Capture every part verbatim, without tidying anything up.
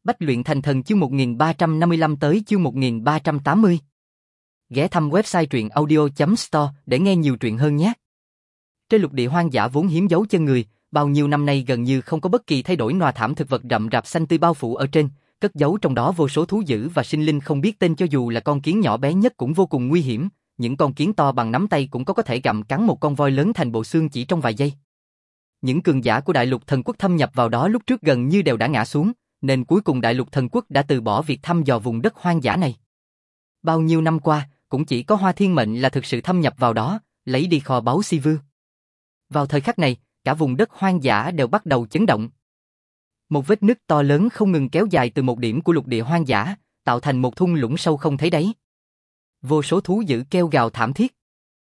Bách luyện thành thần chương một nghìn ba trăm năm mươi lăm tới chương một nghìn ba trăm tám mươi. Ghé thăm website truyện audio chấm store để nghe nhiều truyện hơn nhé. Trên lục địa hoang dã vốn hiếm dấu chân người, bao nhiêu năm nay gần như không có bất kỳ thay đổi, nòa thảm thực vật rậm rạp xanh tươi bao phủ ở trên, cất giấu trong đó vô số thú dữ và sinh linh không biết tên, cho dù là con kiến nhỏ bé nhất cũng vô cùng nguy hiểm, những con kiến to bằng nắm tay cũng có có thể gặm cắn một con voi lớn thành bộ xương chỉ trong vài giây. Những cường giả của Đại Lục Thần Quốc thâm nhập vào đó lúc trước gần như đều đã ngã xuống, nên cuối cùng Đại Lục Thần Quốc đã từ bỏ việc thăm dò vùng đất hoang dã này. Bao nhiêu năm qua, cũng chỉ có Hoa Thiên Mệnh là thực sự thâm nhập vào đó, lấy đi kho báu Si Vư. Vào thời khắc này, cả vùng đất hoang dã đều bắt đầu chấn động. Một vết nứt to lớn không ngừng kéo dài từ một điểm của lục địa hoang dã, tạo thành một thung lũng sâu không thấy đáy. Vô số thú dữ kêu gào thảm thiết.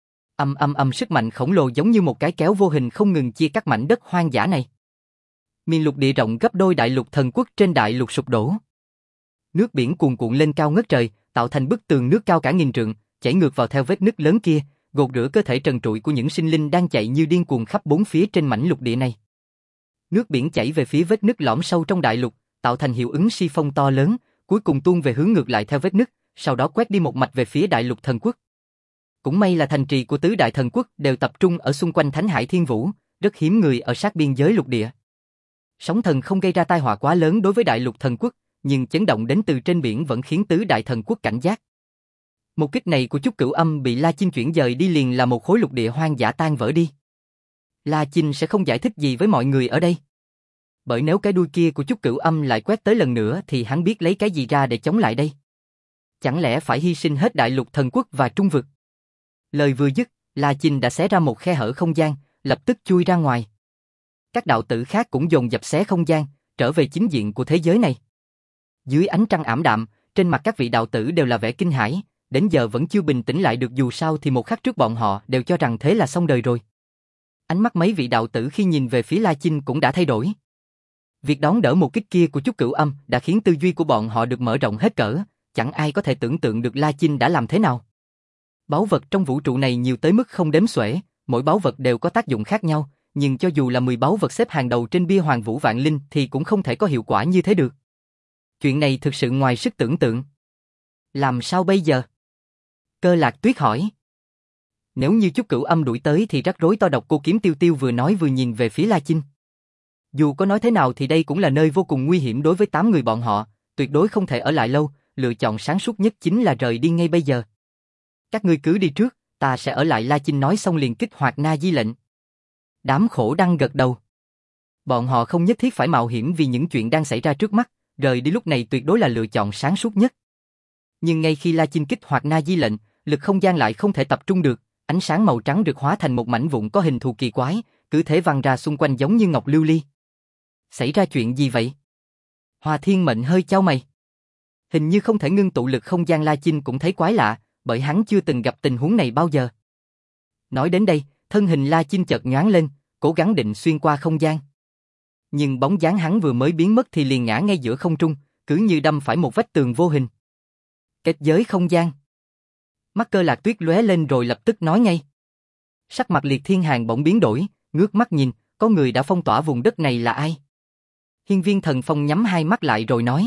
Âm âm âm, sức mạnh khổng lồ giống như một cái kéo vô hình không ngừng chia cắt mảnh đất hoang dã này. Miền lục địa rộng gấp đôi Đại Lục Thần Quốc trên đại lục sụp đổ. Nước biển cuồn cuộn lên cao ngất trời, tạo thành bức tường nước cao cả nghìn trượng, chảy ngược vào theo vết nứt lớn kia, gột rửa cơ thể trần trụi của những sinh linh đang chạy như điên cuồng khắp bốn phía trên mảnh lục địa này. Nước biển chảy về phía vết nứt lõm sâu trong đại lục, tạo thành hiệu ứng si phong to lớn, cuối cùng tuôn về hướng ngược lại theo vết nứt, sau đó quét đi một mạch về phía Đại Lục Thần Quốc. Cũng may là thành trì của tứ đại thần quốc đều tập trung ở xung quanh Thánh Hải Thiên Vũ, rất hiếm người ở sát biên giới lục địa. Sóng thần không gây ra tai họa quá lớn đối với Đại Lục Thần Quốc, nhưng chấn động đến từ trên biển vẫn khiến tứ đại thần quốc cảnh giác. Một kích này của Chúc Cửu Âm bị La Chinh chuyển dời đi liền là một khối lục địa hoang dã tan vỡ đi. La Chinh sẽ không giải thích gì với mọi người ở đây. Bởi nếu cái đuôi kia của Chúc Cửu Âm lại quét tới lần nữa thì hắn biết lấy cái gì ra để chống lại đây. Chẳng lẽ phải hy sinh hết Đại Lục Thần Quốc và Trung Vực? Lời vừa dứt, La Chinh đã xé ra một khe hở không gian, lập tức chui ra ngoài. Các đạo tử khác cũng dồn dập xé không gian, trở về chính diện của thế giới này. Dưới ánh trăng ảm đạm, trên mặt các vị đạo tử đều là vẻ kinh hãi, đến giờ vẫn chưa bình tĩnh lại được, dù sao thì một khắc trước bọn họ đều cho rằng thế là xong đời rồi. Ánh mắt mấy vị đạo tử khi nhìn về phía La Chinh cũng đã thay đổi. Việc đón đỡ một kích kia của Chúc Cửu Âm đã khiến tư duy của bọn họ được mở rộng hết cỡ, chẳng ai có thể tưởng tượng được La Chinh đã làm thế nào. Báu vật trong vũ trụ này nhiều tới mức không đếm xuể, mỗi báu vật đều có tác dụng khác nhau, nhưng cho dù là mười báu vật xếp hàng đầu trên bia Hoàng Vũ Vạn Linh thì cũng không thể có hiệu quả như thế được. Chuyện này thực sự ngoài sức tưởng tượng. Làm sao bây giờ? Cơ Lạc Tuyết hỏi. Nếu như Chúc Cửu Âm đuổi tới thì rắc rối to, độc cô Kiếm Tiêu Tiêu vừa nói vừa nhìn về phía La Chinh. Dù có nói thế nào thì đây cũng là nơi vô cùng nguy hiểm đối với tám người bọn họ, tuyệt đối không thể ở lại lâu, lựa chọn sáng suốt nhất chính là rời đi ngay bây giờ. Các ngươi cứ đi trước, ta sẽ ở lại, La Chinh nói xong liền kích hoạt Na Di lệnh. Đám khổ đăng gật đầu. Bọn họ không nhất thiết phải mạo hiểm vì những chuyện đang xảy ra trước mắt, rời đi lúc này tuyệt đối là lựa chọn sáng suốt nhất. Nhưng ngay khi La Chinh kích hoạt Na Di lệnh, lực không gian lại không thể tập trung được, ánh sáng màu trắng được hóa thành một mảnh vụn có hình thù kỳ quái, cứ thế văng ra xung quanh giống như ngọc lưu ly. Xảy ra chuyện gì vậy? Hoa Thiên Mệnh hơi chau mày. Hình như không thể ngưng tụ lực không gian, La Chinh cũng thấy quái lạ, bởi hắn chưa từng gặp tình huống này bao giờ. Nói đến đây, thân hình La Chinh chợt nhoáng lên, cố gắng định xuyên qua không gian. Nhưng bóng dáng hắn vừa mới biến mất thì liền ngã ngay giữa không trung, cứ như đâm phải một vách tường vô hình. Kết giới không gian. Mắt Cơ Lạc Tuyết lóe lên rồi lập tức nói ngay. Sắc mặt Liệt Thiên Hàn bỗng biến đổi, ngước mắt nhìn, có người đã phong tỏa vùng đất này là ai? Hiên Viên Thần Phong nhắm hai mắt lại rồi nói.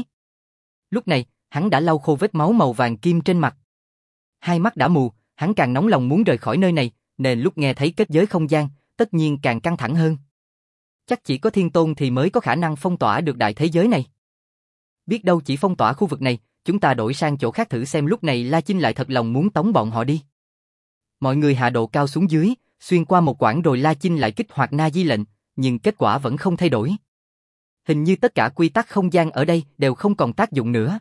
Lúc này, hắn đã lau khô vết máu màu vàng kim trên mặt. Hai mắt đã mù, hắn càng nóng lòng muốn rời khỏi nơi này, nên lúc nghe thấy kết giới không gian, tất nhiên càng căng thẳng hơn. Chắc chỉ có Thiên Tôn thì mới có khả năng phong tỏa được đại thế giới này. Biết đâu chỉ phong tỏa khu vực này, chúng ta đổi sang chỗ khác thử xem. Lúc này La Chinh lại thật lòng muốn tống bọn họ đi. Mọi người hạ độ cao xuống dưới, xuyên qua một quãng rồi La Chinh lại kích hoạt Na Di lệnh, nhưng kết quả vẫn không thay đổi. Hình như tất cả quy tắc không gian ở đây đều không còn tác dụng nữa.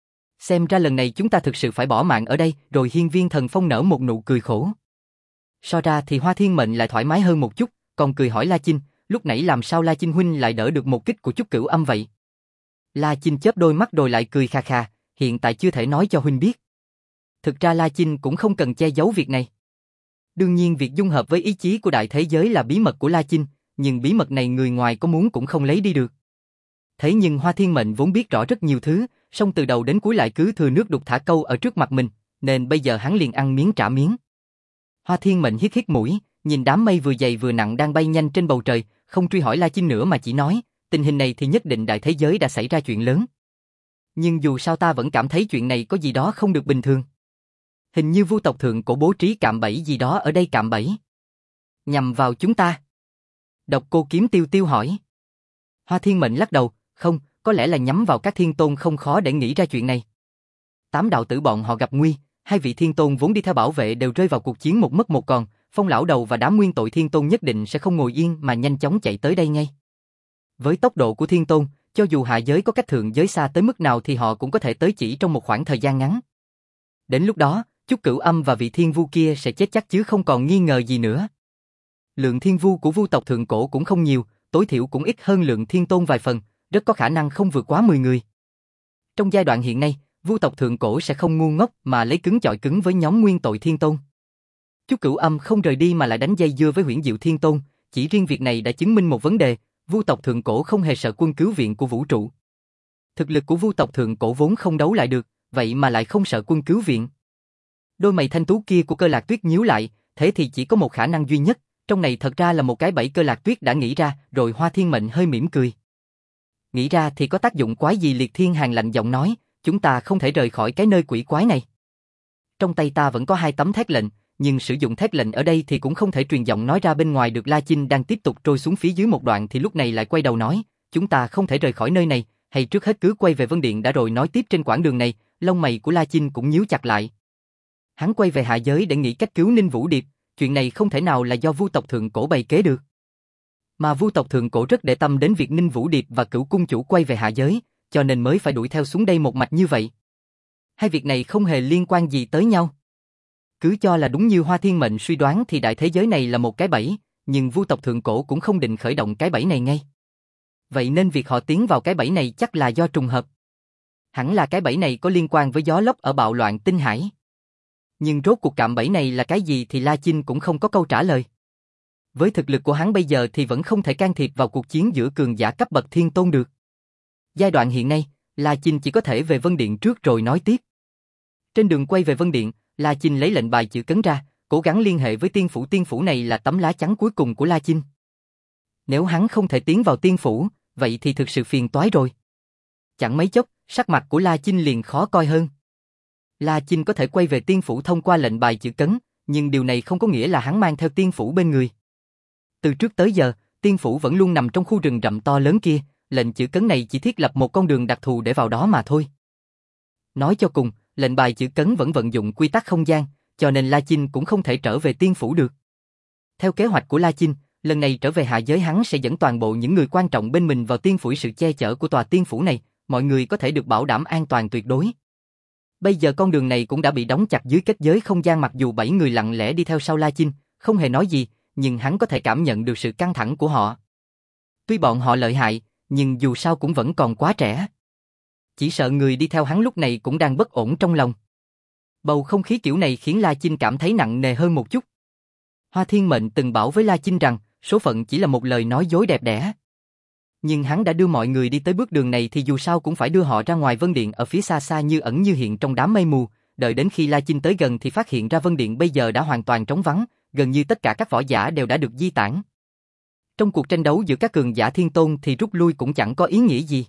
Xem ra lần này chúng ta thực sự phải bỏ mạng ở đây. Rồi Hiên Viên Thần Phong nở một nụ cười khổ. So ra thì Hoa Thiên Mệnh lại thoải mái hơn một chút, còn cười hỏi La Chinh, lúc nãy làm sao La Chinh huynh lại đỡ được một kích của Chúc Cửu Âm vậy? La Chinh chớp đôi mắt rồi lại cười kha kha, hiện tại chưa thể nói cho huynh biết. Thực ra La Chinh cũng không cần che giấu việc này. Đương nhiên việc dung hợp với ý chí của đại thế giới là bí mật của La Chinh, nhưng bí mật này người ngoài có muốn cũng không lấy đi được. Thế nhưng Hoa Thiên Mệnh vốn biết rõ rất nhiều thứ, song từ đầu đến cuối lại cứ thừa nước đục thả câu ở trước mặt mình, nên bây giờ hắn liền ăn miếng trả miếng. Hoa Thiên Mệnh hít hít mũi, nhìn đám mây vừa dày vừa nặng đang bay nhanh trên bầu trời, không truy hỏi La Chinh nữa mà chỉ nói, tình hình này thì nhất định đại thế giới đã xảy ra chuyện lớn. Nhưng dù sao ta vẫn cảm thấy chuyện này có gì đó không được bình thường. Hình như Vu tộc thượng cổ bố trí cạm bẫy gì đó ở đây. Cạm bẫy nhằm vào chúng ta? Độc Cô Kiếm Tiêu Tiêu hỏi. Hoa Thiên Mệnh lắc đầu, không, có lẽ là nhắm vào các thiên tôn. Không khó để nghĩ ra chuyện này. Tám đạo tử bọn họ gặp nguy, hai vị thiên tôn vốn đi theo bảo vệ đều rơi vào cuộc chiến một mất một còn. Phong lão đầu và đám nguyên tội thiên tôn nhất định sẽ không ngồi yên mà nhanh chóng chạy tới đây ngay. Với tốc độ của thiên tôn, cho dù hạ giới có cách thượng giới xa tới mức nào thì họ cũng có thể tới chỉ trong một khoảng thời gian ngắn. Đến lúc đó, Chúc Cửu Âm và vị thiên vu kia sẽ chết chắc chứ không còn nghi ngờ gì nữa. Lượng thiên vu của vu tộc thượng cổ cũng không nhiều, tối thiểu cũng ít hơn lượng thiên tôn vài phần, rất có khả năng không vượt quá mười người. Trong giai đoạn hiện nay, vu tộc thượng cổ sẽ không ngu ngốc mà lấy cứng chọi cứng với nhóm nguyên tội thiên tôn. Chúc Cửu Âm không rời đi mà lại đánh dây dưa với Huyễn Diệu Thiên Tôn, chỉ riêng việc này đã chứng minh một vấn đề, vu tộc thượng cổ không hề sợ quân cứu viện của vũ trụ. Thực lực của vu tộc thượng cổ vốn không đấu lại được, vậy mà lại không sợ quân cứu viện. Đôi mày thanh tú kia của Cơ Lạc Tuyết nhíu lại, thế thì chỉ có một khả năng duy nhất, trong này thật ra là một cái bẫy Cơ Lạc Tuyết đã nghĩ ra, rồi Hoa Thiên Mệnh hơi mỉm cười. Nghĩ ra thì có tác dụng quái gì? Liệt Thiên Hàn lạnh giọng nói, chúng ta không thể rời khỏi cái nơi quỷ quái này. Trong tay ta vẫn có hai tấm thét lệnh, nhưng sử dụng thét lệnh ở đây thì cũng không thể truyền giọng nói ra bên ngoài được. La Chinh đang tiếp tục trôi xuống phía dưới một đoạn thì lúc này lại quay đầu nói, chúng ta không thể rời khỏi nơi này, hay trước hết cứ quay về Vân Điện đã rồi nói tiếp. Trên quãng đường này, lông mày của La Chinh cũng nhíu chặt lại. Hắn quay về hạ giới để nghĩ cách cứu Ninh Vũ Điệp, chuyện này không thể nào là do vu tộc thượng cổ bày kế được. Mà vu tộc thượng cổ rất để tâm đến việc Ninh Vũ Điệp và Cửu cung chủ quay về hạ giới, cho nên mới phải đuổi theo xuống đây một mạch như vậy. Hai việc này không hề liên quan gì tới nhau. Cứ cho là đúng như Hoa Thiên Mệnh suy đoán thì đại thế giới này là một cái bẫy, nhưng vu tộc thượng cổ cũng không định khởi động cái bẫy này ngay. Vậy nên việc họ tiến vào cái bẫy này chắc là do trùng hợp. Hẳn là cái bẫy này có liên quan với gió lốc ở bạo loạn tinh hải. Nhưng rốt cuộc cạm bẫy này là cái gì thì La Chinh cũng không có câu trả lời. Với thực lực của hắn bây giờ thì vẫn không thể can thiệp vào cuộc chiến giữa cường giả cấp bậc thiên tôn được. Giai đoạn hiện nay, La Chinh chỉ có thể về Vân Điện trước rồi nói tiếp. Trên đường quay về Vân Điện, La Chinh lấy lệnh bài chữ cấn ra, cố gắng liên hệ với tiên phủ. Tiên phủ này là tấm lá chắn cuối cùng của La Chinh. Nếu hắn không thể tiến vào tiên phủ, vậy thì thực sự phiền toái rồi. Chẳng mấy chốc, sắc mặt của La Chinh liền khó coi hơn. La Chinh có thể quay về tiên phủ thông qua lệnh bài chữ cấn, nhưng điều này không có nghĩa là hắn mang theo tiên phủ bên người. Từ trước tới giờ, tiên phủ vẫn luôn nằm trong khu rừng rậm to lớn kia, lệnh chữ cấn này chỉ thiết lập một con đường đặc thù để vào đó mà thôi. Nói cho cùng, lệnh bài chữ cấn vẫn vận dụng quy tắc không gian, cho nên La Chinh cũng không thể trở về tiên phủ được. Theo kế hoạch của La Chinh, lần này trở về hạ giới hắn sẽ dẫn toàn bộ những người quan trọng bên mình vào tiên phủ. Sự che chở của tòa tiên phủ này, mọi người có thể được bảo đảm an toàn tuyệt đối. Bây giờ con đường này cũng đã bị đóng chặt dưới kết giới không gian, mặc dù bảy người lặng lẽ đi theo sau La Chinh, không hề nói gì, nhưng hắn có thể cảm nhận được sự căng thẳng của họ. Tuy bọn họ lợi hại, nhưng dù sao cũng vẫn còn quá trẻ. Chỉ sợ người đi theo hắn lúc này cũng đang bất ổn trong lòng. Bầu không khí kiểu này khiến La Chinh cảm thấy nặng nề hơn một chút. Hoa Thiên Mệnh từng bảo với La Chinh rằng, số phận chỉ là một lời nói dối đẹp đẽ. Nhưng hắn đã đưa mọi người đi tới bước đường này thì dù sao cũng phải đưa họ ra ngoài Vân Điện ở phía xa xa như ẩn như hiện trong đám mây mù. Đợi đến khi La Chinh tới gần thì phát hiện ra Vân Điện bây giờ đã hoàn toàn trống vắng, gần như tất cả các võ giả đều đã được di tản. Trong cuộc tranh đấu giữa các cường giả thiên tôn thì rút lui cũng chẳng có ý nghĩa gì.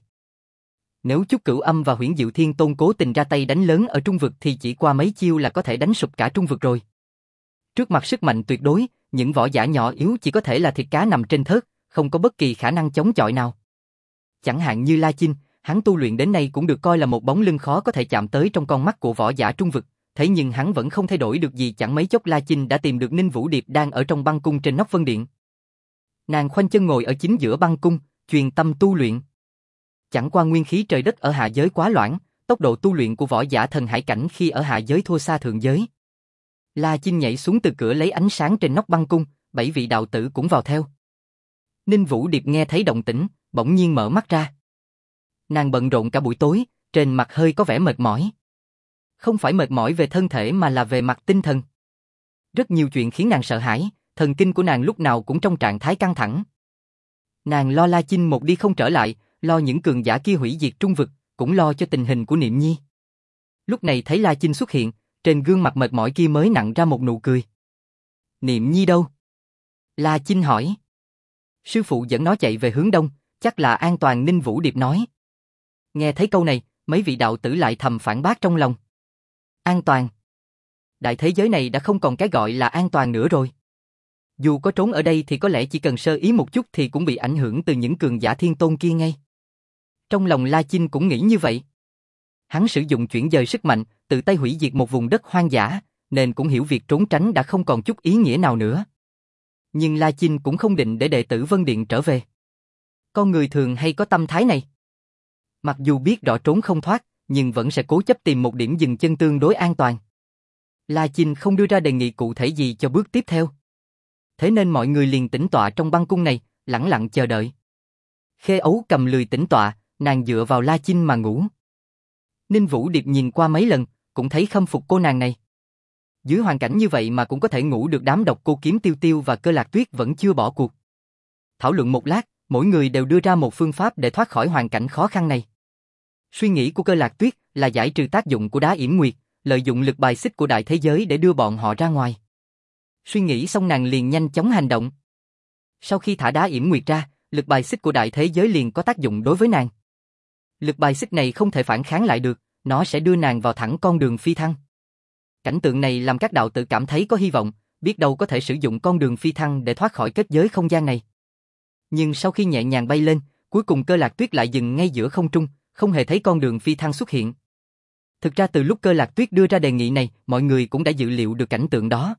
Nếu Chúc Cửu Âm và Huyễn Diệu Thiên Tôn cố tình ra tay đánh lớn ở trung vực thì chỉ qua mấy chiêu là có thể đánh sụp cả trung vực rồi. Trước mặt sức mạnh tuyệt đối, những võ giả nhỏ yếu chỉ có thể là thịt cá nằm trên thớt, không có bất kỳ khả năng chống chọi nào. Chẳng hạn như La Chinh, hắn tu luyện đến nay cũng được coi là một bóng lưng khó có thể chạm tới trong con mắt của võ giả trung vực, thế nhưng hắn vẫn không thay đổi được gì. Chẳng mấy chốc La Chinh đã tìm được Ninh Vũ Điệp đang ở trong băng cung trên nóc Vân Điện. Nàng khoanh chân ngồi ở chính giữa băng cung, truyền tâm tu luyện. Chẳng qua nguyên khí trời đất ở hạ giới quá loãng, tốc độ tu luyện của võ giả thần hải cảnh khi ở hạ giới thua xa thượng giới. La Chinh nhảy xuống từ cửa lấy ánh sáng trên nóc băng cung, bảy vị đạo tử cũng vào theo. Ninh Vũ Điệp nghe thấy động tĩnh, bỗng nhiên mở mắt ra. Nàng bận rộn cả buổi tối, trên mặt hơi có vẻ mệt mỏi. Không phải mệt mỏi về thân thể mà là về mặt tinh thần. Rất nhiều chuyện khiến nàng sợ hãi, thần kinh của nàng lúc nào cũng trong trạng thái căng thẳng. Nàng lo La Chinh một đi không trở lại, lo những cường giả kia hủy diệt trung vực, cũng lo cho tình hình của Niệm Nhi. Lúc này thấy La Chinh xuất hiện, trên gương mặt mệt mỏi kia mới nặn ra một nụ cười. Niệm Nhi đâu? La Chinh hỏi. Sư phụ dẫn nó chạy về hướng đông, chắc là an toàn. Ninh Vũ Điệp nói. Nghe thấy câu này, mấy vị đạo tử lại thầm phản bác trong lòng. An toàn. Đại thế giới này đã không còn cái gọi là an toàn nữa rồi. Dù có trốn ở đây thì có lẽ chỉ cần sơ ý một chút thì cũng bị ảnh hưởng từ những cường giả thiên tôn kia ngay. Trong lòng La Chinh cũng nghĩ như vậy. Hắn sử dụng chuyển dời sức mạnh, tự tay hủy diệt một vùng đất hoang dã, nên cũng hiểu việc trốn tránh đã không còn chút ý nghĩa nào nữa. Nhưng La Chinh cũng không định để đệ tử Vân Điện trở về. Con người thường hay có tâm thái này. Mặc dù biết rõ trốn không thoát, nhưng vẫn sẽ cố chấp tìm một điểm dừng chân tương đối an toàn. La Chinh không đưa ra đề nghị cụ thể gì cho bước tiếp theo. Thế nên mọi người liền tĩnh tọa trong băng cung này, lẳng lặng chờ đợi. Khê Ấu cầm lười tĩnh tọa, nàng dựa vào La Chinh mà ngủ. Ninh Vũ Điệp nhìn qua mấy lần, cũng thấy khâm phục cô nàng này. Dưới hoàn cảnh như vậy mà cũng có thể ngủ được, đám Độc Cô Kiếm Tiêu Tiêu và Cơ Lạc Tuyết vẫn chưa bỏ cuộc. Thảo luận một lát, mỗi người đều đưa ra một phương pháp để thoát khỏi hoàn cảnh khó khăn này. Suy nghĩ của Cơ Lạc Tuyết là giải trừ tác dụng của đá yểm nguyệt, lợi dụng lực bài xích của đại thế giới để đưa bọn họ ra ngoài. Suy nghĩ xong nàng liền nhanh chóng hành động. Sau khi thả đá yểm nguyệt ra, lực bài xích của đại thế giới liền có tác dụng đối với nàng. Lực bài xích này không thể phản kháng lại được, nó sẽ đưa nàng vào thẳng con đường phi thăng. Cảnh tượng này làm các đạo tử cảm thấy có hy vọng, biết đâu có thể sử dụng con đường phi thăng để thoát khỏi kết giới không gian này. Nhưng sau khi nhẹ nhàng bay lên, cuối cùng Cơ Lạc Tuyết lại dừng ngay giữa không trung, không hề thấy con đường phi thăng xuất hiện. Thực ra từ lúc Cơ Lạc Tuyết đưa ra đề nghị này, mọi người cũng đã dự liệu được cảnh tượng đó.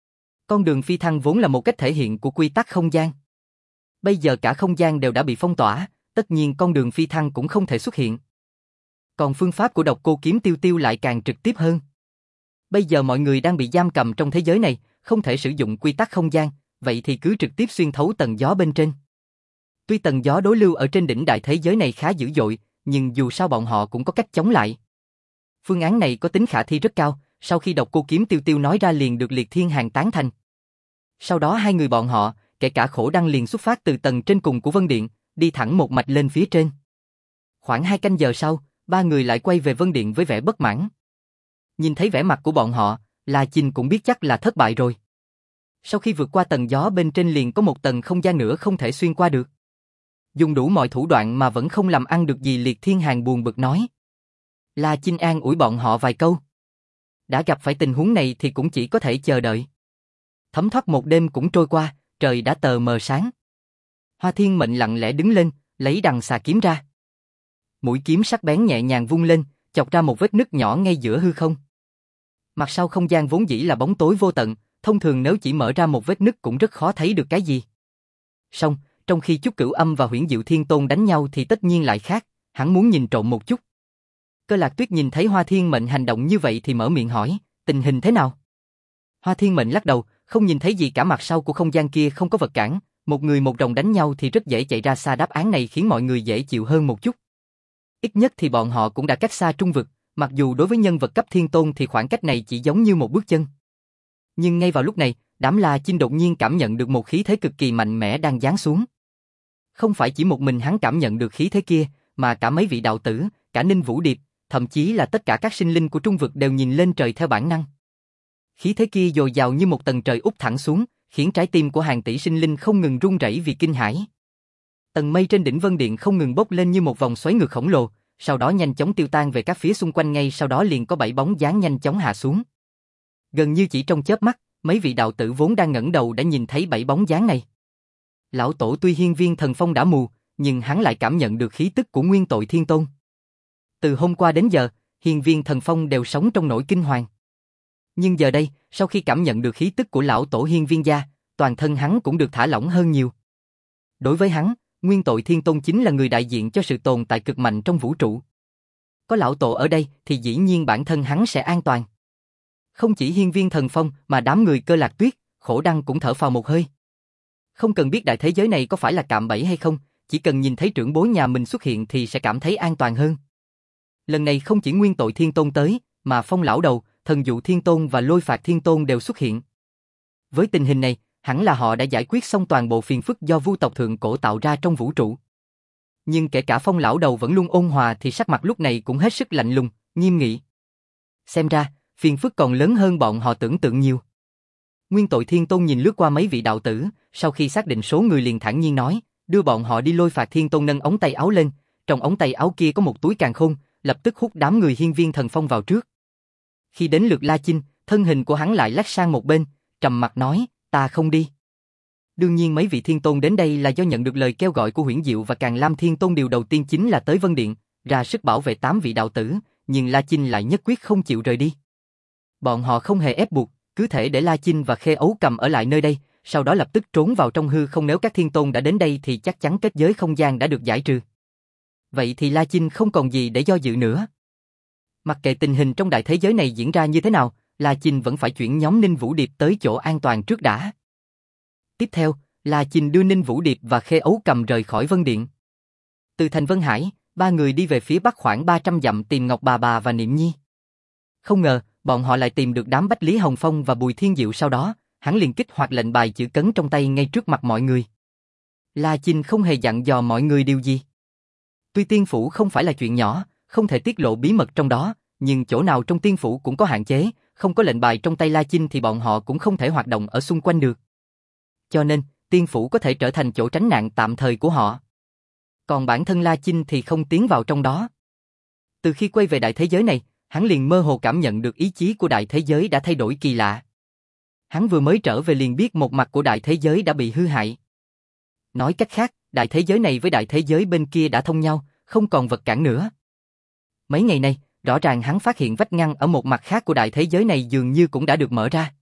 Con đường phi thăng vốn là một cách thể hiện của quy tắc không gian. Bây giờ cả không gian đều đã bị phong tỏa, tất nhiên con đường phi thăng cũng không thể xuất hiện. Còn phương pháp của Độc Cô Kiếm Tiêu Tiêu lại càng trực tiếp hơn. Bây giờ mọi người đang bị giam cầm trong thế giới này, không thể sử dụng quy tắc không gian, vậy thì cứ trực tiếp xuyên thấu tầng gió bên trên. Tuy tầng gió đối lưu ở trên đỉnh đại thế giới này khá dữ dội, nhưng dù sao bọn họ cũng có cách chống lại. Phương án này có tính khả thi rất cao, sau khi Độc Cô Kiếm Tiêu Tiêu nói ra liền được Liệt Thiên Hàn tán thành. Sau đó hai người bọn họ, kể cả Khổ Đăng liền xuất phát từ tầng trên cùng của Vân Điện, đi thẳng một mạch lên phía trên. Khoảng hai canh giờ sau, ba người lại quay về Vân Điện với vẻ bất mãn. Nhìn thấy vẻ mặt của bọn họ, La Chinh cũng biết chắc là thất bại rồi. Sau khi vượt qua tầng gió bên trên liền có một tầng không gian nữa không thể xuyên qua được. Dùng đủ mọi thủ đoạn mà vẫn không làm ăn được gì, Liệt Thiên Hàn buồn bực nói. La Chinh an ủi bọn họ vài câu. Đã gặp phải tình huống này thì cũng chỉ có thể chờ đợi. Thấm thoát một đêm cũng trôi qua, trời đã tờ mờ sáng. Hoa Thiên Mệnh lặng lẽ đứng lên, lấy đằng xà kiếm ra. Mũi kiếm sắc bén nhẹ nhàng vung lên, chọc ra một vết nứt nhỏ ngay giữa hư không. Mặt sau không gian vốn dĩ là bóng tối vô tận, thông thường nếu chỉ mở ra một vết nứt cũng rất khó thấy được cái gì. Song, trong khi Chúc Cửu Âm và Huyễn Diệu Thiên Tôn đánh nhau thì tất nhiên lại khác, hắn muốn nhìn trộm một chút. Cơ Lạc Tuyết nhìn thấy Hoa Thiên Mệnh hành động như vậy thì mở miệng hỏi, tình hình thế nào? Hoa Thiên Mệnh lắc đầu, không nhìn thấy gì cả, mặt sau của không gian kia không có vật cản, một người một rồng đánh nhau thì rất dễ chạy ra xa, đáp án này khiến mọi người dễ chịu hơn một chút. Ít nhất thì bọn họ cũng đã cách xa trung vực, mặc dù đối với nhân vật cấp thiên tôn thì khoảng cách này chỉ giống như một bước chân. Nhưng ngay vào lúc này, đám La Chinh đột nhiên cảm nhận được một khí thế cực kỳ mạnh mẽ đang giáng xuống. Không phải chỉ một mình hắn cảm nhận được khí thế kia, mà cả mấy vị đạo tử, cả Ninh Vũ Điệp, thậm chí là tất cả các sinh linh của trung vực đều nhìn lên trời theo bản năng. Khí thế kia dồi dào như một tầng trời úp thẳng xuống, khiến trái tim của hàng tỷ sinh linh không ngừng run rẩy vì kinh hãi. Tầng mây trên đỉnh Vân Điện không ngừng bốc lên như một vòng xoáy ngược khổng lồ, sau đó nhanh chóng tiêu tan về các phía xung quanh, ngay sau đó liền có bảy bóng dáng nhanh chóng hạ xuống. Gần như chỉ trong chớp mắt, mấy vị đạo tử vốn đang ngẩng đầu đã nhìn thấy bảy bóng dáng này. Lão Tổ tuy hiên viên thần phong đã mù, nhưng hắn lại cảm nhận được khí tức của Nguyên Tội Thiên Tôn. Từ hôm qua đến giờ, hiên viên thần phong đều sống trong nỗi kinh hoàng. Nhưng giờ đây, sau khi cảm nhận được khí tức của lão tổ hiên viên gia, toàn thân hắn cũng được thả lỏng hơn nhiều. Đối với hắn, Nguyên Tội Thiên Tôn chính là người đại diện cho sự tồn tại cực mạnh trong vũ trụ. Có lão tổ ở đây thì dĩ nhiên bản thân hắn sẽ an toàn. Không chỉ hiên viên thần phong mà đám người Cơ Lạc Tuyết, Khổ Đăng cũng thở phào một hơi. Không cần biết đại thế giới này có phải là cạm bẫy hay không, chỉ cần nhìn thấy trưởng bối nhà mình xuất hiện thì sẽ cảm thấy an toàn hơn. Lần này không chỉ Nguyên Tội Thiên Tôn tới, mà Phong Lão Đầu, Thần Dụ Thiên Tôn và Lôi Phạt Thiên Tôn đều xuất hiện. Với tình hình này, hẳn là họ đã giải quyết xong toàn bộ phiền phức do vu tộc thượng cổ tạo ra trong vũ trụ. Nhưng kể cả Phong Lão Đầu vẫn luôn ôn hòa thì sắc mặt lúc này cũng hết sức lạnh lùng, nghiêm nghị. Xem ra, phiền phức còn lớn hơn bọn họ tưởng tượng nhiều. Nguyên Tội Thiên Tôn nhìn lướt qua mấy vị đạo tử, sau khi xác định số người liền thản nhiên nói, đưa bọn họ đi. Lôi Phạt Thiên Tôn nâng ống tay áo lên, trong ống tay áo kia có một túi càn khôn, lập tức hút đám người hiên viên thần phong vào trước. Khi đến lượt La Chinh, thân hình của hắn lại lách sang một bên, trầm mặt nói, ta không đi. Đương nhiên mấy vị thiên tôn đến đây là do nhận được lời kêu gọi của Huyễn Diệu và Càn Lam Thiên Tôn, điều đầu tiên chính là tới Vân Điện, ra sức bảo vệ tám vị đạo tử, nhưng La Chinh lại nhất quyết không chịu rời đi. Bọn họ không hề ép buộc, cứ thể để La Chinh và Khê Ấu Cầm ở lại nơi đây, sau đó lập tức trốn vào trong hư không. Nếu các thiên tôn đã đến đây thì chắc chắn kết giới không gian đã được giải trừ. Vậy thì La Chinh không còn gì để do dự nữa. Mặc kệ tình hình trong đại thế giới này diễn ra như thế nào, La Chinh vẫn phải chuyển nhóm Ninh Vũ Điệp tới chỗ an toàn trước đã. Tiếp theo, La Chinh đưa Ninh Vũ Điệp và Khê Ấu Cầm rời khỏi Vân Điện. Từ thành Vân Hải, ba người đi về phía bắc khoảng ba trăm dặm tìm Ngọc Bà Bà và Niệm Nhi. Không ngờ, bọn họ lại tìm được đám Bách Lý Hồng Phong và Bùi Thiên Diệu. Sau đó, hắn liền kích hoạt lệnh bài chữ cấn trong tay ngay trước mặt mọi người. La Chinh không hề dặn dò mọi người điều gì. Tuy tiên phủ không phải là chuyện nhỏ, không thể tiết lộ bí mật trong đó, nhưng chỗ nào trong tiên phủ cũng có hạn chế, không có lệnh bài trong tay La Chinh thì bọn họ cũng không thể hoạt động ở xung quanh được. Cho nên, tiên phủ có thể trở thành chỗ tránh nạn tạm thời của họ. Còn bản thân La Chinh thì không tiến vào trong đó. Từ khi quay về đại thế giới này, hắn liền mơ hồ cảm nhận được ý chí của đại thế giới đã thay đổi kỳ lạ. Hắn vừa mới trở về liền biết một mặt của đại thế giới đã bị hư hại. Nói cách khác, đại thế giới này với đại thế giới bên kia đã thông nhau, không còn vật cản nữa. Mấy ngày nay, rõ ràng hắn phát hiện vách ngăn ở một mặt khác của đại thế giới này dường như cũng đã được mở ra.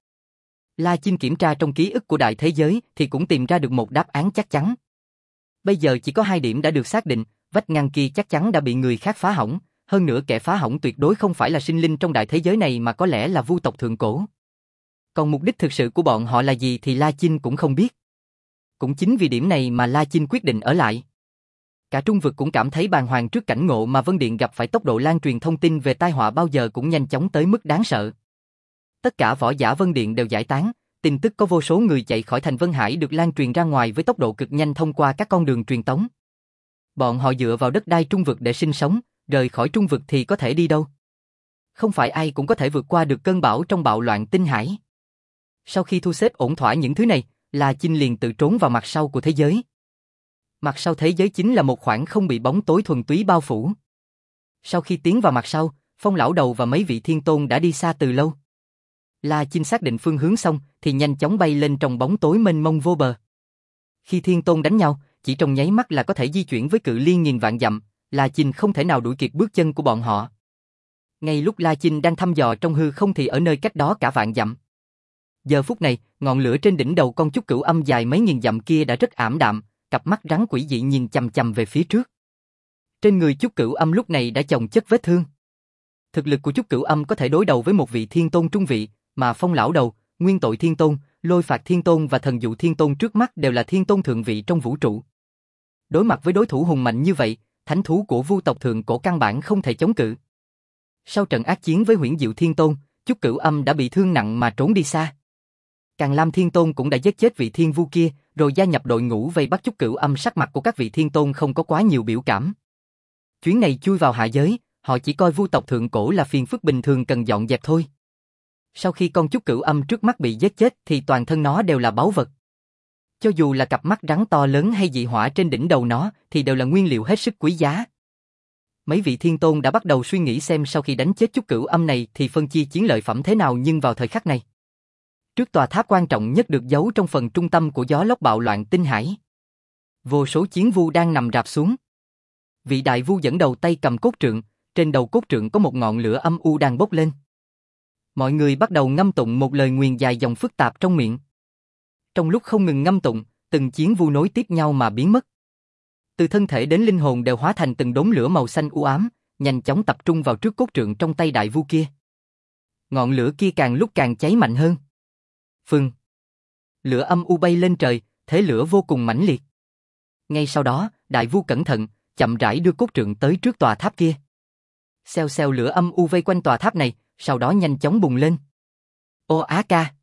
La Chinh kiểm tra trong ký ức của đại thế giới thì cũng tìm ra được một đáp án chắc chắn. Bây giờ chỉ có hai điểm đã được xác định, vách ngăn kia chắc chắn đã bị người khác phá hỏng, hơn nữa kẻ phá hỏng tuyệt đối không phải là sinh linh trong đại thế giới này mà có lẽ là vu tộc thượng cổ. Còn mục đích thực sự của bọn họ là gì thì La Chinh cũng không biết. Cũng chính vì điểm này mà La Chinh quyết định ở lại. Cả Trung Vực cũng cảm thấy bàng hoàng trước cảnh ngộ mà Vân Điện gặp phải. Tốc độ lan truyền thông tin về tai họa bao giờ cũng nhanh chóng tới mức đáng sợ. Tất cả võ giả Vân Điện đều giải tán, tin tức có vô số người chạy khỏi thành Vân Hải được lan truyền ra ngoài với tốc độ cực nhanh thông qua các con đường truyền tống. Bọn họ dựa vào đất đai Trung Vực để sinh sống, rời khỏi Trung Vực thì có thể đi đâu? Không phải ai cũng có thể vượt qua được cơn bão trong bạo loạn tinh hải. Sau khi thu xếp ổn thỏa những thứ này, La Chinh liền tự trốn vào mặt sau của thế giới. Mặt sau thế giới chính là một khoảng không bị bóng tối thuần túy bao phủ. Sau khi tiến vào mặt sau, Phong lão đầu và mấy vị thiên tôn đã đi xa từ lâu. La Chinh xác định phương hướng xong thì nhanh chóng bay lên trong bóng tối mênh mông vô bờ. Khi thiên tôn đánh nhau, chỉ trong nháy mắt là có thể di chuyển với cự ly nghìn vạn dặm, La Chinh không thể nào đuổi kịp bước chân của bọn họ. Ngay lúc La Chinh đang thăm dò trong hư không thì ở nơi cách đó cả vạn dặm. Giờ phút này, ngọn lửa trên đỉnh đầu con Chúc Cửu Âm dài mấy nghìn dặm kia đã rất ảm đạm, cặp mắt rắn quỷ dị nhìn chằm chằm về phía trước. Trên người Chúc Cửu Âm lúc này đã chồng chất vết thương. Thực lực của Chúc Cửu Âm có thể đối đầu với một vị thiên tôn trung vị, mà Phong lão đầu, Nguyên Tội Thiên Tôn, Lôi Phạt Thiên Tôn và Thần Dụ Thiên Tôn trước mắt đều là thiên tôn thượng vị trong vũ trụ. Đối mặt với đối thủ hùng mạnh như vậy, thánh thú của vu tộc thượng cổ căn bản không thể chống cự. Sau trận ác chiến với Huyễn Diệu Thiên Tôn, Chúc Cửu Âm đã bị thương nặng mà trốn đi xa. Càn Lam Thiên Tôn cũng đã giết chết vị thiên vu kia, rồi gia nhập đội ngũ vây bắt Chúc Cửu Âm. Sắc mặt của các vị thiên tôn không có quá nhiều biểu cảm. Chuyến này chui vào hạ giới, họ chỉ coi vu tộc thượng cổ là phiền phức bình thường cần dọn dẹp thôi. Sau khi con Chúc Cửu Âm trước mắt bị giết chết thì toàn thân nó đều là báu vật. Cho dù là cặp mắt rắn to lớn hay dị hỏa trên đỉnh đầu nó thì đều là nguyên liệu hết sức quý giá. Mấy vị thiên tôn đã bắt đầu suy nghĩ xem sau khi đánh chết Chúc Cửu Âm này thì phân chia chiến lợi phẩm thế nào, nhưng vào thời khắc này, trước tòa tháp quan trọng nhất được giấu trong phần trung tâm của gió lốc bạo loạn tinh hải, vô số chiến vu đang nằm rạp xuống. Vị đại vu dẫn đầu tay cầm cốt trượng, trên đầu cốt trượng có một ngọn lửa âm u đang bốc lên. Mọi người bắt đầu ngâm tụng một lời nguyền dài dòng phức tạp trong miệng. Trong lúc không ngừng ngâm tụng, từng chiến vu nối tiếp nhau mà biến mất. Từ thân thể đến linh hồn đều hóa thành từng đốm lửa màu xanh u ám, nhanh chóng tập trung vào trước cốt trượng trong tay đại vu kia. Ngọn lửa kia càng lúc càng cháy mạnh hơn. Phừng! Lửa âm u bay lên trời, thế lửa vô cùng mãnh liệt. Ngay sau đó, đại vu cẩn thận, chậm rãi đưa cốt trượng tới trước tòa tháp kia. Xèo xèo lửa âm u vây quanh tòa tháp này, sau đó nhanh chóng bùng lên. Ô Á Ca!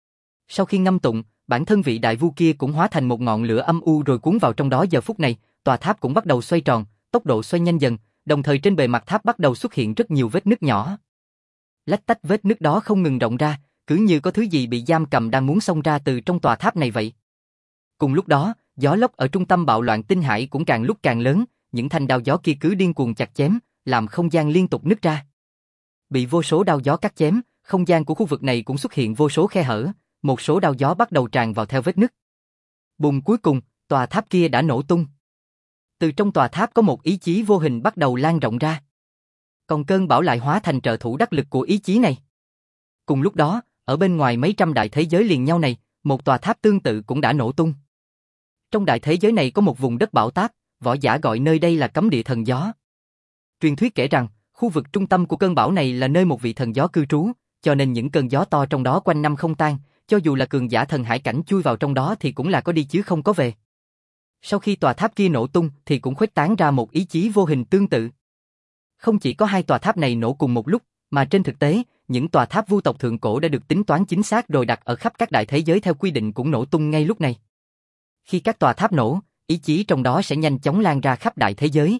Sau khi ngâm tụng, bản thân vị đại vu kia cũng hóa thành một ngọn lửa âm u rồi cuốn vào trong đó. Giờ phút này, tòa tháp cũng bắt đầu xoay tròn, tốc độ xoay nhanh dần, đồng thời trên bề mặt tháp bắt đầu xuất hiện rất nhiều vết nứt nhỏ. Lách tách vết nứt đó không ngừng rộng ra, cứ như có thứ gì bị giam cầm đang muốn xông ra từ trong tòa tháp này vậy. Cùng lúc đó, gió lốc ở trung tâm bạo loạn tinh hải cũng càng lúc càng lớn, những thanh đao gió kia cứ điên cuồng chặt chém, làm không gian liên tục nứt ra. Bị vô số đao gió cắt chém, không gian của khu vực này cũng xuất hiện vô số khe hở, một số đao gió bắt đầu tràn vào theo vết nứt. Bùng, cuối cùng, tòa tháp kia đã nổ tung. Từ trong tòa tháp có một ý chí vô hình bắt đầu lan rộng ra. Còn cơn bão lại hóa thành trợ thủ đắc lực của ý chí này. Cùng lúc đó, ở bên ngoài mấy trăm đại thế giới liền nhau này, một tòa tháp tương tự cũng đã nổ tung. Trong đại thế giới này có một vùng đất bão táp, võ giả gọi nơi đây là cấm địa thần gió. Truyền thuyết kể rằng, khu vực trung tâm của cơn bão này là nơi một vị thần gió cư trú, cho nên những cơn gió to trong đó quanh năm không tan, cho dù là cường giả thần hải cảnh chui vào trong đó thì cũng là có đi chứ không có về. Sau khi tòa tháp kia nổ tung thì cũng khuếch tán ra một ý chí vô hình tương tự. Không chỉ có hai tòa tháp này nổ cùng một lúc, mà trên thực tế, những tòa tháp vu tộc thượng cổ đã được tính toán chính xác rồi đặt ở khắp các đại thế giới theo quy định cũng nổ tung ngay lúc này. Khi các tòa tháp nổ, ý chí trong đó sẽ nhanh chóng lan ra khắp đại thế giới.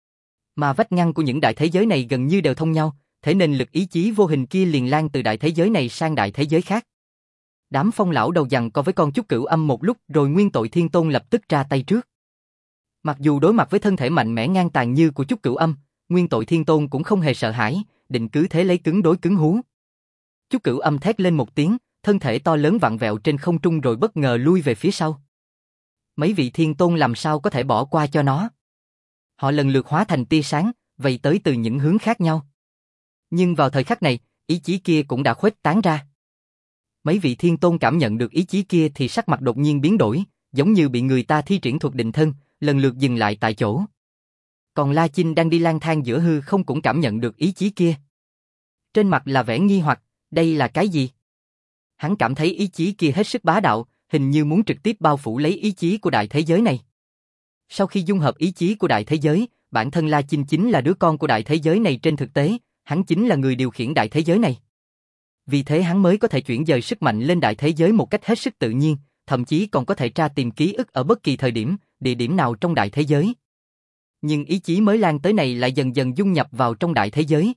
Mà vách ngăn của những đại thế giới này gần như đều thông nhau, thế nên lực ý chí vô hình kia liền lan từ đại thế giới này sang đại thế giới khác. Đám phong lão đầu giằng co với con Chúc Cửu Âm một lúc rồi Nguyên Tội Thiên Tôn lập tức ra tay trước. Mặc dù đối mặt với thân thể mạnh mẽ ngang tàn như của Chúc Cửu Âm, Nguyên Tội Thiên Tôn cũng không hề sợ hãi, định cứ thế lấy cứng đối cứng hú. Chúc Cửu Âm thét lên một tiếng, thân thể to lớn vặn vẹo trên không trung rồi bất ngờ lui về phía sau. Mấy vị thiên tôn làm sao có thể bỏ qua cho nó. Họ lần lượt hóa thành tia sáng, vây tới từ những hướng khác nhau. Nhưng vào thời khắc này, ý chí kia cũng đã khuếch tán ra. Mấy vị thiên tôn cảm nhận được ý chí kia thì sắc mặt đột nhiên biến đổi, giống như bị người ta thi triển thuật định thân, lần lượt dừng lại tại chỗ. Còn La Chinh đang đi lang thang giữa hư không cũng cảm nhận được ý chí kia. Trên mặt là vẻ nghi hoặc, đây là cái gì? Hắn cảm thấy ý chí kia hết sức bá đạo, hình như muốn trực tiếp bao phủ lấy ý chí của đại thế giới này. Sau khi dung hợp ý chí của đại thế giới, bản thân La Chinh chính là đứa con của đại thế giới này, trên thực tế, hắn chính là người điều khiển đại thế giới này. Vì thế hắn mới có thể chuyển dời sức mạnh lên đại thế giới một cách hết sức tự nhiên, thậm chí còn có thể tra tìm ký ức ở bất kỳ thời điểm, địa điểm nào trong đại thế giới. Nhưng ý chí mới lan tới này lại dần dần dung nhập vào trong đại thế giới.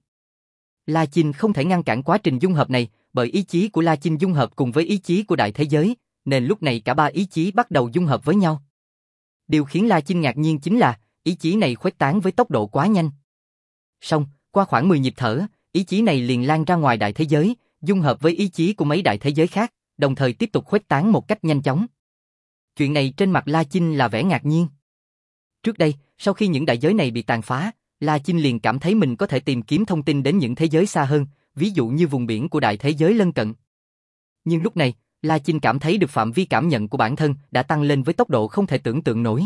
La Chinh không thể ngăn cản quá trình dung hợp này, bởi ý chí của La Chinh dung hợp cùng với ý chí của đại thế giới, nên lúc này cả ba ý chí bắt đầu dung hợp với nhau. Điều khiến La Chinh ngạc nhiên chính là, ý chí này khuếch tán với tốc độ quá nhanh. Xong, qua khoảng mười nhịp thở, ý chí này liền lan ra ngoài đại thế giới, dung hợp với ý chí của mấy đại thế giới khác, đồng thời tiếp tục khuếch tán một cách nhanh chóng. Chuyện này trên mặt La Chinh là vẻ ngạc nhiên. Trước đây, sau khi những đại giới này bị tàn phá, La Chinh liền cảm thấy mình có thể tìm kiếm thông tin đến những thế giới xa hơn, ví dụ như vùng biển của đại thế giới lân cận. Nhưng lúc này, La Chinh cảm thấy được phạm vi cảm nhận của bản thân đã tăng lên với tốc độ không thể tưởng tượng nổi.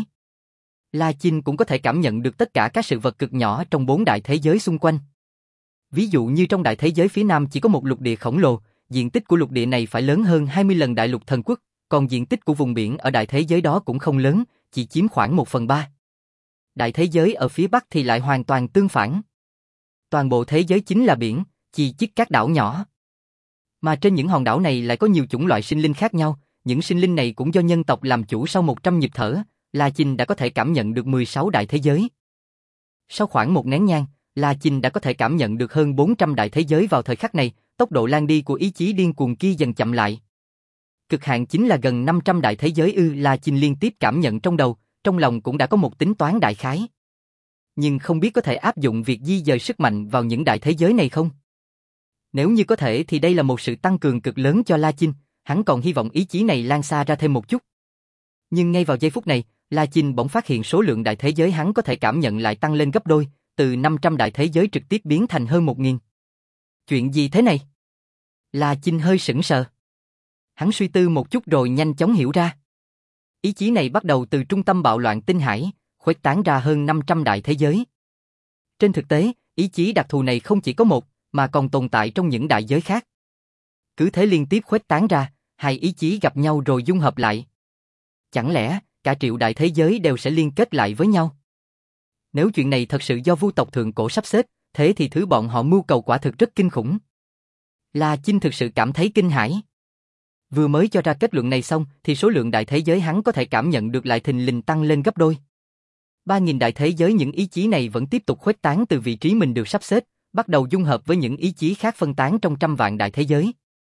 La Chinh cũng có thể cảm nhận được tất cả các sự vật cực nhỏ trong bốn đại thế giới xung quanh. Ví dụ như trong đại thế giới phía Nam chỉ có một lục địa khổng lồ, diện tích của lục địa này phải lớn hơn hai mươi lần đại lục thần quốc, còn diện tích của vùng biển ở đại thế giới đó cũng không lớn, chỉ chiếm khoảng một phần ba. Đại thế giới ở phía Bắc thì lại hoàn toàn tương phản. Toàn bộ thế giới chính là biển, chi chít các đảo nhỏ. Mà trên những hòn đảo này lại có nhiều chủng loại sinh linh khác nhau, những sinh linh này cũng do nhân tộc làm chủ. Sau một trăm nhịp thở, La Chinh đã có thể cảm nhận được mười sáu đại thế giới. Sau khoảng một nén nhang, La Chinh đã có thể cảm nhận được hơn bốn trăm đại thế giới. Vào thời khắc này, tốc độ lan đi của ý chí điên cuồng kia dần chậm lại. Cực hạn chính là gần năm trăm đại thế giới ư. La Chinh liên tiếp cảm nhận trong đầu, trong lòng cũng đã có một tính toán đại khái. Nhưng không biết có thể áp dụng việc di dời sức mạnh vào những đại thế giới này không? Nếu như có thể thì đây là một sự tăng cường cực lớn cho La Chinh, hắn còn hy vọng ý chí này lan xa ra thêm một chút. Nhưng ngay vào giây phút này, La Chinh bỗng phát hiện số lượng đại thế giới hắn có thể cảm nhận lại tăng lên gấp đôi, từ năm trăm đại thế giới trực tiếp biến thành hơn một nghìn. Chuyện gì thế này? La Chinh hơi sững sờ. Hắn suy tư một chút rồi nhanh chóng hiểu ra. Ý chí này bắt đầu từ trung tâm bạo loạn tinh hải, khuếch tán ra hơn năm trăm đại thế giới. Trên thực tế, ý chí đặc thù này không chỉ có một, mà còn tồn tại trong những đại giới khác. Cứ thế liên tiếp khuếch tán ra, hai ý chí gặp nhau rồi dung hợp lại. Chẳng lẽ, cả triệu đại thế giới đều sẽ liên kết lại với nhau? Nếu chuyện này thật sự do vu tộc thượng cổ sắp xếp, thế thì thứ bọn họ mưu cầu quả thực rất kinh khủng. La Chinh thực sự cảm thấy kinh hãi. Vừa mới cho ra kết luận này xong thì số lượng đại thế giới hắn có thể cảm nhận được lại thình lình tăng lên gấp đôi. Ba nghìn đại thế giới, những ý chí này vẫn tiếp tục khuếch tán từ vị trí mình được sắp xếp, bắt đầu dung hợp với những ý chí khác phân tán trong trăm vạn đại thế giới.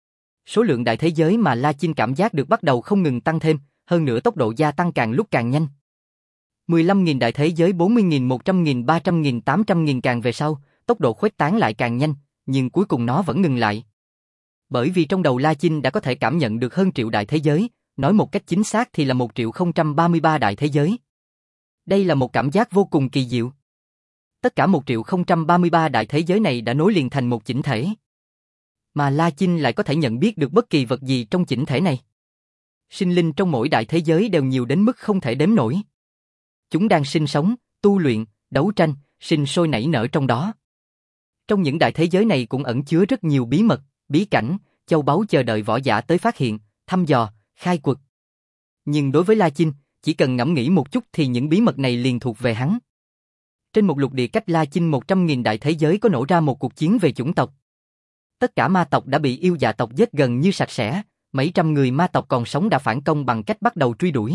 Số lượng đại thế giới mà La Chinh cảm giác được bắt đầu không ngừng tăng thêm, hơn nữa tốc độ gia tăng càng lúc càng nhanh. mười lăm nghìn đại thế giới, bốn mươi nghìn, một trăm nghìn, ba trăm nghìn, tám trăm nghìn, càng về sau, tốc độ khuếch tán lại càng nhanh, nhưng cuối cùng nó vẫn ngừng lại. Bởi vì trong đầu La Chinh đã có thể cảm nhận được hơn triệu đại thế giới, nói một cách chính xác thì là một triệu không trăm ba mươi ba đại thế giới. Đây là một cảm giác vô cùng kỳ diệu. Tất cả một triệu không trăm ba mươi ba đại thế giới này đã nối liền thành một chỉnh thể. Mà La Chinh lại có thể nhận biết được bất kỳ vật gì trong chỉnh thể này. Sinh linh trong mỗi đại thế giới đều nhiều đến mức không thể đếm nổi. Chúng đang sinh sống, tu luyện, đấu tranh, sinh sôi nảy nở trong đó. Trong những đại thế giới này cũng ẩn chứa rất nhiều bí mật, bí cảnh, châu báu chờ đợi võ giả tới phát hiện, thăm dò, khai quật. Nhưng đối với La Chinh, chỉ cần ngẫm nghĩ một chút thì những bí mật này liền thuộc về hắn. Trên một lục địa cách La Chinh một trăm nghìn đại thế giới có nổ ra một cuộc chiến về chủng tộc. Tất cả ma tộc đã bị yêu dạ tộc giết gần như sạch sẽ, mấy trăm người ma tộc còn sống đã phản công bằng cách bắt đầu truy đuổi.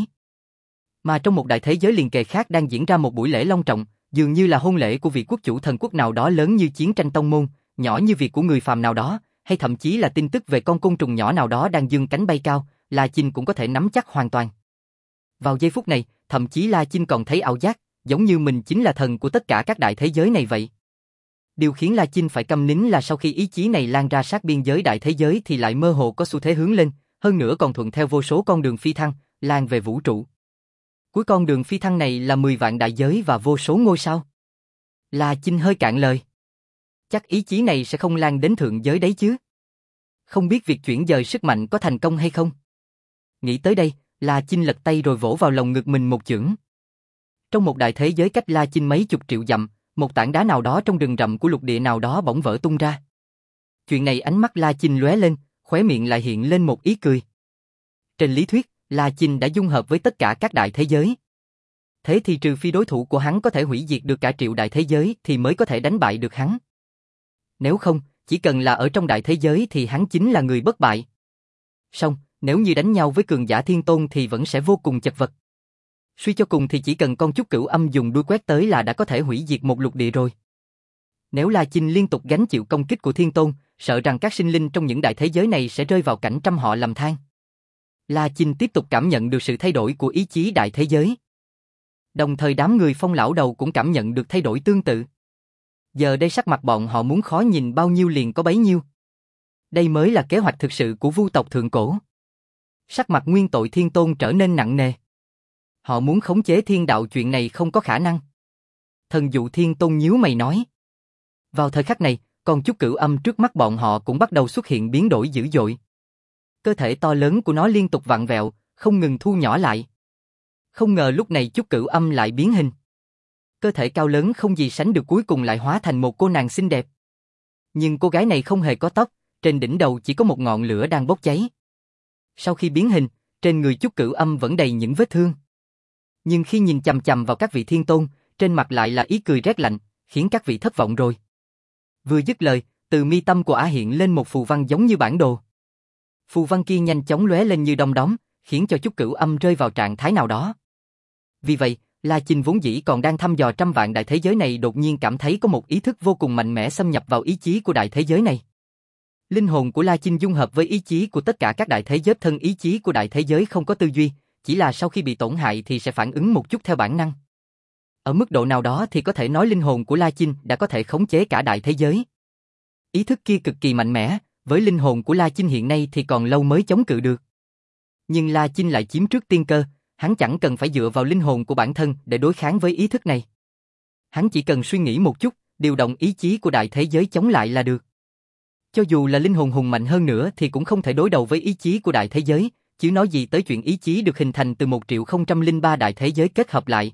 Mà trong một đại thế giới liền kề khác đang diễn ra một buổi lễ long trọng, dường như là hôn lễ của vị quốc chủ thần quốc nào đó, lớn như chiến tranh tông môn, nhỏ như việc của người phàm nào đó, hay thậm chí là tin tức về con côn trùng nhỏ nào đó đang dương cánh bay cao, La Chinh cũng có thể nắm chắc hoàn toàn. Vào giây phút này, thậm chí La Chinh còn thấy ảo giác, giống như mình chính là thần của tất cả các đại thế giới này vậy. Điều khiến La Chinh phải câm nín là sau khi ý chí này lan ra sát biên giới đại thế giới thì lại mơ hồ có xu thế hướng lên, hơn nữa còn thuận theo vô số con đường phi thăng, lan về vũ trụ. Cuối con đường phi thăng này là mười vạn đại giới và vô số ngôi sao. La Chinh hơi cạn lời. Chắc ý chí này sẽ không lan đến thượng giới đấy chứ. Không biết việc chuyển dời sức mạnh có thành công hay không? Nghĩ tới đây, La Chinh lật tay rồi vỗ vào lồng ngực mình một chưởng. Trong một đại thế giới cách La Chinh mấy chục triệu dặm, một tảng đá nào đó trong rừng rậm của lục địa nào đó bỗng vỡ tung ra. Chuyện này ánh mắt La Chinh lóe lên, khóe miệng lại hiện lên một ý cười. Trên lý thuyết, La Chinh đã dung hợp với tất cả các đại thế giới. Thế thì trừ phi đối thủ của hắn có thể hủy diệt được cả triệu đại thế giới thì mới có thể đánh bại được hắn. Nếu không, chỉ cần là ở trong đại thế giới thì hắn chính là người bất bại. Song, nếu như đánh nhau với cường giả thiên tôn thì vẫn sẽ vô cùng chật vật. Suy cho cùng thì chỉ cần con chúc cửu âm dùng đuôi quét tới là đã có thể hủy diệt một lục địa rồi. Nếu La Chinh liên tục gánh chịu công kích của thiên tôn, sợ rằng các sinh linh trong những đại thế giới này sẽ rơi vào cảnh trăm họ lầm than. La Chinh tiếp tục cảm nhận được sự thay đổi của ý chí đại thế giới. Đồng thời đám người Phong lão đầu cũng cảm nhận được thay đổi tương tự. Giờ đây sắc mặt bọn họ muốn khó nhìn bao nhiêu liền có bấy nhiêu. Đây mới là kế hoạch thực sự của Vu tộc thượng cổ. Sắc mặt Nguyên Tội Thiên Tôn trở nên nặng nề. Họ muốn khống chế thiên đạo, chuyện này không có khả năng. Thần Dụ Thiên Tôn nhíu mày nói. Vào thời khắc này, con chúc cửu âm trước mắt bọn họ cũng bắt đầu xuất hiện biến đổi dữ dội. Cơ thể to lớn của nó liên tục vặn vẹo, không ngừng thu nhỏ lại. Không ngờ lúc này chúc cửu âm lại biến hình. Cơ thể cao lớn không gì sánh được cuối cùng lại hóa thành một cô nàng xinh đẹp. Nhưng cô gái này không hề có tóc, trên đỉnh đầu chỉ có một ngọn lửa đang bốc cháy. Sau khi biến hình, trên người chúc cửu âm vẫn đầy những vết thương. Nhưng khi nhìn chằm chằm vào các vị thiên tôn, trên mặt lại là ý cười rét lạnh, khiến các vị thất vọng rồi. Vừa dứt lời, từ mi tâm của ả hiện lên một phù văn giống như bản đồ. Phù văn kia nhanh chóng lóe lên như đom đóm, khiến cho chúc cửu âm rơi vào trạng thái nào đó. Vì vậy, La Chinh vốn dĩ còn đang thăm dò trăm vạn đại thế giới này đột nhiên cảm thấy có một ý thức vô cùng mạnh mẽ xâm nhập vào ý chí của đại thế giới này. Linh hồn của La Chinh dung hợp với ý chí của tất cả các đại thế giới, thân ý chí của đại thế giới không có tư duy, chỉ là sau khi bị tổn hại thì sẽ phản ứng một chút theo bản năng. Ở mức độ nào đó thì có thể nói linh hồn của La Chinh đã có thể khống chế cả đại thế giới. Ý thức kia cực kỳ mạnh mẽ, với linh hồn của La Chinh hiện nay thì còn lâu mới chống cự được. Nhưng La Chinh lại chiếm trước tiên cơ, hắn chẳng cần phải dựa vào linh hồn của bản thân để đối kháng với ý thức này. Hắn chỉ cần suy nghĩ một chút, điều động ý chí của đại thế giới chống lại là được. Cho dù là linh hồn hùng mạnh hơn nữa thì cũng không thể đối đầu với ý chí của đại thế giới, chứ nói gì tới chuyện ý chí được hình thành từ một triệu không trăm lẻ ba đại thế giới kết hợp lại.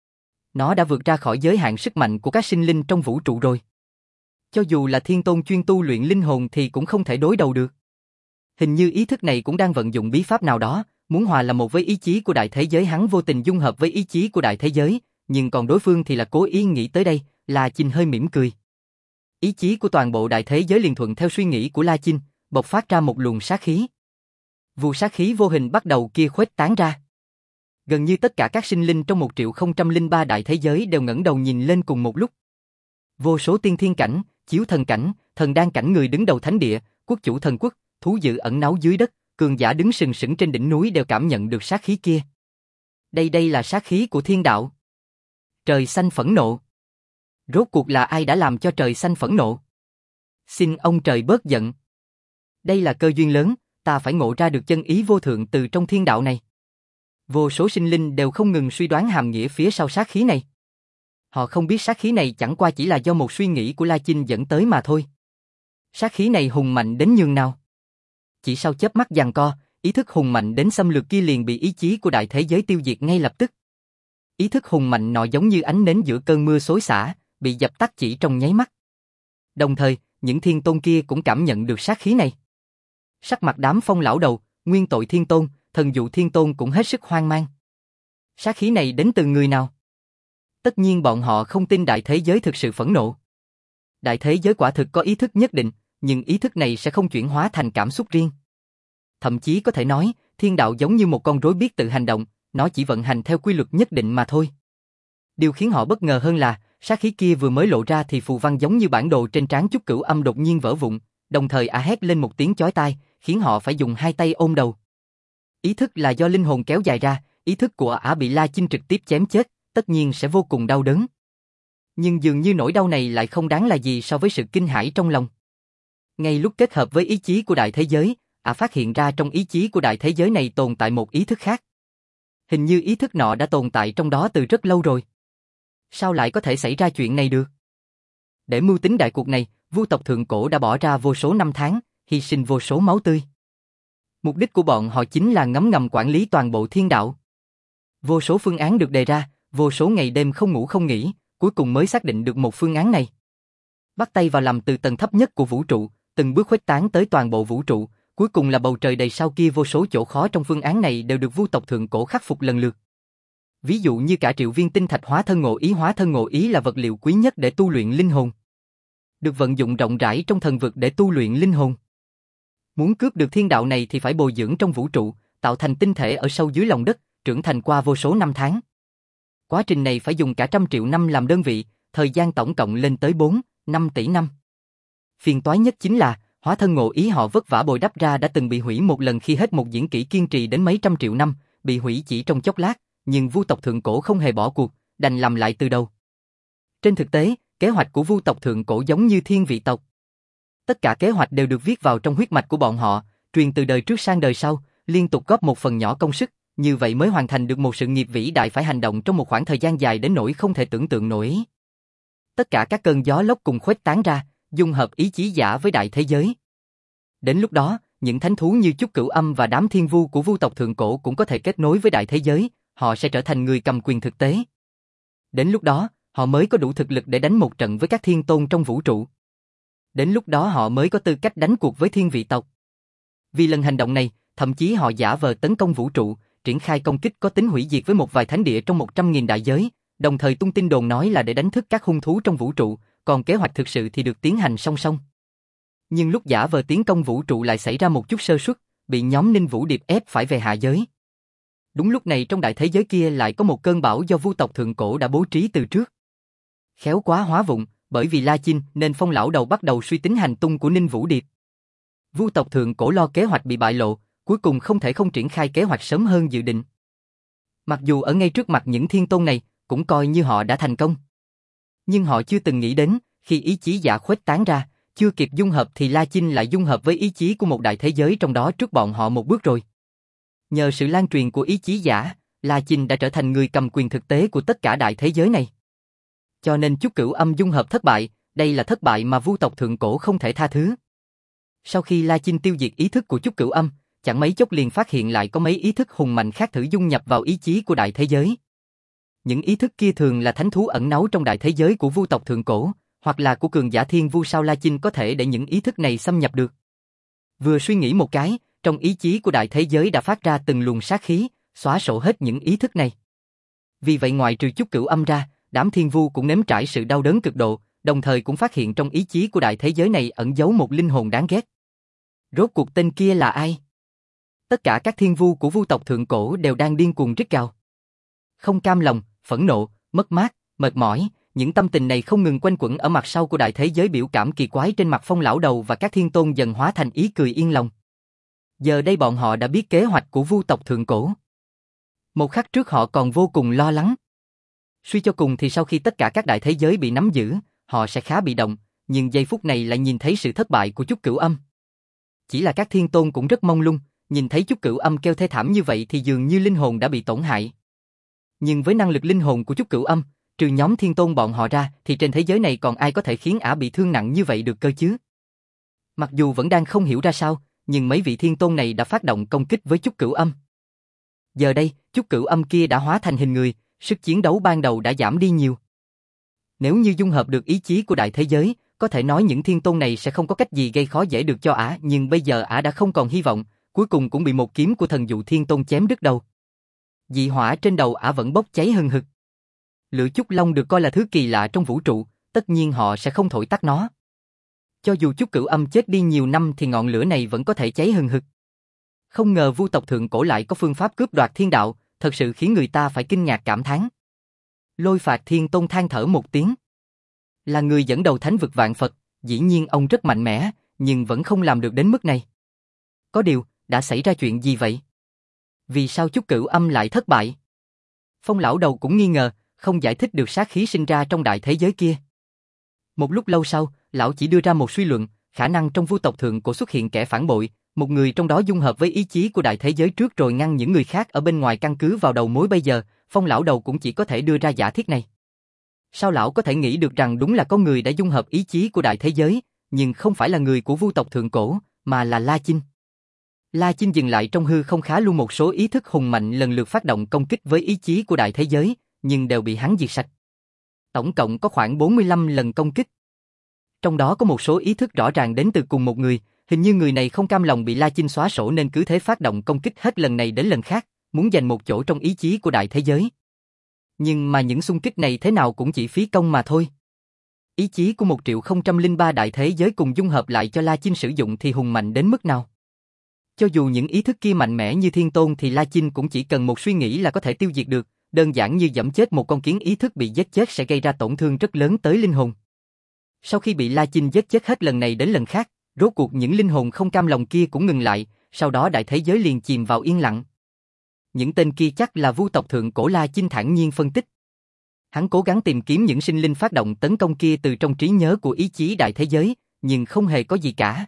Nó đã vượt ra khỏi giới hạn sức mạnh của các sinh linh trong vũ trụ rồi. Cho dù là thiên tôn chuyên tu luyện linh hồn thì cũng không thể đối đầu được. Hình như ý thức này cũng đang vận dụng bí pháp nào đó, muốn hòa là một với ý chí của đại thế giới. Hắn vô tình dung hợp với ý chí của đại thế giới, nhưng còn đối phương thì là cố ý nghĩ tới đây. La Chinh hơi mỉm cười. Ý chí của toàn bộ đại thế giới liền thuận theo suy nghĩ của La Chinh, bộc phát ra một luồng sát khí. Vụ sát khí vô hình bắt đầu kia khuếch tán ra. Gần như tất cả các sinh linh trong một triệu không trăm lẻ ba đại thế giới đều ngẩng đầu nhìn lên cùng một lúc. Vô số tiên thiên cảnh, chiếu thần cảnh, thần đan cảnh, người đứng đầu thánh địa, quốc chủ thần quốc, thú dữ ẩn náu dưới đất, cường giả đứng sừng sững trên đỉnh núi đều cảm nhận được sát khí kia. Đây đây là sát khí của thiên đạo. Trời xanh phẫn nộ. Rốt cuộc là ai đã làm cho trời xanh phẫn nộ? Xin ông trời bớt giận. Đây là cơ duyên lớn, ta phải ngộ ra được chân ý vô thượng từ trong thiên đạo này. Vô số sinh linh đều không ngừng suy đoán hàm nghĩa phía sau sát khí này. Họ không biết sát khí này chẳng qua chỉ là do một suy nghĩ của La Chinh dẫn tới mà thôi. Sát khí này hùng mạnh đến nhường nào? Chỉ sau chớp mắt giằng co, ý thức hùng mạnh đến xâm lược kia liền bị ý chí của đại thế giới tiêu diệt ngay lập tức. Ý thức hùng mạnh nọ giống như ánh nến giữa cơn mưa xối xả, bị dập tắt chỉ trong nháy mắt. Đồng thời, những thiên tôn kia cũng cảm nhận được sát khí này. Sắc mặt đám Phong lão đầu, Nguyên Tội Thiên Tôn, Thần Dụ Thiên Tôn cũng hết sức hoang mang. Sát khí này đến từ người nào? Tất nhiên bọn họ không tin đại thế giới thực sự phẫn nộ. Đại thế giới quả thực có ý thức nhất định, nhưng ý thức này sẽ không chuyển hóa thành cảm xúc riêng. Thậm chí có thể nói, thiên đạo giống như một con rối biết tự hành động, nó chỉ vận hành theo quy luật nhất định mà thôi. Điều khiến họ bất ngờ hơn là, sát khí kia vừa mới lộ ra thì phù văn giống như bản đồ trên trán Chúc Cửu Âm đột nhiên vỡ vụn, đồng thời ả hét lên một tiếng chói tai, khiến họ phải dùng hai tay ôm đầu. Ý thức là do linh hồn kéo dài ra, ý thức của ả bị La Chinh trực tiếp chém chết, tất nhiên sẽ vô cùng đau đớn. Nhưng dường như nỗi đau này lại không đáng là gì so với sự kinh hãi trong lòng. Ngay lúc kết hợp với ý chí của đại thế giới, ả phát hiện ra trong ý chí của đại thế giới này tồn tại một ý thức khác. Hình như ý thức nọ đã tồn tại trong đó từ rất lâu rồi. Sao lại có thể xảy ra chuyện này được? Để mưu tính đại cuộc này, Vu tộc thượng cổ đã bỏ ra vô số năm tháng, hy sinh vô số máu tươi. Mục đích của bọn họ chính là ngấm ngầm quản lý toàn bộ thiên đạo. Vô số phương án được đề ra, vô số ngày đêm không ngủ không nghỉ, cuối cùng mới xác định được một phương án này. Bắt tay vào làm từ tầng thấp nhất của vũ trụ, từng bước khuếch tán tới toàn bộ vũ trụ, cuối cùng là bầu trời đầy sao kia. Vô số chỗ khó trong phương án này đều được Vu tộc thượng cổ khắc phục lần lượt. Ví dụ như cả triệu viên tinh thạch hóa thân ngộ ý. Hóa thân ngộ ý là vật liệu quý nhất để tu luyện linh hồn, được vận dụng rộng rãi trong thần vực để tu luyện linh hồn. Muốn cướp được thiên đạo này thì phải bồi dưỡng trong vũ trụ, tạo thành tinh thể ở sâu dưới lòng đất, trưởng thành qua vô số năm tháng. Quá trình này phải dùng cả trăm triệu năm làm đơn vị, thời gian tổng cộng lên tới bốn, năm tỷ năm. Phiền toái nhất chính là, hóa thân ngộ ý họ vất vả bồi đắp ra đã từng bị hủy một lần khi hết một diễn kỹ kiên trì đến mấy trăm triệu năm, bị hủy chỉ trong chốc lát, nhưng Vu tộc thượng cổ không hề bỏ cuộc, đành làm lại từ đầu. Trên thực tế, kế hoạch của Vu tộc thượng cổ giống như thiên vị tộc. Tất cả kế hoạch đều được viết vào trong huyết mạch của bọn họ, truyền từ đời trước sang đời sau, liên tục góp một phần nhỏ công sức, như vậy mới hoàn thành được một sự nghiệp vĩ đại phải hành động trong một khoảng thời gian dài đến nỗi không thể tưởng tượng nổi. Tất cả các cơn gió lốc cùng khuếch tán ra, dung hợp ý chí giả với đại thế giới. Đến lúc đó, những thánh thú như Chúc Cửu Âm và đám thiên vu của Vu tộc thượng cổ cũng có thể kết nối với đại thế giới, họ sẽ trở thành người cầm quyền thực tế. Đến lúc đó, họ mới có đủ thực lực để đánh một trận với các thiên tôn trong vũ trụ. Đến lúc đó họ mới có tư cách đánh cuộc với thiên vị tộc. Vì lần hành động này, thậm chí họ giả vờ tấn công vũ trụ, triển khai công kích có tính hủy diệt với một vài thánh địa trong một trăm nghìn đại giới, đồng thời tung tin đồn nói là để đánh thức các hung thú trong vũ trụ, còn kế hoạch thực sự thì được tiến hành song song. Nhưng lúc giả vờ tiến công vũ trụ lại xảy ra một chút sơ suất, bị nhóm Ninh Vũ Điệp ép phải về hạ giới. Đúng lúc này trong đại thế giới kia lại có một cơn bão do Vu tộc thượng cổ đã bố trí từ trước. Khéo quá hóa vụng, bởi vì La Chinh nên Phong lão đầu bắt đầu suy tính hành tung của Ninh Vũ Điệp. Vu tộc thượng cổ lo kế hoạch bị bại lộ, cuối cùng không thể không triển khai kế hoạch sớm hơn dự định. Mặc dù ở ngay trước mặt những thiên tôn này, cũng coi như họ đã thành công. Nhưng họ chưa từng nghĩ đến, khi ý chí giả khuếch tán ra, chưa kịp dung hợp thì La Chinh lại dung hợp với ý chí của một đại thế giới trong đó trước bọn họ một bước rồi. Nhờ sự lan truyền của ý chí giả, La Chinh đã trở thành người cầm quyền thực tế của tất cả đại thế giới này. Cho nên Chúc Cửu Âm dung hợp thất bại, đây là thất bại mà Vu tộc thượng cổ không thể tha thứ. Sau khi La Chinh tiêu diệt ý thức của Chúc Cửu Âm, chẳng mấy chốc liền phát hiện lại có mấy ý thức hùng mạnh khác thử dung nhập vào ý chí của đại thế giới. Những ý thức kia thường là thánh thú ẩn náu trong đại thế giới của Vu tộc thượng cổ, hoặc là của cường giả thiên vu. Sao La Chinh có thể để những ý thức này xâm nhập được? Vừa suy nghĩ một cái, trong ý chí của đại thế giới đã phát ra từng luồng sát khí, xóa sổ hết những ý thức này. Vì vậy ngoài trừ Chúc Cửu Âm ra, đám thiên vu cũng nếm trải sự đau đớn cực độ, đồng thời cũng phát hiện trong ý chí của đại thế giới này ẩn giấu một linh hồn đáng ghét. Rốt cuộc tên kia là ai? Tất cả các thiên vu của Vu tộc thượng cổ đều đang điên cuồng rít gào. Không cam lòng, phẫn nộ, mất mát, mệt mỏi, những tâm tình này không ngừng quanh quẩn ở mặt sau của đại thế giới. Biểu cảm kỳ quái trên mặt Phong lão đầu và các thiên tôn dần hóa thành ý cười yên lòng. Giờ đây bọn họ đã biết kế hoạch của Vu tộc thượng cổ. Một khắc trước họ còn vô cùng lo lắng. Suy cho cùng thì sau khi tất cả các đại thế giới bị nắm giữ, họ sẽ khá bị động, nhưng giây phút này lại nhìn thấy sự thất bại của Chúc Cửu Âm. Chỉ là các thiên tôn cũng rất mông lung, nhìn thấy Chúc Cửu Âm kêu thê thảm như vậy thì dường như linh hồn đã bị tổn hại. Nhưng với năng lực linh hồn của Chúc Cửu Âm, trừ nhóm thiên tôn bọn họ ra thì trên thế giới này còn ai có thể khiến ả bị thương nặng như vậy được cơ chứ? Mặc dù vẫn đang không hiểu ra sao, nhưng mấy vị thiên tôn này đã phát động công kích với Chúc Cửu Âm. Giờ đây, Chúc Cửu Âm kia đã hóa thành hình người, sức chiến đấu ban đầu đã giảm đi nhiều. Nếu như dung hợp được ý chí của đại thế giới, có thể nói những thiên tôn này sẽ không có cách gì gây khó dễ được cho ả, nhưng bây giờ ả đã không còn hy vọng, cuối cùng cũng bị một kiếm của thần dụ thiên tôn chém đứt đầu. Dị hỏa trên đầu ả vẫn bốc cháy hừng hực. Lửa Chúc Long được coi là thứ kỳ lạ trong vũ trụ, tất nhiên họ sẽ không thổi tắt nó. Cho dù Chúc Cửu Âm chết đi nhiều năm thì ngọn lửa này vẫn có thể cháy hừng hực. Không ngờ Vu tộc thượng cổ lại có phương pháp cướp đoạt thiên đạo, thật sự khiến người ta phải kinh ngạc cảm thán. Lôi Phạt Thiên Tôn than thở một tiếng. Là người dẫn đầu thánh vực vạn Phật, dĩ nhiên ông rất mạnh mẽ, nhưng vẫn không làm được đến mức này. Có điều, đã xảy ra chuyện gì vậy? Vì sao Chúc Cửu Âm lại thất bại? Phong lão đầu cũng nghi ngờ, không giải thích được sát khí sinh ra trong đại thế giới kia. Một lúc lâu sau, lão chỉ đưa ra một suy luận, khả năng trong Vu tộc thượng cổ xuất hiện kẻ phản bội, một người trong đó dung hợp với ý chí của đại thế giới trước rồi ngăn những người khác ở bên ngoài căn cứ vào đầu mối bây giờ, Phong lão đầu cũng chỉ có thể đưa ra giả thiết này. Sao lão có thể nghĩ được rằng đúng là có người đã dung hợp ý chí của đại thế giới, nhưng không phải là người của Vu tộc thượng cổ, mà là La Chinh. La Chinh dừng lại trong hư không khá luôn một số ý thức hùng mạnh lần lượt phát động công kích với ý chí của đại thế giới, nhưng đều bị hắn diệt sạch. Tổng cộng có khoảng bốn mươi lăm lần công kích. Trong đó có một số ý thức rõ ràng đến từ cùng một người, hình như người này không cam lòng bị La Chinh xóa sổ nên cứ thế phát động công kích hết lần này đến lần khác, muốn giành một chỗ trong ý chí của đại thế giới. Nhưng mà những xung kích này thế nào cũng chỉ phí công mà thôi. Ý chí của một triệu không trăm lẻ ba đại thế giới cùng dung hợp lại cho La Chinh sử dụng thì hùng mạnh đến mức nào? Cho dù những ý thức kia mạnh mẽ như thiên tôn thì La Chinh cũng chỉ cần một suy nghĩ là có thể tiêu diệt được, đơn giản như giẫm chết một con kiến ý thức bị giết chết sẽ gây ra tổn thương rất lớn tới linh hồn. Sau khi bị La Chinh giết chết hết lần này đến lần khác, rốt cuộc những linh hồn không cam lòng kia cũng ngừng lại, sau đó đại thế giới liền chìm vào yên lặng. Những tên kia chắc là Vu tộc thượng cổ, La Chinh thản nhiên phân tích. Hắn cố gắng tìm kiếm những sinh linh phát động tấn công kia từ trong trí nhớ của ý chí đại thế giới, nhưng không hề có gì cả.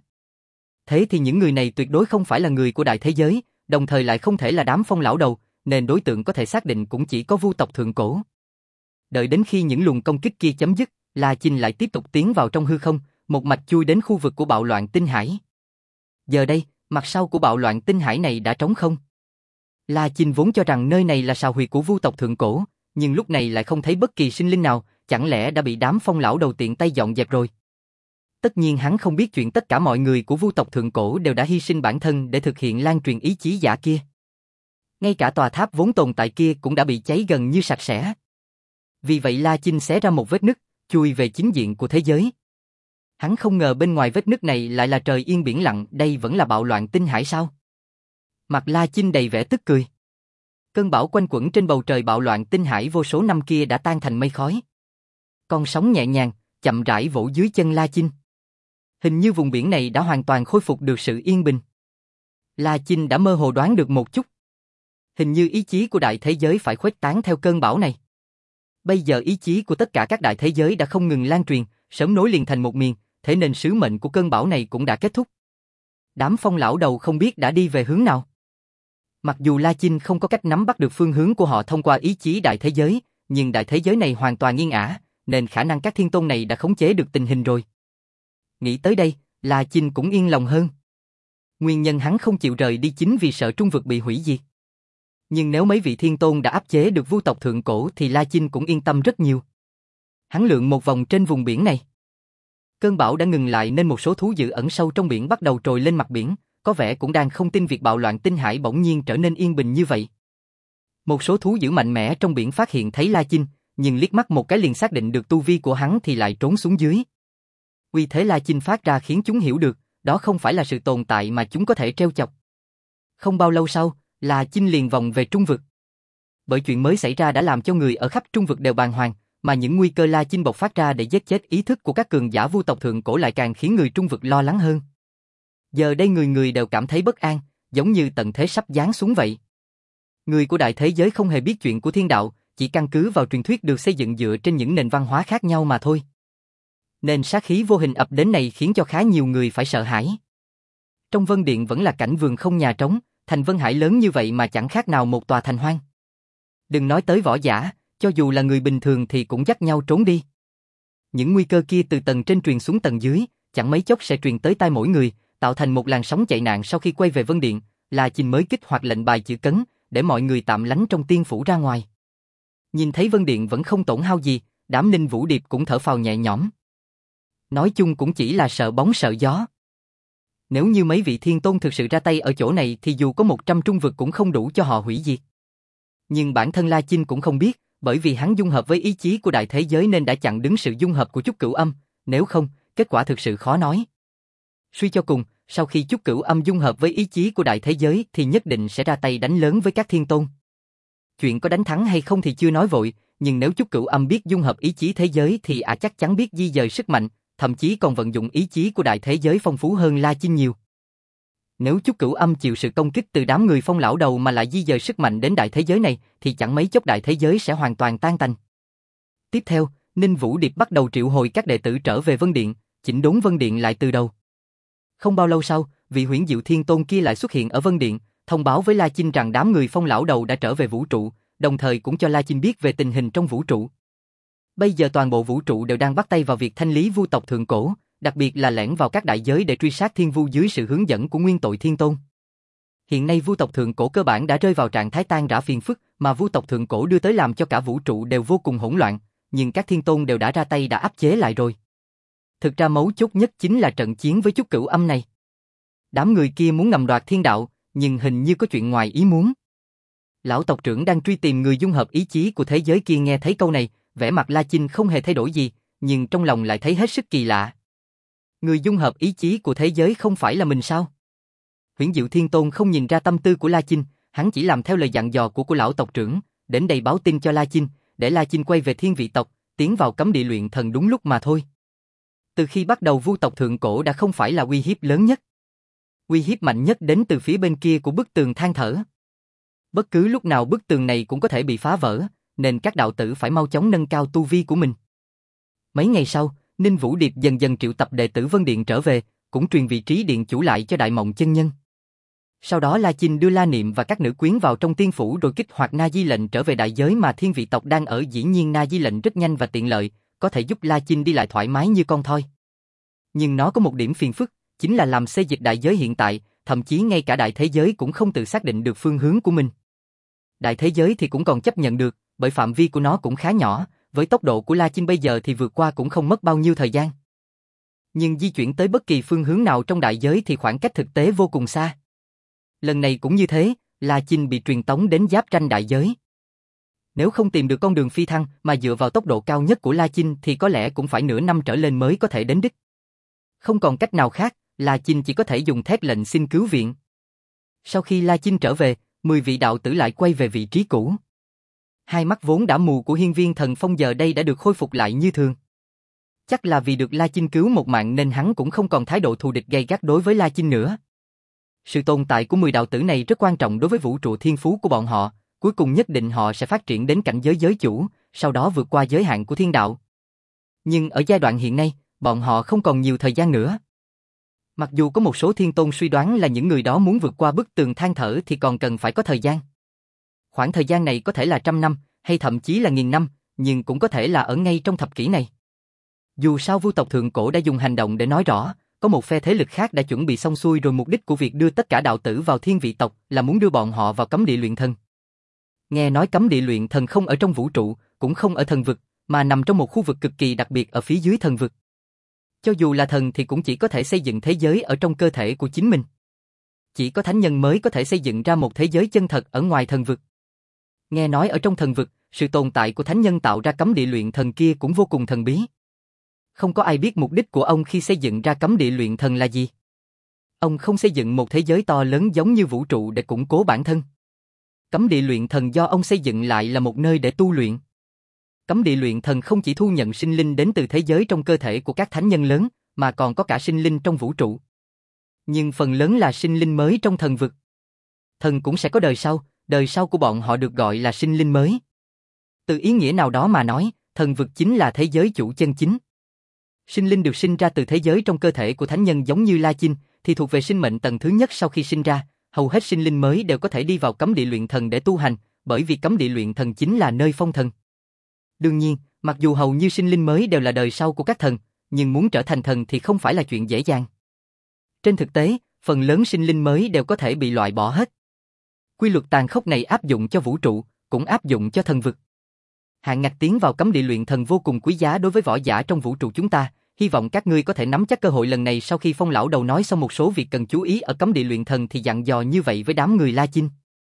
Thế thì những người này tuyệt đối không phải là người của đại thế giới, đồng thời lại không thể là đám Phong lão đầu, nên đối tượng có thể xác định cũng chỉ có Vu tộc thượng cổ. Đợi đến khi những luồng công kích kia chấm dứt, La Chinh lại tiếp tục tiến vào trong hư không, một mạch chui đến khu vực của bạo loạn tinh hải. Giờ đây, mặt sau của bạo loạn tinh hải này đã trống không. La Chinh vốn cho rằng nơi này là sào huyệt của Vu tộc thượng cổ, nhưng lúc này lại không thấy bất kỳ sinh linh nào, chẳng lẽ đã bị đám Phong lão đầu tiện tay dọn dẹp rồi? Tất nhiên hắn không biết chuyện tất cả mọi người của Vu tộc thượng cổ đều đã hy sinh bản thân để thực hiện lan truyền ý chí giả kia. Ngay cả tòa tháp vốn tồn tại kia cũng đã bị cháy gần như sạch sẽ. Vì vậy La Chinh xé ra một vết nứt, chui về chính diện của thế giới. Hắn không ngờ bên ngoài vết nứt này lại là trời yên biển lặng, đây vẫn là bạo loạn tinh hải sao? Mặt La Chinh đầy vẻ tức cười. Cơn bão quanh quẩn trên bầu trời bạo loạn tinh hải vô số năm kia đã tan thành mây khói. Con sóng nhẹ nhàng, chậm rãi vỗ dưới chân La Chinh. Hình như vùng biển này đã hoàn toàn khôi phục được sự yên bình. La Chinh đã mơ hồ đoán được một chút. Hình như ý chí của đại thế giới phải khuếch tán theo cơn bão này. Bây giờ ý chí của tất cả các đại thế giới đã không ngừng lan truyền, sớm nối liền thành một miền, thế nên sứ mệnh của cơn bão này cũng đã kết thúc. Đám Phong lão đầu không biết đã đi về hướng nào. Mặc dù La Chinh không có cách nắm bắt được phương hướng của họ thông qua ý chí đại thế giới, nhưng đại thế giới này hoàn toàn yên ả, nên khả năng các thiên tôn này đã khống chế được tình hình rồi. Nghĩ tới đây, La Chinh cũng yên lòng hơn. Nguyên nhân hắn không chịu rời đi chính vì sợ trung vực bị hủy diệt. Nhưng nếu mấy vị thiên tôn đã áp chế được Vu tộc thượng cổ thì La Chinh cũng yên tâm rất nhiều. Hắn lượn một vòng trên vùng biển này. Cơn bão đã ngừng lại nên một số thú dữ ẩn sâu trong biển bắt đầu trồi lên mặt biển, có vẻ cũng đang không tin việc bạo loạn tinh hải bỗng nhiên trở nên yên bình như vậy. Một số thú dữ mạnh mẽ trong biển phát hiện thấy La Chinh, nhưng liếc mắt một cái liền xác định được tu vi của hắn thì lại trốn xuống dưới. Uy thế La Chinh phát ra khiến chúng hiểu được, đó không phải là sự tồn tại mà chúng có thể trêu chọc. Không bao lâu sau, La Chinh liền vòng về trung vực. Bởi chuyện mới xảy ra đã làm cho người ở khắp trung vực đều bàng hoàng, mà những nguy cơ La Chinh bộc phát ra để giết chết ý thức của các cường giả Vu tộc thượng cổ lại càng khiến người trung vực lo lắng hơn. Giờ đây người người đều cảm thấy bất an, giống như tận thế sắp giáng xuống vậy. Người của đại thế giới không hề biết chuyện của thiên đạo, chỉ căn cứ vào truyền thuyết được xây dựng dựa trên những nền văn hóa khác nhau mà thôi. Nên sát khí vô hình ập đến này khiến cho khá nhiều người phải sợ hãi. Trong Vân Điện vẫn là cảnh vườn không nhà trống, thành Vân Hải lớn như vậy mà chẳng khác nào một tòa thành hoang. Đừng nói tới võ giả, cho dù là người bình thường thì cũng dắt nhau trốn đi. Những nguy cơ kia từ tầng trên truyền xuống tầng dưới, chẳng mấy chốc sẽ truyền tới tai mỗi người, tạo thành một làn sóng chạy nạn. Sau khi quay về Vân Điện, La Chinh mới kích hoạt lệnh bài chữ cấn, để mọi người tạm lánh trong tiên phủ ra ngoài. Nhìn thấy Vân Điện vẫn không tổn hao gì, đám Ninh Vũ Điệp cũng thở phào nhẹ nhõm. Nói chung cũng chỉ là sợ bóng sợ gió. Nếu như mấy vị thiên tôn thực sự ra tay ở chỗ này thì dù có một trăm trung vực cũng không đủ cho họ hủy diệt. Nhưng bản thân La Chinh cũng không biết, bởi vì hắn dung hợp với ý chí của đại thế giới nên đã chặn đứng sự dung hợp của Chúc Cửu Âm, nếu không, kết quả thực sự khó nói. Suy cho cùng, sau khi Chúc Cửu Âm dung hợp với ý chí của đại thế giới thì nhất định sẽ ra tay đánh lớn với các thiên tôn. Chuyện có đánh thắng hay không thì chưa nói vội, nhưng nếu Chúc Cửu Âm biết dung hợp ý chí thế giới thì ả chắc chắn biết di dời sức mạnh, thậm chí còn vận dụng ý chí của đại thế giới phong phú hơn La Chinh nhiều. Nếu Chúc Cửu Âm chịu sự công kích từ đám người Phong lão đầu mà lại di dời sức mạnh đến đại thế giới này thì chẳng mấy chốc đại thế giới sẽ hoàn toàn tan tành. Tiếp theo, Ninh Vũ Điệp bắt đầu triệu hồi các đệ tử trở về Vân Điện, chỉnh đốn Vân Điện lại từ đầu. Không bao lâu sau, vị Huyễn Diệu Thiên Tôn kia lại xuất hiện ở Vân Điện, thông báo với La Chinh rằng đám người Phong lão đầu đã trở về vũ trụ, đồng thời cũng cho La Chinh biết về tình hình trong vũ trụ. Bây giờ toàn bộ vũ trụ đều đang bắt tay vào việc thanh lý vu tộc thượng cổ, đặc biệt là lẻn vào các đại giới để truy sát thiên vu dưới sự hướng dẫn của Nguyên Tội Thiên Tôn. Hiện nay vu tộc thượng cổ cơ bản đã rơi vào trạng thái tan rã phiền phức mà vu tộc thượng cổ đưa tới làm cho cả vũ trụ đều vô cùng hỗn loạn, nhưng các thiên tôn đều đã ra tay đã áp chế lại rồi. Thực ra mấu chốt nhất chính là trận chiến với Chúc Cửu Âm này. Đám người kia muốn ngầm đoạt thiên đạo, nhưng hình như có chuyện ngoài ý muốn. Lão tộc trưởng đang truy tìm người dung hợp ý chí của thế giới kia nghe thấy câu này, vẻ mặt La Chinh không hề thay đổi gì, nhưng trong lòng lại thấy hết sức kỳ lạ. Người dung hợp ý chí của thế giới không phải là mình sao? Huyễn Diệu Thiên Tôn không nhìn ra tâm tư của La Chinh, hắn chỉ làm theo lời dặn dò của của lão tộc trưởng, đến đây báo tin cho La Chinh, để La Chinh quay về Thiên Vị tộc, tiến vào cấm địa luyện thần đúng lúc mà thôi. Từ khi bắt đầu vu tộc thượng cổ đã không phải là uy hiếp lớn nhất. Uy hiếp mạnh nhất đến từ phía bên kia của bức tường than thở. Bất cứ lúc nào bức tường này cũng có thể bị phá vỡ, nên các đạo tử phải mau chóng nâng cao tu vi của mình. Mấy ngày sau, Ninh Vũ Điệp dần dần triệu tập đệ tử Vân Điện trở về, cũng truyền vị trí điện chủ lại cho Đại Mộng chân nhân. Sau đó La Chinh đưa La Niệm và các nữ quyến vào trong tiên phủ rồi kích hoạt Na Di lệnh trở về đại giới mà Thiên Vị tộc đang ở. Dĩ nhiên Na Di lệnh rất nhanh và tiện lợi, có thể giúp La Chinh đi lại thoải mái như con thoi. Nhưng nó có một điểm phiền phức, chính là làm xê dịch đại giới hiện tại, thậm chí ngay cả đại thế giới cũng không tự xác định được phương hướng của mình. Đại thế giới thì cũng còn chấp nhận được, bởi phạm vi của nó cũng khá nhỏ, với tốc độ của La Chinh bây giờ thì vượt qua cũng không mất bao nhiêu thời gian. Nhưng di chuyển tới bất kỳ phương hướng nào trong đại giới thì khoảng cách thực tế vô cùng xa. Lần này cũng như thế, La Chinh bị truyền tống đến giáp ranh đại giới. Nếu không tìm được con đường phi thăng mà dựa vào tốc độ cao nhất của La Chinh thì có lẽ cũng phải nửa năm trở lên mới có thể đến đích. Không còn cách nào khác, La Chinh chỉ có thể dùng thét lệnh xin cứu viện. Sau khi La Chinh trở về, mười vị đạo tử lại quay về vị trí cũ. Hai mắt vốn đã mù của Hiên Viên Thần Phong giờ đây đã được khôi phục lại như thường. Chắc là vì được La Chinh cứu một mạng nên hắn cũng không còn thái độ thù địch gay gắt đối với La Chinh nữa. Sự tồn tại của mười đạo tử này rất quan trọng đối với vũ trụ thiên phú của bọn họ, cuối cùng nhất định họ sẽ phát triển đến cảnh giới giới chủ, sau đó vượt qua giới hạn của thiên đạo. Nhưng ở giai đoạn hiện nay, bọn họ không còn nhiều thời gian nữa. Mặc dù có một số thiên tôn suy đoán là những người đó muốn vượt qua bức tường than thở thì còn cần phải có thời gian. Khoảng thời gian này có thể là trăm năm, hay thậm chí là nghìn năm, nhưng cũng có thể là ở ngay trong thập kỷ này. Dù sao vu tộc thượng cổ đã dùng hành động để nói rõ, có một phe thế lực khác đã chuẩn bị xong xuôi rồi. Mục đích của việc đưa tất cả đạo tử vào Thiên Vị tộc là muốn đưa bọn họ vào cấm địa luyện thần. Nghe nói cấm địa luyện thần không ở trong vũ trụ, cũng không ở thần vực, mà nằm trong một khu vực cực kỳ đặc biệt ở phía dưới thần vực. Cho dù là thần thì cũng chỉ có thể xây dựng thế giới ở trong cơ thể của chính mình. Chỉ có thánh nhân mới có thể xây dựng ra một thế giới chân thật ở ngoài thần vực. Nghe nói ở trong thần vực, sự tồn tại của thánh nhân tạo ra cấm địa luyện thần kia cũng vô cùng thần bí. Không có ai biết mục đích của ông khi xây dựng ra cấm địa luyện thần là gì. Ông không xây dựng một thế giới to lớn giống như vũ trụ để củng cố bản thân. Cấm địa luyện thần do ông xây dựng lại là một nơi để tu luyện. Cấm địa luyện thần không chỉ thu nhận sinh linh đến từ thế giới trong cơ thể của các thánh nhân lớn, mà còn có cả sinh linh trong vũ trụ. Nhưng phần lớn là sinh linh mới trong thần vực. Thần cũng sẽ có đời sau, đời sau của bọn họ được gọi là sinh linh mới. Từ ý nghĩa nào đó mà nói, thần vực chính là thế giới chủ chân chính. Sinh linh được sinh ra từ thế giới trong cơ thể của thánh nhân giống như La Chinh, thì thuộc về sinh mệnh tầng thứ nhất sau khi sinh ra, hầu hết sinh linh mới đều có thể đi vào cấm địa luyện thần để tu hành, bởi vì cấm địa luyện thần chính là nơi phong thần. Đương nhiên, mặc dù hầu như sinh linh mới đều là đời sau của các thần, nhưng muốn trở thành thần thì không phải là chuyện dễ dàng. Trên thực tế, phần lớn sinh linh mới đều có thể bị loại bỏ hết. Quy luật tàn khốc này áp dụng cho vũ trụ, cũng áp dụng cho thần vực. Hạn ngạch tiến vào cấm địa luyện thần vô cùng quý giá đối với võ giả trong vũ trụ chúng ta, hy vọng các ngươi có thể nắm chắc cơ hội lần này. Sau khi Phong lão đầu nói xong một số việc cần chú ý ở cấm địa luyện thần thì dặn dò như vậy với đám người La Chinh.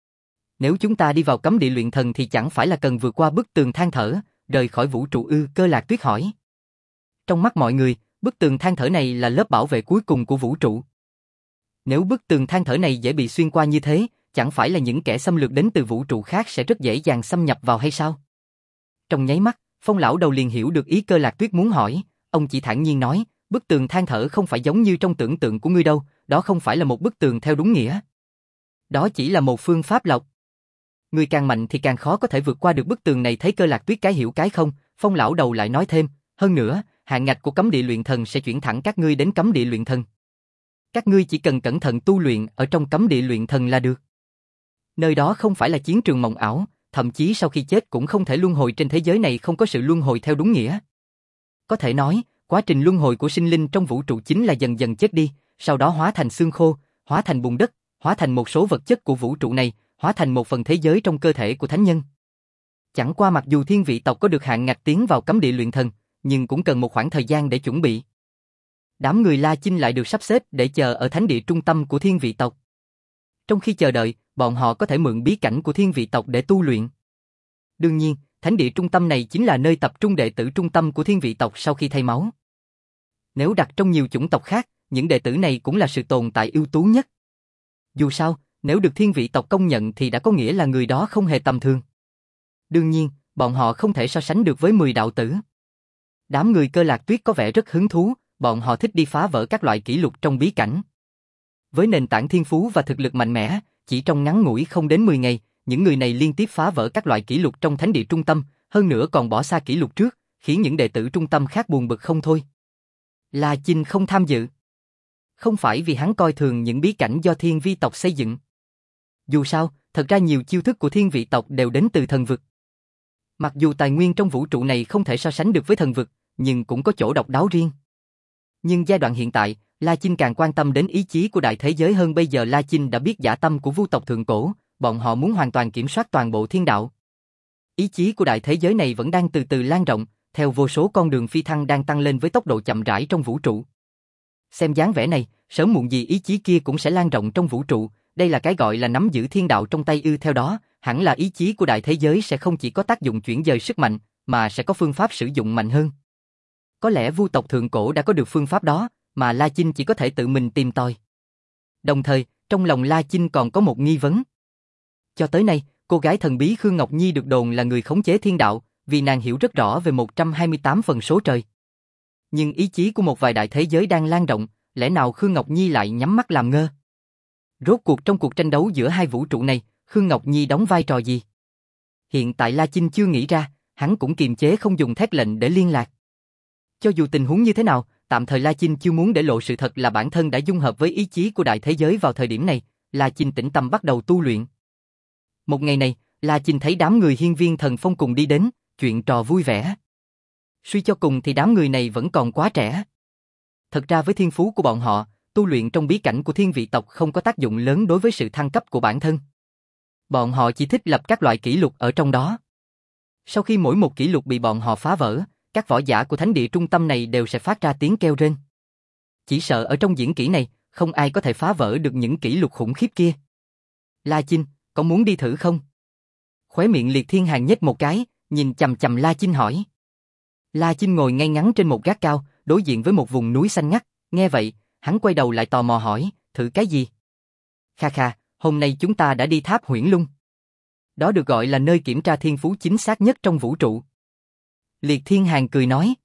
Nếu chúng ta đi vào cấm địa luyện thần thì chẳng phải là cần vượt qua bức tường than thở, rời khỏi vũ trụ ư? Cơ Lạc Tuyết hỏi. Trong mắt mọi người, bức tường than thở này là lớp bảo vệ cuối cùng của vũ trụ. Nếu bức tường than thở này dễ bị xuyên qua như thế, chẳng phải là những kẻ xâm lược đến từ vũ trụ khác sẽ rất dễ dàng xâm nhập vào hay sao? Trong nháy mắt, Phong lão đầu liền hiểu được ý Cơ Lạc Tuyết muốn hỏi, ông chỉ thản nhiên nói, bức tường than thở không phải giống như trong tưởng tượng của ngươi đâu, đó không phải là một bức tường theo đúng nghĩa. Đó chỉ là một phương pháp lọc. Người càng mạnh thì càng khó có thể vượt qua được bức tường này. Thấy Cơ Lạc Tuyết cái hiểu cái không, Phong lão đầu lại nói thêm, hơn nữa, hạn ngạch của cấm địa luyện thần sẽ chuyển thẳng các ngươi đến cấm địa luyện thần. Các ngươi chỉ cần cẩn thận tu luyện ở trong cấm địa luyện thần là được. Nơi đó không phải là chiến trường mộng ảo, thậm chí sau khi chết cũng không thể luân hồi. Trên thế giới này không có sự luân hồi theo đúng nghĩa. Có thể nói, quá trình luân hồi của sinh linh trong vũ trụ chính là dần dần chết đi, sau đó hóa thành xương khô, hóa thành bùn đất, hóa thành một số vật chất của vũ trụ này, hóa thành một phần thế giới trong cơ thể của thánh nhân. Chẳng qua mặc dù thiên vị tộc có được hạn ngạch tiến vào cấm địa luyện thần, nhưng cũng cần một khoảng thời gian để chuẩn bị. Đám người La Chinh lại được sắp xếp để chờ ở thánh địa trung tâm của thiên vị tộc. Trong khi chờ đợi, bọn họ có thể mượn bí cảnh của thiên vị tộc để tu luyện. Đương nhiên, thánh địa trung tâm này chính là nơi tập trung đệ tử trung tâm của thiên vị tộc sau khi thay máu. Nếu đặt trong nhiều chủng tộc khác, những đệ tử này cũng là sự tồn tại ưu tú nhất. Dù sao, nếu được thiên vị tộc công nhận thì đã có nghĩa là người đó không hề tầm thường. Đương nhiên, bọn họ không thể so sánh được với mười đạo tử. Đám người Cơ Lạc Tuyết có vẻ rất hứng thú, bọn họ thích đi phá vỡ các loại kỷ lục trong bí cảnh. Với nền tảng thiên phú và thực lực mạnh mẽ, chỉ trong ngắn ngủi không đến mười ngày, những người này liên tiếp phá vỡ các loại kỷ lục trong thánh địa trung tâm, hơn nữa còn bỏ xa kỷ lục trước, khiến những đệ tử trung tâm khác buồn bực không thôi. La Chinh không tham dự. Không phải vì hắn coi thường những bí cảnh do thiên vi tộc xây dựng. Dù sao, thật ra nhiều chiêu thức của thiên vị tộc đều đến từ thần vực. Mặc dù tài nguyên trong vũ trụ này không thể so sánh được với thần vực, nhưng cũng có chỗ độc đáo riêng. Nhưng giai đoạn hiện tại, La Chinh càng quan tâm đến ý chí của đại thế giới hơn. Bây giờ La Chinh đã biết dã tâm của Vu tộc thượng cổ, bọn họ muốn hoàn toàn kiểm soát toàn bộ thiên đạo. Ý chí của đại thế giới này vẫn đang từ từ lan rộng, theo vô số con đường phi thăng đang tăng lên với tốc độ chậm rãi trong vũ trụ. Xem dáng vẻ này, sớm muộn gì ý chí kia cũng sẽ lan rộng trong vũ trụ, đây là cái gọi là nắm giữ thiên đạo trong tay ư? Theo đó, hẳn là ý chí của đại thế giới sẽ không chỉ có tác dụng chuyển dời sức mạnh, mà sẽ có phương pháp sử dụng mạnh hơn. Có lẽ Vu tộc thượng cổ đã có được phương pháp đó, mà La Chinh chỉ có thể tự mình tìm tòi. Đồng thời, trong lòng La Chinh còn có một nghi vấn. Cho tới nay, cô gái thần bí Khương Ngọc Nhi được đồn là người khống chế thiên đạo, vì nàng hiểu rất rõ về một trăm hai mươi tám phần số trời. Nhưng ý chí của một vài đại thế giới đang lan rộng, lẽ nào Khương Ngọc Nhi lại nhắm mắt làm ngơ? Rốt cuộc trong cuộc tranh đấu giữa hai vũ trụ này, Khương Ngọc Nhi đóng vai trò gì? Hiện tại La Chinh chưa nghĩ ra, hắn cũng kiềm chế không dùng thét lệnh để liên lạc. Cho dù tình huống như thế nào, tạm thời La Chinh chưa muốn để lộ sự thật là bản thân đã dung hợp với ý chí của đại thế giới. Vào thời điểm này, La Chinh tĩnh tâm bắt đầu tu luyện. Một ngày này, La Chinh thấy đám người hiên viên thần phong cùng đi đến, chuyện trò vui vẻ. Suy cho cùng thì đám người này vẫn còn quá trẻ. Thật ra với thiên phú của bọn họ, tu luyện trong bí cảnh của thiên vị tộc không có tác dụng lớn đối với sự thăng cấp của bản thân. Bọn họ chỉ thích lập các loại kỷ lục ở trong đó. Sau khi mỗi một kỷ lục bị bọn họ phá vỡ, các võ giả của thánh địa trung tâm này đều sẽ phát ra tiếng kêu rên. Chỉ sợ ở trong diễn kỹ này, không ai có thể phá vỡ được những kỷ lục khủng khiếp kia. La Chinh, có muốn đi thử không? Khóe miệng Liệt Thiên Hàn nhếch một cái, nhìn chằm chằm La Chinh hỏi. La Chinh ngồi ngay ngắn trên một gác cao, đối diện với một vùng núi xanh ngắt, nghe vậy, hắn quay đầu lại tò mò hỏi, thử cái gì? Kha kha, hôm nay chúng ta đã đi tháp Huyễn Lung. Đó được gọi là nơi kiểm tra thiên phú chính xác nhất trong vũ trụ. Liệt Thiên Hàn cười nói.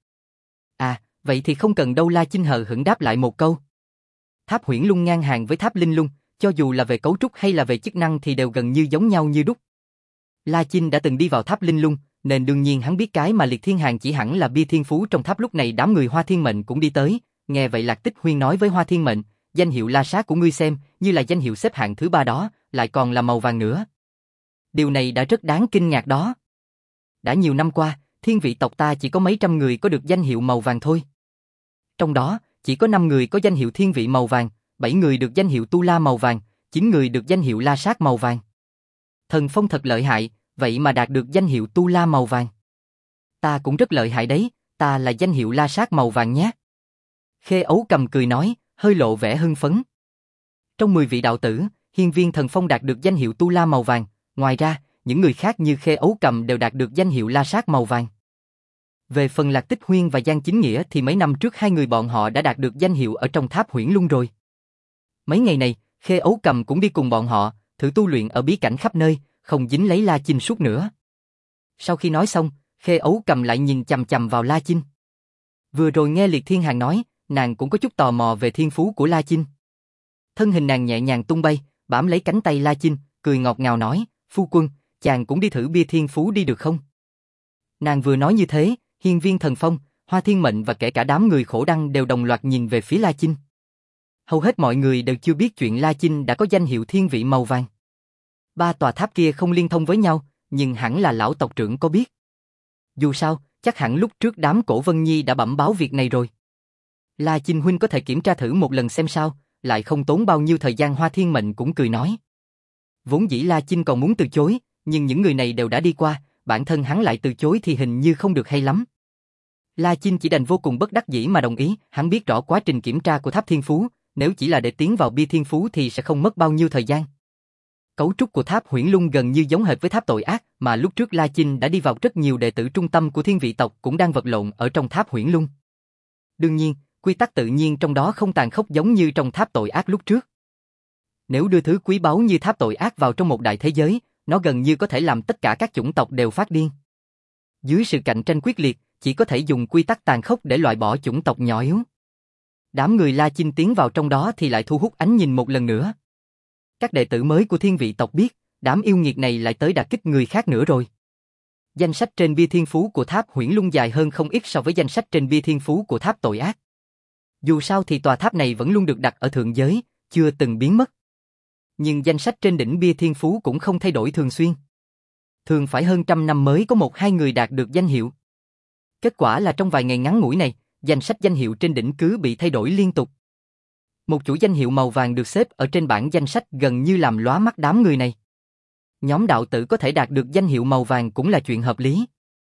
À, vậy thì không cần đâu. La Chinh hờ hững đáp lại một câu. Tháp Huyễn Lung ngang hàng với tháp Linh Lung, cho dù là về cấu trúc hay là về chức năng thì đều gần như giống nhau như đúc. La Chinh đã từng đi vào tháp Linh Lung, nên đương nhiên hắn biết cái mà Liệt Thiên Hàn chỉ hẳn là bia thiên phú trong tháp. Lúc này đám người Hoa Thiên Mệnh cũng đi tới, nghe vậy Lạc Tích Huyên nói với Hoa Thiên Mệnh, danh hiệu La Sát của ngươi xem, như là danh hiệu xếp hạng thứ ba đó, lại còn là màu vàng nữa. Điều này đã rất đáng kinh ngạc đó. Đã nhiều năm qua, thiên vị tộc ta chỉ có mấy trăm người có được danh hiệu màu vàng thôi. Trong đó, chỉ có năm người có danh hiệu thiên vị màu vàng, bảy người được danh hiệu Tu La màu vàng, chín người được danh hiệu La Sát màu vàng. Thần Phong thật lợi hại, vậy mà đạt được danh hiệu Tu La màu vàng. Ta cũng rất lợi hại đấy, ta là danh hiệu La Sát màu vàng nhé. Khê Ấu Cầm cười nói, hơi lộ vẻ hưng phấn. Trong mười vị đạo tử, Hiên Viên Thần Phong đạt được danh hiệu Tu La màu vàng, ngoài ra, những người khác như Khê Ấu Cầm đều đạt được danh hiệu La Sát màu vàng. Về phần Lạc Tích Huyên và Giang Chính Nghĩa thì mấy năm trước hai người bọn họ đã đạt được danh hiệu ở trong tháp Huyễn Lung rồi. Mấy ngày này, Khê Ấu Cầm cũng đi cùng bọn họ, thử tu luyện ở bí cảnh khắp nơi, không dính lấy La Chinh suốt nữa. Sau khi nói xong, Khê Ấu Cầm lại nhìn chằm chằm vào La Chinh. Vừa rồi nghe Liệt Thiên Hàn nói, nàng cũng có chút tò mò về thiên phú của La Chinh. Thân hình nàng nhẹ nhàng tung bay, bám lấy cánh tay La Chinh, cười ngọt ngào nói, phu quân, chàng cũng đi thử bia thiên phú đi được không? Nàng vừa nói như thế, Hiên Viên Thần Phong, Hoa Thiên Mệnh và kể cả đám người khổ đăng đều đồng loạt nhìn về phía La Chinh. Hầu hết mọi người đều chưa biết chuyện La Chinh đã có danh hiệu thiên vị màu vàng. Ba tòa tháp kia không liên thông với nhau, nhưng hẳn là lão tộc trưởng có biết. Dù sao, chắc hẳn lúc trước đám Cổ Vân Nhi đã bẩm báo việc này rồi. La Chinh huynh có thể kiểm tra thử một lần xem sao, lại không tốn bao nhiêu thời gian. Hoa Thiên Mệnh cũng cười nói. Vốn dĩ La Chinh còn muốn từ chối, nhưng những người này đều đã đi qua, bản thân hắn lại từ chối thì hình như không được hay lắm. La Chinh chỉ đành vô cùng bất đắc dĩ mà đồng ý, hắn biết rõ quá trình kiểm tra của tháp thiên phú, nếu chỉ là để tiến vào bia thiên phú thì sẽ không mất bao nhiêu thời gian. Cấu trúc của tháp Huyễn Lung gần như giống hệt với tháp tội ác, mà lúc trước La Chinh đã đi vào, rất nhiều đệ tử trung tâm của thiên vị tộc cũng đang vật lộn ở trong tháp Huyễn Lung. Đương nhiên, quy tắc tự nhiên trong đó không tàn khốc giống như trong tháp tội ác lúc trước. Nếu đưa thứ quý báu như tháp tội ác vào trong một đại thế giới, nó gần như có thể làm tất cả các chủng tộc đều phát điên. Dưới sự cạnh tranh quyết liệt, chỉ có thể dùng quy tắc tàn khốc để loại bỏ chủng tộc nhỏ yếu. Đám người La Chinh tiến vào trong đó thì lại thu hút ánh nhìn một lần nữa. Các đệ tử mới của thiên vị tộc biết, đám yêu nghiệt này lại tới đả kích người khác nữa rồi. Danh sách trên bia thiên phú của tháp Huyễn Lung dài hơn không ít so với danh sách trên bia thiên phú của tháp tội ác. Dù sao thì tòa tháp này vẫn luôn được đặt ở thượng giới, chưa từng biến mất. Nhưng danh sách trên đỉnh bia thiên phú cũng không thay đổi thường xuyên. Thường phải hơn trăm năm mới có một hai người đạt được danh hiệu. Kết quả là trong vài ngày ngắn ngủi này, danh sách danh hiệu trên đỉnh cứ bị thay đổi liên tục. Một chuỗi danh hiệu màu vàng được xếp ở trên bảng danh sách gần như làm lóa mắt đám người này. Nhóm đạo tử có thể đạt được danh hiệu màu vàng cũng là chuyện hợp lý.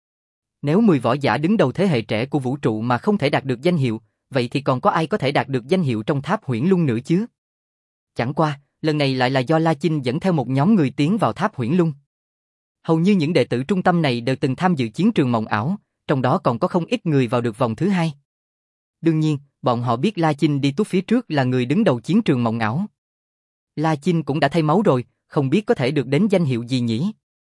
Nếu mười võ giả đứng đầu thế hệ trẻ của vũ trụ mà không thể đạt được danh hiệu, vậy thì còn có ai có thể đạt được danh hiệu trong tháp Huyễn Lung nữa chứ? Chẳng qua, lần này lại là do La Chinh dẫn theo một nhóm người tiến vào tháp Huyễn Lung. Hầu như những đệ tử trung tâm này đều từng tham dự chiến trường mộng ảo, trong đó còn có không ít người vào được vòng thứ hai. Đương nhiên, bọn họ biết La Chinh đi túp phía trước là người đứng đầu chiến trường mộng ảo. La Chinh cũng đã thay máu rồi, không biết có thể được đến danh hiệu gì nhỉ?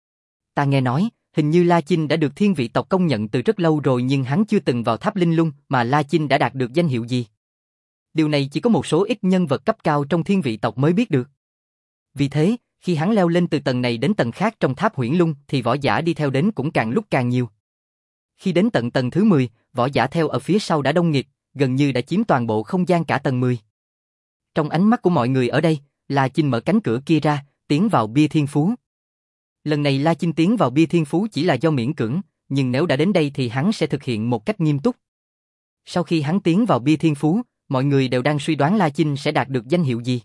Ta nghe nói, hình như La Chinh đã được thiên vị tộc công nhận từ rất lâu rồi, nhưng hắn chưa từng vào tháp linh lung, mà La Chinh đã đạt được danh hiệu gì? Điều này chỉ có một số ít nhân vật cấp cao trong thiên vị tộc mới biết được. Vì thế, khi hắn leo lên từ tầng này đến tầng khác trong tháp Huyễn Lung thì võ giả đi theo đến cũng càng lúc càng nhiều. Khi đến tận tầng thứ mười, võ giả theo ở phía sau đã đông nghịt, gần như đã chiếm toàn bộ không gian cả tầng mười. Trong ánh mắt của mọi người ở đây, La Chinh mở cánh cửa kia ra, tiến vào bia thiên phú. Lần này La Chinh tiến vào bia thiên phú chỉ là do miễn cưỡng, nhưng nếu đã đến đây thì hắn sẽ thực hiện một cách nghiêm túc. Sau khi hắn tiến vào bia thiên phú, mọi người đều đang suy đoán La Chinh sẽ đạt được danh hiệu gì.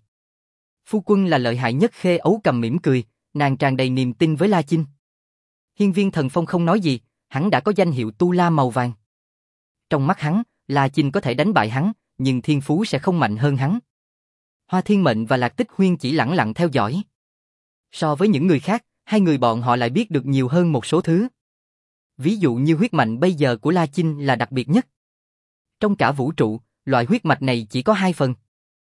Phu quân là lợi hại nhất. Khê Ấu Cầm mỉm cười, nàng tràn đầy niềm tin với La Chinh. Hiên Viên Thần Phong không nói gì, hắn đã có danh hiệu Tu La màu vàng. Trong mắt hắn, La Chinh có thể đánh bại hắn, nhưng thiên phú sẽ không mạnh hơn hắn. Hoa Thiên Mệnh và Lạc Tích Huyên chỉ lẳng lặng theo dõi. So với những người khác, hai người bọn họ lại biết được nhiều hơn một số thứ. Ví dụ như huyết mạch bây giờ của La Chinh là đặc biệt nhất. Trong cả vũ trụ, loại huyết mạch này chỉ có hai phần.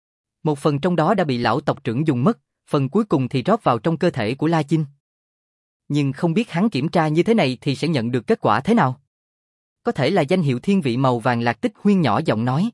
Một phần trong đó đã bị lão tộc trưởng dùng mất, phần cuối cùng thì rót vào trong cơ thể của La Chinh. Nhưng không biết hắn kiểm tra như thế này thì sẽ nhận được kết quả thế nào? Có thể là danh hiệu thiên vị màu vàng. Lạc Tích Huyên nhỏ giọng nói.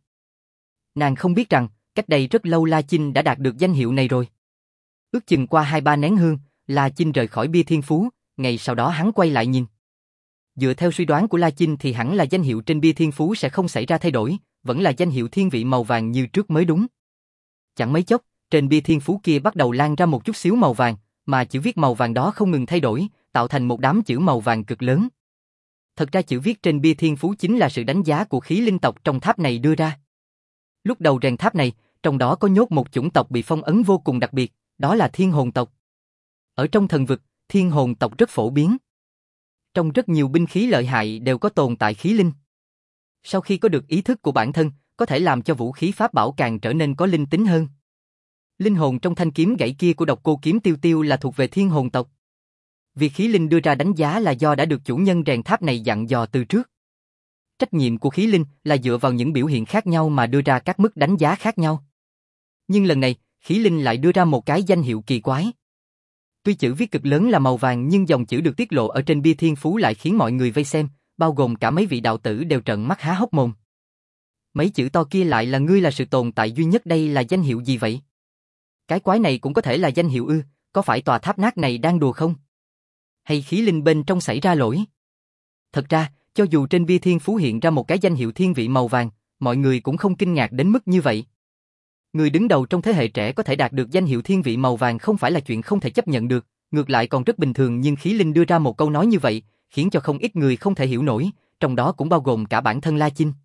Nàng không biết rằng, cách đây rất lâu La Chinh đã đạt được danh hiệu này rồi. Ước chừng qua hai ba nén hương, La Chinh rời khỏi bia thiên phú, ngày sau đó hắn quay lại nhìn. Dựa theo suy đoán của La Chinh thì hẳn là danh hiệu trên bia thiên phú sẽ không xảy ra thay đổi, vẫn là danh hiệu thiên vị màu vàng như trước mới đúng. Chẳng mấy chốc, trên bia thiên phú kia bắt đầu lan ra một chút xíu màu vàng, mà chữ viết màu vàng đó không ngừng thay đổi, tạo thành một đám chữ màu vàng cực lớn. Thật ra chữ viết trên bia thiên phú chính là sự đánh giá của khí linh tộc trong tháp này đưa ra. Lúc đầu rèn tháp này, trong đó có nhốt một chủng tộc bị phong ấn vô cùng đặc biệt, đó là thiên hồn tộc. Ở trong thần vực, thiên hồn tộc rất phổ biến. Trong rất nhiều binh khí lợi hại đều có tồn tại khí linh. Sau khi có được ý thức của bản thân, có thể làm cho vũ khí pháp bảo càng trở nên có linh tính hơn. Linh hồn trong thanh kiếm gãy kia của độc cô kiếm tiêu tiêu là thuộc về thiên hồn tộc. Việc khí linh đưa ra đánh giá là do đã được chủ nhân rèn tháp này dặn dò từ trước. Trách nhiệm của khí linh là dựa vào những biểu hiện khác nhau mà đưa ra các mức đánh giá khác nhau. Nhưng lần này, khí linh lại đưa ra một cái danh hiệu kỳ quái. Tuy chữ viết cực lớn là màu vàng nhưng dòng chữ được tiết lộ ở trên bia thiên phú lại khiến mọi người vây xem, bao gồm cả mấy vị đạo tử đều trợn mắt há hốc mồm. Mấy chữ to kia lại là ngươi là sự tồn tại duy nhất, đây là danh hiệu gì vậy? Cái quái này cũng có thể là danh hiệu ư, có phải tòa tháp nát này đang đùa không? Hay khí linh bên trong xảy ra lỗi? Thật ra, cho dù trên bia thiên phú hiện ra một cái danh hiệu thiên vị màu vàng, mọi người cũng không kinh ngạc đến mức như vậy. Người đứng đầu trong thế hệ trẻ có thể đạt được danh hiệu thiên vị màu vàng không phải là chuyện không thể chấp nhận được, ngược lại còn rất bình thường, nhưng khí linh đưa ra một câu nói như vậy, khiến cho không ít người không thể hiểu nổi, trong đó cũng bao gồm cả bản thân La Chinh.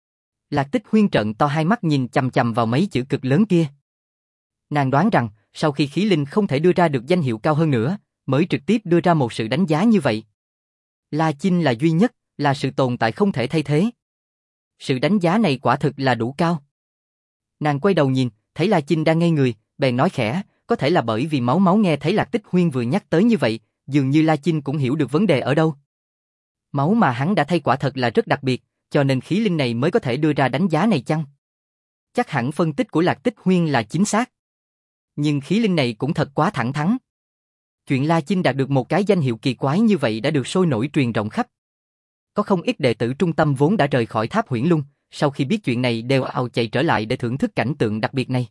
Lạc Tích Huyên trợn to hai mắt nhìn chằm chằm vào mấy chữ cực lớn kia. Nàng đoán rằng, sau khi khí linh không thể đưa ra được danh hiệu cao hơn nữa, mới trực tiếp đưa ra một sự đánh giá như vậy. La Chinh là duy nhất, là sự tồn tại không thể thay thế. Sự đánh giá này quả thực là đủ cao. Nàng quay đầu nhìn, thấy La Chinh đang ngây người, bèn nói khẽ, có thể là bởi vì máu máu nghe thấy Lạc Tích Huyên vừa nhắc tới như vậy, dường như La Chinh cũng hiểu được vấn đề ở đâu. Máu mà hắn đã thay quả thật là rất đặc biệt, cho nên khí linh này mới có thể đưa ra đánh giá này chăng? Chắc hẳn phân tích của Lạc Tích Huyên là chính xác. Nhưng khí linh này cũng thật quá thẳng thắn. Chuyện La Chinh đạt được một cái danh hiệu kỳ quái như vậy đã được sôi nổi truyền rộng khắp. Có không ít đệ tử trung tâm vốn đã rời khỏi tháp Huyễn Lung, sau khi biết chuyện này đều ào chạy trở lại để thưởng thức cảnh tượng đặc biệt này.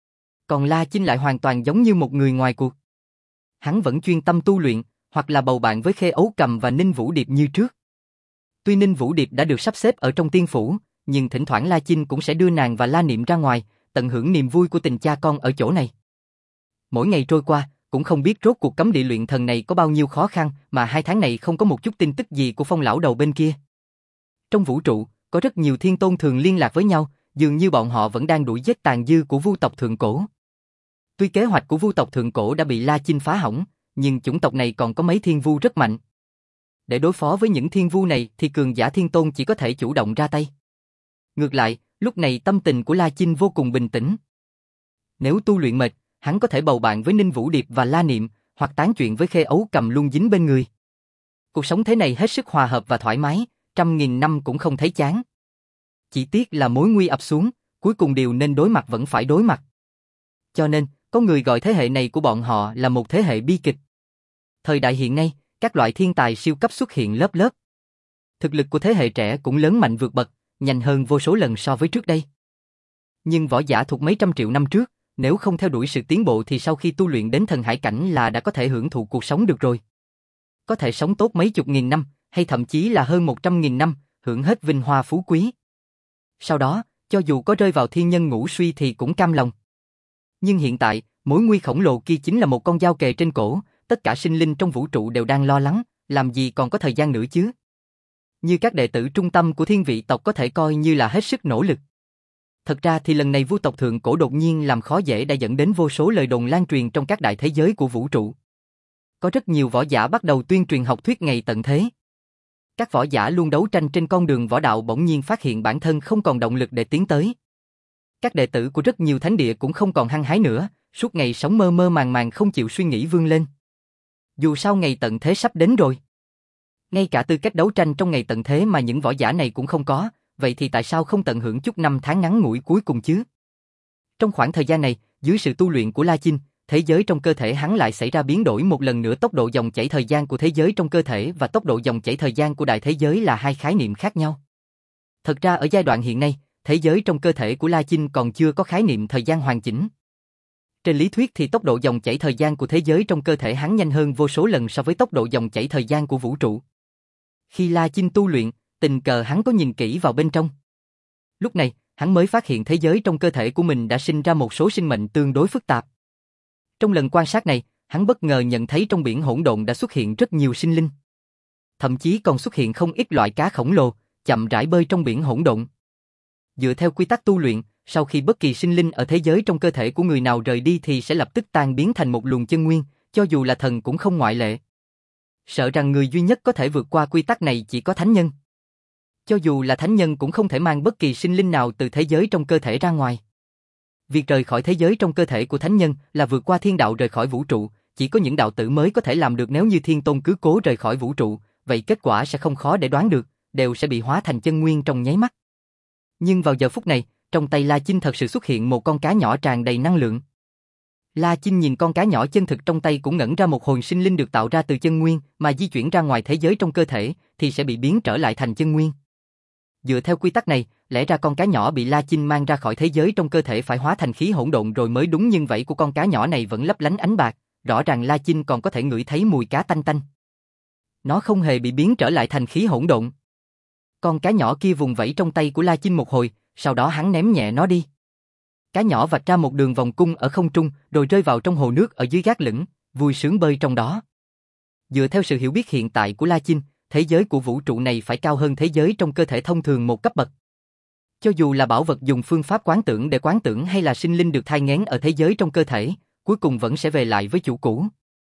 Còn La Chinh lại hoàn toàn giống như một người ngoài cuộc. Hắn vẫn chuyên tâm tu luyện, hoặc là bầu bạn với Khê Ấu Cầm và Ninh Vũ Điệp như trước. Tuy Ninh Vũ Điệp đã được sắp xếp ở trong tiên phủ, nhưng thỉnh thoảng La Chinh cũng sẽ đưa nàng và La Niệm ra ngoài, tận hưởng niềm vui của tình cha con ở chỗ này. Mỗi ngày trôi qua, cũng không biết rốt cuộc cấm địa luyện thần này có bao nhiêu khó khăn mà hai tháng này không có một chút tin tức gì của Phong lão đầu bên kia. Trong vũ trụ, có rất nhiều thiên tôn thường liên lạc với nhau, dường như bọn họ vẫn đang đuổi giết tàn dư của Vu tộc Thượng Cổ. Tuy kế hoạch của Vu tộc Thượng Cổ đã bị La Chinh phá hỏng, nhưng chủng tộc này còn có mấy thiên vu rất mạnh. Để đối phó với những thiên vu này thì cường giả thiên tôn chỉ có thể chủ động ra tay. Ngược lại, lúc này tâm tình của La Chinh vô cùng bình tĩnh. Nếu tu luyện mệt, hắn có thể bầu bạn với Ninh Vũ Điệp và La Niệm, hoặc tán chuyện với Khê Ấu Cầm luôn dính bên người. Cuộc sống thế này hết sức hòa hợp và thoải mái, trăm nghìn năm cũng không thấy chán. Chỉ tiếc là mối nguy ập xuống, cuối cùng điều nên đối mặt vẫn phải đối mặt. Cho nên, có người gọi thế hệ này của bọn họ là một thế hệ bi kịch. Thời đại hiện nay, các loại thiên tài siêu cấp xuất hiện lớp lớp. Thực lực của thế hệ trẻ cũng lớn mạnh vượt bậc, nhanh hơn vô số lần so với trước đây. Nhưng võ giả thuộc mấy trăm triệu năm trước, nếu không theo đuổi sự tiến bộ thì sau khi tu luyện đến thần hải cảnh là đã có thể hưởng thụ cuộc sống được rồi. Có thể sống tốt mấy chục nghìn năm, hay thậm chí là hơn một trăm nghìn năm, hưởng hết vinh hoa phú quý. Sau đó, cho dù có rơi vào thiên nhân ngũ suy thì cũng cam lòng. Nhưng hiện tại, mối nguy khổng lồ kia chính là một con dao kề trên cổ, tất cả sinh linh trong vũ trụ đều đang lo lắng, làm gì còn có thời gian nữa chứ. Như các đệ tử trung tâm của thiên vị tộc có thể coi như là hết sức nỗ lực. Thật ra thì lần này Vu tộc Thượng Cổ đột nhiên làm khó dễ đã dẫn đến vô số lời đồn lan truyền trong các đại thế giới của vũ trụ. Có rất nhiều võ giả bắt đầu tuyên truyền học thuyết ngày tận thế. Các võ giả luôn đấu tranh trên con đường võ đạo bỗng nhiên phát hiện bản thân không còn động lực để tiến tới. Các đệ tử của rất nhiều thánh địa cũng không còn hăng hái nữa, suốt ngày sống mơ mơ màng màng không chịu suy nghĩ vươn lên. Dù sao ngày tận thế sắp đến rồi. Ngay cả tư cách đấu tranh trong ngày tận thế mà những võ giả này cũng không có, vậy thì tại sao không tận hưởng chút năm tháng ngắn ngủi cuối cùng chứ? Trong khoảng thời gian này, dưới sự tu luyện của La Chinh, thế giới trong cơ thể hắn lại xảy ra biến đổi một lần nữa. Tốc độ dòng chảy thời gian của thế giới trong cơ thể và tốc độ dòng chảy thời gian của đại thế giới là hai khái niệm khác nhau. Thật ra ở giai đoạn hiện nay, thế giới trong cơ thể của La Chinh còn chưa có khái niệm thời gian hoàn chỉnh. Trên lý thuyết thì tốc độ dòng chảy thời gian của thế giới trong cơ thể hắn nhanh hơn vô số lần so với tốc độ dòng chảy thời gian của vũ trụ. Khi La Chinh tu luyện, tình cờ hắn có nhìn kỹ vào bên trong. Lúc này, hắn mới phát hiện thế giới trong cơ thể của mình đã sinh ra một số sinh mệnh tương đối phức tạp. Trong lần quan sát này, hắn bất ngờ nhận thấy trong biển hỗn độn đã xuất hiện rất nhiều sinh linh. Thậm chí còn xuất hiện không ít loại cá khổng lồ, chậm rãi bơi trong biển hỗn độn. Dựa theo quy tắc tu luyện, sau khi bất kỳ sinh linh ở thế giới trong cơ thể của người nào rời đi thì sẽ lập tức tan biến thành một luồng chân nguyên, cho dù là thần cũng không ngoại lệ. Sợ rằng người duy nhất có thể vượt qua quy tắc này chỉ có thánh nhân. Cho dù là thánh nhân cũng không thể mang bất kỳ sinh linh nào từ thế giới trong cơ thể ra ngoài. Việc rời khỏi thế giới trong cơ thể của thánh nhân là vượt qua thiên đạo rời khỏi vũ trụ, chỉ có những đạo tử mới có thể làm được. Nếu như Thiên Tôn cứ cố rời khỏi vũ trụ, vậy kết quả sẽ không khó để đoán được, đều sẽ bị hóa thành chân nguyên trong nháy mắt. Nhưng vào giờ phút này, trong tay La Chinh thật sự xuất hiện một con cá nhỏ tràn đầy năng lượng. La Chinh nhìn con cá nhỏ chân thực trong tay cũng ngẩn ra. Một hồn sinh linh được tạo ra từ chân nguyên mà di chuyển ra ngoài thế giới trong cơ thể thì sẽ bị biến trở lại thành chân nguyên. Dựa theo quy tắc này, lẽ ra con cá nhỏ bị La Chinh mang ra khỏi thế giới trong cơ thể phải hóa thành khí hỗn độn rồi mới đúng, nhưng vảy của con cá nhỏ này vẫn lấp lánh ánh bạc, rõ ràng La Chinh còn có thể ngửi thấy mùi cá tanh tanh. Nó không hề bị biến trở lại thành khí hỗn độn. Con cá nhỏ kia vùng vẫy trong tay của La Chinh một hồi, sau đó hắn ném nhẹ nó đi. Cá nhỏ vạch ra một đường vòng cung ở không trung, rồi rơi vào trong hồ nước ở dưới gác lửng, vui sướng bơi trong đó. Dựa theo sự hiểu biết hiện tại của La Chinh, thế giới của vũ trụ này phải cao hơn thế giới trong cơ thể thông thường một cấp bậc. Cho dù là bảo vật dùng phương pháp quán tưởng để quán tưởng hay là sinh linh được thai nghén ở thế giới trong cơ thể, cuối cùng vẫn sẽ về lại với chủ cũ.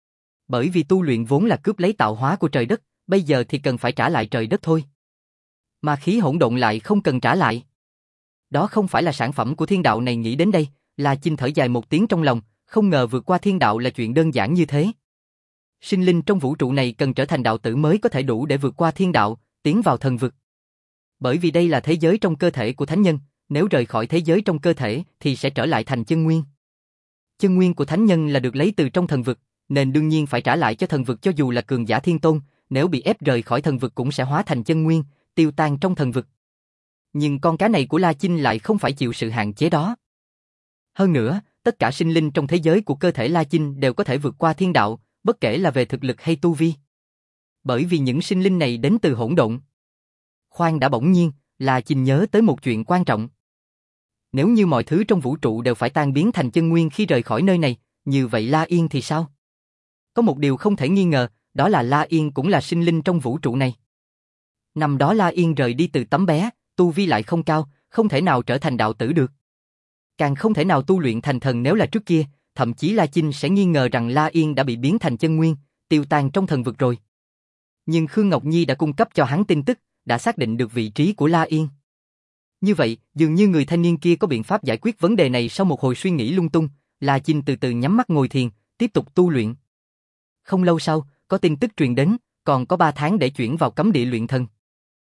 Bởi vì tu luyện vốn là cướp lấy tạo hóa của trời đất, bây giờ thì cần phải trả lại trời đất thôi. Mà khí hỗn độn lại không cần trả lại. Đó không phải là sản phẩm của thiên đạo này. Nghĩ đến đây, La Chinh thở dài một tiếng trong lòng, không ngờ vượt qua thiên đạo là chuyện đơn giản như thế. Sinh linh trong vũ trụ này cần trở thành đạo tử mới có thể đủ để vượt qua thiên đạo, tiến vào thần vực. Bởi vì đây là thế giới trong cơ thể của thánh nhân, nếu rời khỏi thế giới trong cơ thể thì sẽ trở lại thành chân nguyên. Chân nguyên của thánh nhân là được lấy từ trong thần vực, nên đương nhiên phải trả lại cho thần vực. Cho dù là cường giả thiên tôn, nếu bị ép rời khỏi thần vực cũng sẽ hóa thành chân nguyên, tiêu tan trong thần vực. Nhưng con cá này của La Chinh lại không phải chịu sự hạn chế đó. Hơn nữa, tất cả sinh linh trong thế giới của cơ thể La Chinh đều có thể vượt qua thiên đạo, bất kể là về thực lực hay tu vi. Bởi vì những sinh linh này đến từ hỗn độn. Khoan đã, bỗng nhiên, La Chinh nhớ tới một chuyện quan trọng. Nếu như mọi thứ trong vũ trụ đều phải tan biến thành chân nguyên khi rời khỏi nơi này, như vậy La Yên thì sao? Có một điều không thể nghi ngờ, đó là La Yên cũng là sinh linh trong vũ trụ này. Năm đó La Yên rời đi từ tấm bé, tu vi lại không cao, không thể nào trở thành đạo tử được. Càng không thể nào tu luyện thành thần. Nếu là trước kia, thậm chí La Chinh sẽ nghi ngờ rằng La Yên đã bị biến thành chân nguyên, tiêu tan trong thần vực rồi. Nhưng Khương Ngọc Nhi đã cung cấp cho hắn tin tức, đã xác định được vị trí của La Yên. Như vậy, dường như người thanh niên kia có biện pháp giải quyết vấn đề này. Sau một hồi suy nghĩ lung tung, La Chinh từ từ nhắm mắt ngồi thiền, tiếp tục tu luyện. Không lâu sau, có tin tức truyền đến, còn có ba tháng để chuyển vào cấm địa luyện thần.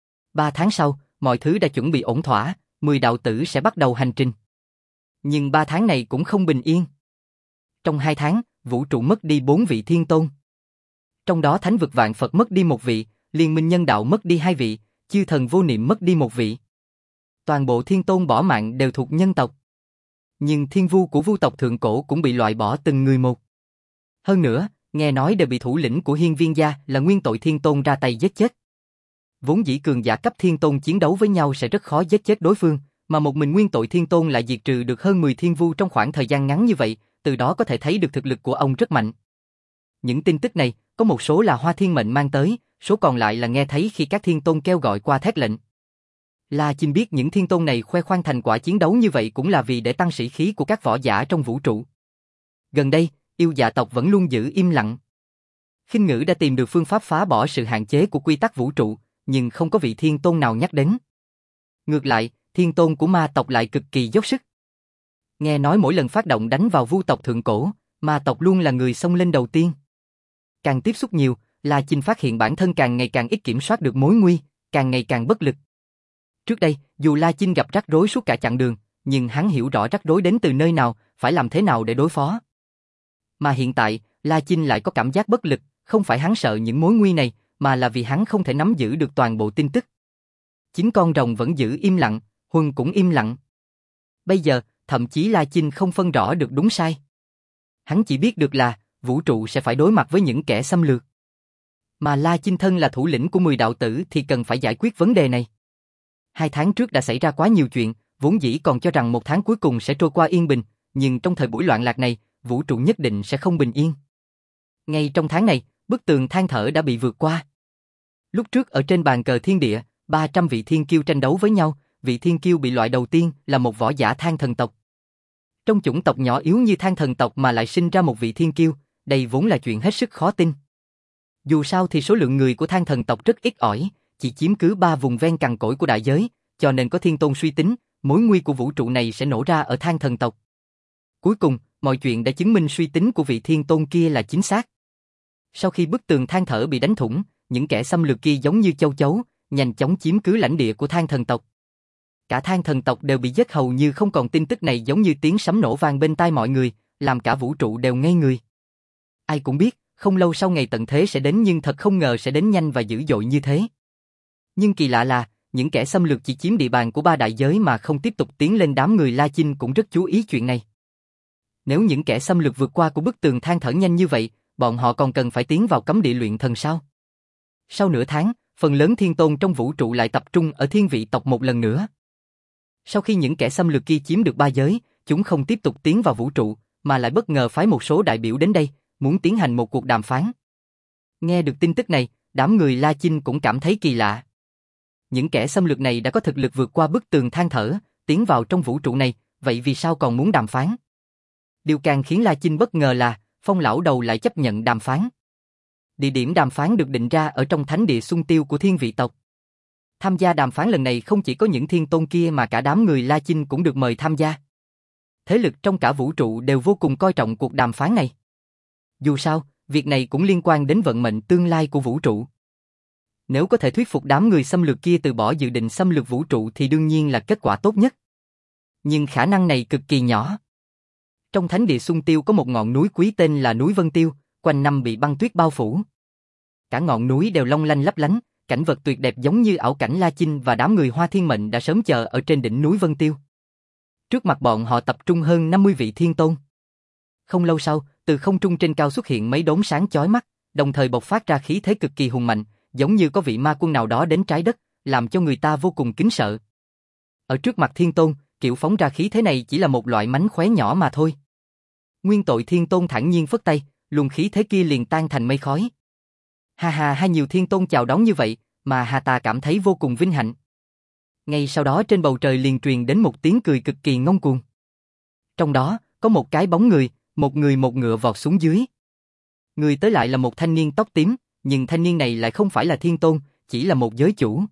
Ba tháng sau, mọi thứ đã chuẩn bị ổn thỏa, mười đạo tử sẽ bắt đầu hành trình. Nhưng ba tháng này cũng không bình yên. Trong hai tháng, vũ trụ mất đi bốn vị thiên tôn. Trong đó thánh vực vạn Phật mất đi một vị, liên minh nhân đạo mất đi hai vị, chư thần vô niệm mất đi một vị. Toàn bộ thiên tôn bỏ mạng đều thuộc nhân tộc. Nhưng thiên vu của vu tộc thượng cổ cũng bị loại bỏ từng người một. Hơn nữa, nghe nói đều bị thủ lĩnh của Hiên Viên gia là nguyên tội thiên tôn ra tay giết chết. Vốn dĩ cường giả cấp thiên tôn chiến đấu với nhau sẽ rất khó giết chết đối phương, mà một mình nguyên tội thiên tôn lại diệt trừ được hơn mười thiên vu trong khoảng thời gian ngắn như vậy, từ đó có thể thấy được thực lực của ông rất mạnh. Những tin tức này, có một số là Hoa Thiên Mệnh mang tới, số còn lại là nghe thấy khi các thiên tôn kêu gọi qua thét lệnh. La Chinh biết những thiên tôn này khoe khoang thành quả chiến đấu như vậy cũng là vì để tăng sĩ khí của các võ giả trong vũ trụ. Gần đây, yêu dạ tộc vẫn luôn giữ im lặng. Khinh Ngữ đã tìm được phương pháp phá bỏ sự hạn chế của quy tắc vũ trụ, nhưng không có vị thiên tôn nào nhắc đến. Ngược lại, thiên tôn của ma tộc lại cực kỳ dốc sức. Nghe nói mỗi lần phát động đánh vào vu tộc thượng cổ, ma tộc luôn là người xông lên đầu tiên. Càng tiếp xúc nhiều, La Chinh phát hiện bản thân càng ngày càng ít kiểm soát được mối nguy, càng ngày càng bất lực. Trước đây, dù La Chinh gặp rắc rối suốt cả chặng đường, nhưng hắn hiểu rõ rắc rối đến từ nơi nào, phải làm thế nào để đối phó. Mà hiện tại, La Chinh lại có cảm giác bất lực, không phải hắn sợ những mối nguy này, mà là vì hắn không thể nắm giữ được toàn bộ tin tức. Chính con rồng vẫn giữ im lặng, Huân cũng im lặng. Bây giờ, thậm chí La Chinh không phân rõ được đúng sai. Hắn chỉ biết được là, vũ trụ sẽ phải đối mặt với những kẻ xâm lược. Mà La Chinh thân là thủ lĩnh của mười đạo tử thì cần phải giải quyết vấn đề này. Hai tháng trước đã xảy ra quá nhiều chuyện, vốn dĩ còn cho rằng một tháng cuối cùng sẽ trôi qua yên bình, nhưng trong thời buổi loạn lạc này, vũ trụ nhất định sẽ không bình yên. Ngay trong tháng này, bức tường than thở đã bị vượt qua. Lúc trước ở trên bàn cờ thiên địa, ba trăm vị thiên kiêu tranh đấu với nhau, vị thiên kiêu bị loại đầu tiên là một võ giả than thần tộc. Trong chủng tộc nhỏ yếu như than thần tộc mà lại sinh ra một vị thiên kiêu, đây vốn là chuyện hết sức khó tin. Dù sao thì số lượng người của than thần tộc rất ít ỏi, chỉ chiếm cứ ba vùng ven cằn cỗi của đại giới, cho nên có thiên tôn suy tính, mối nguy của vũ trụ này sẽ nổ ra ở than thần tộc. Cuối cùng, mọi chuyện đã chứng minh suy tính của vị thiên tôn kia là chính xác. Sau khi bức tường than thở bị đánh thủng, những kẻ xâm lược kia giống như châu chấu, nhanh chóng chiếm cứ lãnh địa của than thần tộc. Cả than thần tộc đều bị giết hầu như không còn, tin tức này giống như tiếng sấm nổ vang bên tai mọi người, làm cả vũ trụ đều ngây người. Ai cũng biết, không lâu sau ngày tận thế sẽ đến, nhưng thật không ngờ sẽ đến nhanh và dữ dội như thế. Nhưng kỳ lạ là, những kẻ xâm lược chỉ chiếm địa bàn của ba đại giới mà không tiếp tục tiến lên, đám người La Chinh cũng rất chú ý chuyện này. Nếu những kẻ xâm lược vượt qua của bức tường than thở nhanh như vậy, bọn họ còn cần phải tiến vào cấm địa luyện thần sao? Sau nửa tháng, phần lớn thiên tôn trong vũ trụ lại tập trung ở thiên vị tộc một lần nữa. Sau khi những kẻ xâm lược kia chiếm được ba giới, chúng không tiếp tục tiến vào vũ trụ, mà lại bất ngờ phái một số đại biểu đến đây, muốn tiến hành một cuộc đàm phán. Nghe được tin tức này, đám người La Chinh cũng cảm thấy kỳ lạ. Những kẻ xâm lược này đã có thực lực vượt qua bức tường than thở, tiến vào trong vũ trụ này, vậy vì sao còn muốn đàm phán? Điều càng khiến La Chinh bất ngờ là, Phong lão đầu lại chấp nhận đàm phán. Địa điểm đàm phán được định ra ở trong thánh địa Xuân Tiêu của thiên vị tộc. Tham gia đàm phán lần này không chỉ có những thiên tôn kia mà cả đám người La Chinh cũng được mời tham gia. Thế lực trong cả vũ trụ đều vô cùng coi trọng cuộc đàm phán này. Dù sao, việc này cũng liên quan đến vận mệnh tương lai của vũ trụ. Nếu có thể thuyết phục đám người xâm lược kia từ bỏ dự định xâm lược vũ trụ thì đương nhiên là kết quả tốt nhất. Nhưng khả năng này cực kỳ nhỏ. Trong thánh địa Xuân Tiêu có một ngọn núi quý tên là núi Vân Tiêu, quanh năm bị băng tuyết bao phủ. Cả ngọn núi đều long lanh lấp lánh, cảnh vật tuyệt đẹp giống như ảo cảnh. La Chinh và đám người Hoa Thiên Mệnh đã sớm chờ ở trên đỉnh núi Vân Tiêu. Trước mặt bọn họ tập trung hơn năm mươi vị thiên tôn. Không lâu sau, từ không trung trên cao xuất hiện mấy đốm sáng chói mắt, đồng thời bộc phát ra khí thế cực kỳ hùng mạnh, giống như có vị ma quân nào đó đến trái đất, làm cho người ta vô cùng kính sợ. Ở trước mặt thiên tôn, kiểu phóng ra khí thế này chỉ là một loại mánh khóe nhỏ mà thôi. Nguyên Tội Thiên Tôn thản nhiên phất tay, luồng khí thế kia liền tan thành mây khói. Ha ha ha, nhiều thiên tôn chào đón như vậy, mà Hà ta cảm thấy vô cùng vinh hạnh. Ngay sau đó trên bầu trời liền truyền đến một tiếng cười cực kỳ ngông cuồng. Trong đó, có một cái bóng người, một người một ngựa vọt xuống dưới. Người tới lại là một thanh niên tóc tím, nhưng thanh niên này lại không phải là thiên tôn, chỉ là một giới chủ.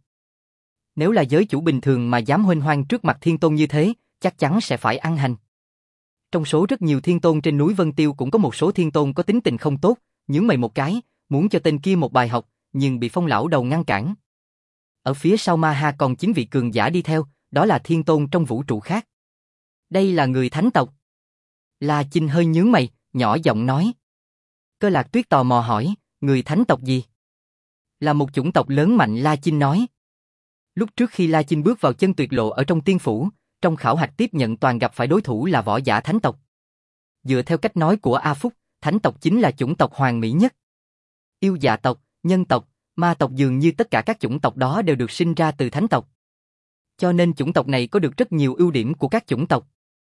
Nếu là giới chủ bình thường mà dám huênh hoang trước mặt thiên tôn như thế, chắc chắn sẽ phải ăn hành. Trong số rất nhiều thiên tôn trên núi Vân Tiêu cũng có một số thiên tôn có tính tình không tốt, nhướng mày một cái, muốn cho tên kia một bài học, nhưng bị Phong lão đầu ngăn cản. Ở phía sau Ma Ha còn chín vị cường giả đi theo, đó là thiên tôn trong vũ trụ khác. Đây là người thánh tộc. La Chinh hơi nhướng mày, nhỏ giọng nói. Cơ Lạc Tuyết tò mò hỏi, người thánh tộc gì? Là một chủng tộc lớn mạnh, La Chinh nói. Lúc trước khi La Chinh bước vào chân tuyệt lộ ở trong tiên phủ, trong khảo hạch tiếp nhận toàn gặp phải đối thủ là võ giả thánh tộc. Dựa theo cách nói của A Phúc, thánh tộc chính là chủng tộc hoàn mỹ nhất. Yêu dạ tộc, nhân tộc, ma tộc dường như tất cả các chủng tộc đó đều được sinh ra từ thánh tộc. Cho nên chủng tộc này có được rất nhiều ưu điểm của các chủng tộc.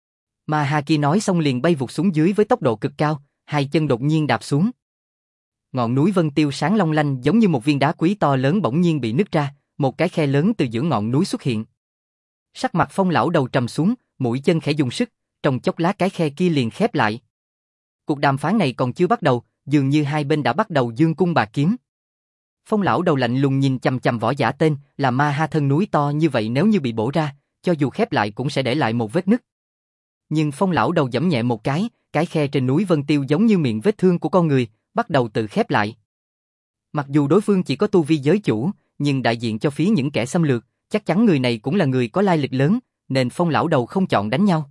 Ma Ha kia nói xong liền bay vụt xuống dưới với tốc độ cực cao, hai chân đột nhiên đạp xuống. Ngọn núi Vân Tiêu sáng long lanh giống như một viên đá quý to lớn bỗng nhiên bị nứt ra, một cái khe lớn từ giữa ngọn núi xuất hiện. Sắc mặt Phong lão đầu trầm xuống, mũi chân khẽ dùng sức, trong chốc lát cái khe kia liền khép lại. Cuộc đàm phán này còn chưa bắt đầu, dường như hai bên đã bắt đầu dương cung bạc kiếm. Phong lão đầu lạnh lùng nhìn chằm chằm võ giả tên là Ma Ha, thân núi to như vậy nếu như bị bổ ra, cho dù khép lại cũng sẽ để lại một vết nứt. Nhưng Phong lão đầu giẫm nhẹ một cái, cái khe trên núi Vân Tiêu giống như miệng vết thương của con người, bắt đầu tự khép lại. Mặc dù đối phương chỉ có tu vi giới chủ, nhưng đại diện cho phía những kẻ xâm lược, chắc chắn người này cũng là người có lai lịch lớn, nên Phong lão đầu không chọn đánh nhau.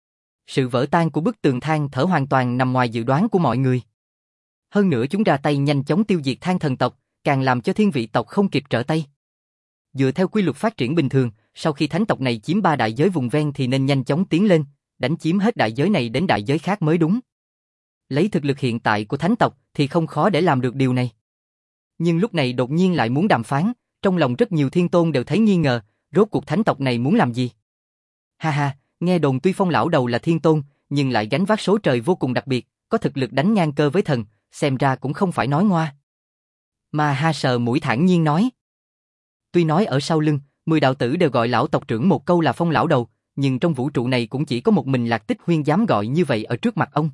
Sự vỡ tan của bức tường than thở hoàn toàn nằm ngoài dự đoán của mọi người. Hơn nữa chúng ra tay nhanh chóng tiêu diệt than thần tộc, càng làm cho thiên vị tộc không kịp trở tay. Dựa theo quy luật phát triển bình thường, sau khi thánh tộc này chiếm ba đại giới vùng ven thì nên nhanh chóng tiến lên, đánh chiếm hết đại giới này đến đại giới khác mới đúng. Lấy thực lực hiện tại của thánh tộc thì không khó để làm được điều này. Nhưng lúc này đột nhiên lại muốn đàm phán, trong lòng rất nhiều thiên tôn đều thấy nghi ngờ, rốt cuộc thánh tộc này muốn làm gì? Ha ha, nghe đồn tuy Phong lão đầu là thiên tôn, nhưng lại gánh vác số trời vô cùng đặc biệt, có thực lực đánh ngang cơ với thần, xem ra cũng không phải nói ngoa. Ma Ha sờ mũi thản nhiên nói. Tuy nói ở sau lưng, mười đạo tử đều gọi lão tộc trưởng một câu là Phong lão đầu, nhưng trong vũ trụ này cũng chỉ có một mình Lạc Tích Huyên dám gọi như vậy ở trước mặt ông.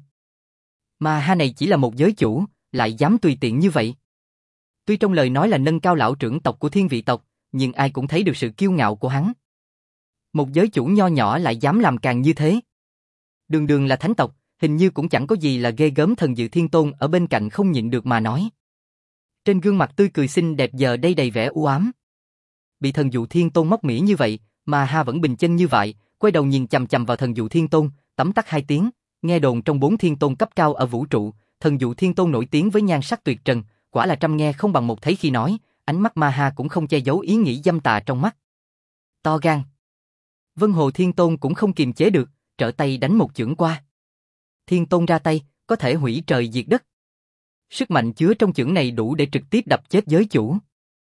Ma Ha này chỉ là một giới chủ, lại dám tùy tiện như vậy. Tuy trong lời nói là nâng cao lão trưởng tộc của thiên vị tộc, nhưng ai cũng thấy được sự kiêu ngạo của hắn. Một giới chủ nho nhỏ lại dám làm càng như thế. Đường đường là thánh tộc, hình như cũng chẳng có gì là ghê gớm. Thần Dự Thiên Tôn ở bên cạnh không nhịn được mà nói. Trên gương mặt tươi cười xinh đẹp giờ đây đầy vẻ u ám. Bị Thần Dụ Thiên Tôn móc mỉa như vậy, mà Ha vẫn bình chân như vậy, quay đầu nhìn chằm chằm vào Thần Dụ Thiên Tôn, tấm tắc hai tiếng. Nghe đồn trong bốn thiên tôn cấp cao ở vũ trụ, Thần Dụ Thiên Tôn nổi tiếng với nhan sắc tuyệt trần, quả là trăm nghe không bằng một thấy khi nói. Ánh mắt Ma Ha cũng không che giấu ý nghĩ dâm tà trong mắt. To gan. Vân Hồ Thiên Tôn cũng không kiềm chế được, trở tay đánh một chưởng qua. Thiên Tôn ra tay, có thể hủy trời diệt đất. Sức mạnh chứa trong chưởng này đủ để trực tiếp đập chết giới chủ.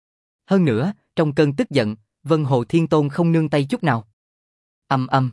Hơn nữa, trong cơn tức giận, Vân Hồ Thiên Tôn không nương tay chút nào. Ầm ầm.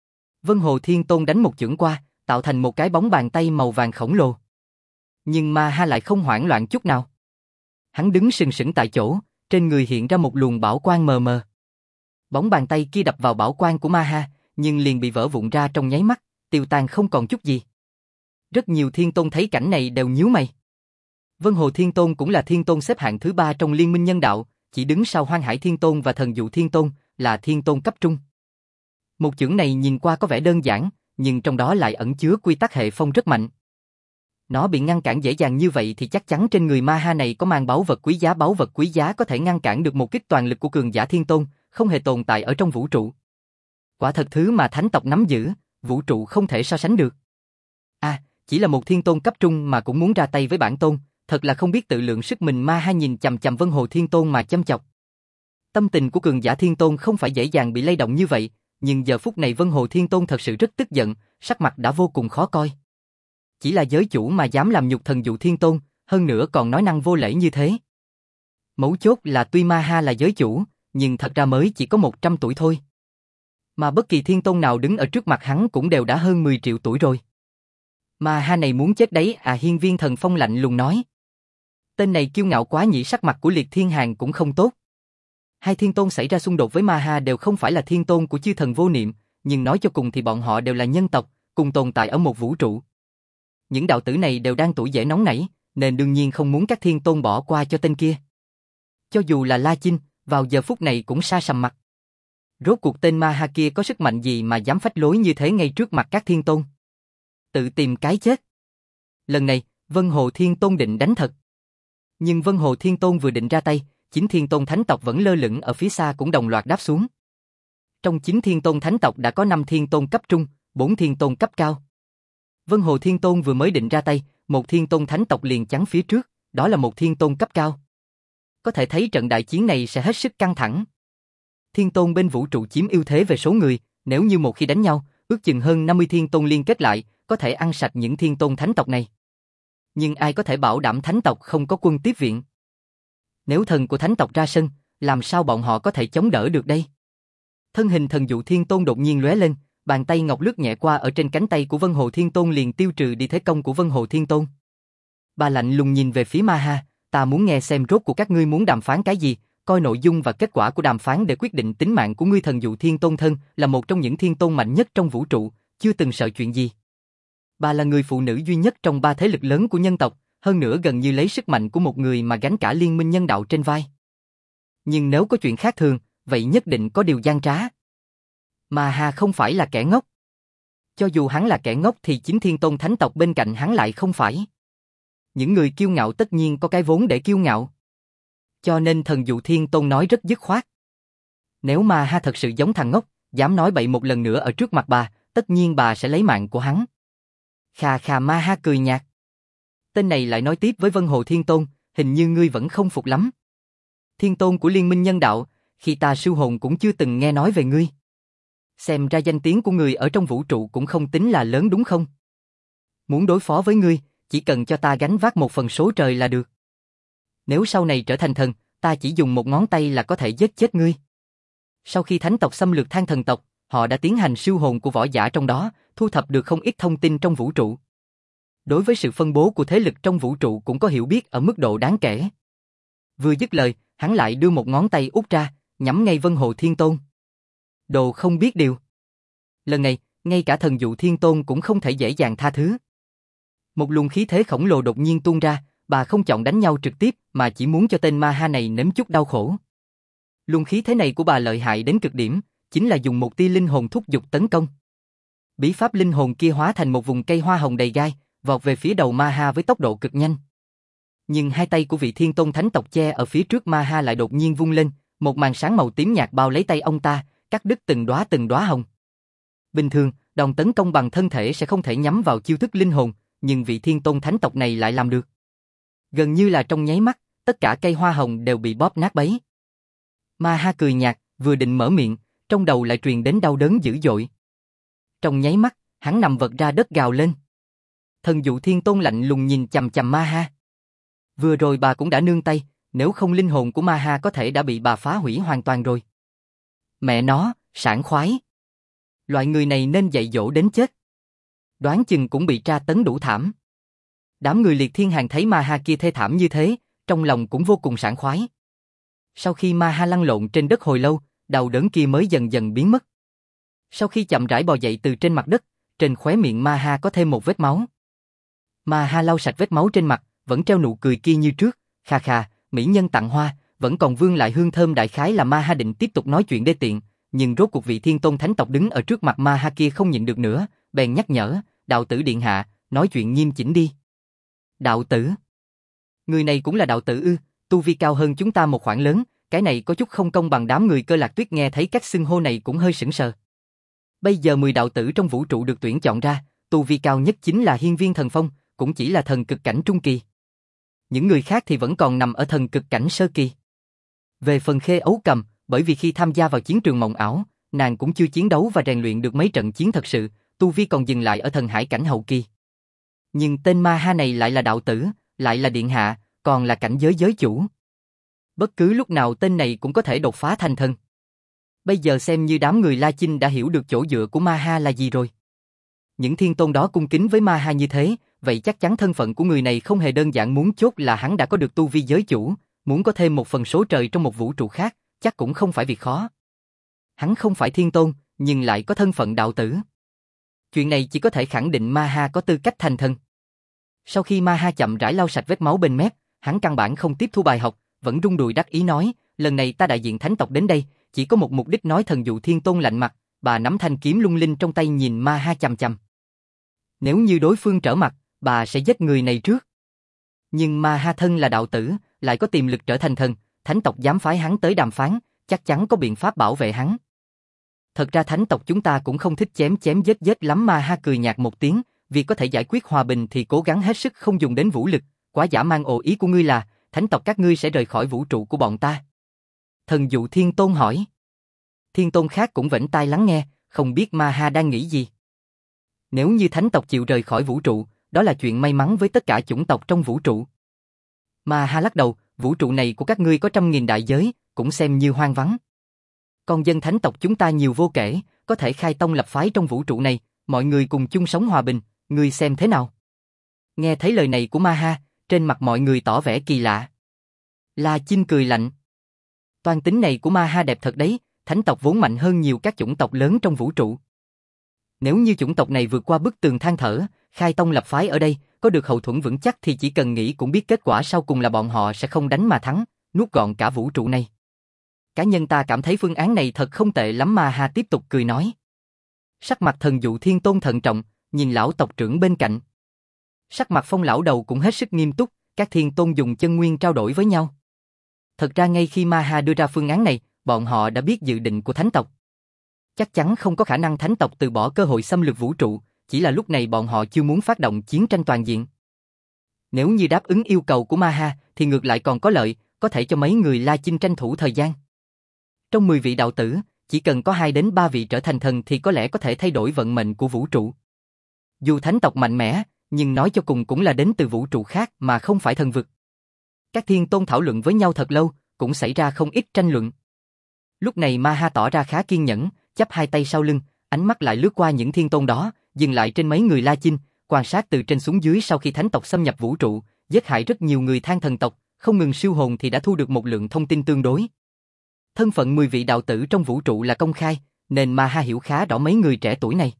Vân Hồ Thiên Tôn đánh một chưởng qua, tạo thành một cái bóng bàn tay màu vàng khổng lồ. Nhưng Ma Ha lại không hoảng loạn chút nào. Hắn đứng sừng sững tại chỗ, trên người hiện ra một luồng bảo quang mờ mờ. Bóng bàn tay kia đập vào bảo quang của Ma Ha, nhưng liền bị vỡ vụn ra trong nháy mắt, tiêu tan không còn chút gì. Rất nhiều thiên tôn thấy cảnh này đều nhíu mày. Vân Hồ Thiên Tôn cũng là thiên tôn xếp hạng thứ ba trong liên minh nhân đạo, chỉ đứng sau Hoang Hải Thiên Tôn và Thần Dụ Thiên Tôn, là thiên tôn cấp trung. Một chưởng này nhìn qua có vẻ đơn giản, nhưng trong đó lại ẩn chứa quy tắc hệ phong rất mạnh. Nó bị ngăn cản dễ dàng như vậy thì chắc chắn trên người Ma Ha này có mang báu vật quý giá. Báu vật quý giá có thể ngăn cản được một kích toàn lực của cường giả thiên tôn, không hề tồn tại ở trong vũ trụ. Quả thật thứ mà thánh tộc nắm giữ, vũ trụ không thể so sánh được. À, chỉ là một thiên tôn cấp trung mà cũng muốn ra tay với bản tôn, thật là không biết tự lượng sức mình. Ma Ha nhìn chằm chằm Vân Hồ Thiên Tôn mà châm chọc. Tâm tình của cường giả thiên tôn không phải dễ dàng bị lay động như vậy, nhưng giờ phút này Vân Hồ Thiên Tôn thật sự rất tức giận, sắc mặt đã vô cùng khó coi. Chỉ là giới chủ mà dám làm nhục Thần Dụ Thiên Tôn, hơn nữa còn nói năng vô lễ như thế. Mấu chốt là tuy Ma Ha là giới chủ, nhưng thật ra mới chỉ có một trăm tuổi thôi. Mà bất kỳ thiên tôn nào đứng ở trước mặt hắn cũng đều đã hơn mười triệu tuổi rồi. Ma Ha này muốn chết đấy à. Hiên Viên Thần Phong lạnh lùng nói. Tên này kiêu ngạo quá nhỉ. Sắc mặt của Liệt Thiên Hàn cũng không tốt. Hai thiên tôn xảy ra xung đột với Ma Ha đều không phải là thiên tôn của chư thần vô niệm, nhưng nói cho cùng thì bọn họ đều là nhân tộc, cùng tồn tại ở một vũ trụ. Những đạo tử này đều đang tuổi dễ nóng nảy, nên đương nhiên không muốn các thiên tôn bỏ qua cho tên kia. Cho dù là La Chinh, vào giờ phút này cũng sa sầm mặt. Rốt cuộc tên Ma Ha kia có sức mạnh gì mà dám phách lối như thế ngay trước mặt các thiên tôn? Tự tìm cái chết. Lần này, Vân Hồ Thiên Tôn định đánh thật. Nhưng Vân Hồ Thiên Tôn vừa định ra tay, chín thiên tôn thánh tộc vẫn lơ lửng ở phía xa cũng đồng loạt đáp xuống. Trong chín thiên tôn thánh tộc đã có năm thiên tôn cấp trung, bốn thiên tôn cấp cao. Vân Hồ Thiên Tôn vừa mới định ra tay, một thiên tôn thánh tộc liền chắn phía trước, đó là một thiên tôn cấp cao. Có thể thấy trận đại chiến này sẽ hết sức căng thẳng. Thiên tôn bên vũ trụ chiếm ưu thế về số người, nếu như một khi đánh nhau, ước chừng hơn năm mươi thiên tôn liên kết lại, có thể ăn sạch những thiên tôn thánh tộc này. Nhưng ai có thể bảo đảm thánh tộc không có quân tiếp viện? Nếu thần của thánh tộc ra sân, làm sao bọn họ có thể chống đỡ được đây? Thân hình Thần Dụ Thiên Tôn đột nhiên lóe lên, bàn tay ngọc lướt nhẹ qua ở trên cánh tay của Vân Hồ Thiên Tôn liền tiêu trừ đi thế công của Vân Hồ Thiên Tôn. Bà lạnh lùng nhìn về phía Ma Ha, ta muốn nghe xem rốt của các ngươi muốn đàm phán cái gì, coi nội dung và kết quả của đàm phán để quyết định tính mạng của ngươi. Thần Dụ Thiên Tôn thân là một trong những thiên tôn mạnh nhất trong vũ trụ, chưa từng sợ chuyện gì. Bà là người phụ nữ duy nhất trong ba thế lực lớn của nhân tộc, hơn nữa gần như lấy sức mạnh của một người mà gánh cả liên minh nhân đạo trên vai. Nhưng nếu có chuyện khác thường, vậy nhất định có điều gian trá. Ma Ha không phải là kẻ ngốc. Cho dù hắn là kẻ ngốc thì chính thiên tôn thánh tộc bên cạnh hắn lại không phải. Những người kiêu ngạo tất nhiên có cái vốn để kiêu ngạo. Cho nên Thần Dụ Thiên Tôn nói rất dứt khoát. Nếu Ma Ha thật sự giống thằng ngốc, dám nói bậy một lần nữa ở trước mặt bà, tất nhiên bà sẽ lấy mạng của hắn. Khà khà. Ma Ha cười nhạt. Tên này lại nói tiếp với Vân Hồ Thiên Tôn, hình như ngươi vẫn không phục lắm. Thiên tôn của liên minh nhân đạo, khi ta siêu hồn cũng chưa từng nghe nói về ngươi. Xem ra danh tiếng của ngươi ở trong vũ trụ cũng không tính là lớn đúng không? Muốn đối phó với ngươi, chỉ cần cho ta gánh vác một phần số trời là được. Nếu sau này trở thành thần, ta chỉ dùng một ngón tay là có thể giết chết ngươi. Sau khi thánh tộc xâm lược Than Thần tộc, họ đã tiến hành siêu hồn của võ giả trong đó, thu thập được không ít thông tin trong vũ trụ. Đối với sự phân bố của thế lực trong vũ trụ cũng có hiểu biết ở mức độ đáng kể. Vừa dứt lời, hắn lại đưa một ngón tay út ra, nhắm ngay Vân Hồ Thiên Tôn. Đồ không biết điều. Lần này, ngay cả thần dụ Thiên Tôn cũng không thể dễ dàng tha thứ. Một luồng khí thế khổng lồ đột nhiên tuôn ra, bà không chọn đánh nhau trực tiếp mà chỉ muốn cho tên ma ha này nếm chút đau khổ. Luồng khí thế này của bà lợi hại đến cực điểm, chính là dùng một tia linh hồn thúc giục tấn công. Bí pháp linh hồn kia hóa thành một vùng cây hoa hồng đầy gai, vọt về phía đầu ma ha với tốc độ cực nhanh. Nhưng hai tay của vị Thiên Tôn thánh tộc che ở phía trước ma ha lại đột nhiên vung lên, một màn sáng màu tím nhạt bao lấy tay ông ta, cắt đứt từng đóa từng đóa hồng. Bình thường, đòn tấn công bằng thân thể sẽ không thể nhắm vào chiêu thức linh hồn, nhưng vị Thiên Tôn thánh tộc này lại làm được. Gần như là trong nháy mắt, tất cả cây hoa hồng đều bị bóp nát bấy. Ma ha cười nhạt, vừa định mở miệng, trong đầu lại truyền đến đau đớn dữ dội. Trong nháy mắt, hắn nằm vật ra đất gào lên. Thần dụ Thiên Tôn lạnh lùng nhìn chằm chằm ma ha. Vừa rồi bà cũng đã nương tay, nếu không linh hồn của ma ha có thể đã bị bà phá hủy hoàn toàn rồi. Mẹ nó, sảng khoái. Loại người này nên dạy dỗ đến chết. Đoán chừng cũng bị tra tấn đủ thảm. Đám người liệt thiên hàng thấy ma ha kia thê thảm như thế, trong lòng cũng vô cùng sảng khoái. Sau khi ma ha lăn lộn trên đất hồi lâu, đau đớn kia mới dần dần biến mất. Sau khi chậm rãi bò dậy từ trên mặt đất, trên khóe miệng ma ha có thêm một vết máu. Ma ha lau sạch vết máu trên mặt, vẫn treo nụ cười kia như trước, kha kha, mỹ nhân tặng hoa, vẫn còn vương lại hương thơm đại khái là ma ha định tiếp tục nói chuyện đê tiện, nhưng rốt cuộc vị Thiên Tôn thánh tộc đứng ở trước mặt ma ha kia không nhịn được nữa, bèn nhắc nhở, đạo tử điện hạ, nói chuyện nghiêm chỉnh đi. Đạo tử? Người này cũng là đạo tử ư, tu vi cao hơn chúng ta một khoảng lớn, cái này có chút không công bằng. Đám người Cơ Lạc Tuyết nghe thấy cách xưng hô này cũng hơi sững sờ. Bây giờ mười đạo tử trong vũ trụ được tuyển chọn ra, tu vi cao nhất chính là Hiên Viên Thần Phong, cũng chỉ là thần cực cảnh trung kỳ. Những người khác thì vẫn còn nằm ở thần cực cảnh sơ kỳ. Về phần Khê Ấu Cầm, bởi vì khi tham gia vào chiến trường mộng ảo, nàng cũng chưa chiến đấu và rèn luyện được mấy trận chiến thật sự, tu vi còn dừng lại ở thần hải cảnh hậu kỳ. Nhưng tên ma ha này lại là đạo tử, lại là điện hạ, còn là cảnh giới giới chủ. Bất cứ lúc nào tên này cũng có thể đột phá thành thần. Bây giờ xem như đám người La Chinh đã hiểu được chỗ dựa của ma ha là gì rồi. Những thiên tôn đó cung kính với ma ha như thế, vậy chắc chắn thân phận của người này không hề đơn giản, muốn chốt là hắn đã có được tu vi giới chủ, muốn có thêm một phần số trời trong một vũ trụ khác, chắc cũng không phải việc khó. Hắn không phải thiên tôn, nhưng lại có thân phận đạo tử. Chuyện này chỉ có thể khẳng định ma ha có tư cách thành thần. Sau khi ma ha chậm rãi lau sạch vết máu bên mép, hắn căn bản không tiếp thu bài học, vẫn rung đùi đắc ý nói, lần này ta đại diện thánh tộc đến đây, chỉ có một mục đích. Nói thần dụ Thiên Tôn lạnh mặt, bà nắm thanh kiếm lung linh trong tay nhìn ma ha chằm chằm. Nếu như đối phương trở mặt, bà sẽ giết người này trước. Nhưng ma ha thân là đạo tử, lại có tiềm lực trở thành thần, thánh tộc dám phái hắn tới đàm phán, chắc chắn có biện pháp bảo vệ hắn. Thật ra thánh tộc chúng ta cũng không thích chém chém giết giết lắm. Ma ha cười nhạt một tiếng, vì có thể giải quyết hòa bình thì cố gắng hết sức không dùng đến vũ lực, quá dã man. Ồ, ý của ngươi là, thánh tộc các ngươi sẽ rời khỏi vũ trụ của bọn ta? Thần dụ Thiên Tôn hỏi. Thiên Tôn khác cũng vểnh tai lắng nghe, không biết ma ha đang nghĩ gì. Nếu như thánh tộc chịu rời khỏi vũ trụ, đó là chuyện may mắn với tất cả chủng tộc trong vũ trụ. Ma ha lắc đầu, vũ trụ này của các ngươi có trăm nghìn đại giới, cũng xem như hoang vắng. Con dân thánh tộc chúng ta nhiều vô kể, có thể khai tông lập phái trong vũ trụ này, mọi người cùng chung sống hòa bình, ngươi xem thế nào? Nghe thấy lời này của ma ha, trên mặt mọi người tỏ vẻ kỳ lạ. La Chinh cười lạnh. Toan tính này của ma ha đẹp thật đấy, thánh tộc vốn mạnh hơn nhiều các chủng tộc lớn trong vũ trụ. Nếu như chủng tộc này vượt qua bức tường than thở, khai tông lập phái ở đây, có được hậu thuẫn vững chắc thì chỉ cần nghĩ cũng biết kết quả sau cùng là bọn họ sẽ không đánh mà thắng, nuốt gọn cả vũ trụ này. Cá nhân ta cảm thấy phương án này thật không tệ lắm. Ma ha tiếp tục cười nói. Sắc mặt thần dụ Thiên Tôn thận trọng, nhìn lão tộc trưởng bên cạnh. Sắc mặt Phong lão đầu cũng hết sức nghiêm túc, các thiên tôn dùng chân nguyên trao đổi với nhau. Thật ra ngay khi ma ha đưa ra phương án này, bọn họ đã biết dự định của thánh tộc. Chắc chắn không có khả năng thánh tộc từ bỏ cơ hội xâm lược vũ trụ, chỉ là lúc này bọn họ chưa muốn phát động chiến tranh toàn diện. Nếu như đáp ứng yêu cầu của ma ha, thì ngược lại còn có lợi, có thể cho mấy người La Chinh tranh thủ thời gian. Trong mười vị đạo tử, chỉ cần có hai đến ba vị trở thành thần thì có lẽ có thể thay đổi vận mệnh của vũ trụ. Dù thánh tộc mạnh mẽ, nhưng nói cho cùng cũng là đến từ vũ trụ khác mà không phải thần vực. Các thiên tôn thảo luận với nhau thật lâu, cũng xảy ra không ít tranh luận. Lúc này Ma Ha tỏ ra khá kiên nhẫn, chắp hai tay sau lưng, ánh mắt lại lướt qua những thiên tôn đó, dừng lại trên mấy người La Chinh, quan sát từ trên xuống dưới. Sau khi thánh tộc xâm nhập vũ trụ, giết hại rất nhiều người than thần tộc, không ngừng siêu hồn thì đã thu được một lượng thông tin tương đối. Thân phận mười vị đạo tử trong vũ trụ là công khai, nên Ma Ha hiểu khá rõ mấy người trẻ tuổi này.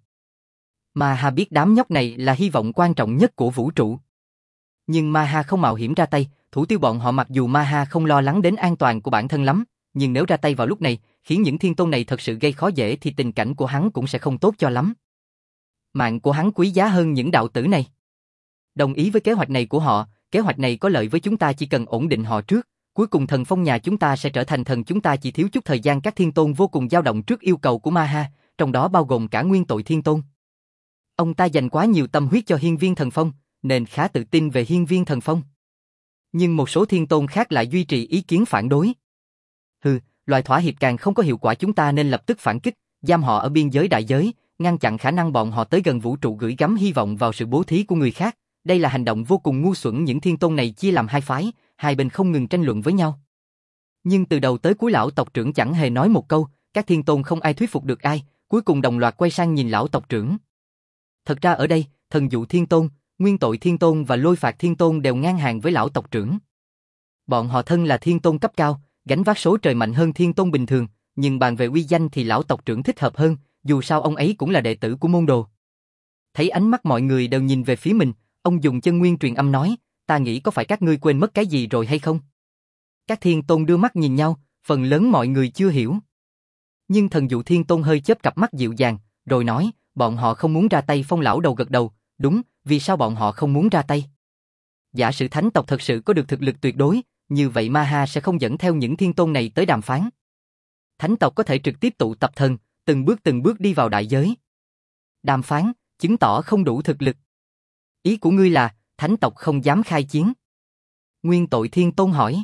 Ma Ha biết đám nhóc này là hy vọng quan trọng nhất của vũ trụ. Nhưng Ma Ha không mạo hiểm ra tay, thủ tiêu bọn họ. Mặc dù Ma Ha không lo lắng đến an toàn của bản thân lắm, nhưng nếu ra tay vào lúc này, khiến những thiên tôn này thật sự gây khó dễ thì tình cảnh của hắn cũng sẽ không tốt cho lắm. Mạng của hắn quý giá hơn những đạo tử này. Đồng ý với kế hoạch này của họ, kế hoạch này có lợi với chúng ta, chỉ cần ổn định họ trước. Cuối cùng thần phong nhà chúng ta sẽ trở thành thần, chúng ta chỉ thiếu chút thời gian. Các thiên tôn vô cùng dao động trước yêu cầu của Ma Ha, trong đó bao gồm cả nguyên tội thiên tôn. Ông ta dành quá nhiều tâm huyết cho hiên viên thần phong, nên khá tự tin về hiên viên thần phong. Nhưng một số thiên tôn khác lại duy trì ý kiến phản đối. Hừ, loại thỏa hiệp càng không có hiệu quả, chúng ta nên lập tức phản kích, giam họ ở biên giới đại giới, ngăn chặn khả năng bọn họ tới gần vũ trụ gửi gắm hy vọng vào sự bố thí của người khác. Đây là hành động vô cùng ngu xuẩn. Những thiên tôn này chia làm hai phái, hai bên không ngừng tranh luận với nhau. Nhưng từ đầu tới cuối lão tộc trưởng chẳng hề nói một câu, các thiên tôn không ai thuyết phục được ai, cuối cùng đồng loạt quay sang nhìn lão tộc trưởng. Thật ra ở đây, thần dụ thiên tôn, nguyên tội thiên tôn và lôi phạt thiên tôn đều ngang hàng với lão tộc trưởng. Bọn họ thân là thiên tôn cấp cao, gánh vác số trời mạnh hơn thiên tôn bình thường, nhưng bàn về uy danh thì lão tộc trưởng thích hợp hơn, dù sao ông ấy cũng là đệ tử của môn đồ. Thấy ánh mắt mọi người đều nhìn về phía mình, ông dùng chân nguyên truyền âm nói, ta nghĩ có phải các ngươi quên mất cái gì rồi hay không? Các thiên tôn đưa mắt nhìn nhau, phần lớn mọi người chưa hiểu. Nhưng thần dụ thiên tôn hơi chớp cặp mắt dịu dàng, rồi nói, bọn họ không muốn ra tay. Phong lão đầu gật đầu, đúng, vì sao bọn họ không muốn ra tay? Giả sử thánh tộc thật sự có được thực lực tuyệt đối, như vậy Ma Ha sẽ không dẫn theo những thiên tôn này tới đàm phán. Thánh tộc có thể trực tiếp tụ tập thần, từng bước từng bước đi vào đại giới. Đàm phán, chứng tỏ không đủ thực lực. Ý của ngươi là, thánh tộc không dám khai chiến? Nguyên tội thiên tôn hỏi.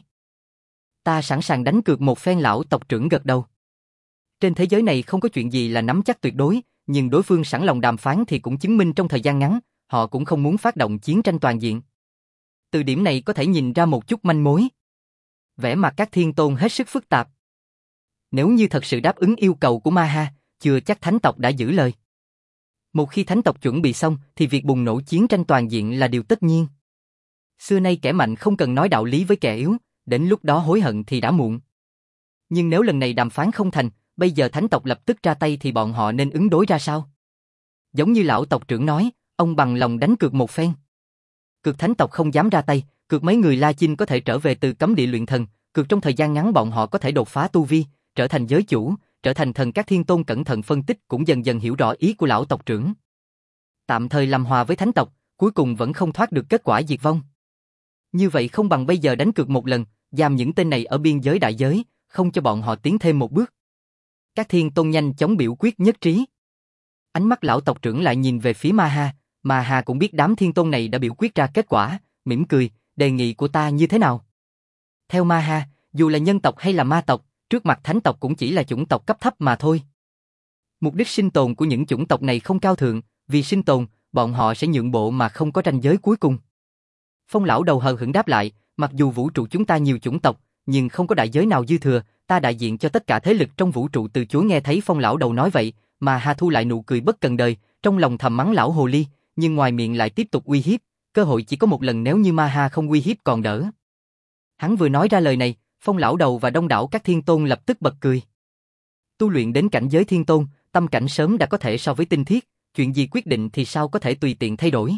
Ta sẵn sàng đánh cược một phen, lão tộc trưởng gật đầu. Trên thế giới này không có chuyện gì là nắm chắc tuyệt đối, nhưng đối phương sẵn lòng đàm phán thì cũng chứng minh trong thời gian ngắn, họ cũng không muốn phát động chiến tranh toàn diện. Từ điểm này có thể nhìn ra một chút manh mối. Vẻ mặt các thiên tôn hết sức phức tạp. Nếu như thật sự đáp ứng yêu cầu của Ma Ha, chưa chắc thánh tộc đã giữ lời. Một khi thánh tộc chuẩn bị xong thì việc bùng nổ chiến tranh toàn diện là điều tất nhiên. Xưa nay kẻ mạnh không cần nói đạo lý với kẻ yếu, đến lúc đó hối hận thì đã muộn. Nhưng nếu lần này đàm phán không thành, bây giờ thánh tộc lập tức ra tay thì bọn họ nên ứng đối ra sao? Giống như lão tộc trưởng nói, ông bằng lòng đánh cược một phen. Cược thánh tộc không dám ra tay, cược mấy người La Chinh có thể trở về từ cấm địa luyện thần, cược trong thời gian ngắn bọn họ có thể đột phá tu vi, trở thành giới chủ, trở thành thần. Các thiên tôn cẩn thận phân tích cũng dần dần hiểu rõ ý của lão tộc trưởng. Tạm thời làm hòa với thánh tộc, cuối cùng vẫn không thoát được kết quả diệt vong. Như vậy không bằng bây giờ đánh cược một lần, giam những tên này ở biên giới đại giới, không cho bọn họ tiến thêm một bước. Các thiên tôn nhanh chóng biểu quyết nhất trí. Ánh mắt lão tộc trưởng lại nhìn về phía Ma Ha, Ma Ha cũng biết đám thiên tôn này đã biểu quyết ra kết quả, mỉm cười, đề nghị của ta như thế nào? Theo Ma Ha, dù là nhân tộc hay là ma tộc, trước mặt thánh tộc cũng chỉ là chủng tộc cấp thấp mà thôi. Mục đích sinh tồn của những chủng tộc này không cao thượng, vì sinh tồn, bọn họ sẽ nhượng bộ mà không có ranh giới cuối cùng. Phong lão đầu hờ hững đáp lại, mặc dù vũ trụ chúng ta nhiều chủng tộc, nhưng không có đại giới nào dư thừa, ta đại diện cho tất cả thế lực trong vũ trụ từ chối. Nghe thấy Phong lão đầu nói vậy, mà Ha thu lại nụ cười bất cần đời, trong lòng thầm mắng lão hồ ly, nhưng ngoài miệng lại tiếp tục uy hiếp, cơ hội chỉ có một lần, nếu như Ma Ha không uy hiếp còn đỡ. Hắn vừa nói ra lời này, Phong lão đầu và đông đảo các thiên tôn lập tức bật cười. Tu luyện đến cảnh giới thiên tôn, tâm cảnh sớm đã có thể so với tinh thiết, chuyện gì quyết định thì sao có thể tùy tiện thay đổi.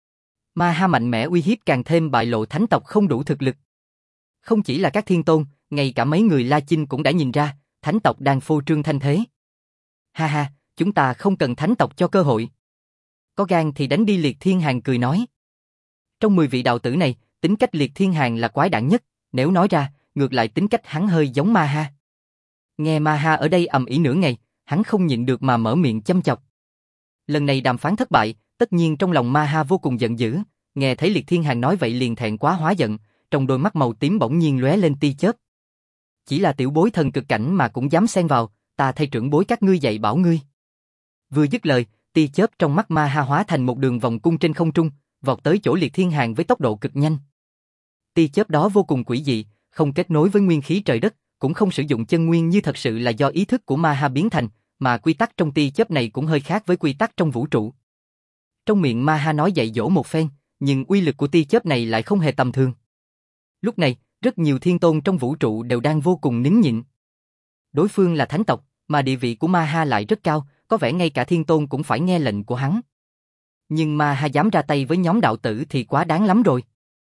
Ma Ha mạnh mẽ uy hiếp càng thêm bại lộ thánh tộc không đủ thực lực. Không chỉ là các thiên tôn, ngay cả mấy người La Chinh cũng đã nhìn ra, thánh tộc đang phô trương thanh thế. Ha ha, chúng ta không cần thánh tộc cho cơ hội. Có gan thì đánh đi. Liệt Thiên Hàn cười nói. Trong mười vị đạo tử này, tính cách Liệt Thiên Hàn là quái đản nhất, nếu nói ra, ngược lại tính cách hắn hơi giống Ma Ha. Nghe Ma Ha ở đây ầm ĩ nửa ngày, hắn không nhịn được mà mở miệng châm chọc. Lần này đàm phán thất bại, tất nhiên trong lòng Ma Ha vô cùng giận dữ, nghe thấy Liệt Thiên Hàn nói vậy liền thẹn quá hóa giận, trong đôi mắt màu tím bỗng nhiên lóe lên tia chớp. Chỉ là tiểu bối thần cực cảnh mà cũng dám xen vào, ta thay trưởng bối các ngươi dạy bảo ngươi. Vừa dứt lời, tia chớp trong mắt Ma Ha hóa thành một đường vòng cung trên không trung, vọt tới chỗ Liệt Thiên Hàn với tốc độ cực nhanh. tia chớp đó vô cùng quỷ dị, không kết nối với nguyên khí trời đất, cũng không sử dụng chân nguyên như thật sự là do ý thức của Ma Ha biến thành, mà quy tắc trong tia chớp này cũng hơi khác với quy tắc trong vũ trụ. Trong miệng Ma Ha nói dạy dỗ một phen, nhưng uy lực của tia chớp này lại không hề tầm thường. Lúc này, rất nhiều thiên tôn trong vũ trụ đều đang vô cùng nín nhịn. Đối phương là thánh tộc, mà địa vị của Ma Ha lại rất cao, có vẻ ngay cả thiên tôn cũng phải nghe lệnh của hắn. Nhưng Ma Ha dám ra tay với nhóm đạo tử thì quá đáng lắm rồi.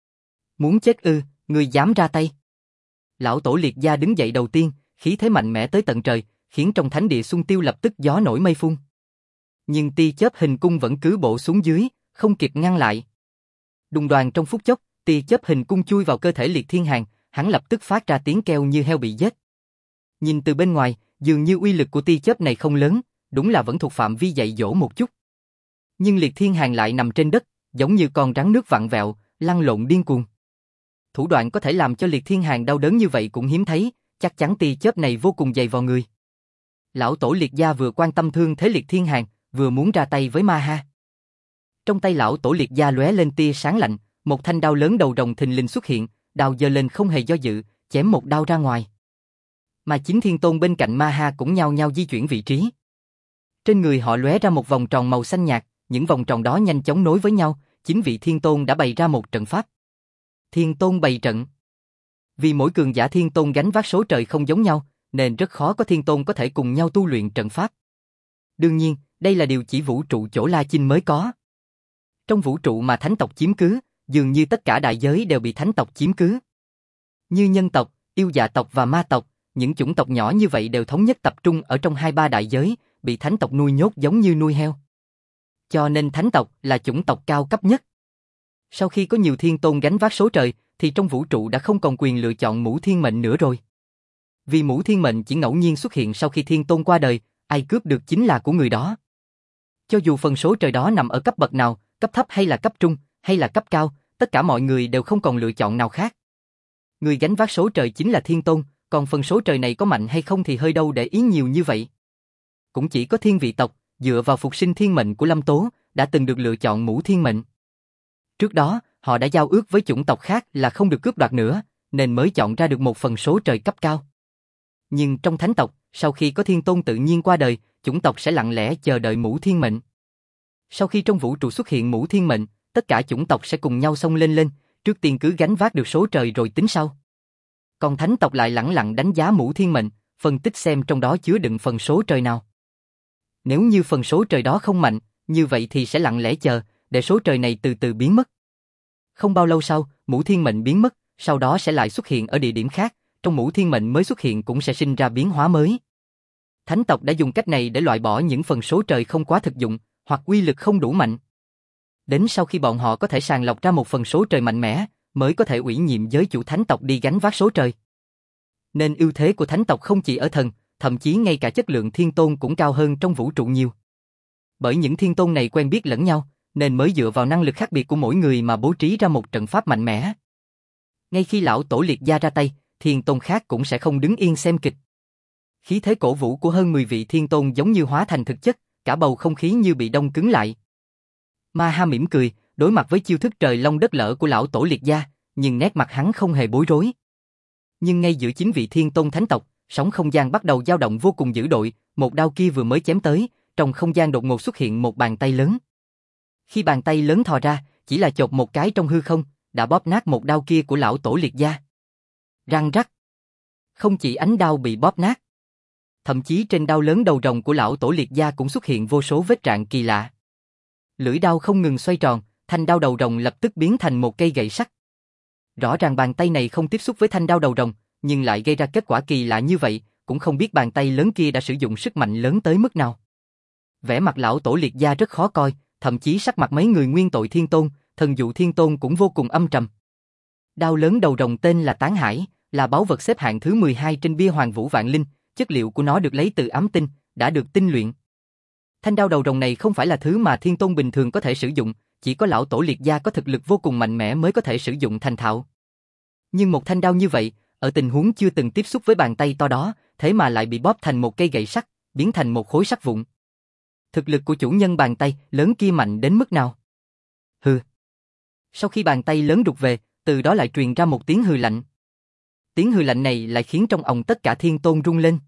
Muốn chết ư, ngươi dám ra tay? Lão tổ Liệt Gia đứng dậy đầu tiên, khí thế mạnh mẽ tới tận trời, khiến trong thánh địa xung tiêu lập tức gió nổi mây phun. Nhưng tia chớp hình cung vẫn cứ bổ xuống dưới, không kịp ngăn lại. Đùng đoàng trong phút chốc, tia chớp hình cung chui vào cơ thể Liệt Thiên Hàn, hắn lập tức phát ra tiếng kêu như heo bị giết. Nhìn từ bên ngoài, dường như uy lực của tia chớp này không lớn, đúng là vẫn thuộc phạm vi dạy dỗ một chút. Nhưng Liệt Thiên Hàn lại nằm trên đất, giống như con rắn nước vặn vẹo, lăn lộn điên cuồng. Thủ đoạn có thể làm cho Liệt Thiên Hàn đau đớn như vậy cũng hiếm thấy, chắc chắn tia chớp này vô cùng dày vào người. Lão tổ Liệt Gia vừa quan tâm thương thế Liệt Thiên Hàn, vừa muốn ra tay với Ma Ha. Trong tay lão tổ Liệt Gia lóe lên tia sáng lạnh, một thanh đao lớn đầu rồng thình lình xuất hiện, đao giơ lên không hề do dự, chém một đao ra ngoài. Mà chính thiên tôn bên cạnh Ma Ha cũng nhao nhao di chuyển vị trí. Trên người họ lóe ra một vòng tròn màu xanh nhạt, những vòng tròn đó nhanh chóng nối với nhau, chính vị thiên tôn đã bày ra một trận pháp. Thiên tôn bày trận. Vì mỗi cường giả thiên tôn gánh vác số trời không giống nhau, nên rất khó có thiên tôn có thể cùng nhau tu luyện trận pháp. Đương nhiên, đây là điều chỉ vũ trụ chỗ La Chinh mới có. Trong vũ trụ mà thánh tộc chiếm cứ, dường như tất cả đại giới đều bị thánh tộc chiếm cứ. Như nhân tộc, yêu dạ tộc và ma tộc, những chủng tộc nhỏ như vậy đều thống nhất tập trung ở trong hai ba đại giới, bị thánh tộc nuôi nhốt giống như nuôi heo. Cho nên thánh tộc là chủng tộc cao cấp nhất. Sau khi có nhiều thiên tôn gánh vác số trời, thì trong vũ trụ đã không còn quyền lựa chọn mũ thiên mệnh nữa rồi. Vì mũ thiên mệnh chỉ ngẫu nhiên xuất hiện sau khi thiên tôn qua đời, ai cướp được chính là của người đó. Cho dù phần số trời đó nằm ở cấp bậc nào, cấp thấp hay là cấp trung, hay là cấp cao, tất cả mọi người đều không còn lựa chọn nào khác. Người gánh vác số trời chính là thiên tôn, còn phần số trời này có mạnh hay không thì hơi đâu để ý nhiều như vậy. Cũng chỉ có thiên vị tộc, dựa vào phục sinh thiên mệnh của Lâm Tố, đã từng được lựa chọn mũ thiên mệnh. Trước đó, họ đã giao ước với chủng tộc khác là không được cướp đoạt nữa, nên mới chọn ra được một phần số trời cấp cao. Nhưng trong thánh tộc, sau khi có thiên tôn tự nhiên qua đời, chủng tộc sẽ lặng lẽ chờ đợi mũ thiên mệnh. Sau khi trong vũ trụ xuất hiện mũ thiên mệnh, tất cả chủng tộc sẽ cùng nhau xông lên lên, trước tiên cứ gánh vác được số trời rồi tính sau. Còn thánh tộc lại lẳng lặng đánh giá mũ thiên mệnh, phân tích xem trong đó chứa đựng phần số trời nào. Nếu như phần số trời đó không mạnh, như vậy thì sẽ lặng lẽ chờ, để số trời này từ từ biến mất. Không bao lâu sau, mũ thiên mệnh biến mất, sau đó sẽ lại xuất hiện ở địa điểm khác, trong mũ thiên mệnh mới xuất hiện cũng sẽ sinh ra biến hóa mới. Thánh tộc đã dùng cách này để loại bỏ những phần số trời không quá thực dụng, hoặc uy lực không đủ mạnh. Đến sau khi bọn họ có thể sàng lọc ra một phần số trời mạnh mẽ, mới có thể ủy nhiệm giới chủ thánh tộc đi gánh vác số trời. Nên ưu thế của thánh tộc không chỉ ở thần, thậm chí ngay cả chất lượng thiên tôn cũng cao hơn trong vũ trụ nhiều. Bởi những thiên tôn này quen biết lẫn nhau, nên mới dựa vào năng lực khác biệt của mỗi người mà bố trí ra một trận pháp mạnh mẽ. Ngay khi lão tổ Liệt Gia ra tay, thiên tôn khác cũng sẽ không đứng yên xem kịch. Khí thế cổ vũ của hơn mười vị thiên tôn giống như hóa thành thực chất, cả bầu không khí như bị đông cứng lại. Ma Ha mỉm cười, đối mặt với chiêu thức trời long đất lở của lão tổ Liệt Gia, nhưng nét mặt hắn không hề bối rối. Nhưng ngay giữa chính vị thiên tôn thánh tộc, sóng không gian bắt đầu dao động vô cùng dữ dội, một đao kia vừa mới chém tới, trong không gian đột ngột xuất hiện một bàn tay lớn. Khi bàn tay lớn thò ra, chỉ là chộp một cái trong hư không, đã bóp nát một đao kia của lão tổ Liệt Gia. Răng rắc. Không chỉ ánh đao bị bóp nát, thậm chí trên đao lớn đầu rồng của lão tổ Liệt Gia cũng xuất hiện vô số vết rạn kỳ lạ. Lưỡi đao không ngừng xoay tròn, thanh đao đầu rồng lập tức biến thành một cây gậy sắt. Rõ ràng bàn tay này không tiếp xúc với thanh đao đầu rồng, nhưng lại gây ra kết quả kỳ lạ như vậy, cũng không biết bàn tay lớn kia đã sử dụng sức mạnh lớn tới mức nào. Vẻ mặt lão tổ Liệt Gia rất khó coi, thậm chí sắc mặt mấy người nguyên tội thiên tôn, thần dụ thiên tôn cũng vô cùng âm trầm. Đao lớn đầu rồng tên là Tán Hải, là báu vật xếp hạng thứ mười hai trên bia Hoàng Vũ Vạn Linh, chất liệu của nó được lấy từ ám tinh, đã được tinh luyện. Thanh đao đầu rồng này không phải là thứ mà thiên tôn bình thường có thể sử dụng, chỉ có lão tổ Liệt Gia có thực lực vô cùng mạnh mẽ mới có thể sử dụng thành thạo. Nhưng một thanh đao như vậy, ở tình huống chưa từng tiếp xúc với bàn tay to đó, thế mà lại bị bóp thành một cây gậy sắt, biến thành một khối sắt vụn. Thực lực của chủ nhân bàn tay lớn kia mạnh đến mức nào? Hừ. Sau khi bàn tay lớn rụt về, từ đó lại truyền ra một tiếng hừ lạnh. Tiếng hừ lạnh này lại khiến trong òng tất cả thiên tôn rung lên.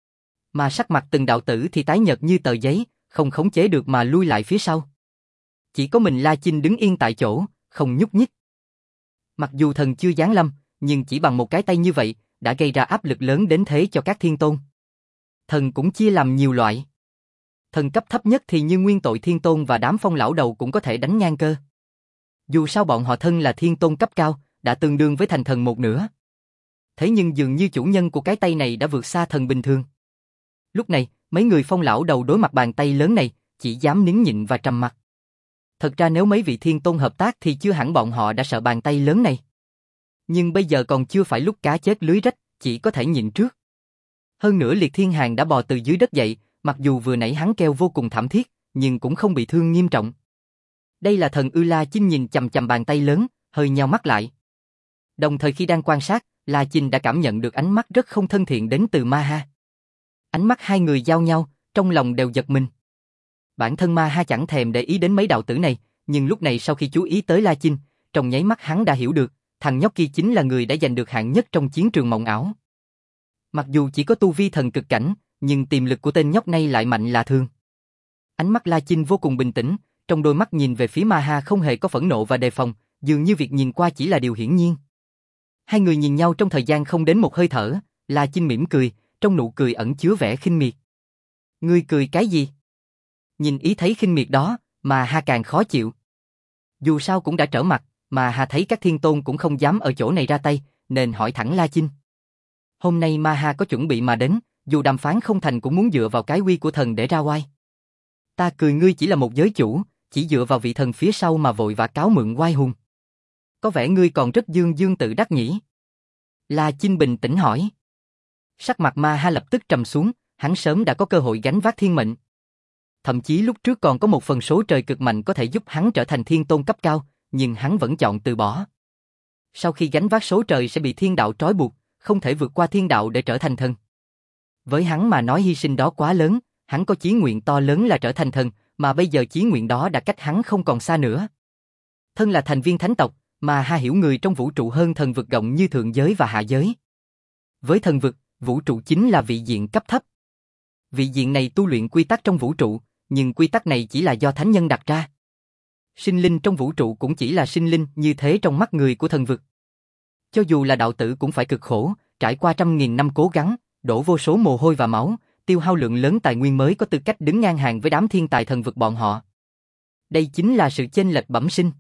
Mà sắc mặt từng đạo tử thì tái nhợt như tờ giấy, không khống chế được mà lui lại phía sau. Chỉ có mình La Chinh đứng yên tại chỗ, không nhúc nhích. Mặc dù thần chưa giáng lâm, nhưng chỉ bằng một cái tay như vậy, đã gây ra áp lực lớn đến thế cho các thiên tôn. Thần cũng chia làm nhiều loại. Thần cấp thấp nhất thì như Nguyên Tội Thiên Tôn và đám phong lão đầu cũng có thể đánh ngang cơ. Dù sao bọn họ thân là thiên tôn cấp cao, đã tương đương với thành thần một nửa. Thế nhưng dường như chủ nhân của cái tay này đã vượt xa thần bình thường. Lúc này, mấy người phong lão đầu đối mặt bàn tay lớn này, chỉ dám nín nhịn và trầm mặc. Thật ra nếu mấy vị thiên tôn hợp tác thì chưa hẳn bọn họ đã sợ bàn tay lớn này. Nhưng bây giờ còn chưa phải lúc cá chết lưới rách, chỉ có thể nhịn trước. Hơn nữa Liệt Thiên Hàn đã bò từ dưới đất dậy, mặc dù vừa nãy hắn kêu vô cùng thảm thiết, nhưng cũng không bị thương nghiêm trọng. Đây là thần ư? La Chinh nhìn chằm chằm bàn tay lớn, hơi nheo mắt lại. Đồng thời khi đang quan sát, La Chinh đã cảm nhận được ánh mắt rất không thân thiện đến từ Ma Ha. Ánh mắt hai người giao nhau, trong lòng đều giật mình. Bản thân Ma Ha chẳng thèm để ý đến mấy đạo tử này, nhưng lúc này sau khi chú ý tới La Chinh, trong nháy mắt hắn đã hiểu được, thằng nhóc kia chính là người đã giành được hạng nhất trong chiến trường mộng ảo. Mặc dù chỉ có tu vi thần cực cảnh, nhưng tiềm lực của tên nhóc này lại mạnh lạ thường. Ánh mắt La Chinh vô cùng bình tĩnh, trong đôi mắt nhìn về phía Ma Ha không hề có phẫn nộ và đề phòng, dường như việc nhìn qua chỉ là điều hiển nhiên. Hai người nhìn nhau trong thời gian không đến một hơi thở, La Chinh mỉm cười, trong nụ cười ẩn chứa vẻ khinh miệt. Ngươi cười cái gì? Nhìn ý thấy khinh miệt đó, Ma Ha càng khó chịu. Dù sao cũng đã trở mặt, Ma Ha thấy các thiên tôn cũng không dám ở chỗ này ra tay, nên hỏi thẳng La Chinh. Hôm nay Ma Ha có chuẩn bị mà đến, dù đàm phán không thành cũng muốn dựa vào cái uy của thần để ra oai. Ta cười ngươi chỉ là một giới chủ, chỉ dựa vào vị thần phía sau mà vội vã cáo mượn oai hùng. Có vẻ ngươi còn rất dương dương tự đắc nhỉ? La Chinh bình tĩnh hỏi. Sắc mặt Ma Ha lập tức trầm xuống, hắn sớm đã có cơ hội gánh vác thiên mệnh. Thậm chí lúc trước còn có một phần số trời cực mạnh có thể giúp hắn trở thành thiên tôn cấp cao, nhưng hắn vẫn chọn từ bỏ. Sau khi gánh vác số trời sẽ bị thiên đạo trói buộc, không thể vượt qua thiên đạo để trở thành thần. Với hắn mà nói hy sinh đó quá lớn, hắn có chí nguyện to lớn là trở thành thần, mà bây giờ chí nguyện đó đã cách hắn không còn xa nữa. Thân là thành viên thánh tộc, mà Ha hiểu người trong vũ trụ hơn thần vực rộng như thượng giới và hạ giới. Với thần vực, vũ trụ chính là vị diện cấp thấp. Vị diện này tu luyện quy tắc trong vũ trụ, nhưng quy tắc này chỉ là do thánh nhân đặt ra. Sinh linh trong vũ trụ cũng chỉ là sinh linh như thế trong mắt người của thần vực. Cho dù là đạo tử cũng phải cực khổ, trải qua trăm nghìn năm cố gắng, đổ vô số mồ hôi và máu, tiêu hao lượng lớn tài nguyên mới có tư cách đứng ngang hàng với đám thiên tài thần vực bọn họ. Đây chính là sự chênh lệch bẩm sinh.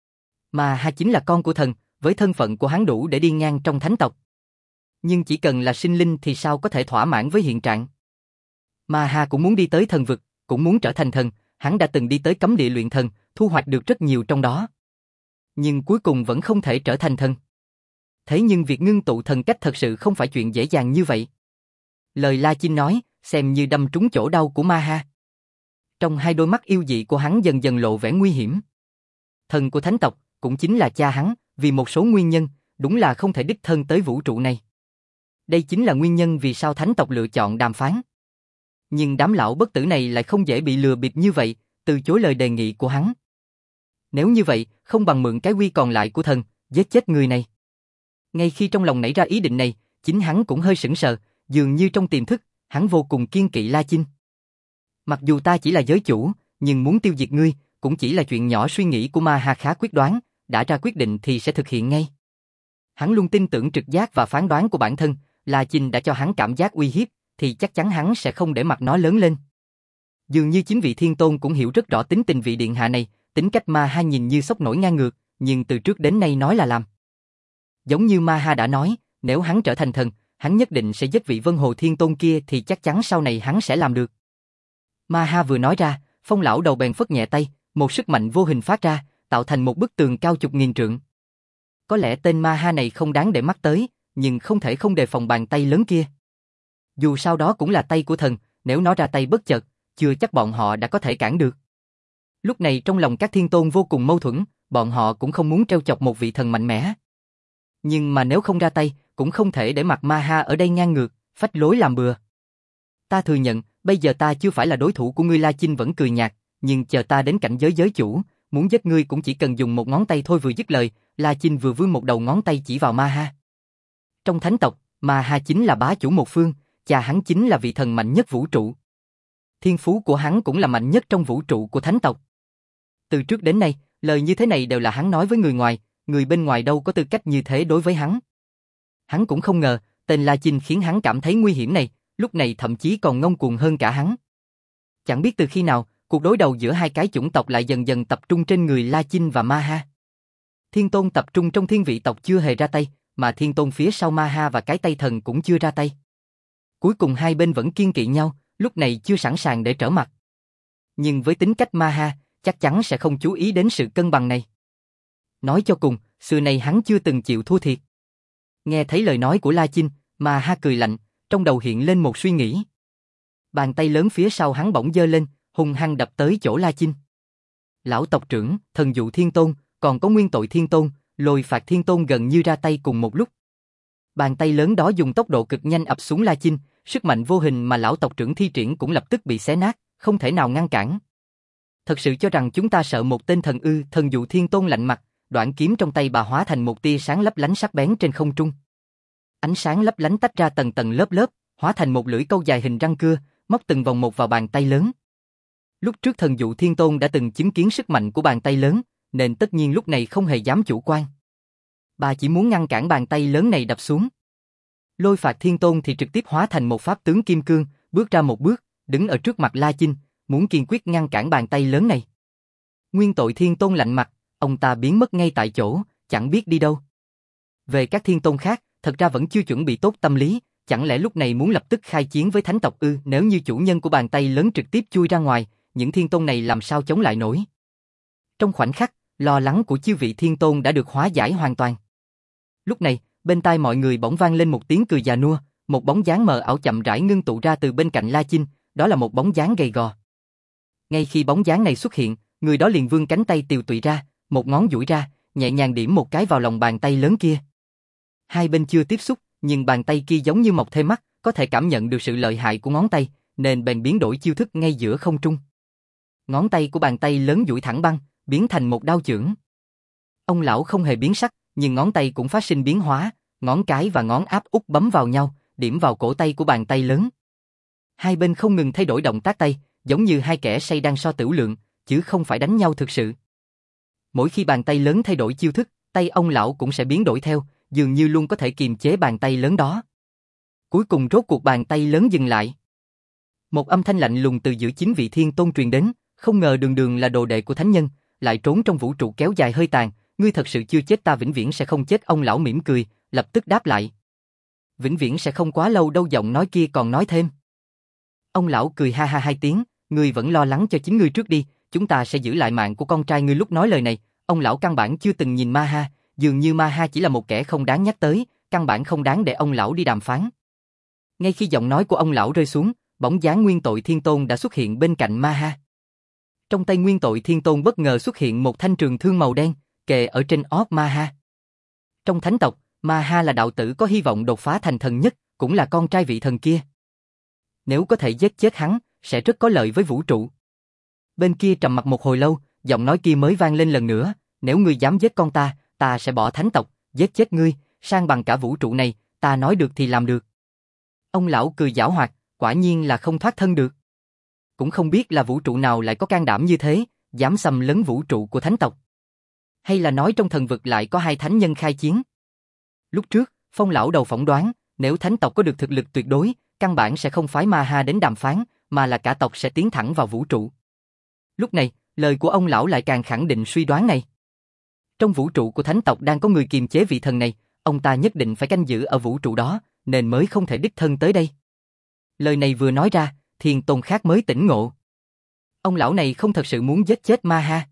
Mà Ha chính là con của thần, với thân phận của hắn đủ để đi ngang trong thánh tộc. Nhưng chỉ cần là sinh linh thì sao có thể thỏa mãn với hiện trạng. Mà Ha cũng muốn đi tới thần vực, cũng muốn trở thành thần, hắn đã từng đi tới cấm địa luyện thần, thu hoạch được rất nhiều trong đó. Nhưng cuối cùng vẫn không thể trở thành thần. Thế nhưng việc ngưng tụ thần cách thật sự không phải chuyện dễ dàng như vậy. Lời La Chinh nói, xem như đâm trúng chỗ đau của Ma Ha. Trong hai đôi mắt yêu dị của hắn dần dần lộ vẻ nguy hiểm. Thần của thánh tộc, cũng chính là cha hắn, vì một số nguyên nhân, đúng là không thể đích thân tới vũ trụ này. Đây chính là nguyên nhân vì sao thánh tộc lựa chọn đàm phán. Nhưng đám lão bất tử này lại không dễ bị lừa bịp như vậy, từ chối lời đề nghị của hắn. Nếu như vậy, không bằng mượn cái uy còn lại của thần, giết chết người này. Ngay khi trong lòng nảy ra ý định này, chính hắn cũng hơi sững sờ, dường như trong tiềm thức, hắn vô cùng kiêng kỵ La Chinh. Mặc dù ta chỉ là giới chủ, nhưng muốn tiêu diệt ngươi, cũng chỉ là chuyện nhỏ. Suy nghĩ của Ma Ha khá quyết đoán, đã ra quyết định thì sẽ thực hiện ngay. Hắn luôn tin tưởng trực giác và phán đoán của bản thân, La Chinh đã cho hắn cảm giác uy hiếp, thì chắc chắn hắn sẽ không để mặt nó lớn lên. Dường như chính vị thiên tôn cũng hiểu rất rõ tính tình vị điện hạ này, tính cách Ma Ha nhìn như sốc nổi ngang ngược, nhưng từ trước đến nay nói là làm. Giống như Ma Ha đã nói, nếu hắn trở thành thần, hắn nhất định sẽ giết vị Vân Hồ Thiên Tôn kia thì chắc chắn sau này hắn sẽ làm được. Ma Ha vừa nói ra, Phong lão đầu bèn phất nhẹ tay, một sức mạnh vô hình phát ra, tạo thành một bức tường cao chục nghìn trượng. Có lẽ tên Ma Ha này không đáng để mắt tới, nhưng không thể không đề phòng bàn tay lớn kia. Dù sao đó cũng là tay của thần, nếu nó ra tay bất chợt, chưa chắc bọn họ đã có thể cản được. Lúc này trong lòng các thiên tôn vô cùng mâu thuẫn, bọn họ cũng không muốn trêu chọc một vị thần mạnh mẽ. Nhưng mà nếu không ra tay, cũng không thể để mặt Ma Ha ở đây ngang ngược, phách lối làm bừa. Ta thừa nhận, bây giờ ta chưa phải là đối thủ của ngươi. La Chinh vẫn cười nhạt, nhưng chờ ta đến cảnh giới giới chủ, muốn giết ngươi cũng chỉ cần dùng một ngón tay thôi. Vừa dứt lời, La Chinh vừa vươn một đầu ngón tay chỉ vào Ma Ha. Trong thánh tộc, Ma Ha chính là bá chủ một phương, cha hắn chính là vị thần mạnh nhất vũ trụ. Thiên phú của hắn cũng là mạnh nhất trong vũ trụ của thánh tộc. Từ trước đến nay, lời như thế này đều là hắn nói với người ngoài, người bên ngoài đâu có tư cách như thế đối với hắn. Hắn cũng không ngờ, tên La Chinh khiến hắn cảm thấy nguy hiểm này, lúc này thậm chí còn ngông cuồng hơn cả hắn. Chẳng biết từ khi nào, cuộc đối đầu giữa hai cái chủng tộc lại dần dần tập trung trên người La Chinh và Ma Ha. Thiên Tôn tập trung trong thiên vị tộc chưa hề ra tay, mà Thiên Tôn phía sau Ma Ha và cái Tây Thần cũng chưa ra tay. Cuối cùng hai bên vẫn kiên kỵ nhau, lúc này chưa sẵn sàng để trở mặt. Nhưng với tính cách Ma Ha, chắc chắn sẽ không chú ý đến sự cân bằng này. Nói cho cùng, xưa nay hắn chưa từng chịu thua thiệt. Nghe thấy lời nói của La Chinh, Ma Ha cười lạnh, trong đầu hiện lên một suy nghĩ. Bàn tay lớn phía sau hắn bỗng giơ lên, hung hăng đập tới chỗ La Chinh. Lão tộc trưởng, Thần Dụ Thiên Tôn, còn có Nguyên Tội Thiên Tôn, Lôi Phạt Thiên Tôn gần như ra tay cùng một lúc. Bàn tay lớn đó dùng tốc độ cực nhanh ập xuống La Chinh, sức mạnh vô hình mà lão tộc trưởng thi triển cũng lập tức bị xé nát, không thể nào ngăn cản. Thật sự cho rằng chúng ta sợ một tên thần ư? Thần Dụ Thiên Tôn lạnh mặt, đoạn kiếm trong tay bà hóa thành một tia sáng lấp lánh sắc bén trên không trung. Ánh sáng lấp lánh tách ra tầng tầng lớp lớp, hóa thành một lưỡi câu dài hình răng cưa, móc từng vòng một vào bàn tay lớn. Lúc trước Thần Dụ Thiên Tôn đã từng chứng kiến sức mạnh của bàn tay lớn, nên tất nhiên lúc này không hề dám chủ quan. Bà chỉ muốn ngăn cản bàn tay lớn này đập xuống. Lôi Phạt Thiên Tôn thì trực tiếp hóa thành một pháp tướng kim cương, bước ra một bước, đứng ở trước mặt La Chinh, muốn kiên quyết ngăn cản bàn tay lớn này. Nguyên Tội Thiên Tôn lạnh mặt, ông ta biến mất ngay tại chỗ, chẳng biết đi đâu. Về các thiên tôn khác, thật ra vẫn chưa chuẩn bị tốt tâm lý, chẳng lẽ lúc này muốn lập tức khai chiến với thánh tộc ư? Nếu như chủ nhân của bàn tay lớn trực tiếp chui ra ngoài, những thiên tôn này làm sao chống lại nổi? Trong khoảnh khắc, lo lắng của chư vị thiên tôn đã được hóa giải hoàn toàn. Lúc này, bên tai mọi người bỗng vang lên một tiếng cười già nua, một bóng dáng mờ ảo chậm rãi ngưng tụ ra từ bên cạnh La Chinh, đó là một bóng dáng gầy gò. Ngay khi bóng dáng này xuất hiện, người đó liền vươn cánh tay tiều tụy ra, một ngón duỗi ra, nhẹ nhàng điểm một cái vào lòng bàn tay lớn kia. Hai bên chưa tiếp xúc, nhưng bàn tay kia giống như mọc thêm mắt, có thể cảm nhận được sự lợi hại của ngón tay, nên bèn biến đổi chiêu thức ngay giữa không trung. Ngón tay của bàn tay lớn duỗi thẳng băng, biến thành một đao chưởng. Ông lão không hề biến sắc, nhưng ngón tay cũng phát sinh biến hóa, ngón cái và ngón áp út bấm vào nhau, điểm vào cổ tay của bàn tay lớn. Hai bên không ngừng thay đổi động tác tay, giống như hai kẻ say đang so tửu lượng, chứ không phải đánh nhau thực sự. Mỗi khi bàn tay lớn thay đổi chiêu thức, tay ông lão cũng sẽ biến đổi theo, dường như luôn có thể kiềm chế bàn tay lớn đó. Cuối cùng rốt cuộc bàn tay lớn dừng lại. Một âm thanh lạnh lùng từ giữa chín vị thiên tôn truyền đến, không ngờ Đường Đường là đồ đệ của thánh nhân, lại trốn trong vũ trụ kéo dài hơi tàn, ngươi thật sự chưa chết, ta vĩnh viễn sẽ không chết. Ông lão mỉm cười, lập tức đáp lại. Vĩnh viễn sẽ không quá lâu đâu, giọng nói kia còn nói thêm. Ông lão cười ha ha hai tiếng, ngươi vẫn lo lắng cho chính ngươi trước đi, chúng ta sẽ giữ lại mạng của con trai ngươi. Lúc nói lời này, ông lão căn bản chưa từng nhìn Ma Ha, dường như Ma Ha chỉ là một kẻ không đáng nhắc tới, căn bản không đáng để ông lão đi đàm phán. Ngay khi giọng nói của ông lão rơi xuống, bóng dáng Nguyên Tội Thiên Tôn đã xuất hiện bên cạnh Ma Ha. Trong tay Nguyên Tội Thiên Tôn bất ngờ xuất hiện một thanh trường thương màu đen, kề ở trên ót Ma Ha. Trong thánh tộc, Ma Ha là đạo tử có hy vọng đột phá thành thần nhất, cũng là con trai vị thần kia. Nếu có thể giết chết hắn, sẽ rất có lợi với vũ trụ. Bên kia trầm mặc một hồi lâu, giọng nói kia mới vang lên lần nữa, nếu ngươi dám giết con ta, ta sẽ bỏ thánh tộc, giết chết ngươi, sang bằng cả vũ trụ này, ta nói được thì làm được. Ông lão cười giảo hoạt, quả nhiên là không thoát thân được. Cũng không biết là vũ trụ nào lại có can đảm như thế, dám xâm lấn vũ trụ của thánh tộc. Hay là nói trong thần vực lại có hai thánh nhân khai chiến? Lúc trước, Phong lão đầu phỏng đoán, nếu thánh tộc có được thực lực tuyệt đối, căn bản sẽ không phái Ma Ha đến đàm phán, mà là cả tộc sẽ tiến thẳng vào vũ trụ. Lúc này, lời của ông lão lại càng khẳng định suy đoán này. Trong vũ trụ của thánh tộc đang có người kiềm chế vị thần này, ông ta nhất định phải canh giữ ở vũ trụ đó, nên mới không thể đích thân tới đây. Lời này vừa nói ra, thiên tôn khác mới tỉnh ngộ. Ông lão này không thật sự muốn giết chết Ma Ha.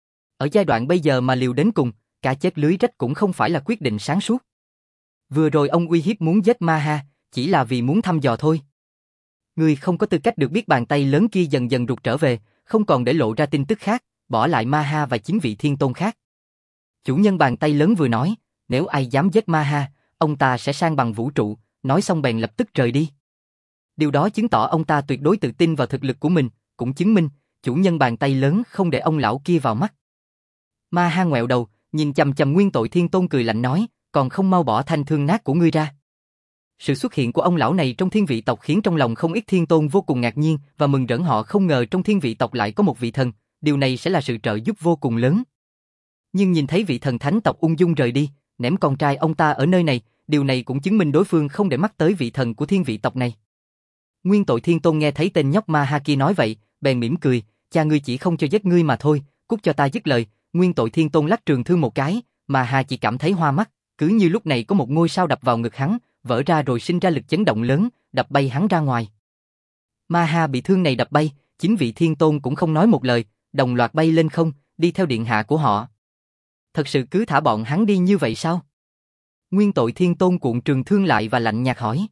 Ở giai đoạn bây giờ mà liều đến cùng, cả chết lưới rách cũng không phải là quyết định sáng suốt. Vừa rồi ông uy hiếp muốn giết Ma Ha, chỉ là vì muốn thăm dò thôi. Ngươi không có tư cách được biết. Bàn tay lớn kia dần dần rụt trở về, không còn để lộ ra tin tức khác, bỏ lại Ma Ha và chín vị thiên tôn khác. Chủ nhân bàn tay lớn vừa nói, nếu ai dám giết Ma Ha, ông ta sẽ sang bằng vũ trụ, nói xong bèn lập tức rời đi. Điều đó chứng tỏ ông ta tuyệt đối tự tin vào thực lực của mình, cũng chứng minh, chủ nhân bàn tay lớn không để ông lão kia vào mắt. Ma Ha ngoẹo đầu, nhìn chằm chằm Nguyên Tội Thiên Tôn cười lạnh nói, còn không mau bỏ thanh thương nát của ngươi ra. Sự xuất hiện của ông lão này trong thiên vị tộc khiến trong lòng không ít thiên tôn vô cùng ngạc nhiên và mừng rỡ, họ không ngờ trong thiên vị tộc lại có một vị thần, điều này sẽ là sự trợ giúp vô cùng lớn. Nhưng nhìn thấy vị thần thánh tộc ung dung rời đi, ném con trai ông ta ở nơi này, điều này cũng chứng minh đối phương không để mắt tới vị thần của thiên vị tộc này. Nguyên Tội Thiên Tôn nghe thấy tên nhóc Ma Ha kia nói vậy, bèn mỉm cười, cha ngươi chỉ không cho giết ngươi mà thôi, cút cho ta. Dứt lời, Nguyên Tội Thiên Tôn lắc trường thương một cái, Ma Ha chỉ cảm thấy hoa mắt, cứ như lúc này có một ngôi sao đập vào ngực hắn, vỡ ra rồi sinh ra lực chấn động lớn, đập bay hắn ra ngoài. Ma Ha bị thương này đập bay, chính vị Thiên Tôn cũng không nói một lời, đồng loạt bay lên không, đi theo điện hạ của họ. Thật sự cứ thả bọn hắn đi như vậy sao? Nguyên Tội Thiên Tôn cuộn trường thương lại và lạnh nhạt hỏi.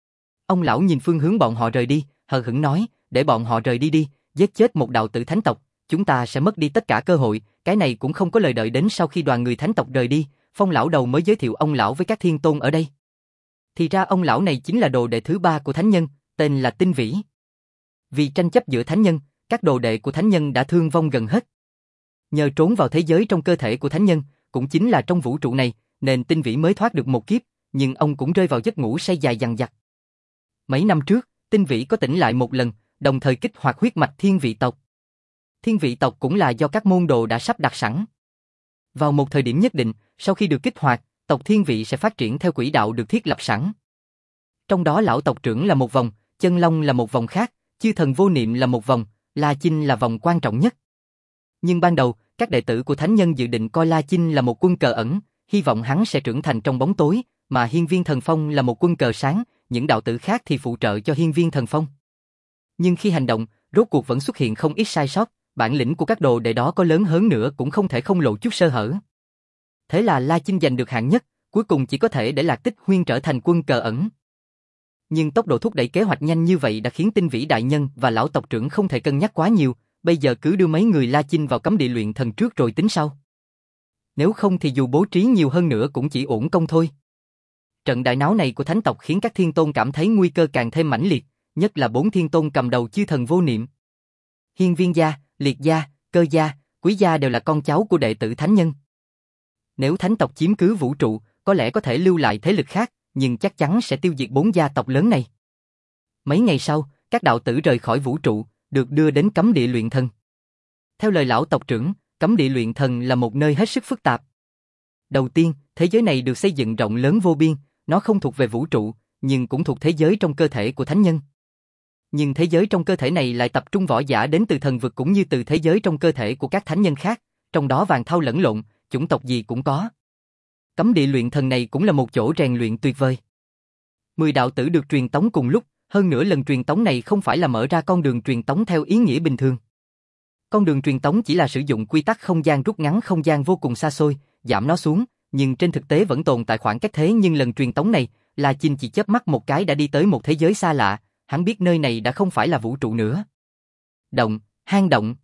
Ông lão nhìn phương hướng bọn họ rời đi, hờ hững nói, để bọn họ rời đi đi, giết chết một đạo tử thánh tộc, chúng ta sẽ mất đi tất cả cơ hội. Cái này cũng không có lời đợi đến sau khi đoàn người thánh tộc rời đi, Phong lão đầu mới giới thiệu ông lão với các thiên tôn ở đây. Thì ra ông lão này chính là đồ đệ thứ ba của thánh nhân, tên là Tinh Vĩ. Vì tranh chấp giữa thánh nhân, các đồ đệ của thánh nhân đã thương vong gần hết. Nhờ trốn vào thế giới trong cơ thể của thánh nhân, cũng chính là trong vũ trụ này, nên Tinh Vĩ mới thoát được một kiếp, nhưng ông cũng rơi vào giấc ngủ say dài dằng dặc. Mấy năm trước, Tinh Vĩ có tỉnh lại một lần, đồng thời kích hoạt huyết mạch thiên vị tộc. Thiên vị tộc cũng là do các môn đồ đã sắp đặt sẵn. Vào một thời điểm nhất định, sau khi được kích hoạt, tộc thiên vị sẽ phát triển theo quỹ đạo được thiết lập sẵn. Trong đó lão tộc trưởng là một vòng, chân long là một vòng khác, chư thần vô niệm là một vòng, La Chinh là vòng quan trọng nhất. Nhưng ban đầu, các đệ tử của thánh nhân dự định coi La Chinh là một quân cờ ẩn, hy vọng hắn sẽ trưởng thành trong bóng tối, mà Hiên Viên Thần Phong là một quân cờ sáng, những đạo tử khác thì phụ trợ cho Hiên Viên Thần Phong. Nhưng khi hành động, rốt cuộc vẫn xuất hiện không ít sai sót, bản lĩnh của các đồ đệ đó có lớn hơn nữa cũng không thể không lộ chút sơ hở. Thế là La Chinh giành được hạng nhất, cuối cùng chỉ có thể để Lạc Tích Huyên trở thành quân cờ ẩn. Nhưng tốc độ thúc đẩy kế hoạch nhanh như vậy đã khiến Tinh Vĩ đại nhân và lão tộc trưởng không thể cân nhắc quá nhiều, bây giờ cứ đưa mấy người La Chinh vào cấm địa luyện thần trước rồi tính sau. Nếu không thì dù bố trí nhiều hơn nữa cũng chỉ uổng công thôi. Trận đại náo này của thánh tộc khiến các thiên tôn cảm thấy nguy cơ càng thêm mãnh liệt, nhất là bốn thiên tôn cầm đầu chư thần vô niệm. Hiên Viên gia, Liệt gia, Cơ gia, Quý gia đều là con cháu của đệ tử thánh nhân. Nếu thánh tộc chiếm cứ vũ trụ, có lẽ có thể lưu lại thế lực khác, nhưng chắc chắn sẽ tiêu diệt bốn gia tộc lớn này. Mấy ngày sau, các đạo tử rời khỏi vũ trụ, được đưa đến cấm địa luyện thần. Theo lời lão tộc trưởng, cấm địa luyện thần là một nơi hết sức phức tạp. Đầu tiên, thế giới này được xây dựng rộng lớn vô biên, nó không thuộc về vũ trụ, nhưng cũng thuộc thế giới trong cơ thể của thánh nhân. Nhưng thế giới trong cơ thể này lại tập trung võ giả đến từ thần vực cũng như từ thế giới trong cơ thể của các thánh nhân khác, trong đó vàng thau lẫn lộn, chủng tộc gì cũng có. Cấm địa luyện thần này cũng là một chỗ rèn luyện tuyệt vời. Mười đạo tử được truyền tống cùng lúc, hơn nữa lần truyền tống này không phải là mở ra con đường truyền tống theo ý nghĩa bình thường. Con đường truyền tống chỉ là sử dụng quy tắc không gian rút ngắn không gian vô cùng xa xôi, giảm nó xuống, nhưng trên thực tế vẫn tồn tại khoảng cách. Thế nhưng lần truyền tống này, La Chinh chỉ chớp mắt một cái đã đi tới một thế giới xa lạ, hắn biết nơi này đã không phải là vũ trụ nữa. Động, hang động.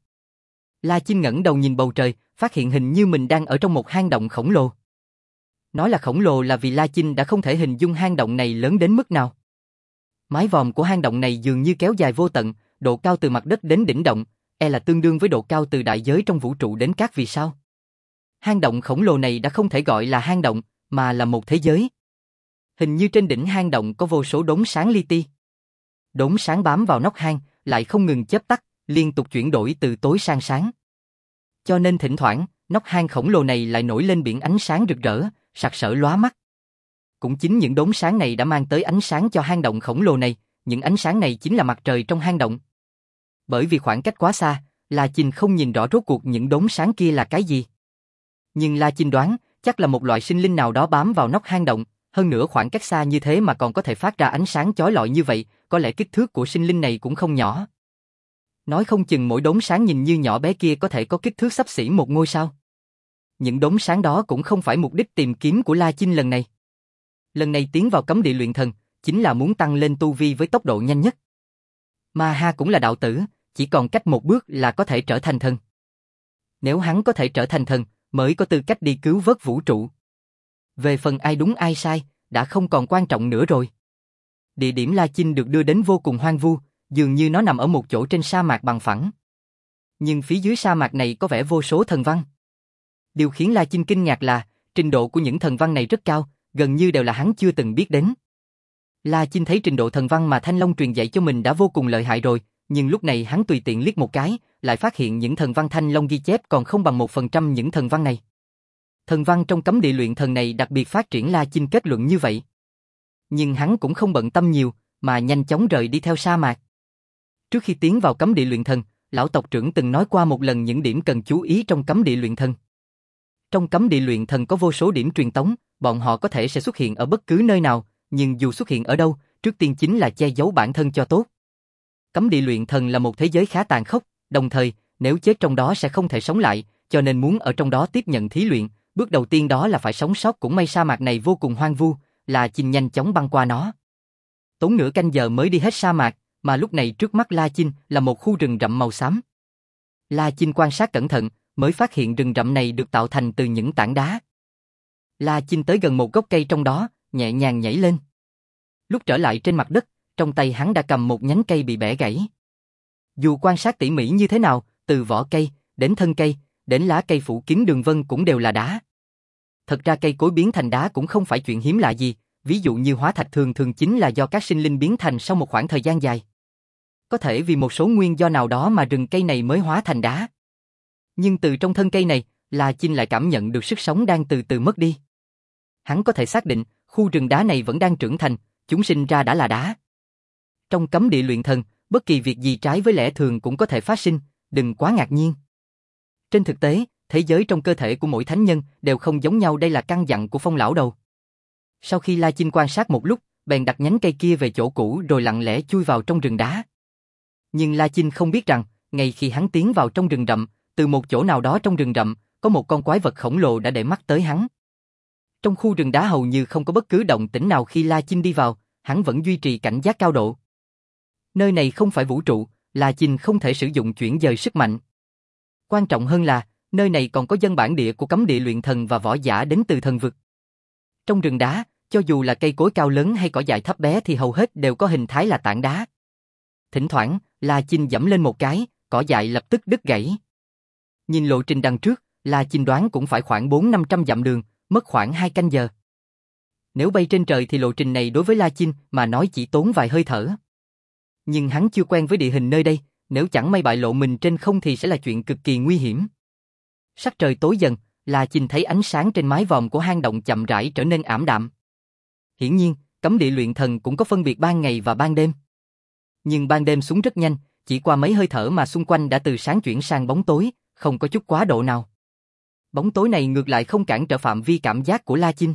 La Chinh ngẩng đầu nhìn bầu trời, phát hiện hình như mình đang ở trong một hang động khổng lồ. Nói là khổng lồ là vì La Chinh đã không thể hình dung hang động này lớn đến mức nào. Mái vòm của hang động này dường như kéo dài vô tận, độ cao từ mặt đất đến đỉnh động, e là tương đương với độ cao từ đại giới trong vũ trụ đến các vì sao. Hang động khổng lồ này đã không thể gọi là hang động, mà là một thế giới. Hình như trên đỉnh hang động có vô số đốm sáng li ti. Đốm sáng bám vào nóc hang, lại không ngừng chớp tắt, liên tục chuyển đổi từ tối sang sáng. Cho nên thỉnh thoảng, nóc hang khổng lồ này lại nổi lên biển ánh sáng rực rỡ, sặc sỡ lóa mắt. Cũng chính những đốm sáng này đã mang tới ánh sáng cho hang động khổng lồ này, những ánh sáng này chính là mặt trời trong hang động. Bởi vì khoảng cách quá xa, La Chinh không nhìn rõ rốt cuộc những đốm sáng kia là cái gì. Nhưng La Chinh đoán, chắc là một loại sinh linh nào đó bám vào nóc hang động, hơn nữa khoảng cách xa như thế mà còn có thể phát ra ánh sáng chói lọi như vậy, có lẽ kích thước của sinh linh này cũng không nhỏ. Nói không chừng mỗi đốm sáng nhìn như nhỏ bé kia có thể có kích thước xấp xỉ một ngôi sao. Những đốm sáng đó cũng không phải mục đích tìm kiếm của La Chinh lần này. Lần này tiến vào cấm địa luyện thần, chính là muốn tăng lên tu vi với tốc độ nhanh nhất. Ma Ha cũng là đạo tử, chỉ còn cách một bước là có thể trở thành thần. Nếu hắn có thể trở thành thần, mới có tư cách đi cứu vớt vũ trụ. Về phần ai đúng ai sai, đã không còn quan trọng nữa rồi. Địa điểm La Chinh được đưa đến vô cùng hoang vu, dường như nó nằm ở một chỗ trên sa mạc bằng phẳng. Nhưng phía dưới sa mạc này có vẻ vô số thần văn. Điều khiến La Chinh kinh ngạc là, trình độ của những thần văn này rất cao, gần như đều là hắn chưa từng biết đến. La Chinh thấy trình độ thần văn mà Thanh Long truyền dạy cho mình đã vô cùng lợi hại rồi, nhưng lúc này hắn tùy tiện liếc một cái, lại phát hiện những thần văn Thanh Long ghi chép còn không bằng một phần trăm những thần văn này. Thần văn trong cấm địa luyện thần này đặc biệt phát triển, La Chinh kết luận như vậy. Nhưng hắn cũng không bận tâm nhiều, mà nhanh chóng rời đi theo sa mạc. Trước khi tiến vào cấm địa luyện thần, lão tộc trưởng từng nói qua một lần những điểm cần chú ý trong cấm địa luyện thần. Trong cấm địa luyện thần có vô số điểm truyền tống, bọn họ có thể sẽ xuất hiện ở bất cứ nơi nào, nhưng dù xuất hiện ở đâu, trước tiên chính là che giấu bản thân cho tốt. Cấm địa luyện thần là một thế giới khá tàn khốc, đồng thời, nếu chết trong đó sẽ không thể sống lại, cho nên muốn ở trong đó tiếp nhận thí luyện, bước đầu tiên đó là phải sống sót. Cũng may sa mạc này vô cùng hoang vu, La Chinh nhanh chóng băng qua nó. Tốn nửa canh giờ mới đi hết sa mạc, mà lúc này trước mắt La Chinh là một khu rừng rậm màu xám. La Chinh quan sát cẩn thận, mới phát hiện rừng rậm này được tạo thành từ những tảng đá. La Chinh tới gần một gốc cây trong đó, nhẹ nhàng nhảy lên. Lúc trở lại trên mặt đất, trong tay hắn đã cầm một nhánh cây bị bẻ gãy. Dù quan sát tỉ mỉ như thế nào, từ vỏ cây, đến thân cây, đến lá cây phủ kín đường vân cũng đều là đá. Thật ra cây cối biến thành đá cũng không phải chuyện hiếm lạ gì, ví dụ như hóa thạch thường thường chính là do các sinh linh biến thành sau một khoảng thời gian dài. Có thể vì một số nguyên do nào đó mà rừng cây này mới hóa thành đá. Nhưng từ trong thân cây này, La Chinh lại cảm nhận được sức sống đang từ từ mất đi. Hắn có thể xác định, khu rừng đá này vẫn đang trưởng thành, chúng sinh ra đã là đá. Trong cấm địa luyện thần, bất kỳ việc gì trái với lẽ thường cũng có thể phát sinh, đừng quá ngạc nhiên. Trên thực tế, thế giới trong cơ thể của mỗi thánh nhân đều không giống nhau, đây là căn dặn của Phong lão đầu. Sau khi La Chinh quan sát một lúc, bèn đặt nhánh cây kia về chỗ cũ rồi lặng lẽ chui vào trong rừng đá. Nhưng La Chinh không biết rằng, ngay khi hắn tiến vào trong rừng rậm, từ một chỗ nào đó trong rừng rậm, có một con quái vật khổng lồ đã để mắt tới hắn. Trong khu rừng đá hầu như không có bất cứ động tĩnh nào khi La Chinh đi vào, hắn vẫn duy trì cảnh giác cao độ. Nơi này không phải vũ trụ, La Chinh không thể sử dụng chuyển dời sức mạnh. Quan trọng hơn là, nơi này còn có dân bản địa của cấm địa luyện thần và võ giả đến từ thần vực. Trong rừng đá, cho dù là cây cối cao lớn hay cỏ dại thấp bé thì hầu hết đều có hình thái là tảng đá. Thỉnh thoảng, La Chinh giẫm lên một cái, cỏ dại lập tức đứt gãy. Nhìn lộ trình đằng trước, La Chinh đoán cũng phải khoảng bốn năm trăm dặm đường, mất khoảng hai canh giờ. Nếu bay trên trời thì lộ trình này đối với La Chinh mà nói chỉ tốn vài hơi thở. Nhưng hắn chưa quen với địa hình nơi đây, nếu chẳng may bại lộ mình trên không thì sẽ là chuyện cực kỳ nguy hiểm. Sắc trời tối dần, La Chinh thấy ánh sáng trên mái vòm của hang động chậm rãi trở nên ảm đạm. Hiển nhiên, cấm địa luyện thần cũng có phân biệt ban ngày và ban đêm. Nhưng ban đêm xuống rất nhanh, chỉ qua mấy hơi thở mà xung quanh đã từ sáng chuyển sang bóng tối, không có chút quá độ nào. Bóng tối này ngược lại không cản trở phạm vi cảm giác của La Chinh.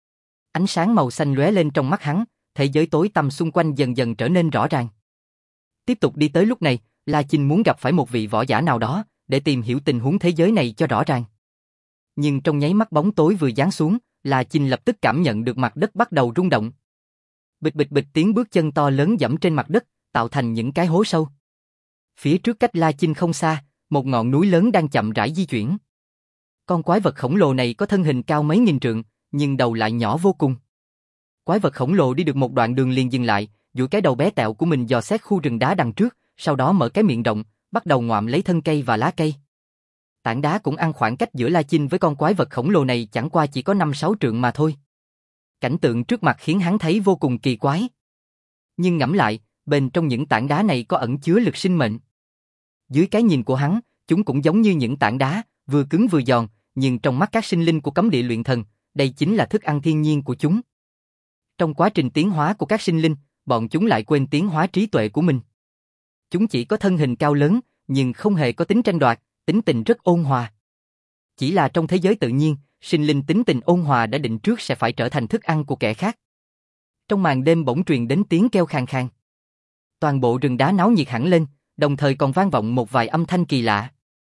Ánh sáng màu xanh lóe lên trong mắt hắn, thế giới tối tăm xung quanh dần dần trở nên rõ ràng. Tiếp tục đi tới lúc này, La Chinh muốn gặp phải một vị võ giả nào đó, để tìm hiểu tình huống thế giới này cho rõ ràng. Nhưng trong nháy mắt bóng tối vừa giáng xuống, La Chinh lập tức cảm nhận được mặt đất bắt đầu rung động. Bịch bịch bịch tiếng bước chân to lớn giẫm trên mặt đất, tạo thành những cái hố sâu. Phía trước cách La Chinh không xa, một ngọn núi lớn đang chậm rãi di chuyển. Con quái vật khổng lồ này có thân hình cao mấy nghìn trượng, nhưng đầu lại nhỏ vô cùng. Quái vật khổng lồ đi được một đoạn đường liền dừng lại, duỗi cái đầu bé tẹo của mình dò xét khu rừng đá đằng trước, sau đó mở cái miệng rộng, bắt đầu ngoạm lấy thân cây và lá cây. Tảng đá cũng ăn khoảng cách giữa La Chinh với con quái vật khổng lồ này chẳng qua chỉ có năm sáu trượng mà thôi. Cảnh tượng trước mặt khiến hắn thấy vô cùng kỳ quái. Nhưng ngẫm lại, bên trong những tảng đá này có ẩn chứa lực sinh mệnh. Dưới cái nhìn của hắn, chúng cũng giống như những tảng đá, vừa cứng vừa giòn, nhưng trong mắt các sinh linh của cấm địa luyện thần, đây chính là thức ăn thiên nhiên của chúng. Trong quá trình tiến hóa của các sinh linh, bọn chúng lại quên tiến hóa trí tuệ của mình. Chúng chỉ có thân hình cao lớn, nhưng không hề có tính tranh đoạt, tính tình rất ôn hòa. Chỉ là trong thế giới tự nhiên, sinh linh tính tình ôn hòa đã định trước sẽ phải trở thành thức ăn của kẻ khác. Trong màn đêm bỗng truyền đến tiếng kêu khàn khàn. Toàn bộ rừng đá náo nhiệt hẳn lên, đồng thời còn vang vọng một vài âm thanh kỳ lạ.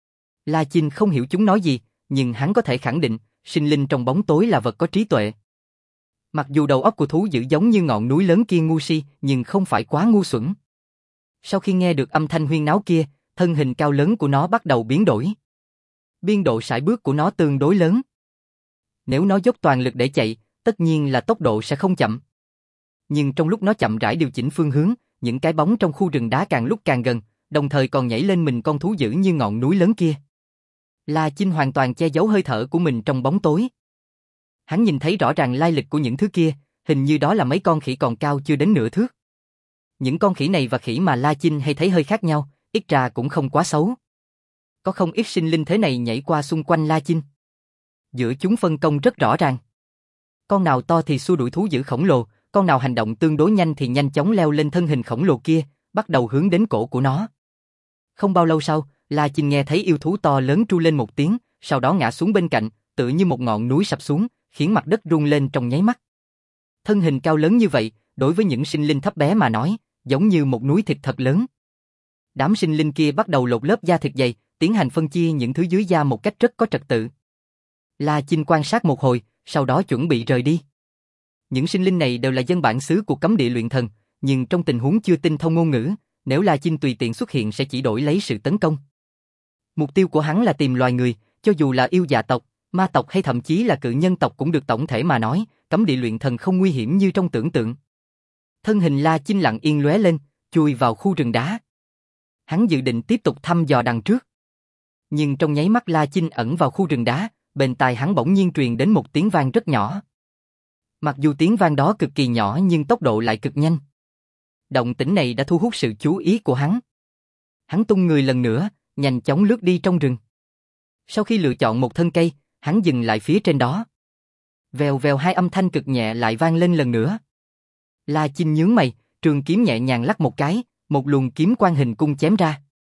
La Chinh không hiểu chúng nói gì, nhưng hắn có thể khẳng định, sinh linh trong bóng tối là vật có trí tuệ. Mặc dù đầu óc của thú dữ giống như ngọn núi lớn kia ngu si, nhưng không phải quá ngu xuẩn. Sau khi nghe được âm thanh huyên náo kia, thân hình cao lớn của nó bắt đầu biến đổi. Biên độ sải bước của nó tương đối lớn. Nếu nó dốc toàn lực để chạy, tất nhiên là tốc độ sẽ không chậm. Nhưng trong lúc nó chậm rãi điều chỉnh phương hướng, những cái bóng trong khu rừng đá càng lúc càng gần, đồng thời còn nhảy lên mình con thú dữ như ngọn núi lớn kia. La Chinh hoàn toàn che giấu hơi thở của mình trong bóng tối. Hắn nhìn thấy rõ ràng lai lịch của những thứ kia, hình như đó là mấy con khỉ còn cao chưa đến nửa thước. Những con khỉ này và khỉ mà La Chinh hay thấy hơi khác nhau, ít ra cũng không quá xấu. Có không ít sinh linh thế này nhảy qua xung quanh La Chinh. Giữa chúng phân công rất rõ ràng. Con nào to thì xua đuổi thú dữ khổng lồ, con nào hành động tương đối nhanh thì nhanh chóng leo lên thân hình khổng lồ kia, bắt đầu hướng đến cổ của nó. Không bao lâu sau, La Chinh nghe thấy yêu thú to lớn tru lên một tiếng, sau đó ngã xuống bên cạnh, tựa như một ngọn núi sập xuống, khiến mặt đất rung lên trong nháy mắt. Thân hình cao lớn như vậy, đối với những sinh linh thấp bé mà nói, giống như một núi thịt thật lớn. Đám sinh linh kia bắt đầu lột lớp da thịt dày, tiến hành phân chia những thứ dưới da một cách rất có trật tự. La Chinh quan sát một hồi, sau đó chuẩn bị rời đi. Những sinh linh này đều là dân bản xứ của cấm địa luyện thần, nhưng trong tình huống chưa tinh thông ngôn ngữ, nếu La Chinh tùy tiện xuất hiện sẽ chỉ đổi lấy sự tấn công. Mục tiêu của hắn là tìm loài người, cho dù là yêu dạ tộc, ma tộc hay thậm chí là cự nhân tộc cũng được. Tổng thể mà nói, cấm địa luyện thần không nguy hiểm như trong tưởng tượng. Thân hình La Chinh lặng yên lóe lên, chui vào khu rừng đá. Hắn dự định tiếp tục thăm dò đằng trước. Nhưng trong nháy mắt La Chinh ẩn vào khu rừng đá, bên tai hắn bỗng nhiên truyền đến một tiếng vang rất nhỏ. Mặc dù tiếng vang đó cực kỳ nhỏ nhưng tốc độ lại cực nhanh. Động tĩnh này đã thu hút sự chú ý của hắn. Hắn tung người lần nữa, nhanh chóng lướt đi trong rừng. Sau khi lựa chọn một thân cây, hắn dừng lại phía trên đó. Vèo vèo hai âm thanh cực nhẹ lại vang lên lần nữa. La Chinh nhướng mày, trường kiếm nhẹ nhàng lắc một cái, một luồng kiếm quang hình cung chém ra.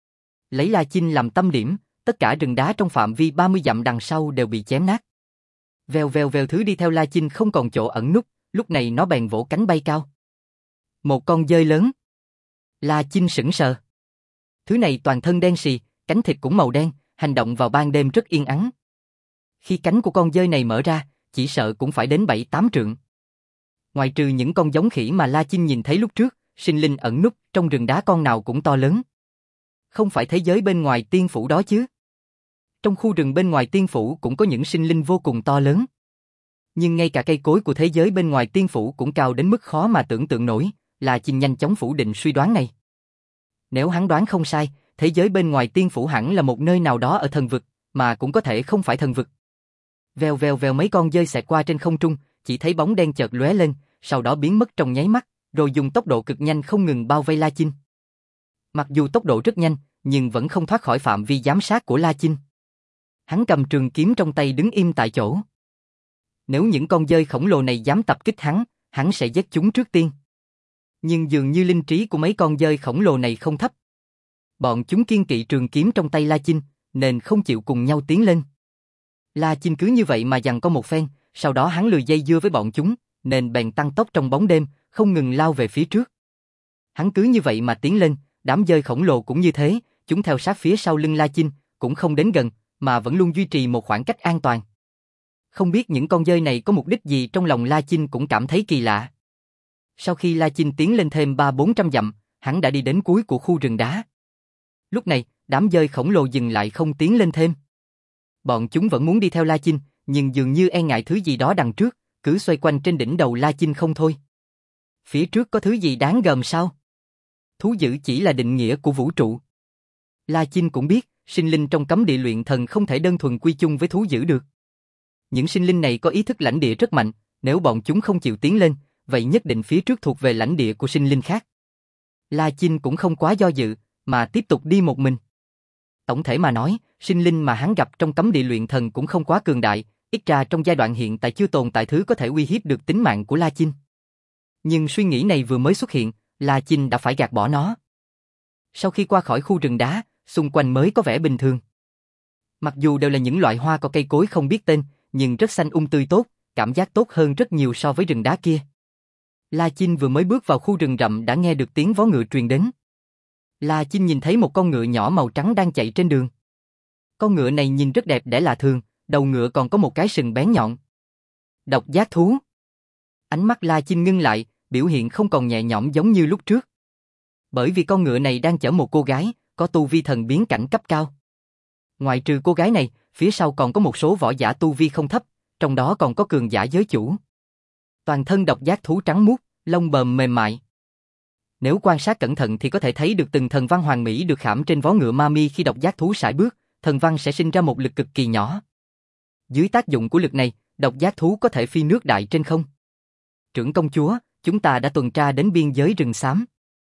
Lấy La Chinh làm tâm điểm, tất cả rừng đá trong phạm vi ba mươi dặm đằng sau đều bị chém nát. Vèo vèo vèo thứ đi theo La Chinh không còn chỗ ẩn núp, lúc này nó bèn vỗ cánh bay cao. Một con dơi lớn. La Chinh sững sờ. Thứ này toàn thân đen xì, cánh thịt cũng màu đen, hành động vào ban đêm rất yên ắng. Khi cánh của con dơi này mở ra, chỉ sợ cũng phải đến bảy tám trượng. Ngoài trừ những con giống khỉ mà La Chinh nhìn thấy lúc trước, sinh linh ẩn núp trong rừng đá con nào cũng to lớn. Không phải thế giới bên ngoài tiên phủ đó chứ. Trong khu rừng bên ngoài tiên phủ cũng có những sinh linh vô cùng to lớn. Nhưng ngay cả cây cối của thế giới bên ngoài tiên phủ cũng cao đến mức khó mà tưởng tượng nổi, La Chinh nhanh chóng phủ định suy đoán này. Nếu hắn đoán không sai, thế giới bên ngoài tiên phủ hẳn là một nơi nào đó ở thần vực, mà cũng có thể không phải thần vực. Vèo vèo vèo mấy con dơi xẹt qua trên không trung, chỉ thấy bóng đen chợt lóe lên, sau đó biến mất trong nháy mắt, rồi dùng tốc độ cực nhanh không ngừng bao vây La Chinh. Mặc dù tốc độ rất nhanh, nhưng vẫn không thoát khỏi phạm vi giám sát của La Chinh. Hắn cầm trường kiếm trong tay đứng im tại chỗ. Nếu những con dơi khổng lồ này dám tập kích hắn, hắn sẽ giết chúng trước tiên. Nhưng dường như linh trí của mấy con dơi khổng lồ này không thấp. Bọn chúng kiêng kỵ trường kiếm trong tay La Chinh, nên không chịu cùng nhau tiến lên. La Chinh cứ như vậy mà giằng co một phen, sau đó hắn lười dây dưa với bọn chúng, nên bèn tăng tốc trong bóng đêm, không ngừng lao về phía trước. Hắn cứ như vậy mà tiến lên, đám dơi khổng lồ cũng như thế, chúng theo sát phía sau lưng La Chinh, cũng không đến gần, mà vẫn luôn duy trì một khoảng cách an toàn. Không biết những con dơi này có mục đích gì, trong lòng La Chinh cũng cảm thấy kỳ lạ. Sau khi La Chinh tiến lên thêm ba bốn trăm dặm, hắn đã đi đến cuối của khu rừng đá. Lúc này, đám dơi khổng lồ dừng lại không tiến lên thêm. Bọn chúng vẫn muốn đi theo La Chinh, nhưng dường như e ngại thứ gì đó đằng trước, cứ xoay quanh trên đỉnh đầu La Chinh không thôi. Phía trước có thứ gì đáng gờm sao? Thú dữ chỉ là định nghĩa của vũ trụ. La Chinh cũng biết, sinh linh trong cấm địa luyện thần không thể đơn thuần quy chung với thú dữ được. Những sinh linh này có ý thức lãnh địa rất mạnh, nếu bọn chúng không chịu tiến lên, vậy nhất định phía trước thuộc về lãnh địa của sinh linh khác. La Chinh cũng không quá do dự, mà tiếp tục đi một mình. Tổng thể mà nói, sinh linh mà hắn gặp trong cấm địa luyện thần cũng không quá cường đại, ít ra trong giai đoạn hiện tại chưa tồn tại thứ có thể uy hiếp được tính mạng của La Chinh. Nhưng suy nghĩ này vừa mới xuất hiện, La Chinh đã phải gạt bỏ nó. Sau khi qua khỏi khu rừng đá, xung quanh mới có vẻ bình thường. Mặc dù đều là những loại hoa có cây cối không biết tên, nhưng rất xanh um tươi tốt, cảm giác tốt hơn rất nhiều so với rừng đá kia. La Chinh vừa mới bước vào khu rừng rậm đã nghe được tiếng vó ngựa truyền đến. La Chinh nhìn thấy một con ngựa nhỏ màu trắng đang chạy trên đường. Con ngựa này nhìn rất đẹp đẽ lạ thường, đầu ngựa còn có một cái sừng bén nhọn. Độc giác thú. Ánh mắt La Chinh ngưng lại, biểu hiện không còn nhẹ nhõm giống như lúc trước. Bởi vì con ngựa này đang chở một cô gái, có tu vi thần biến cảnh cấp cao. Ngoài trừ cô gái này, phía sau còn có một số võ giả tu vi không thấp, trong đó còn có cường giả giới chủ. Toàn thân độc giác thú trắng muốt, lông bờm mềm mại. Nếu quan sát cẩn thận thì có thể thấy được từng thần văn hoàng mỹ được khảm trên vó ngựa ma mi khi độc giác thú sải bước, thần văn sẽ sinh ra một lực cực kỳ nhỏ. Dưới tác dụng của lực này, độc giác thú có thể phi nước đại trên không. Trưởng công chúa, chúng ta đã tuần tra đến biên giới rừng xám.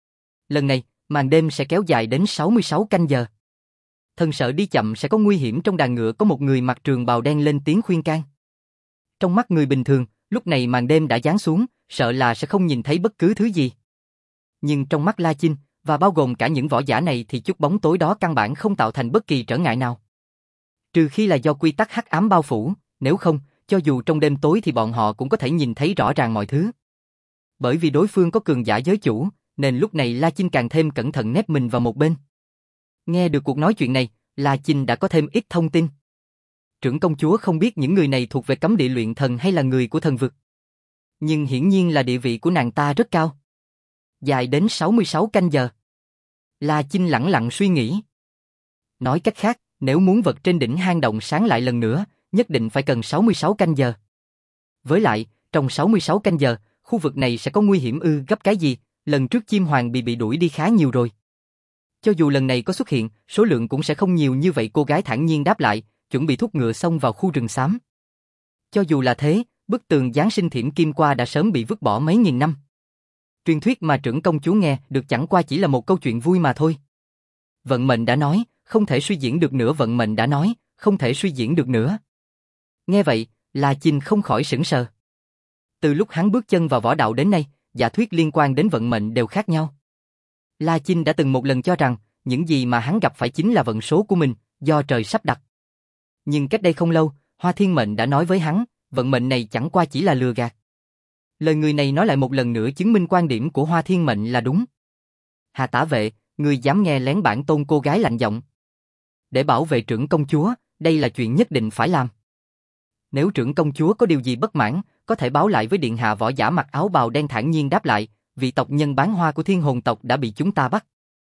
Lần này, màn đêm sẽ kéo dài đến sáu mươi sáu canh giờ. Thần sợ đi chậm sẽ có nguy hiểm, trong đàn ngựa có một người mặc trường bào đen lên tiếng khuyên can. Trong mắt người bình thường, lúc này màn đêm đã giáng xuống, sợ là sẽ không nhìn thấy bất cứ thứ gì. Nhưng trong mắt La Chinh, và bao gồm cả những võ giả này thì chút bóng tối đó căn bản không tạo thành bất kỳ trở ngại nào. Trừ khi là do quy tắc hắc ám bao phủ, nếu không, cho dù trong đêm tối thì bọn họ cũng có thể nhìn thấy rõ ràng mọi thứ. Bởi vì đối phương có cường giả giới chủ, nên lúc này La Chinh càng thêm cẩn thận nép mình vào một bên. Nghe được cuộc nói chuyện này, La Chinh đã có thêm ít thông tin. Trưởng công chúa không biết những người này thuộc về cấm địa luyện thần hay là người của thần vực. Nhưng hiển nhiên là địa vị của nàng ta rất cao. Dài đến sáu mươi sáu canh giờ. La Chinh lẳng lặng suy nghĩ. Nói cách khác, nếu muốn vật trên đỉnh hang động sáng lại lần nữa, nhất định phải cần sáu mươi sáu canh giờ. Với lại, trong sáu mươi sáu canh giờ, khu vực này sẽ có nguy hiểm ư gấp cái gì, lần trước chim hoàng bị bị đuổi đi khá nhiều rồi. Cho dù lần này có xuất hiện, số lượng cũng sẽ không nhiều như vậy, cô gái thản nhiên đáp lại, chuẩn bị thúc ngựa xông vào khu rừng xám. Cho dù là thế, bức tường Giáng sinh thiểm kim qua đã sớm bị vứt bỏ mấy nghìn năm. Truyền thuyết mà trưởng công chúa nghe được chẳng qua chỉ là một câu chuyện vui mà thôi. Vận mệnh đã nói, không thể suy diễn được nữa, vận mệnh đã nói, không thể suy diễn được nữa. Nghe vậy, La Chinh không khỏi sững sờ. Từ lúc hắn bước chân vào võ đạo đến nay, giả thuyết liên quan đến vận mệnh đều khác nhau. La Chinh đã từng một lần cho rằng, những gì mà hắn gặp phải chính là vận số của mình, do trời sắp đặt. Nhưng cách đây không lâu, Hoa Thiên Mệnh đã nói với hắn, vận mệnh này chẳng qua chỉ là lừa gạt. Lời người này nói lại một lần nữa chứng minh quan điểm của Hoa Thiên Mệnh là đúng. Hà Tả Vệ, người dám nghe lén bản tôn, cô gái lạnh giọng. Để bảo vệ trưởng công chúa, đây là chuyện nhất định phải làm. Nếu trưởng công chúa có điều gì bất mãn, có thể báo lại với điện hạ. Võ giả mặc áo bào đen thản nhiên đáp lại, vị tộc nhân bán hoa của Thiên Hồn tộc đã bị chúng ta bắt.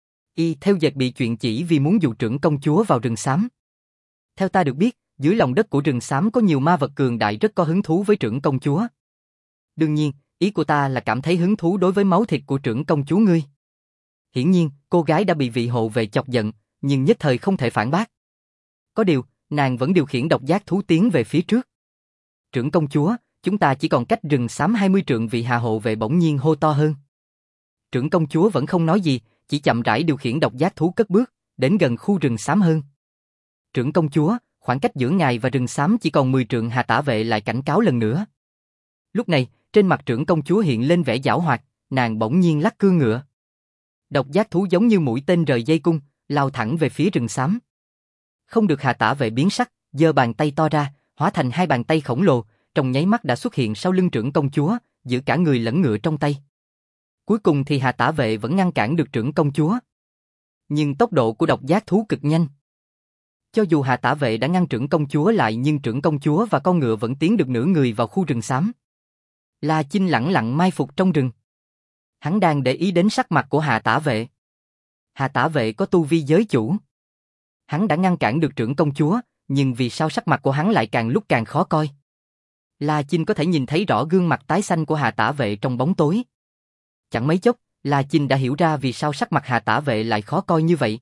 Y theo dệt bị chuyện chỉ vì muốn dụ trưởng công chúa vào rừng xám. Theo ta được biết, dưới lòng đất của rừng xám có nhiều ma vật cường đại rất có hứng thú với trưởng công chúa. Đương nhiên, ý của ta là cảm thấy hứng thú đối với máu thịt của trưởng công chúa ngươi. Hiển nhiên, cô gái đã bị vị hộ vệ chọc giận, nhưng nhất thời không thể phản bác. Có điều, nàng vẫn điều khiển độc giác thú tiến về phía trước. Trưởng công chúa, chúng ta chỉ còn cách rừng xám hai mươi trượng. Vị hạ hộ vệ bỗng nhiên hô to hơn. Trưởng công chúa vẫn không nói gì, chỉ chậm rãi điều khiển độc giác thú cất bước, đến gần khu rừng xám hơn. Trưởng công chúa, khoảng cách giữa ngài và rừng xám chỉ còn mười trượng. Hà Tả Vệ lại cảnh cáo lần nữa. Lúc này, trên mặt trưởng công chúa hiện lên vẻ giảo hoạt, nàng bỗng nhiên lắc cương ngựa. Độc giác thú giống như mũi tên rời dây cung, lao thẳng về phía rừng xám. Không được Hà Tả Vệ biến sắc, giơ bàn tay to ra, hóa thành hai bàn tay khổng lồ, trong nháy mắt đã xuất hiện sau lưng trưởng công chúa, giữ cả người lẫn ngựa trong tay. Cuối cùng thì Hà Tả Vệ vẫn ngăn cản được trưởng công chúa. Nhưng tốc độ của độc giác thú cực nhanh. Cho dù Hà Tả Vệ đã ngăn trưởng công chúa lại, nhưng trưởng công chúa và con ngựa vẫn tiến được nửa người vào khu rừng xám. La Chinh lẳng lặng mai phục trong rừng. Hắn đang để ý đến sắc mặt của Hà Tả Vệ. Hà Tả Vệ có tu vi giới chủ. Hắn đã ngăn cản được trưởng công chúa, nhưng vì sao sắc mặt của hắn lại càng lúc càng khó coi? La Chinh có thể nhìn thấy rõ gương mặt tái xanh của Hà Tả Vệ trong bóng tối. Chẳng mấy chốc, La Chinh đã hiểu ra vì sao sắc mặt Hà Tả Vệ lại khó coi như vậy.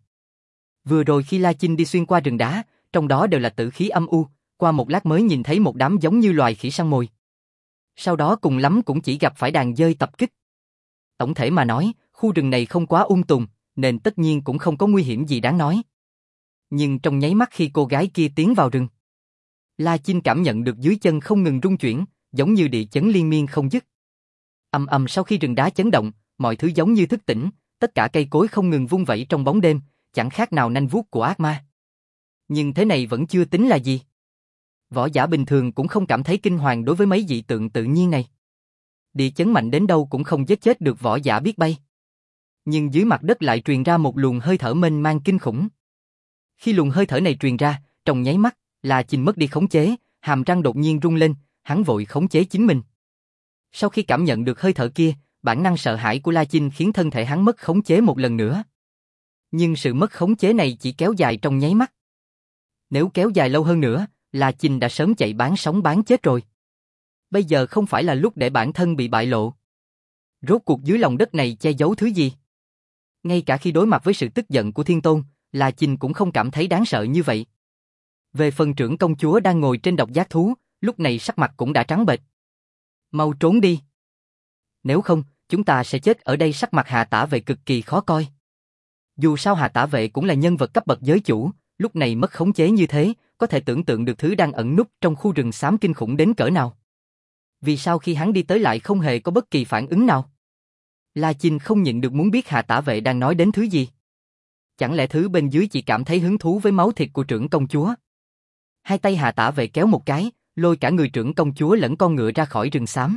Vừa rồi khi La Chinh đi xuyên qua rừng đá, trong đó đều là tử khí âm u, qua một lát mới nhìn thấy một đám giống như loài khỉ săn mồi. Sau đó cùng lắm cũng chỉ gặp phải đàn dơi tập kích. Tổng thể mà nói, khu rừng này không quá ung tùm, nên tất nhiên cũng không có nguy hiểm gì đáng nói. Nhưng trong nháy mắt khi cô gái kia tiến vào rừng, La Chinh cảm nhận được dưới chân không ngừng rung chuyển, giống như địa chấn liên miên không dứt. Ầm ầm sau khi rừng đá chấn động, mọi thứ giống như thức tỉnh, tất cả cây cối không ngừng vung vẩy trong bóng đêm, chẳng khác nào nanh vuốt của ác ma. Nhưng thế này vẫn chưa tính là gì. Võ giả bình thường cũng không cảm thấy kinh hoàng đối với mấy dị tượng tự nhiên này. Địa chấn mạnh đến đâu cũng không giết chết được võ giả biết bay. Nhưng dưới mặt đất lại truyền ra một luồng hơi thở mênh mang kinh khủng. Khi luồng hơi thở này truyền ra, trong nháy mắt, La Chinh mất đi khống chế, hàm răng đột nhiên rung lên, hắn vội khống chế chính mình. Sau khi cảm nhận được hơi thở kia, bản năng sợ hãi của La Chinh khiến thân thể hắn mất khống chế một lần nữa. Nhưng sự mất khống chế này chỉ kéo dài trong nháy mắt. Nếu kéo dài lâu hơn nữa, La Chinh đã sớm chạy bán sống bán chết rồi. Bây giờ không phải là lúc để bản thân bị bại lộ. Rốt cuộc dưới lòng đất này che giấu thứ gì? Ngay cả khi đối mặt với sự tức giận của Thiên Tôn, La Chinh cũng không cảm thấy đáng sợ như vậy. Về phần trưởng công chúa đang ngồi trên độc giác thú, lúc này sắc mặt cũng đã trắng bệch. Mau trốn đi. Nếu không, chúng ta sẽ chết ở đây. Sắc mặt Hạ Tả Vệ cực kỳ khó coi. Dù sao Hạ Tả Vệ cũng là nhân vật cấp bậc giới chủ, lúc này mất khống chế như thế, có thể tưởng tượng được thứ đang ẩn núp trong khu rừng xám kinh khủng đến cỡ nào. Vì sao khi hắn đi tới lại không hề có bất kỳ phản ứng nào? La Chinh không nhịn được muốn biết Hạ Tả Vệ đang nói đến thứ gì. Chẳng lẽ thứ bên dưới chỉ cảm thấy hứng thú với máu thịt của trưởng công chúa? Hai tay Hạ Tả Vệ kéo một cái, lôi cả người trưởng công chúa lẫn con ngựa ra khỏi rừng xám.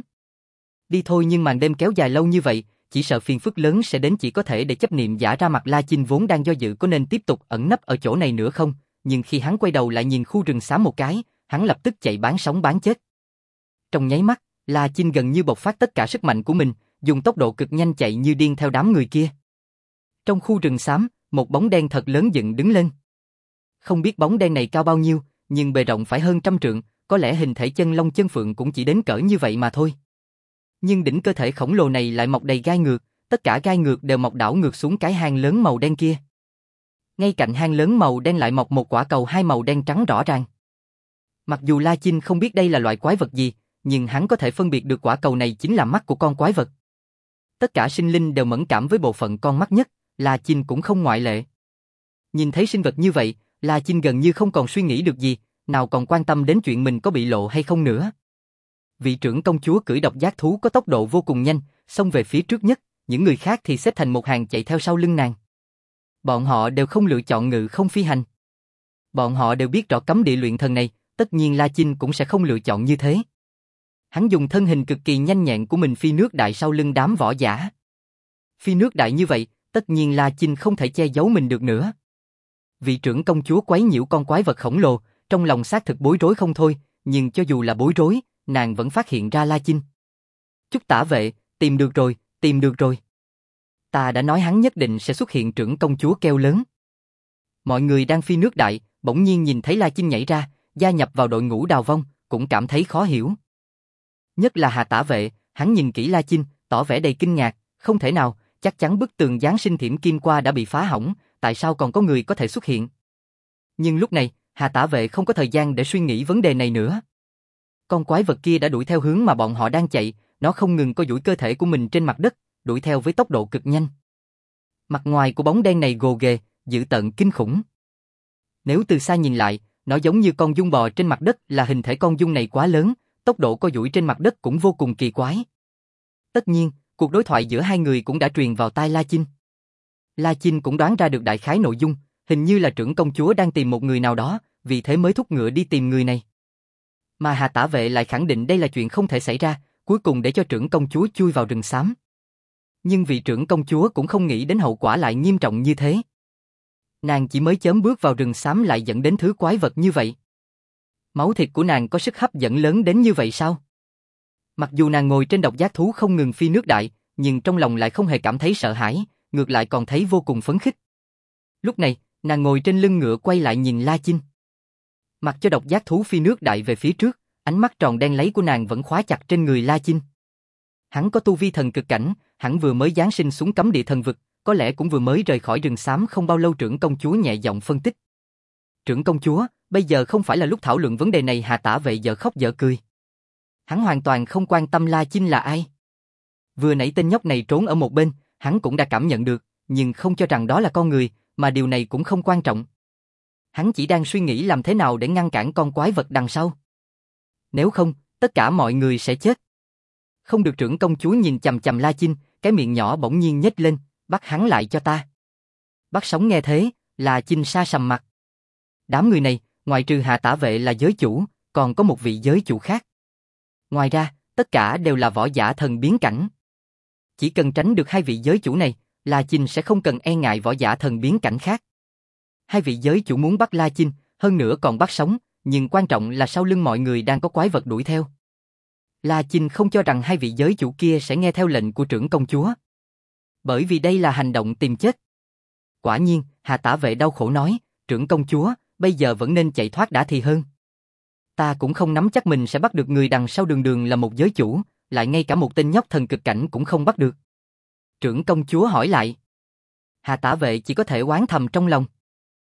Đi thôi, nhưng màn đêm kéo dài lâu như vậy, chỉ sợ phiền phức lớn sẽ đến. Chỉ có thể để chấp niệm giả ra mặt. La Chinh vốn đang do dự có nên tiếp tục ẩn nấp ở chỗ này nữa không, nhưng khi hắn quay đầu lại nhìn khu rừng xám một cái, hắn lập tức chạy bán sống bán chết. Trong nháy mắt, La Chinh gần như bộc phát tất cả sức mạnh của mình, dùng tốc độ cực nhanh chạy như điên theo đám người kia. Trong khu rừng xám, một bóng đen thật lớn dựng đứng lên. Không biết bóng đen này cao bao nhiêu, nhưng bề rộng phải hơn trăm trượng, có lẽ hình thể chân long chân phượng cũng chỉ đến cỡ như vậy mà thôi. Nhưng đỉnh cơ thể khổng lồ này lại mọc đầy gai ngược, tất cả gai ngược đều mọc đảo ngược xuống cái hang lớn màu đen kia. Ngay cạnh hang lớn màu đen lại mọc một quả cầu hai màu đen trắng rõ ràng. Mặc dù La Chinh không biết đây là loại quái vật gì, nhưng hắn có thể phân biệt được quả cầu này chính là mắt của con quái vật. Tất cả sinh linh đều mẫn cảm với bộ phận con mắt nhất, La Chinh cũng không ngoại lệ. Nhìn thấy sinh vật như vậy, La Chinh gần như không còn suy nghĩ được gì, nào còn quan tâm đến chuyện mình có bị lộ hay không nữa. Vị trưởng công chúa cưỡi độc giác thú có tốc độ vô cùng nhanh, xông về phía trước nhất, những người khác thì xếp thành một hàng chạy theo sau lưng nàng. Bọn họ đều không lựa chọn ngự không phi hành. Bọn họ đều biết rõ cấm địa luyện thần này, tất nhiên La Chinh cũng sẽ không lựa chọn như thế. Hắn dùng thân hình cực kỳ nhanh nhẹn của mình phi nước đại sau lưng đám võ giả. Phi nước đại như vậy, tất nhiên La Chinh không thể che giấu mình được nữa. Vị trưởng công chúa quấy nhiễu con quái vật khổng lồ, trong lòng xác thực bối rối không thôi, nhưng cho dù là bối rối, nàng vẫn phát hiện ra La Chinh. Chúc Tả Vệ, tìm được rồi, tìm được rồi. Ta đã nói hắn nhất định sẽ xuất hiện. Trưởng công chúa kêu lớn. Mọi người đang phi nước đại, bỗng nhiên nhìn thấy La Chinh nhảy ra, gia nhập vào đội ngũ đào vong, cũng cảm thấy khó hiểu. Nhất là Hạ Tả Vệ, hắn nhìn kỹ La Chinh, tỏ vẻ đầy kinh ngạc, không thể nào, chắc chắn bức tường giáng sinh thiểm kim qua đã bị phá hỏng, tại sao còn có người có thể xuất hiện? Nhưng lúc này, Hạ Tả Vệ không có thời gian để suy nghĩ vấn đề này nữa. Con quái vật kia đã đuổi theo hướng mà bọn họ đang chạy, nó không ngừng co duỗi cơ thể của mình trên mặt đất, đuổi theo với tốc độ cực nhanh. Mặt ngoài của bóng đen này gồ ghề, dữ tợn kinh khủng. Nếu từ xa nhìn lại, nó giống như con giun bò trên mặt đất, là hình thể con giun này quá lớn, tốc độ co duỗi trên mặt đất cũng vô cùng kỳ quái. Tất nhiên, cuộc đối thoại giữa hai người cũng đã truyền vào tai La Chinh. La Chinh cũng đoán ra được đại khái nội dung, hình như là trưởng công chúa đang tìm một người nào đó, vì thế mới thúc ngựa đi tìm người này. Mà Hạ Tả Vệ lại khẳng định đây là chuyện không thể xảy ra, cuối cùng để cho trưởng công chúa chui vào rừng xám. Nhưng vị trưởng công chúa cũng không nghĩ đến hậu quả lại nghiêm trọng như thế. Nàng chỉ mới chớm bước vào rừng xám lại dẫn đến thứ quái vật như vậy. Máu thịt của nàng có sức hấp dẫn lớn đến như vậy sao? Mặc dù nàng ngồi trên độc giác thú không ngừng phi nước đại, nhưng trong lòng lại không hề cảm thấy sợ hãi, ngược lại còn thấy vô cùng phấn khích. Lúc này, nàng ngồi trên lưng ngựa quay lại nhìn La Chinh. Mặc cho độc giác thú phi nước đại về phía trước, ánh mắt tròn đen lấy của nàng vẫn khóa chặt trên người La Chinh. Hắn có tu vi thần cực cảnh, hẳn vừa mới giáng sinh xuống cấm địa thần vực, có lẽ cũng vừa mới rời khỏi rừng xám không bao lâu. Trưởng công chúa nhẹ giọng phân tích. Trưởng công chúa, bây giờ không phải là lúc thảo luận vấn đề này. Hạ Tả Vệ dở khóc dở cười. Hắn hoàn toàn không quan tâm La Chinh là ai. Vừa nãy tên nhóc này trốn ở một bên, hắn cũng đã cảm nhận được, nhưng không cho rằng đó là con người, mà điều này cũng không quan trọng. Hắn chỉ đang suy nghĩ làm thế nào để ngăn cản con quái vật đằng sau. Nếu không, tất cả mọi người sẽ chết. Không được. Trưởng công chúa nhìn chằm chằm La Chinh, cái miệng nhỏ bỗng nhiên nhếch lên, bắt hắn lại cho ta. Bắt sống nghe thế, La Chinh sa sầm mặt. Đám người này, ngoài trừ Hạ Tả Vệ là giới chủ, còn có một vị giới chủ khác. Ngoài ra, tất cả đều là võ giả thần biến cảnh. Chỉ cần tránh được hai vị giới chủ này, La Chinh sẽ không cần e ngại võ giả thần biến cảnh khác. Hai vị giới chủ muốn bắt La Chinh, hơn nữa còn bắt sống, nhưng quan trọng là sau lưng mọi người đang có quái vật đuổi theo. La Chinh không cho rằng hai vị giới chủ kia sẽ nghe theo lệnh của trưởng công chúa. Bởi vì đây là hành động tìm chết. Quả nhiên, Hạ Tả Vệ đau khổ nói, trưởng công chúa, bây giờ vẫn nên chạy thoát đã thì hơn. Ta cũng không nắm chắc mình sẽ bắt được người đằng sau. Đường đường là một giới chủ, lại ngay cả một tên nhóc thần cực cảnh cũng không bắt được. Trưởng công chúa hỏi lại. Hạ Tả Vệ chỉ có thể oán thầm trong lòng.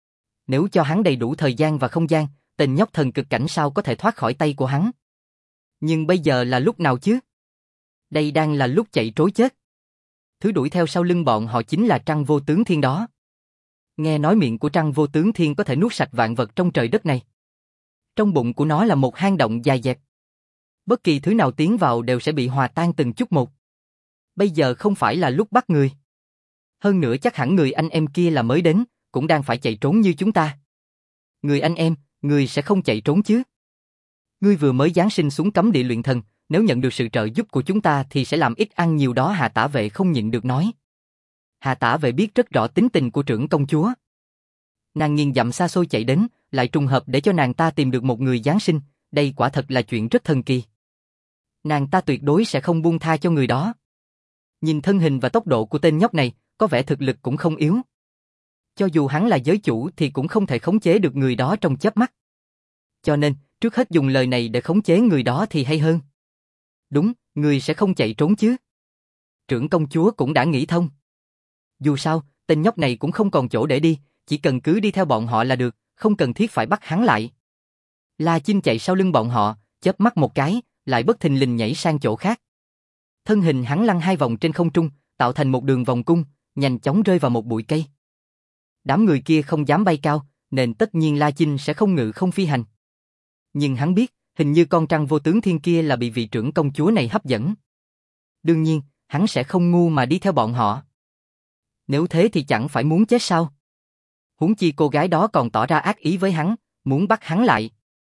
Nếu cho hắn đầy đủ thời gian và không gian, tên nhóc thần cực cảnh sao có thể thoát khỏi tay của hắn. Nhưng bây giờ là lúc nào chứ? Đây đang là lúc chạy trối chết. Thứ đuổi theo sau lưng bọn họ chính là Trăng Vô Tướng Thiên đó. Nghe nói miệng của Trăng Vô Tướng Thiên có thể nuốt sạch vạn vật trong trời đất này. Trong bụng của nó là một hang động dài dẹt. Bất kỳ thứ nào tiến vào đều sẽ bị hòa tan từng chút một. Bây giờ không phải là lúc bắt người. Hơn nữa chắc hẳn người anh em kia là mới đến, cũng đang phải chạy trốn như chúng ta. Người anh em, người sẽ không chạy trốn chứ? Ngươi vừa mới giáng sinh xuống cấm địa luyện thần, nếu nhận được sự trợ giúp của chúng ta thì sẽ làm ít ăn nhiều đó. Hà Tả Vệ không nhịn được nói. Hà Tả Vệ biết rất rõ tính tình của trưởng công chúa. Nàng nghiền dặm xa xôi chạy đến, lại trùng hợp để cho nàng ta tìm được một người giáng sinh, đây quả thật là chuyện rất thần kỳ. Nàng ta tuyệt đối sẽ không buông tha cho người đó. Nhìn thân hình và tốc độ của tên nhóc này, có vẻ thực lực cũng không yếu. Cho dù hắn là giới chủ thì cũng không thể khống chế được người đó trong chớp mắt. Cho nên, trước hết dùng lời này để khống chế người đó thì hay hơn. Đúng, người sẽ không chạy trốn chứ. Trưởng công chúa cũng đã nghĩ thông. Dù sao, tên nhóc này cũng không còn chỗ để đi, chỉ cần cứ đi theo bọn họ là được, không cần thiết phải bắt hắn lại. La Chinh chạy sau lưng bọn họ, chớp mắt một cái, lại bất thình lình nhảy sang chỗ khác. Thân hình hắn lăn hai vòng trên không trung, tạo thành một đường vòng cung, nhanh chóng rơi vào một bụi cây. Đám người kia không dám bay cao, nên tất nhiên La Chinh sẽ không ngự không phi hành. Nhưng hắn biết, hình như con Trăng Vô Tướng Thiên kia là bị vị trưởng công chúa này hấp dẫn. Đương nhiên, hắn sẽ không ngu mà đi theo bọn họ. Nếu thế thì chẳng phải muốn chết sao? Huống chi cô gái đó còn tỏ ra ác ý với hắn, muốn bắt hắn lại.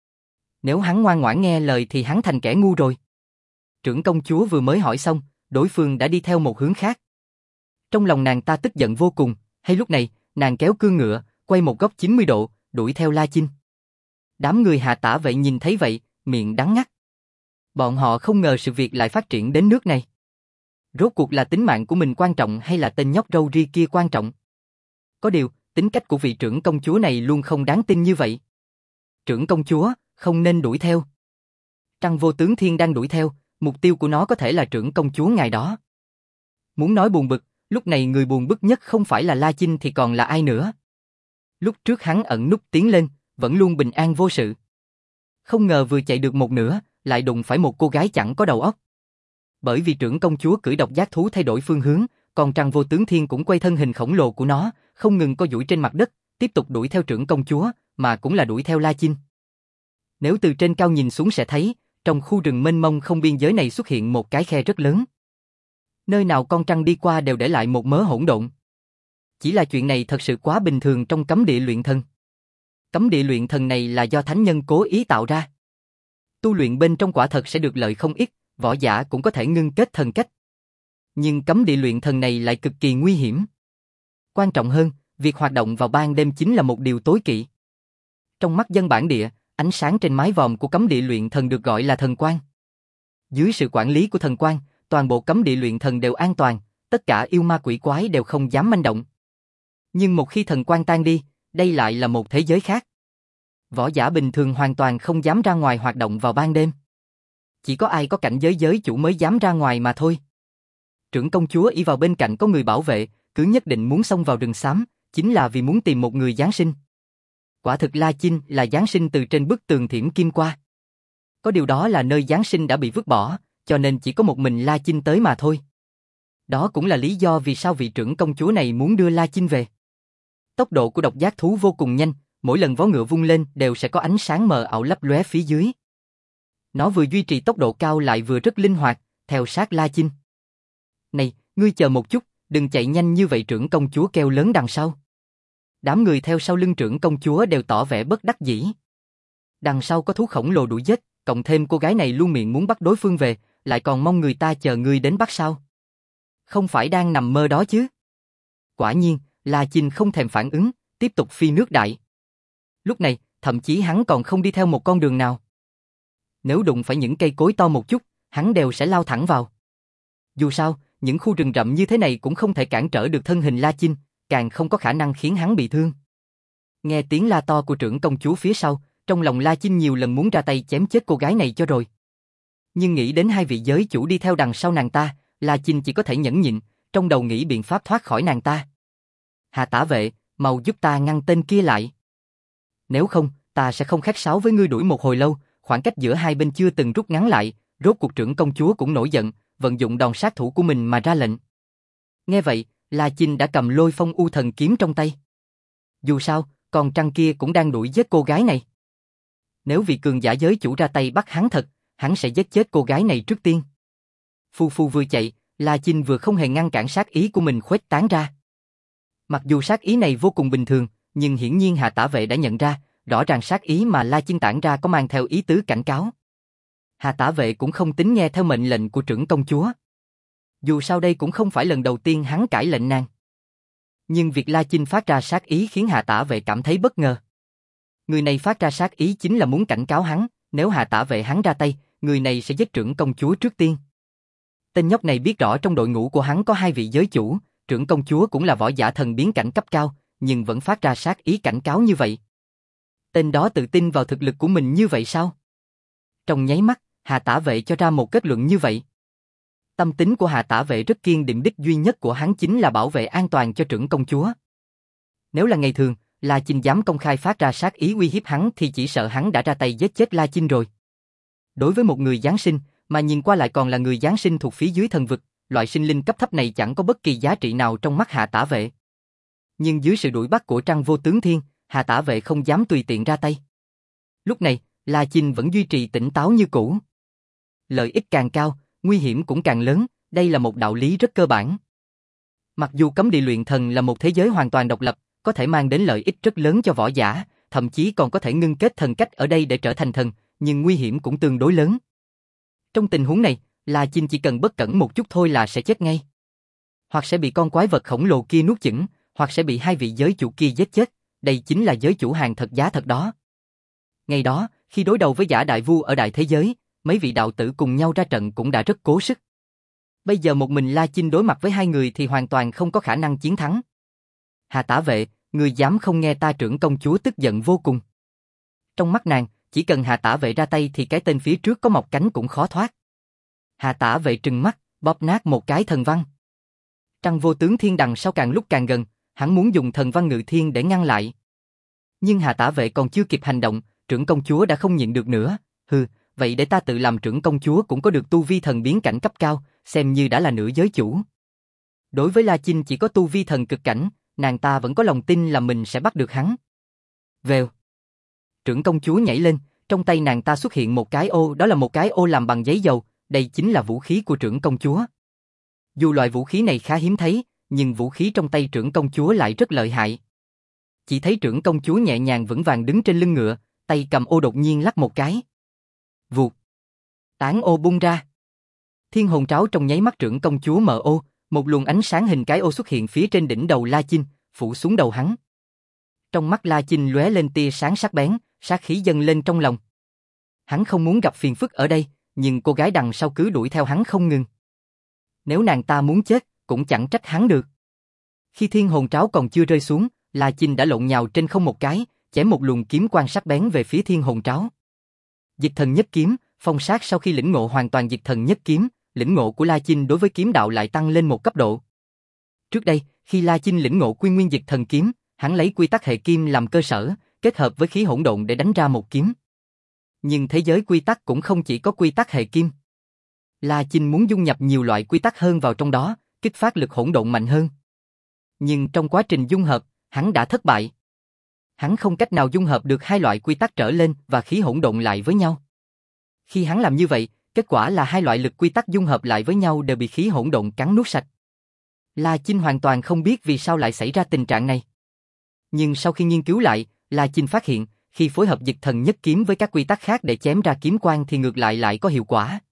Nếu hắn ngoan ngoãn nghe lời thì hắn thành kẻ ngu rồi. Trưởng công chúa vừa mới hỏi xong, đối phương đã đi theo một hướng khác. Trong lòng nàng ta tức giận vô cùng, hay lúc này, nàng kéo cương ngựa, quay một góc chín mươi độ, đuổi theo La Chinh. Đám người Hà Tả Vệ nhìn thấy vậy, miệng đắng ngắt. Bọn họ không ngờ sự việc lại phát triển đến nước này. Rốt cuộc là tính mạng của mình quan trọng hay là tên nhóc râu ria kia quan trọng? Có điều, tính cách của vị trưởng công chúa này luôn không đáng tin như vậy. Trưởng công chúa, không nên đuổi theo. Trăng Vô Tướng Thiên đang đuổi theo, mục tiêu của nó có thể là trưởng công chúa ngài đó. Muốn nói buồn bực, lúc này người buồn bực nhất không phải là La Chinh thì còn là ai nữa. Lúc trước hắn ẩn núp tiến lên, vẫn luôn bình an vô sự. Không ngờ vừa chạy được một nửa, lại đụng phải một cô gái chẳng có đầu óc. Bởi vì trưởng công chúa cưỡi độc giác thú thay đổi phương hướng, còn Trăng Vô Tướng Thiên cũng quay thân hình khổng lồ của nó, không ngừng co duỗi trên mặt đất, tiếp tục đuổi theo trưởng công chúa, mà cũng là đuổi theo La Chinh. Nếu từ trên cao nhìn xuống sẽ thấy, trong khu rừng mênh mông không biên giới này xuất hiện một cái khe rất lớn. Nơi nào con trăng đi qua đều để lại một mớ hỗn độn. Chỉ là chuyện này thật sự quá bình thường trong cấm địa luyện thần. Cấm địa luyện thần này là do thánh nhân cố ý tạo ra. Tu luyện bên trong quả thật sẽ được lợi không ít, võ giả cũng có thể ngưng kết thần cách. Nhưng cấm địa luyện thần này lại cực kỳ nguy hiểm. Quan trọng hơn, việc hoạt động vào ban đêm chính là một điều tối kỵ. Trong mắt dân bản địa, ánh sáng trên mái vòm của cấm địa luyện thần được gọi là thần quang. Dưới sự quản lý của thần quang, toàn bộ cấm địa luyện thần đều an toàn, tất cả yêu ma quỷ quái đều không dám manh động. Nhưng một khi thần quang tan đi, đây lại là một thế giới khác. Võ giả bình thường hoàn toàn không dám ra ngoài hoạt động vào ban đêm. Chỉ có ai có cảnh giới giới chủ mới dám ra ngoài mà thôi. Trưởng công chúa ỷ vào bên cạnh có người bảo vệ, cứ nhất định muốn xông vào rừng xám, chính là vì muốn tìm một người giáng sinh. Quả thực La Chinh là giáng sinh từ trên bức tường thiểm kim qua. Có điều đó là nơi giáng sinh đã bị vứt bỏ, cho nên chỉ có một mình La Chinh tới mà thôi. Đó cũng là lý do vì sao vị trưởng công chúa này muốn đưa La Chinh về. Tốc độ của độc giác thú vô cùng nhanh, mỗi lần vó ngựa vung lên đều sẽ có ánh sáng mờ ảo lấp lóe phía dưới. Nó vừa duy trì tốc độ cao lại vừa rất linh hoạt, theo sát La Chinh. Này, ngươi chờ một chút, đừng chạy nhanh như vậy, trưởng công chúa kêu lớn đằng sau. Đám người theo sau lưng trưởng công chúa đều tỏ vẻ bất đắc dĩ. Đằng sau có thú khổng lồ đuổi giết, cộng thêm cô gái này luôn miệng muốn bắt đối phương về, lại còn mong người ta chờ ngươi đến bắt sao? Không phải đang nằm mơ đó chứ? Quả nhiên, La Chinh không thèm phản ứng, tiếp tục phi nước đại. Lúc này, thậm chí hắn còn không đi theo một con đường nào. Nếu đụng phải những cây cối to một chút, hắn đều sẽ lao thẳng vào. Dù sao, những khu rừng rậm như thế này cũng không thể cản trở được thân hình La Chinh, càng không có khả năng khiến hắn bị thương. Nghe tiếng la to của trưởng công chúa phía sau, trong lòng La Chinh nhiều lần muốn ra tay chém chết cô gái này cho rồi. Nhưng nghĩ đến hai vị giới chủ đi theo đằng sau nàng ta, La Chinh chỉ có thể nhẫn nhịn, trong đầu nghĩ biện pháp thoát khỏi nàng ta. Hà Tả Vệ, mau giúp ta ngăn tên kia lại. Nếu không, ta sẽ không khách sáo với ngươi đuổi một hồi lâu, khoảng cách giữa hai bên chưa từng rút ngắn lại, rốt cuộc trưởng công chúa cũng nổi giận, vận dụng đòn sát thủ của mình mà ra lệnh. Nghe vậy, La Chinh đã cầm Lôi Phong U Thần kiếm trong tay. Dù sao, con trăng kia cũng đang đuổi giết cô gái này. Nếu vị cường giả giới chủ ra tay bắt hắn thật, hắn sẽ giết chết cô gái này trước tiên. Phu Phu vừa chạy, La Chinh vừa không hề ngăn cản sát ý của mình khuếch tán ra. Mặc dù sát ý này vô cùng bình thường, nhưng hiển nhiên Hạ Tả Vệ đã nhận ra, rõ ràng sát ý mà La Chinh tản ra có mang theo ý tứ cảnh cáo. Hạ Tả Vệ cũng không tính nghe theo mệnh lệnh của trưởng công chúa. Dù sao đây cũng không phải lần đầu tiên hắn cãi lệnh nàng. Nhưng việc La Chinh phát ra sát ý khiến Hạ Tả Vệ cảm thấy bất ngờ. Người này phát ra sát ý chính là muốn cảnh cáo hắn, nếu Hạ Tả Vệ hắn ra tay, người này sẽ giết trưởng công chúa trước tiên. Tên nhóc này biết rõ trong đội ngũ của hắn có hai vị giới chủ, trưởng công chúa cũng là võ giả thần biến cảnh cấp cao, nhưng vẫn phát ra sát ý cảnh cáo như vậy. Tên đó tự tin vào thực lực của mình như vậy sao? Trong nháy mắt, Hạ Tả Vệ cho ra một kết luận như vậy. Tâm tính của Hạ Tả Vệ rất kiên định, đích duy nhất của hắn chính là bảo vệ an toàn cho trưởng công chúa. Nếu là ngày thường, La Chinh dám công khai phát ra sát ý uy hiếp hắn thì chỉ sợ hắn đã ra tay giết chết La Chinh rồi. Đối với một người giáng sinh, mà nhìn qua lại còn là người giáng sinh thuộc phía dưới thần vực, loại sinh linh cấp thấp này chẳng có bất kỳ giá trị nào trong mắt Hạ Tả Vệ. Nhưng dưới sự đuổi bắt của Trăng Vô Tướng Thiên, Hạ Tả Vệ không dám tùy tiện ra tay. Lúc này, La Chinh vẫn duy trì tỉnh táo như cũ. Lợi ích càng cao, nguy hiểm cũng càng lớn, đây là một đạo lý rất cơ bản. Mặc dù cấm địa luyện thần là một thế giới hoàn toàn độc lập, có thể mang đến lợi ích rất lớn cho võ giả, thậm chí còn có thể ngưng kết thần cách ở đây để trở thành thần, nhưng nguy hiểm cũng tương đối lớn. Trong tình huống này, La Chinh chỉ cần bất cẩn một chút thôi là sẽ chết ngay. Hoặc sẽ bị con quái vật khổng lồ kia nuốt chửng, hoặc sẽ bị hai vị giới chủ kia giết chết, đây chính là giới chủ hàng thật giá thật đó. Ngày đó, khi đối đầu với giả đại vu ở đại thế giới, mấy vị đạo tử cùng nhau ra trận cũng đã rất cố sức. Bây giờ một mình La Chinh đối mặt với hai người thì hoàn toàn không có khả năng chiến thắng. Hạ Tả Vệ, người dám không nghe ta? Trưởng công chúa tức giận vô cùng. Trong mắt nàng, chỉ cần Hạ Tả Vệ ra tay thì cái tên phía trước có mọc cánh cũng khó thoát. Hạ Tả Vệ trừng mắt, bóp nát một cái thần văn. Trăng Vô Tướng Thiên đằng sau càng lúc càng gần, hắn muốn dùng thần văn ngự thiên để ngăn lại. Nhưng Hạ Tả Vệ còn chưa kịp hành động, trưởng công chúa đã không nhịn được nữa. Hừ, vậy để ta tự làm trưởng công chúa cũng có được tu vi thần biến cảnh cấp cao, xem như đã là nửa giới chủ. Đối với La Chinh chỉ có tu vi thần cực cảnh, nàng ta vẫn có lòng tin là mình sẽ bắt được hắn. Vèo. Trưởng công chúa nhảy lên, trong tay nàng ta xuất hiện một cái ô, đó là một cái ô làm bằng giấy dầu, đây chính là vũ khí của trưởng công chúa. Dù loại vũ khí này khá hiếm thấy, nhưng vũ khí trong tay trưởng công chúa lại rất lợi hại. Chỉ thấy trưởng công chúa nhẹ nhàng vững vàng đứng trên lưng ngựa, tay cầm ô đột nhiên lắc một cái. Vụt. Tán ô bung ra. Thiên hồn tráo trong nháy mắt trưởng công chúa mở ô, một luồng ánh sáng hình cái ô xuất hiện phía trên đỉnh đầu La Chinh, phủ xuống đầu hắn. Trong mắt La Chinh lóe lên tia sáng sắc bén, sát khí dâng lên trong lòng. Hắn không muốn gặp phiền phức ở đây, nhưng cô gái đằng sau cứ đuổi theo hắn không ngừng. Nếu nàng ta muốn chết, cũng chẳng trách hắn được. Khi thiên hồn tráo còn chưa rơi xuống, La Chinh đã lộn nhào trên không một cái, chém một luồng kiếm quang sắc bén về phía thiên hồn tráo. Dịch thần nhất kiếm, Phong Sát sau khi lĩnh ngộ hoàn toàn dịch thần nhất kiếm, lĩnh ngộ của La Chinh đối với kiếm đạo lại tăng lên một cấp độ. Trước đây, khi La Chinh lĩnh ngộ quy nguyên dịch thần kiếm, hắn lấy quy tắc hệ kim làm cơ sở, kết hợp với khí hỗn độn để đánh ra một kiếm. Nhưng thế giới quy tắc cũng không chỉ có quy tắc hệ kim. La Chinh muốn dung nhập nhiều loại quy tắc hơn vào trong đó, kích phát lực hỗn độn mạnh hơn. Nhưng trong quá trình dung hợp, hắn đã thất bại. Hắn không cách nào dung hợp được hai loại quy tắc trở lên và khí hỗn độn lại với nhau. Khi hắn làm như vậy, kết quả là hai loại lực quy tắc dung hợp lại với nhau đều bị khí hỗn độn cắn nuốt sạch. La Chinh hoàn toàn không biết vì sao lại xảy ra tình trạng này. Nhưng sau khi nghiên cứu lại, La Chinh phát hiện, khi phối hợp dịch thần nhất kiếm với các quy tắc khác để chém ra kiếm quang thì ngược lại lại có hiệu quả.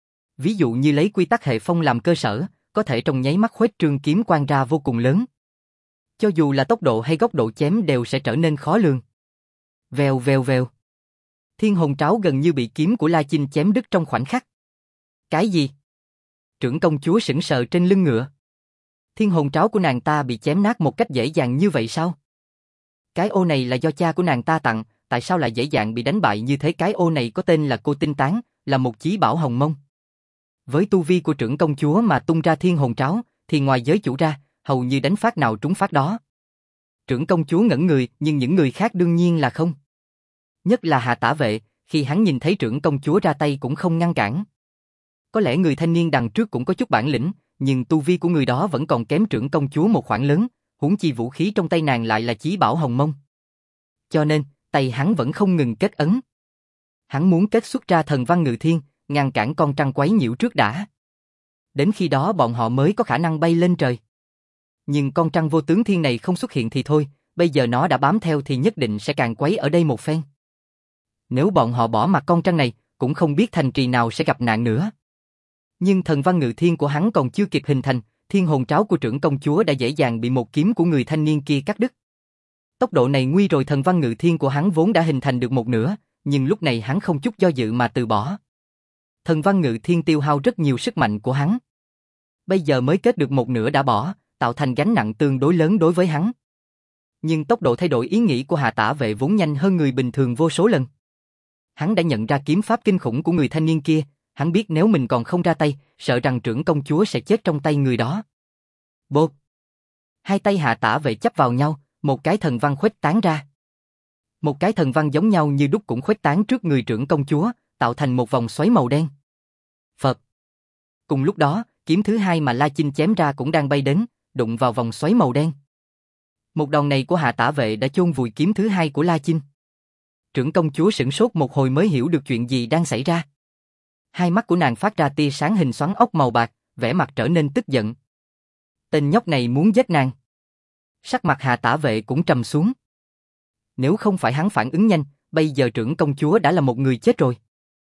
Ví dụ như lấy quy tắc hệ phong làm cơ sở, có thể trong nháy mắt khuếch trương kiếm quang ra vô cùng lớn. Cho dù là tốc độ hay góc độ chém đều sẽ trở nên khó lường. Vèo vèo vèo. Thiên hồn tráo gần như bị kiếm của La Chinh chém đứt trong khoảnh khắc. Cái gì? Trưởng công chúa sững sờ trên lưng ngựa. Thiên hồn tráo của nàng ta bị chém nát một cách dễ dàng như vậy sao? Cái ô này là do cha của nàng ta tặng, tại sao lại dễ dàng bị đánh bại như thế? Cái ô này có tên là Cô Tinh Tán, là một chí bảo hồng mông. Với tu vi của trưởng công chúa mà tung ra thiên hồn tráo, thì ngoài giới chủ ra, hầu như đánh phát nào trúng phát đó. Trưởng công chúa ngẩn người, nhưng những người khác đương nhiên là không. Nhất là Hà Tả Vệ, khi hắn nhìn thấy trưởng công chúa ra tay cũng không ngăn cản. Có lẽ người thanh niên đằng trước cũng có chút bản lĩnh, nhưng tu vi của người đó vẫn còn kém trưởng công chúa một khoảng lớn, huống chi vũ khí trong tay nàng lại là chí bảo hồng mông. Cho nên, tay hắn vẫn không ngừng kết ấn. Hắn muốn kết xuất ra thần văn ngự thiên, ngăn cản con trăng quấy nhiễu trước đã. Đến khi đó bọn họ mới có khả năng bay lên trời. Nhưng con trăng vô tướng thiên này không xuất hiện thì thôi, bây giờ nó đã bám theo thì nhất định sẽ càng quấy ở đây một phen. Nếu bọn họ bỏ mặc con trăng này, cũng không biết thành trì nào sẽ gặp nạn nữa. Nhưng thần văn ngự thiên của hắn còn chưa kịp hình thành, thiên hồn tráo của trưởng công chúa đã dễ dàng bị một kiếm của người thanh niên kia cắt đứt. Tốc độ này nguy rồi, thần văn ngự thiên của hắn vốn đã hình thành được một nửa, nhưng lúc này hắn không chút do dự mà từ bỏ. Thần văn ngự thiên tiêu hao rất nhiều sức mạnh của hắn. Bây giờ mới kết được một nửa đã bỏ, tạo thành gánh nặng tương đối lớn đối với hắn. Nhưng tốc độ thay đổi ý nghĩ của Hà Tả Vệ vốn nhanh hơn người bình thường vô số lần. Hắn đã nhận ra kiếm pháp kinh khủng của người thanh niên kia, hắn biết nếu mình còn không ra tay, sợ rằng trưởng công chúa sẽ chết trong tay người đó. Bộp! Hai tay Hà Tả Vệ chắp vào nhau, một cái thần văn khuếch tán ra. Một cái thần văn giống nhau như đúc cũng khuếch tán trước người trưởng công chúa, tạo thành một vòng xoáy màu đen. Phật! Cùng lúc đó, kiếm thứ hai mà La Chinh chém ra cũng đang bay đến, đụng vào vòng xoáy màu đen. Một đòn này của Hà Tả Vệ đã chôn vùi kiếm thứ hai của La Chinh. Trưởng công chúa sửng sốt một hồi mới hiểu được chuyện gì đang xảy ra. Hai mắt của nàng phát ra tia sáng hình xoắn ốc màu bạc, vẻ mặt trở nên tức giận. Tên nhóc này muốn giết nàng. Sắc mặt Hà Tả Vệ cũng trầm xuống. Nếu không phải hắn phản ứng nhanh, bây giờ trưởng công chúa đã là một người chết rồi.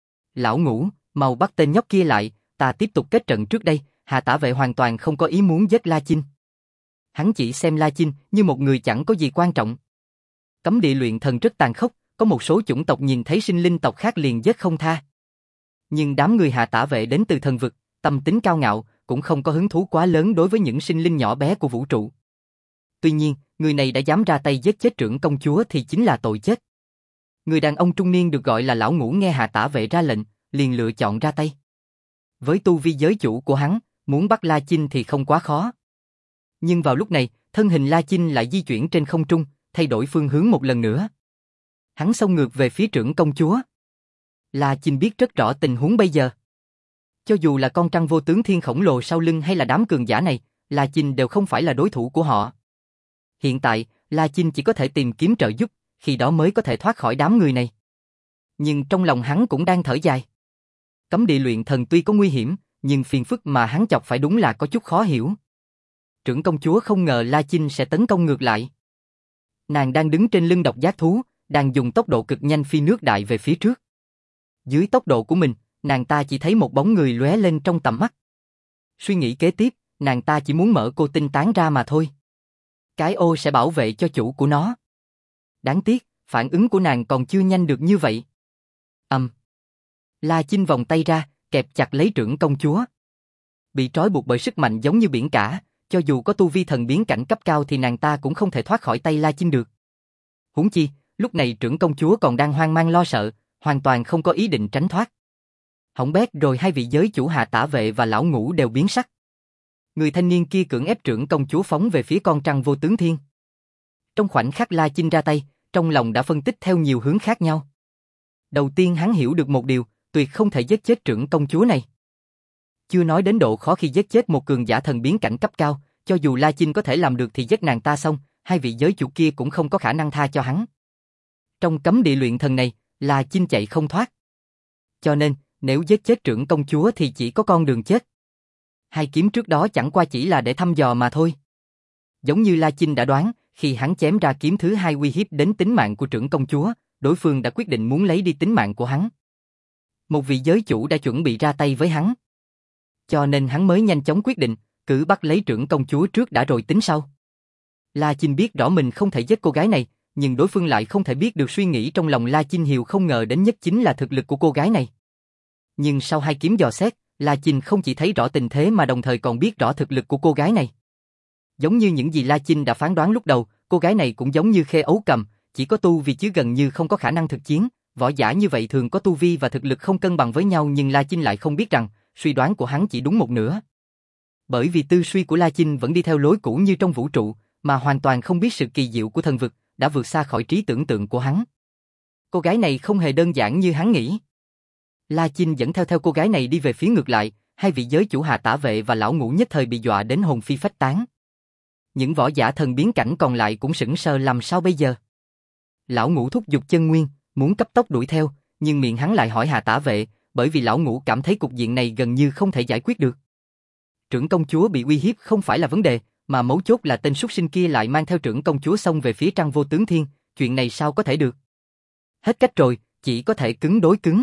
Lão Ngũ, mau bắt tên nhóc kia lại, ta tiếp tục kết trận trước đây. Hà Tả Vệ hoàn toàn không có ý muốn giết La Chinh. Hắn chỉ xem La Chinh như một người chẳng có gì quan trọng. Cấm địa luyện thần rất tàn khốc, có một số chủng tộc nhìn thấy sinh linh tộc khác liền giết không tha. Nhưng đám người Hà Tả Vệ đến từ thần vực, tâm tính cao ngạo, cũng không có hứng thú quá lớn đối với những sinh linh nhỏ bé của vũ trụ. Tuy nhiên, người này đã dám ra tay giết chết trưởng công chúa thì chính là tội chết. Người đàn ông trung niên được gọi là Lão Ngũ nghe Hà Tả Vệ ra lệnh, liền lựa chọn ra tay. Với tu vi giới chủ của hắn, muốn bắt La Chinh thì không quá khó. Nhưng vào lúc này, thân hình La Chinh lại di chuyển trên không trung, thay đổi phương hướng một lần nữa. Hắn xông ngược về phía trưởng công chúa. La Chinh biết rất rõ tình huống bây giờ. Cho dù là con trăng vô tướng thiên khổng lồ sau lưng hay là đám cường giả này, La Chinh đều không phải là đối thủ của họ. Hiện tại, La Chinh chỉ có thể tìm kiếm trợ giúp, khi đó mới có thể thoát khỏi đám người này. Nhưng trong lòng hắn cũng đang thở dài. Cấm địa luyện thần tuy có nguy hiểm, nhưng phiền phức mà hắn chọc phải đúng là có chút khó hiểu. Trưởng công chúa không ngờ La Chinh sẽ tấn công ngược lại. Nàng đang đứng trên lưng độc giác thú, đang dùng tốc độ cực nhanh phi nước đại về phía trước. Dưới tốc độ của mình, nàng ta chỉ thấy một bóng người lóe lên trong tầm mắt. Suy nghĩ kế tiếp, nàng ta chỉ muốn mở cô tinh tán ra mà thôi. Cái ô sẽ bảo vệ cho chủ của nó. Đáng tiếc, phản ứng của nàng còn chưa nhanh được như vậy. Ầm. Um. La Chinh vòng tay ra, kẹp chặt lấy trưởng công chúa. Bị trói buộc bởi sức mạnh giống như biển cả, cho dù có tu vi thần biến cảnh cấp cao thì nàng ta cũng không thể thoát khỏi tay La Chinh được. Huống chi, lúc này trưởng công chúa còn đang hoang mang lo sợ, hoàn toàn không có ý định tránh thoát. Hỏng bét rồi, hai vị giới chủ Hà Tả Vệ và Lão Ngũ đều biến sắc. Người thanh niên kia cưỡng ép trưởng công chúa phóng về phía con trăng vô tướng thiên. Trong khoảnh khắc La Chinh ra tay, trong lòng đã phân tích theo nhiều hướng khác nhau. Đầu tiên hắn hiểu được một điều, tuyệt không thể giết chết trưởng công chúa này. Chưa nói đến độ khó khi giết chết một cường giả thần biến cảnh cấp cao, cho dù La Chinh có thể làm được thì giết nàng ta xong, hai vị giới chủ kia cũng không có khả năng tha cho hắn. Trong cấm địa luyện thần này, La Chinh chạy không thoát. Cho nên, nếu giết chết trưởng công chúa thì chỉ có con đường chết. Hai kiếm trước đó chẳng qua chỉ là để thăm dò mà thôi. Giống như La Chinh đã đoán, khi hắn chém ra kiếm thứ hai uy hiếp đến tính mạng của trưởng công chúa, đối phương đã quyết định muốn lấy đi tính mạng của hắn. Một vị giới chủ đã chuẩn bị ra tay với hắn. Cho nên hắn mới nhanh chóng quyết định, cứ bắt lấy trưởng công chúa trước đã rồi tính sau. La Chinh biết rõ mình không thể giết cô gái này, nhưng đối phương lại không thể biết được suy nghĩ trong lòng La Chinh. Hiều không ngờ đến nhất chính là thực lực của cô gái này. Nhưng sau hai kiếm dò xét, La Chinh không chỉ thấy rõ tình thế mà đồng thời còn biết rõ thực lực của cô gái này. Giống như những gì La Chinh đã phán đoán lúc đầu, cô gái này cũng giống như Khê Ấu Cầm, chỉ có tu vi chứ gần như không có khả năng thực chiến. Võ giả như vậy thường có tu vi và thực lực không cân bằng với nhau, nhưng La Chinh lại không biết rằng, suy đoán của hắn chỉ đúng một nửa. Bởi vì tư suy của La Chinh vẫn đi theo lối cũ như trong vũ trụ, mà hoàn toàn không biết sự kỳ diệu của thần vực, đã vượt xa khỏi trí tưởng tượng của hắn. Cô gái này không hề đơn giản như hắn nghĩ. La Chinh dẫn theo theo cô gái này đi về phía ngược lại, hai vị giới chủ Hà Tả Vệ và lão ngũ nhất thời bị dọa đến hồn phi phách tán. Những võ giả thần biến cảnh còn lại cũng sững sờ làm sao bây giờ. Lão ngũ thúc giục chân nguyên, muốn cấp tốc đuổi theo, nhưng miệng hắn lại hỏi Hà Tả Vệ, bởi vì lão ngũ cảm thấy cục diện này gần như không thể giải quyết được. Trưởng công chúa bị uy hiếp không phải là vấn đề, mà mấu chốt là tên súc sinh kia lại mang theo trưởng công chúa xông về phía Trăng Vô Tướng Thiên, chuyện này sao có thể được. Hết cách rồi, chỉ có thể cứng đối cứng.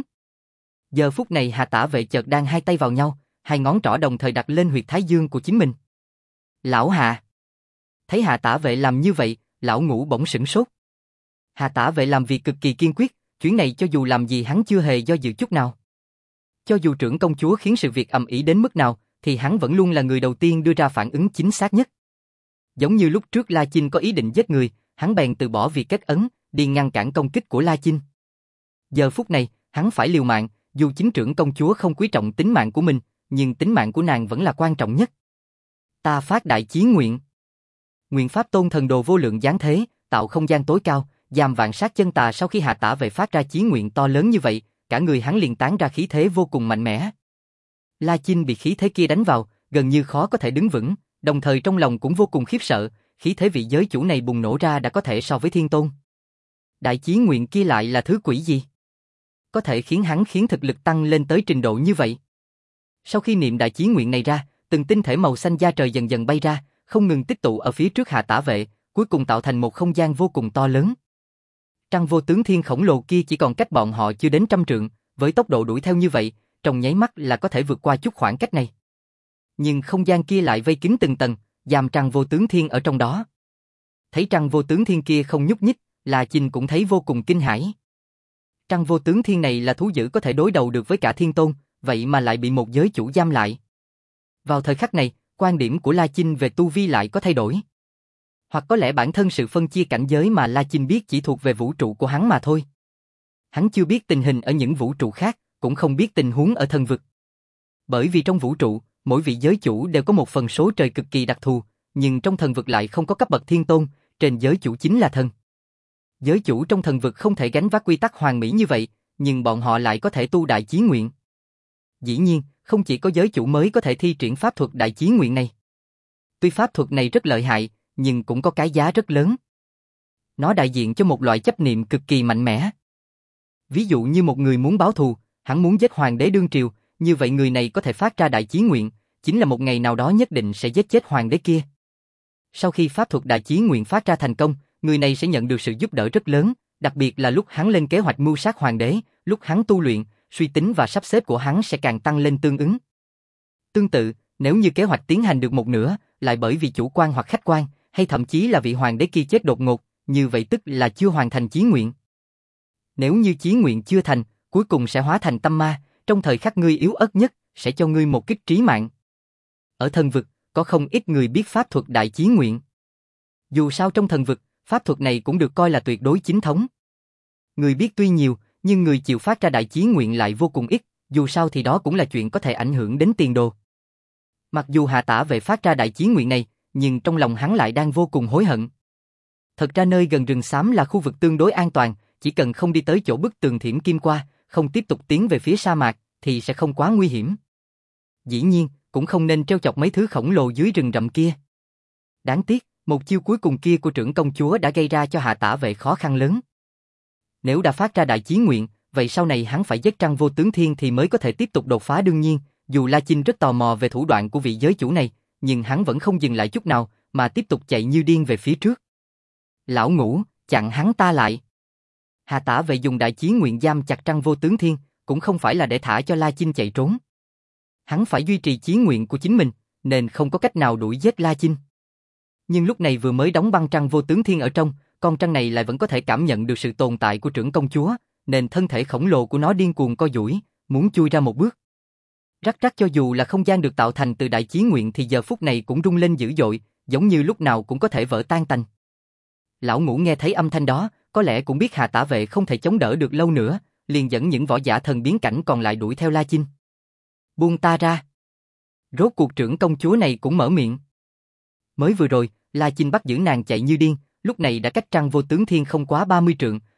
Giờ phút này Hà Tả Vệ chợt đang hai tay vào nhau, hai ngón trỏ đồng thời đặt lên huyệt thái dương của chính mình. Lão Hà. Thấy Hà Tả Vệ làm như vậy, lão ngũ bỗng sửng sốt. Hà Tả Vệ làm việc cực kỳ kiên quyết, chuyện này cho dù làm gì hắn chưa hề do dự chút nào. Cho dù trưởng công chúa khiến sự việc ầm ĩ đến mức nào, thì hắn vẫn luôn là người đầu tiên đưa ra phản ứng chính xác nhất. Giống như lúc trước La Chinh có ý định giết người, hắn bèn từ bỏ việc kết ấn, đi ngăn cản công kích của La Chinh. Giờ phút này, hắn phải liều mạng, dù chính trưởng công chúa không quý trọng tính mạng của mình, nhưng tính mạng của nàng vẫn là quan trọng nhất. Ta phát đại chí nguyện. Nguyện pháp tôn thần đồ vô lượng giáng thế, tạo không gian tối cao, giam vạn sát chân tà. Sau khi Hà Tả Vệ phát ra chí nguyện to lớn như vậy, cả người hắn liền tán ra khí thế vô cùng mạnh mẽ. La Chinh bị khí thế kia đánh vào, gần như khó có thể đứng vững, đồng thời trong lòng cũng vô cùng khiếp sợ, khí thế vị giới chủ này bùng nổ ra đã có thể so với thiên tôn. Đại chí nguyện kia lại là thứ quỷ gì? Có thể khiến hắn khiến thực lực tăng lên tới trình độ như vậy. Sau khi niệm đại chí nguyện này ra, từng tinh thể màu xanh da trời dần dần bay ra, không ngừng tích tụ ở phía trước Hà Tả Vệ, cuối cùng tạo thành một không gian vô cùng to lớn. Trăng Vô Tướng Thiên khổng lồ kia chỉ còn cách bọn họ chưa đến trăm trượng, với tốc độ đuổi theo như vậy, trong nháy mắt là có thể vượt qua chút khoảng cách này. Nhưng không gian kia lại vây kín từng tầng, giam Trăng Vô Tướng Thiên ở trong đó. Thấy Trăng Vô Tướng Thiên kia không nhúc nhích, La Chinh cũng thấy vô cùng kinh hãi. Trăng Vô Tướng Thiên này là thú dữ có thể đối đầu được với cả thiên tôn, vậy mà lại bị một giới chủ giam lại. Vào thời khắc này, quan điểm của La Chinh về tu vi lại có thay đổi. Hoặc có lẽ bản thân sự phân chia cảnh giới mà La Chinh biết chỉ thuộc về vũ trụ của hắn mà thôi. Hắn chưa biết tình hình ở những vũ trụ khác, cũng không biết tình huống ở thần vực. Bởi vì trong vũ trụ, mỗi vị giới chủ đều có một phần số trời cực kỳ đặc thù, nhưng trong thần vực lại không có cấp bậc thiên tôn, trên giới chủ chính là thần. Giới chủ trong thần vực không thể gánh vác quy tắc hoàn mỹ như vậy, nhưng bọn họ lại có thể tu đại chí nguyện. Dĩ nhiên, không chỉ có giới chủ mới có thể thi triển pháp thuật đại chí nguyện này. Tuy pháp thuật này rất lợi hại, nhưng cũng có cái giá rất lớn. Nó đại diện cho một loại chấp niệm cực kỳ mạnh mẽ. Ví dụ như một người muốn báo thù, hắn muốn giết hoàng đế đương triều, như vậy người này có thể phát ra đại chí nguyện, chính là một ngày nào đó nhất định sẽ giết chết hoàng đế kia. Sau khi pháp thuật đại chí nguyện phát ra thành công, người này sẽ nhận được sự giúp đỡ rất lớn, đặc biệt là lúc hắn lên kế hoạch mưu sát hoàng đế, lúc hắn tu luyện, suy tính và sắp xếp của hắn sẽ càng tăng lên tương ứng. Tương tự, nếu như kế hoạch tiến hành được một nửa, lại bởi vì chủ quan hoặc khách quan, hay thậm chí là vị hoàng đế kia chết đột ngột, như vậy tức là chưa hoàn thành chí nguyện. Nếu như chí nguyện chưa thành, cuối cùng sẽ hóa thành tâm ma, trong thời khắc ngươi yếu ớt nhất, sẽ cho ngươi một kích trí mạng. Ở thần vực, có không ít người biết pháp thuật đại chí nguyện. Dù sao trong thần vực, pháp thuật này cũng được coi là tuyệt đối chính thống. Người biết tuy nhiều, nhưng người chịu phát ra đại chí nguyện lại vô cùng ít, dù sao thì đó cũng là chuyện có thể ảnh hưởng đến tiền đồ. Mặc dù Hà Tả Vệ phát ra đại chí nguyện này, nhưng trong lòng hắn lại đang vô cùng hối hận. Thật ra nơi gần rừng xám là khu vực tương đối an toàn, chỉ cần không đi tới chỗ bức tường thiểm kim qua, không tiếp tục tiến về phía sa mạc, thì sẽ không quá nguy hiểm. Dĩ nhiên, cũng không nên trêu chọc mấy thứ khổng lồ dưới rừng rậm kia. Đáng tiếc, một chiêu cuối cùng kia của trưởng công chúa đã gây ra cho Hà Tả Vệ khó khăn lớn. Nếu đã phát ra đại chí nguyện, vậy sau này hắn phải giết Trăng Vô Tướng Thiên thì mới có thể tiếp tục đột phá. Đương nhiên, dù La Chinh rất tò mò về thủ đoạn của vị giới chủ này, nhưng hắn vẫn không dừng lại chút nào, mà tiếp tục chạy như điên về phía trước. Lão Ngũ, chặn hắn ta lại. Hà Tả Vệ dùng đại chí nguyện giam chặt Trăng Vô Tướng Thiên, cũng không phải là để thả cho La Chinh chạy trốn. Hắn phải duy trì chí nguyện của chính mình, nên không có cách nào đuổi giết La Chinh. Nhưng lúc này vừa mới đóng băng Trăng Vô Tướng Thiên ở trong, con trăng này lại vẫn có thể cảm nhận được sự tồn tại của trưởng công chúa, nên thân thể khổng lồ của nó điên cuồng co duỗi, muốn chui ra một bước. Rắc rắc, cho dù là không gian được tạo thành từ đại chí nguyện thì giờ phút này cũng rung lên dữ dội, giống như lúc nào cũng có thể vỡ tan tành. Lão Ngũ nghe thấy âm thanh đó, có lẽ cũng biết Hà Tả Vệ không thể chống đỡ được lâu nữa, liền dẫn những võ giả thần biến cảnh còn lại đuổi theo La Chinh. Buông ta ra. Rốt cuộc trưởng công chúa này cũng mở miệng. Mới vừa rồi, La Chinh bắt giữ nàng chạy như điên, lúc này đã cách Trăng Vô Tướng Thiên không quá ba mươi trượng,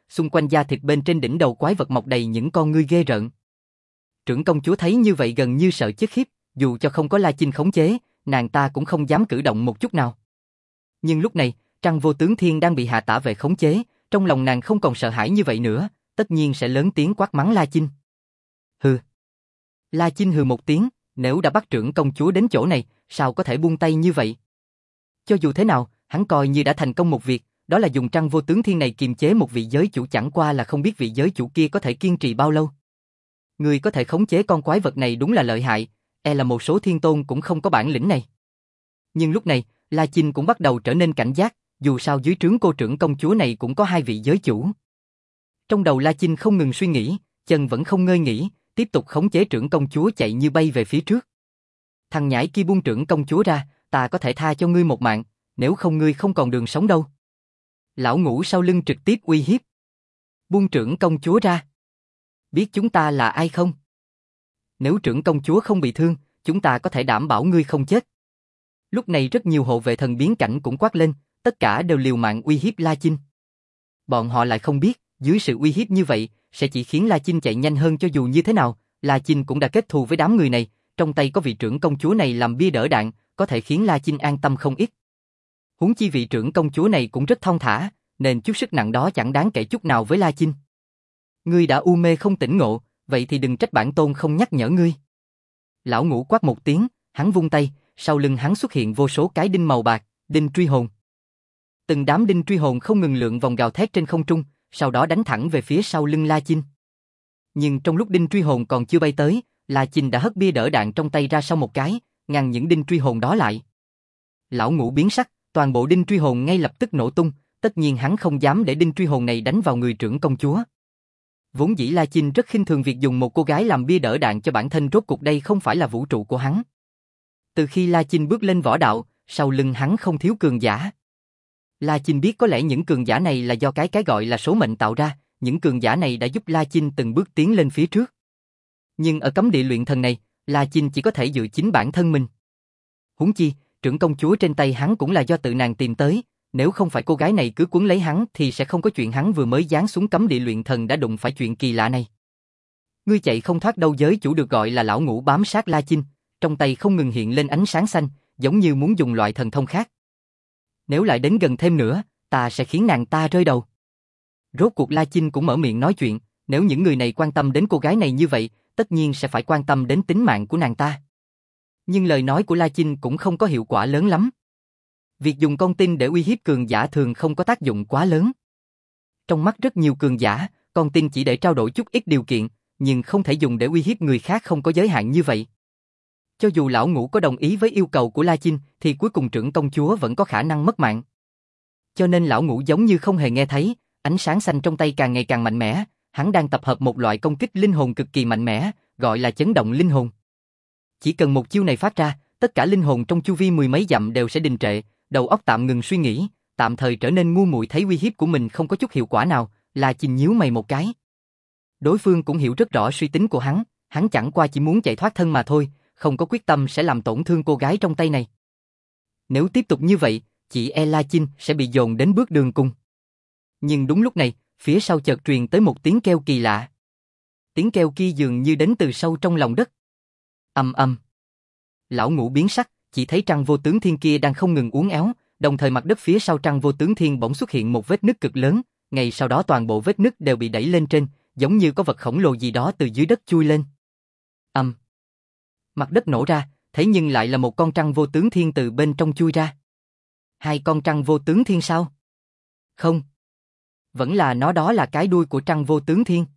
xung quanh da thịt bên trên đỉnh đầu quái vật mọc đầy những con ngươi ghê rợn. Trưởng công chúa thấy như vậy gần như sợ chết khiếp, dù cho không có La Chinh khống chế, nàng ta cũng không dám cử động một chút nào. Nhưng lúc này, Trăng Vô Tướng Thiên đang bị Hạ Tả Vệ khống chế, trong lòng nàng không còn sợ hãi như vậy nữa, tất nhiên sẽ lớn tiếng quát mắng La Chinh. Hừ. La Chinh hừ một tiếng, nếu đã bắt trưởng công chúa đến chỗ này, sao có thể buông tay như vậy? Cho dù thế nào, hắn coi như đã thành công một việc, đó là dùng Trăng Vô Tướng Thiên này kiềm chế một vị giới chủ, chẳng qua là không biết vị giới chủ kia có thể kiên trì bao lâu. Người có thể khống chế con quái vật này đúng là lợi hại, e là một số thiên tôn cũng không có bản lĩnh này. Nhưng lúc này, La Chinh cũng bắt đầu trở nên cảnh giác, dù sao dưới trướng cô trưởng công chúa này cũng có hai vị giới chủ. Trong đầu La Chinh không ngừng suy nghĩ, chân vẫn không ngơi nghỉ, tiếp tục khống chế trưởng công chúa chạy như bay về phía trước. Thằng nhãi kia buông trưởng công chúa ra, ta có thể tha cho ngươi một mạng, nếu không ngươi không còn đường sống đâu. Lão Ngũ sau lưng trực tiếp uy hiếp. Buông trưởng công chúa ra. Biết chúng ta là ai không? Nếu trưởng công chúa không bị thương, chúng ta có thể đảm bảo ngươi không chết. Lúc này rất nhiều hộ vệ thần biến cảnh cũng quát lên, tất cả đều liều mạng uy hiếp La Chinh. Bọn họ lại không biết, dưới sự uy hiếp như vậy, sẽ chỉ khiến La Chinh chạy nhanh hơn. Cho dù như thế nào, La Chinh cũng đã kết thù với đám người này, trong tay có vị trưởng công chúa này làm bia đỡ đạn, có thể khiến La Chinh an tâm không ít. Huống chi vị trưởng công chúa này cũng rất thong thả, nên chút sức nặng đó chẳng đáng kể chút nào với La Chinh. Ngươi đã u mê không tỉnh ngộ, vậy thì đừng trách bản tôn không nhắc nhở ngươi. Lão Ngũ quát một tiếng, hắn vung tay, sau lưng hắn xuất hiện vô số cái đinh màu bạc, đinh truy hồn. Từng đám đinh truy hồn không ngừng lượn vòng gào thét trên không trung, sau đó đánh thẳng về phía sau lưng La Chinh. Nhưng trong lúc đinh truy hồn còn chưa bay tới, La Chinh đã hất bia đỡ đạn trong tay ra sau một cái, ngăn những đinh truy hồn đó lại. Lão Ngũ biến sắc, toàn bộ đinh truy hồn ngay lập tức nổ tung, tất nhiên hắn không dám để đinh truy hồn này đánh vào người trưởng công chúa. Vốn dĩ La Chinh rất khinh thường việc dùng một cô gái làm bia đỡ đạn cho bản thân, rốt cuộc đây không phải là vũ trụ của hắn. Từ khi La Chinh bước lên võ đạo, sau lưng hắn không thiếu cường giả. La Chinh biết có lẽ những cường giả này là do cái cái gọi là số mệnh tạo ra, những cường giả này đã giúp La Chinh từng bước tiến lên phía trước. Nhưng ở cấm địa luyện thần này, La Chinh chỉ có thể dựa chính bản thân mình. Huống chi, trưởng công chúa trên tay hắn cũng là do tự nàng tìm tới, nếu không phải cô gái này cứ quấn lấy hắn thì sẽ không có chuyện hắn vừa mới giáng xuống cấm địa luyện thần đã đụng phải chuyện kỳ lạ này. Ngươi chạy không thoát đâu. Giới chủ được gọi là Lão Ngũ bám sát La Chinh, trong tay không ngừng hiện lên ánh sáng xanh, giống như muốn dùng loại thần thông khác. Nếu lại đến gần thêm nữa, ta sẽ khiến nàng ta rơi đầu. Rốt cuộc La Chinh cũng mở miệng nói chuyện, nếu những người này quan tâm đến cô gái này như vậy, tất nhiên sẽ phải quan tâm đến tính mạng của nàng ta. Nhưng lời nói của La Chinh cũng không có hiệu quả lớn lắm. Việc dùng con tin để uy hiếp cường giả thường không có tác dụng quá lớn. Trong mắt rất nhiều cường giả, con tin chỉ để trao đổi chút ít điều kiện, nhưng không thể dùng để uy hiếp người khác, không có giới hạn như vậy. Cho dù Lão Ngũ có đồng ý với yêu cầu của La Chinh, thì cuối cùng trưởng công chúa vẫn có khả năng mất mạng. Cho nên Lão Ngũ giống như không hề nghe thấy, ánh sáng xanh trong tay càng ngày càng mạnh mẽ, hắn đang tập hợp một loại công kích linh hồn cực kỳ mạnh mẽ, gọi là chấn động linh hồn. Chỉ cần một chiêu này phát ra, tất cả linh hồn trong chu vi mười mấy dặm đều sẽ đình trệ, đầu óc tạm ngừng suy nghĩ, tạm thời trở nên ngu muội. Thấy uy hiếp của mình không có chút hiệu quả nào, La Chinh nhíu mày một cái. Đối phương cũng hiểu rất rõ suy tính của hắn, hắn chẳng qua chỉ muốn chạy thoát thân mà thôi, không có quyết tâm sẽ làm tổn thương cô gái trong tay này. Nếu tiếp tục như vậy, chị e La Chinh sẽ bị dồn đến bước đường cùng. Nhưng đúng lúc này, phía sau chợt truyền tới một tiếng kêu kỳ lạ. Tiếng kêu kia dường như đến từ sâu trong lòng đất. Ầm ầm. Lão Ngũ biến sắc, chỉ thấy Trăng Vô Tướng Thiên kia đang không ngừng uốn éo, đồng thời mặt đất phía sau Trăng Vô Tướng Thiên bỗng xuất hiện một vết nứt cực lớn, ngay sau đó toàn bộ vết nứt đều bị đẩy lên trên, giống như có vật khổng lồ gì đó từ dưới đất chui lên. Ầm. Mặt đất nổ ra, thế nhưng lại là một con Trăng Vô Tướng Thiên từ bên trong chui ra. Hai con Trăng Vô Tướng Thiên sao? Không. Vẫn là nó, đó là cái đuôi của Trăng Vô Tướng Thiên.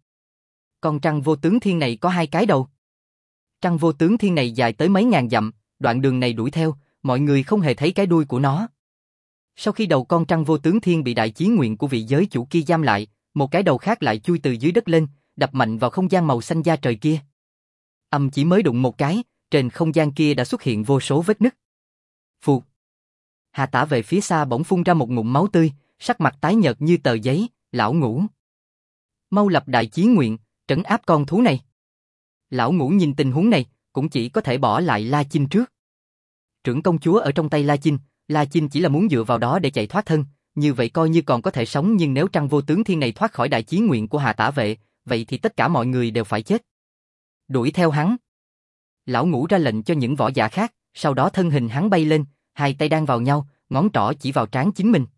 Con Trăng Vô Tướng Thiên này có hai cái đầu. Trăng Vô Tướng Thiên này dài tới mấy ngàn dặm, đoạn đường này đuổi theo, mọi người không hề thấy cái đuôi của nó. Sau khi đầu con Trăng Vô Tướng Thiên bị đại chí nguyện của vị giới chủ kia giam lại, một cái đầu khác lại chui từ dưới đất lên, đập mạnh vào không gian màu xanh da trời kia. Âm chỉ mới đụng một cái, trên không gian kia đã xuất hiện vô số vết nứt. Phụt. Hạ Tả Vệ phía xa bỗng phun ra một ngụm máu tươi, sắc mặt tái nhợt như tờ giấy. Lão Ngũ, mau lập đại chí nguyện, trấn áp con thú này. Lão Ngũ nhìn tình huống này, cũng chỉ có thể bỏ lại La Chinh trước. Trưởng công chúa ở trong tay La Chinh, La Chinh chỉ là muốn dựa vào đó để chạy thoát thân, như vậy coi như còn có thể sống, nhưng nếu Trăng Vô Tướng Thiên này thoát khỏi đại chí nguyện của Hà Tả Vệ, vậy thì tất cả mọi người đều phải chết. Đuổi theo hắn. Lão Ngũ ra lệnh cho những võ giả khác, sau đó thân hình hắn bay lên, hai tay đang vào nhau, ngón trỏ chỉ vào trán chính mình.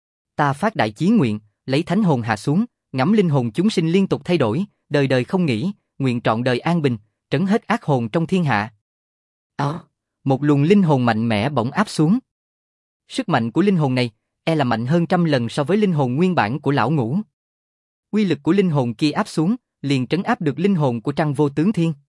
Ta phát đại chí nguyện, lấy thánh hồn hạ xuống, ngắm linh hồn chúng sinh liên tục thay đổi, đời đời không nghỉ, nguyện trọn đời an bình, trấn hết ác hồn trong thiên hạ. Đó, một luồng linh hồn mạnh mẽ bỗng áp xuống. Sức mạnh của linh hồn này e là mạnh hơn trăm lần so với linh hồn nguyên bản của lão Ngũ. Uy lực của linh hồn kia áp xuống, liền trấn áp được linh hồn của Trăng Vô Tướng Thiên.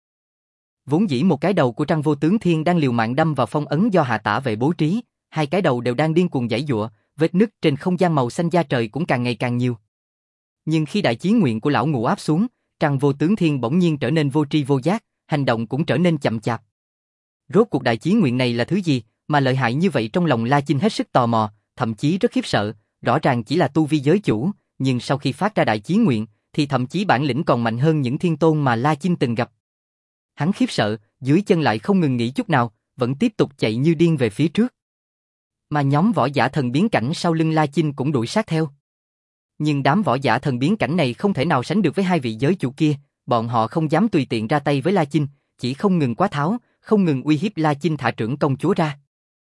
Vốn dĩ một cái đầu của Trăng Vô Tướng Thiên đang liều mạng đâm vào phong ấn do Hạ Tả Vệ bố trí, hai cái đầu đều đang điên cuồng giãy giụa, vết nứt trên không gian màu xanh da trời cũng càng ngày càng nhiều. Nhưng khi đại chí nguyện của lão Ngũ áp xuống, Trăng Vô Tướng Thiên bỗng nhiên trở nên vô tri vô giác, hành động cũng trở nên chậm chạp. Rốt cuộc đại chí nguyện này là thứ gì mà lợi hại như vậy? Trong lòng La Chinh hết sức tò mò, thậm chí rất khiếp sợ, rõ ràng chỉ là tu vi giới chủ, nhưng sau khi phát ra đại chí nguyện, thì thậm chí bản lĩnh còn mạnh hơn những thiên tôn mà La Chinh từng gặp. Hắn khiếp sợ, dưới chân lại không ngừng nghỉ chút nào, vẫn tiếp tục chạy như điên về phía trước. Mà nhóm võ giả thần biến cảnh sau lưng La Chinh cũng đuổi sát theo. Nhưng đám võ giả thần biến cảnh này không thể nào sánh được với hai vị giới chủ kia, bọn họ không dám tùy tiện ra tay với La Chinh, chỉ không ngừng quá tháo, không ngừng uy hiếp La Chinh thả trưởng công chúa ra.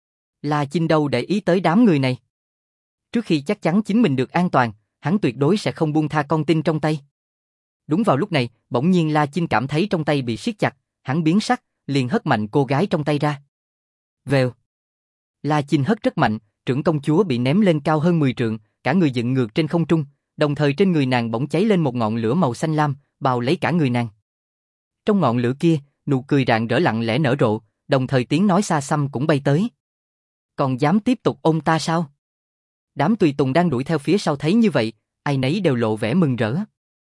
La Chinh đâu để ý tới đám người này. Trước khi chắc chắn chính mình được an toàn, hắn tuyệt đối sẽ không buông tha con tin trong tay. Đúng vào lúc này, bỗng nhiên La Chinh cảm thấy trong tay bị siết chặt, hắn biến sắc, liền hất mạnh cô gái trong tay ra. Vèo. La Chinh hất rất mạnh, trưởng công chúa bị ném lên cao hơn mười trượng, cả người dựng ngược trên không trung, đồng thời trên người nàng bỗng cháy lên một ngọn lửa màu xanh lam, bao lấy cả người nàng. Trong ngọn lửa kia, nụ cười rạng rỡ lặng lẽ nở rộ, đồng thời tiếng nói xa xăm cũng bay tới. Còn dám tiếp tục ôm ta sao? Đám tùy tùng đang đuổi theo phía sau thấy như vậy, ai nấy đều lộ vẻ mừng rỡ.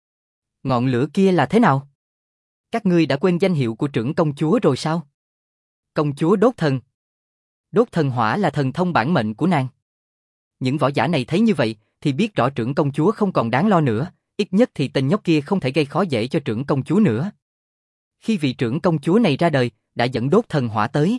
Ngọn lửa kia là thế nào? Các ngươi đã quên danh hiệu của trưởng công chúa rồi sao? Công chúa đốt thần. Đốt thần hỏa là thần thông bản mệnh của nàng. Những võ giả này thấy như vậy thì biết rõ trưởng công chúa không còn đáng lo nữa, ít nhất thì tên nhóc kia không thể gây khó dễ cho trưởng công chúa nữa. Khi vị trưởng công chúa này ra đời, đã dẫn đốt thần hỏa tới.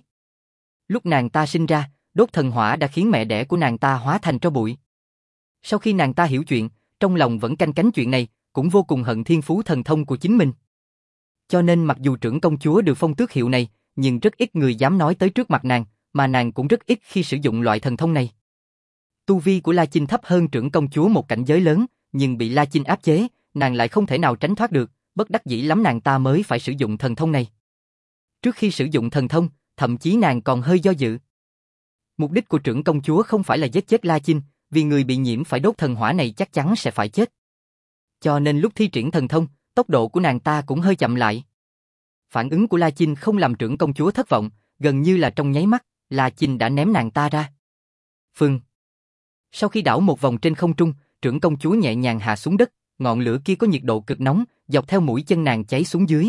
Lúc nàng ta sinh ra, đốt thần hỏa đã khiến mẹ đẻ của nàng ta hóa thành tro bụi. Sau khi nàng ta hiểu chuyện, trong lòng vẫn canh cánh chuyện này, cũng vô cùng hận thiên phú thần thông của chính mình. Cho nên mặc dù trưởng công chúa được phong tước hiệu này, nhưng rất ít người dám nói tới trước mặt nàng, mà nàng cũng rất ít khi sử dụng loại thần thông này. Tu vi của La Chinh thấp hơn trưởng công chúa một cảnh giới lớn, nhưng bị La Chinh áp chế, nàng lại không thể nào tránh thoát được, bất đắc dĩ lắm nàng ta mới phải sử dụng thần thông này. Trước khi sử dụng thần thông, thậm chí nàng còn hơi do dự. Mục đích của trưởng công chúa không phải là giết chết La Chinh, vì người bị nhiễm phải đốt thần hỏa này chắc chắn sẽ phải chết. Cho nên lúc thi triển thần thông, tốc độ của nàng ta cũng hơi chậm lại. Phản ứng của La Chinh không làm trưởng công chúa thất vọng, gần như là trong nháy mắt, La Chinh đã ném nàng ta ra. Phừng. Sau khi đảo một vòng trên không trung, trưởng công chúa nhẹ nhàng hạ xuống đất, ngọn lửa kia có nhiệt độ cực nóng, dọc theo mũi chân nàng cháy xuống dưới.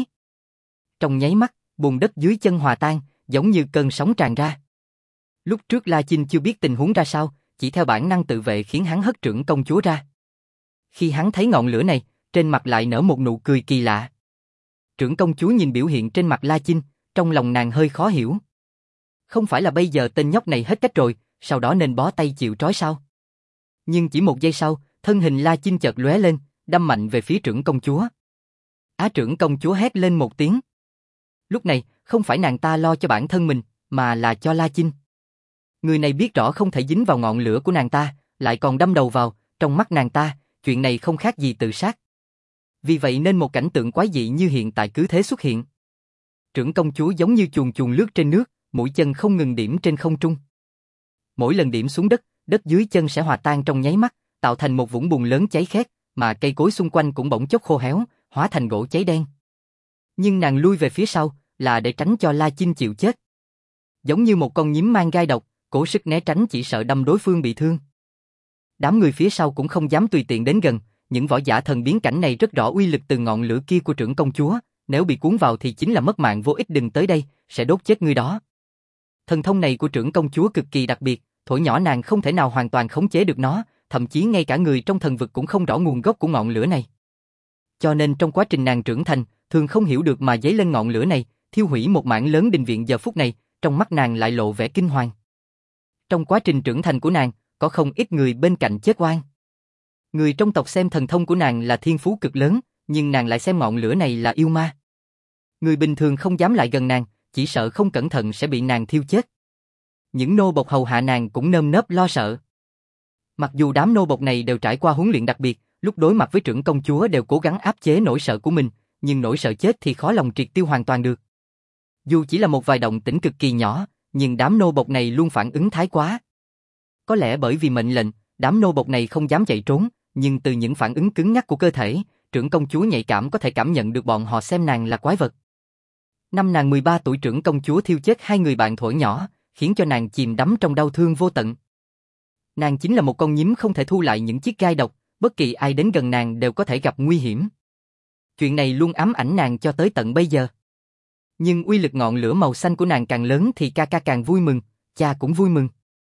Trong nháy mắt, bùn đất dưới chân hòa tan, giống như cơn sóng tràn ra. Lúc trước La Chinh chưa biết tình huống ra sao, chỉ theo bản năng tự vệ khiến hắn hất trưởng công chúa ra. Khi hắn thấy ngọn lửa này, trên mặt lại nở một nụ cười kỳ lạ. Trưởng công chúa nhìn biểu hiện trên mặt La Chinh, trong lòng nàng hơi khó hiểu. Không phải là bây giờ tên nhóc này hết cách rồi, sau đó nên bó tay chịu trói sao? Nhưng chỉ một giây sau, thân hình La Chinh chợt lóe lên, đâm mạnh về phía trưởng công chúa. Á trưởng công chúa hét lên một tiếng. Lúc này, không phải nàng ta lo cho bản thân mình, mà là cho La Chinh. Người này biết rõ không thể dính vào ngọn lửa của nàng ta, lại còn đâm đầu vào, trong mắt nàng ta, chuyện này không khác gì tự sát. Vì vậy nên một cảnh tượng quái dị như hiện tại cứ thế xuất hiện. Trưởng công chúa giống như chuồn chuồn lướt trên nước, mũi chân không ngừng điểm trên không trung. Mỗi lần điểm xuống đất, đất dưới chân sẽ hòa tan trong nháy mắt, tạo thành một vũng bùn lớn cháy khét, mà cây cối xung quanh cũng bỗng chốc khô héo, hóa thành gỗ cháy đen. Nhưng nàng lui về phía sau, là để tránh cho La Chinh chịu chết. Giống như một con nhím mang gai độc, cố sức né tránh chỉ sợ đâm đối phương bị thương. Đám người phía sau cũng không dám tùy tiện đến gần, những võ giả thần biến cảnh này rất rõ uy lực từ ngọn lửa kia của trưởng công chúa, nếu bị cuốn vào thì chính là mất mạng vô ích, đừng tới đây, sẽ đốt chết người đó. Thần thông này của trưởng công chúa cực kỳ đặc biệt, thổi nhỏ nàng không thể nào hoàn toàn khống chế được nó, thậm chí ngay cả người trong thần vực cũng không rõ nguồn gốc của ngọn lửa này. Cho nên trong quá trình nàng trưởng thành, thường không hiểu được mà dấy lên ngọn lửa này, thiêu hủy một mảng lớn đình viện, giờ phút này, trong mắt nàng lại lộ vẻ kinh hoàng. Trong quá trình trưởng thành của nàng, có không ít người bên cạnh chết oan. Người trong tộc xem thần thông của nàng là thiên phú cực lớn, nhưng nàng lại xem ngọn lửa này là yêu ma. Người bình thường không dám lại gần nàng, chỉ sợ không cẩn thận sẽ bị nàng thiêu chết. Những nô bộc hầu hạ nàng cũng nơm nớp lo sợ. Mặc dù đám nô bộc này đều trải qua huấn luyện đặc biệt, lúc đối mặt với trưởng công chúa đều cố gắng áp chế nỗi sợ của mình, nhưng nỗi sợ chết thì khó lòng triệt tiêu hoàn toàn được. Dù chỉ là một vài động tĩnh cực kỳ nhỏ, nhưng đám nô bộc này luôn phản ứng thái quá. Có lẽ bởi vì mệnh lệnh, đám nô bộc này không dám chạy trốn, nhưng từ những phản ứng cứng nhắc của cơ thể, trưởng công chúa nhạy cảm có thể cảm nhận được bọn họ xem nàng là quái vật. Năm nàng mười ba tuổi, trưởng công chúa thiêu chết hai người bạn thuở nhỏ, khiến cho nàng chìm đắm trong đau thương vô tận. Nàng chính là một con nhím không thể thu lại những chiếc gai độc, bất kỳ ai đến gần nàng đều có thể gặp nguy hiểm. Chuyện này luôn ám ảnh nàng cho tới tận bây giờ. Nhưng uy lực ngọn lửa màu xanh của nàng càng lớn thì ca ca càng vui mừng, cha cũng vui mừng.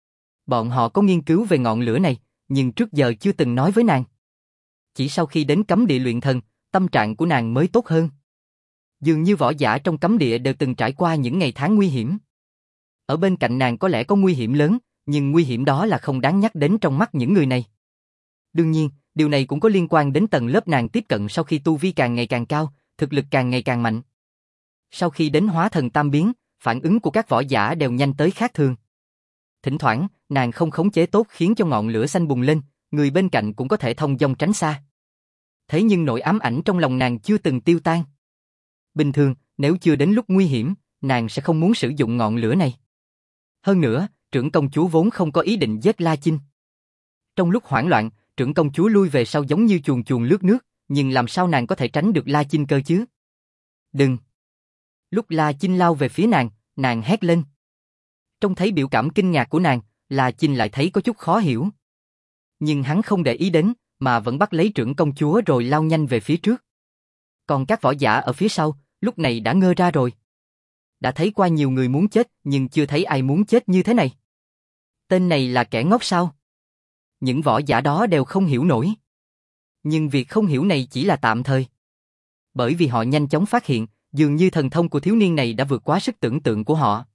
Bọn họ có nghiên cứu về ngọn lửa này, nhưng trước giờ chưa từng nói với nàng. Chỉ sau khi đến cấm địa luyện thần, tâm trạng của nàng mới tốt hơn. Dường như võ giả trong cấm địa đều từng trải qua những ngày tháng nguy hiểm. Ở bên cạnh nàng có lẽ có nguy hiểm lớn, nhưng nguy hiểm đó là không đáng nhắc đến trong mắt những người này. Đương nhiên, điều này cũng có liên quan đến tầng lớp nàng tiếp cận sau khi tu vi càng ngày càng cao, thực lực càng ngày càng mạnh. Sau khi đến hóa thần tam biến, phản ứng của các võ giả đều nhanh tới khác thường. Thỉnh thoảng, nàng không khống chế tốt khiến cho ngọn lửa xanh bùng lên, người bên cạnh cũng có thể thông dong tránh xa. Thế nhưng nỗi ám ảnh trong lòng nàng chưa từng tiêu tan. Bình thường, nếu chưa đến lúc nguy hiểm, nàng sẽ không muốn sử dụng ngọn lửa này. Hơn nữa, trưởng công chúa vốn không có ý định giết La Chinh. Trong lúc hoảng loạn, trưởng công chúa lui về sau giống như chuồn chuồn lướt nước, nhưng làm sao nàng có thể tránh được La Chinh cơ chứ? Đừng! Lúc La Chinh lao về phía nàng, nàng hét lên. Trông thấy biểu cảm kinh ngạc của nàng, La Chinh lại thấy có chút khó hiểu. Nhưng hắn không để ý đến, mà vẫn bắt lấy trưởng công chúa rồi lao nhanh về phía trước. Còn các võ giả ở phía sau, lúc này đã ngơ ra rồi. Đã thấy qua nhiều người muốn chết, nhưng chưa thấy ai muốn chết như thế này. Tên này là kẻ ngốc sao? Những võ giả đó đều không hiểu nổi. Nhưng việc không hiểu này chỉ là tạm thời. Bởi vì họ nhanh chóng phát hiện, dường như thần thông của thiếu niên này đã vượt quá sức tưởng tượng của họ.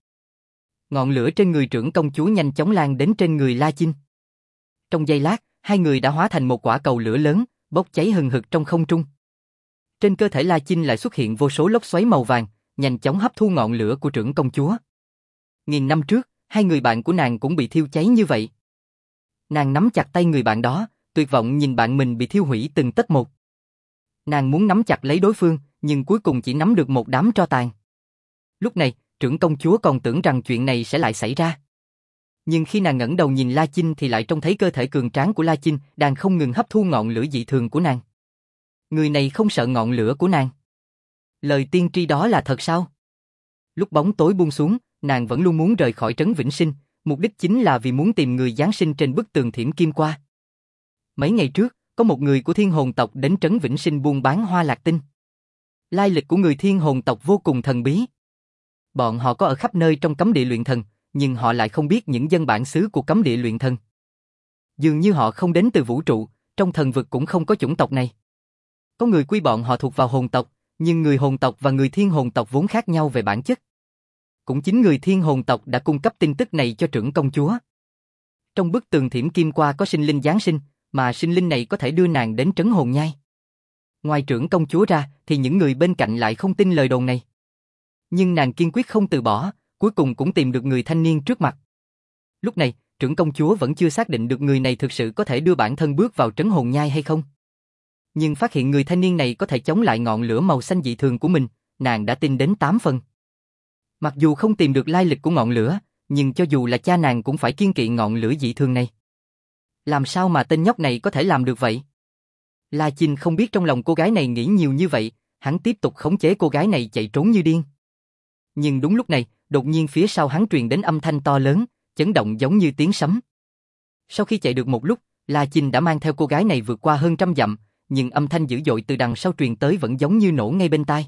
Ngọn lửa trên người trưởng công chúa nhanh chóng lan đến trên người La Chinh. Trong giây lát, hai người đã hóa thành một quả cầu lửa lớn, bốc cháy hừng hực trong không trung. Trên cơ thể La Chinh lại xuất hiện vô số lốc xoáy màu vàng, nhanh chóng hấp thu ngọn lửa của trưởng công chúa. Nghìn năm trước, hai người bạn của nàng cũng bị thiêu cháy như vậy. Nàng nắm chặt tay người bạn đó, tuyệt vọng nhìn bạn mình bị thiêu hủy từng tấc một. Nàng muốn nắm chặt lấy đối phương, nhưng cuối cùng chỉ nắm được một đám tro tàn. Lúc này, trưởng công chúa còn tưởng rằng chuyện này sẽ lại xảy ra. Nhưng khi nàng ngẩng đầu nhìn La Chinh thì lại trông thấy cơ thể cường tráng của La Chinh đang không ngừng hấp thu ngọn lửa dị thường của nàng. Người này không sợ ngọn lửa của nàng. Lời tiên tri đó là thật sao? Lúc bóng tối buông xuống, nàng vẫn luôn muốn rời khỏi trấn Vĩnh Sinh, mục đích chính là vì muốn tìm người giáng sinh trên bức tường Thiểm Kim Qua. Mấy ngày trước, có một người của Thiên Hồn tộc đến trấn Vĩnh Sinh buôn bán hoa lạc tinh. Lai lịch của người Thiên Hồn tộc vô cùng thần bí. Bọn họ có ở khắp nơi trong cấm địa luyện thần, nhưng họ lại không biết những dân bản xứ của cấm địa luyện thần. Dường như họ không đến từ vũ trụ, trong thần vực cũng không có chủng tộc này. Có người quy bọn họ thuộc vào hồn tộc, nhưng người hồn tộc và người thiên hồn tộc vốn khác nhau về bản chất. Cũng chính người thiên hồn tộc đã cung cấp tin tức này cho trưởng công chúa. Trong bức tường Thiểm Kim Qua có sinh linh giáng sinh, mà sinh linh này có thể đưa nàng đến trấn hồn nhai. Ngoài trưởng công chúa ra, thì những người bên cạnh lại không tin lời đồn này. Nhưng nàng kiên quyết không từ bỏ, cuối cùng cũng tìm được người thanh niên trước mặt. Lúc này, trưởng công chúa vẫn chưa xác định được người này thực sự có thể đưa bản thân bước vào trấn hồn nhai hay không. Nhưng phát hiện người thanh niên này có thể chống lại ngọn lửa màu xanh dị thường của mình, nàng đã tin đến tám phần. Mặc dù không tìm được lai lịch của ngọn lửa, nhưng cho dù là cha nàng cũng phải kiêng kỵ ngọn lửa dị thường này. Làm sao mà tên nhóc này có thể làm được vậy? La Chinh không biết trong lòng cô gái này nghĩ nhiều như vậy, hắn tiếp tục khống chế cô gái này chạy trốn như điên. Nhưng đúng lúc này, đột nhiên phía sau hắn truyền đến âm thanh to lớn, chấn động giống như tiếng sấm. Sau khi chạy được một lúc, La Chinh đã mang theo cô gái này vượt qua hơn trăm dặm, nhưng âm thanh dữ dội từ đằng sau truyền tới vẫn giống như nổ ngay bên tai.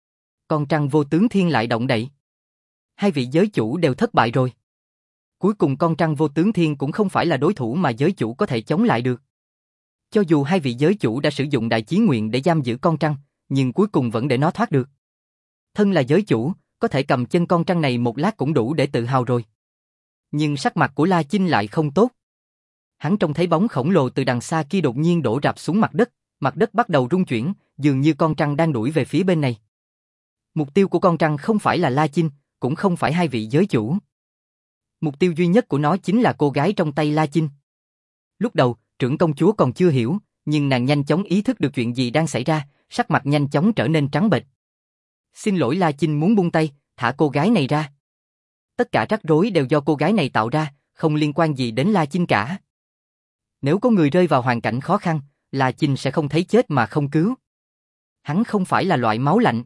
Con trăng vô tướng thiên lại động đậy. Hai vị giới chủ đều thất bại rồi. Cuối cùng con trăng vô tướng thiên cũng không phải là đối thủ mà giới chủ có thể chống lại được. Cho dù hai vị giới chủ đã sử dụng đại chí nguyện để giam giữ con trăng, nhưng cuối cùng vẫn để nó thoát được. Thân là giới chủ, có thể cầm chân con trăng này một lát cũng đủ để tự hào rồi. Nhưng sắc mặt của La Chinh lại không tốt. Hắn trông thấy bóng khổng lồ từ đằng xa kia đột nhiên đổ rạp xuống mặt đất, mặt đất bắt đầu rung chuyển, dường như con trăng đang đuổi về phía bên này. Mục tiêu của con trăng không phải là La Chinh, cũng không phải hai vị giới chủ. Mục tiêu duy nhất của nó chính là cô gái trong tay La Chinh. Lúc đầu, trưởng công chúa còn chưa hiểu, nhưng nàng nhanh chóng ý thức được chuyện gì đang xảy ra, sắc mặt nhanh chóng trở nên trắng bệch. Xin lỗi, La Chinh muốn buông tay, thả cô gái này ra. Tất cả rắc rối đều do cô gái này tạo ra, không liên quan gì đến La Chinh cả. Nếu có người rơi vào hoàn cảnh khó khăn, La Chinh sẽ không thấy chết mà không cứu. Hắn không phải là loại máu lạnh.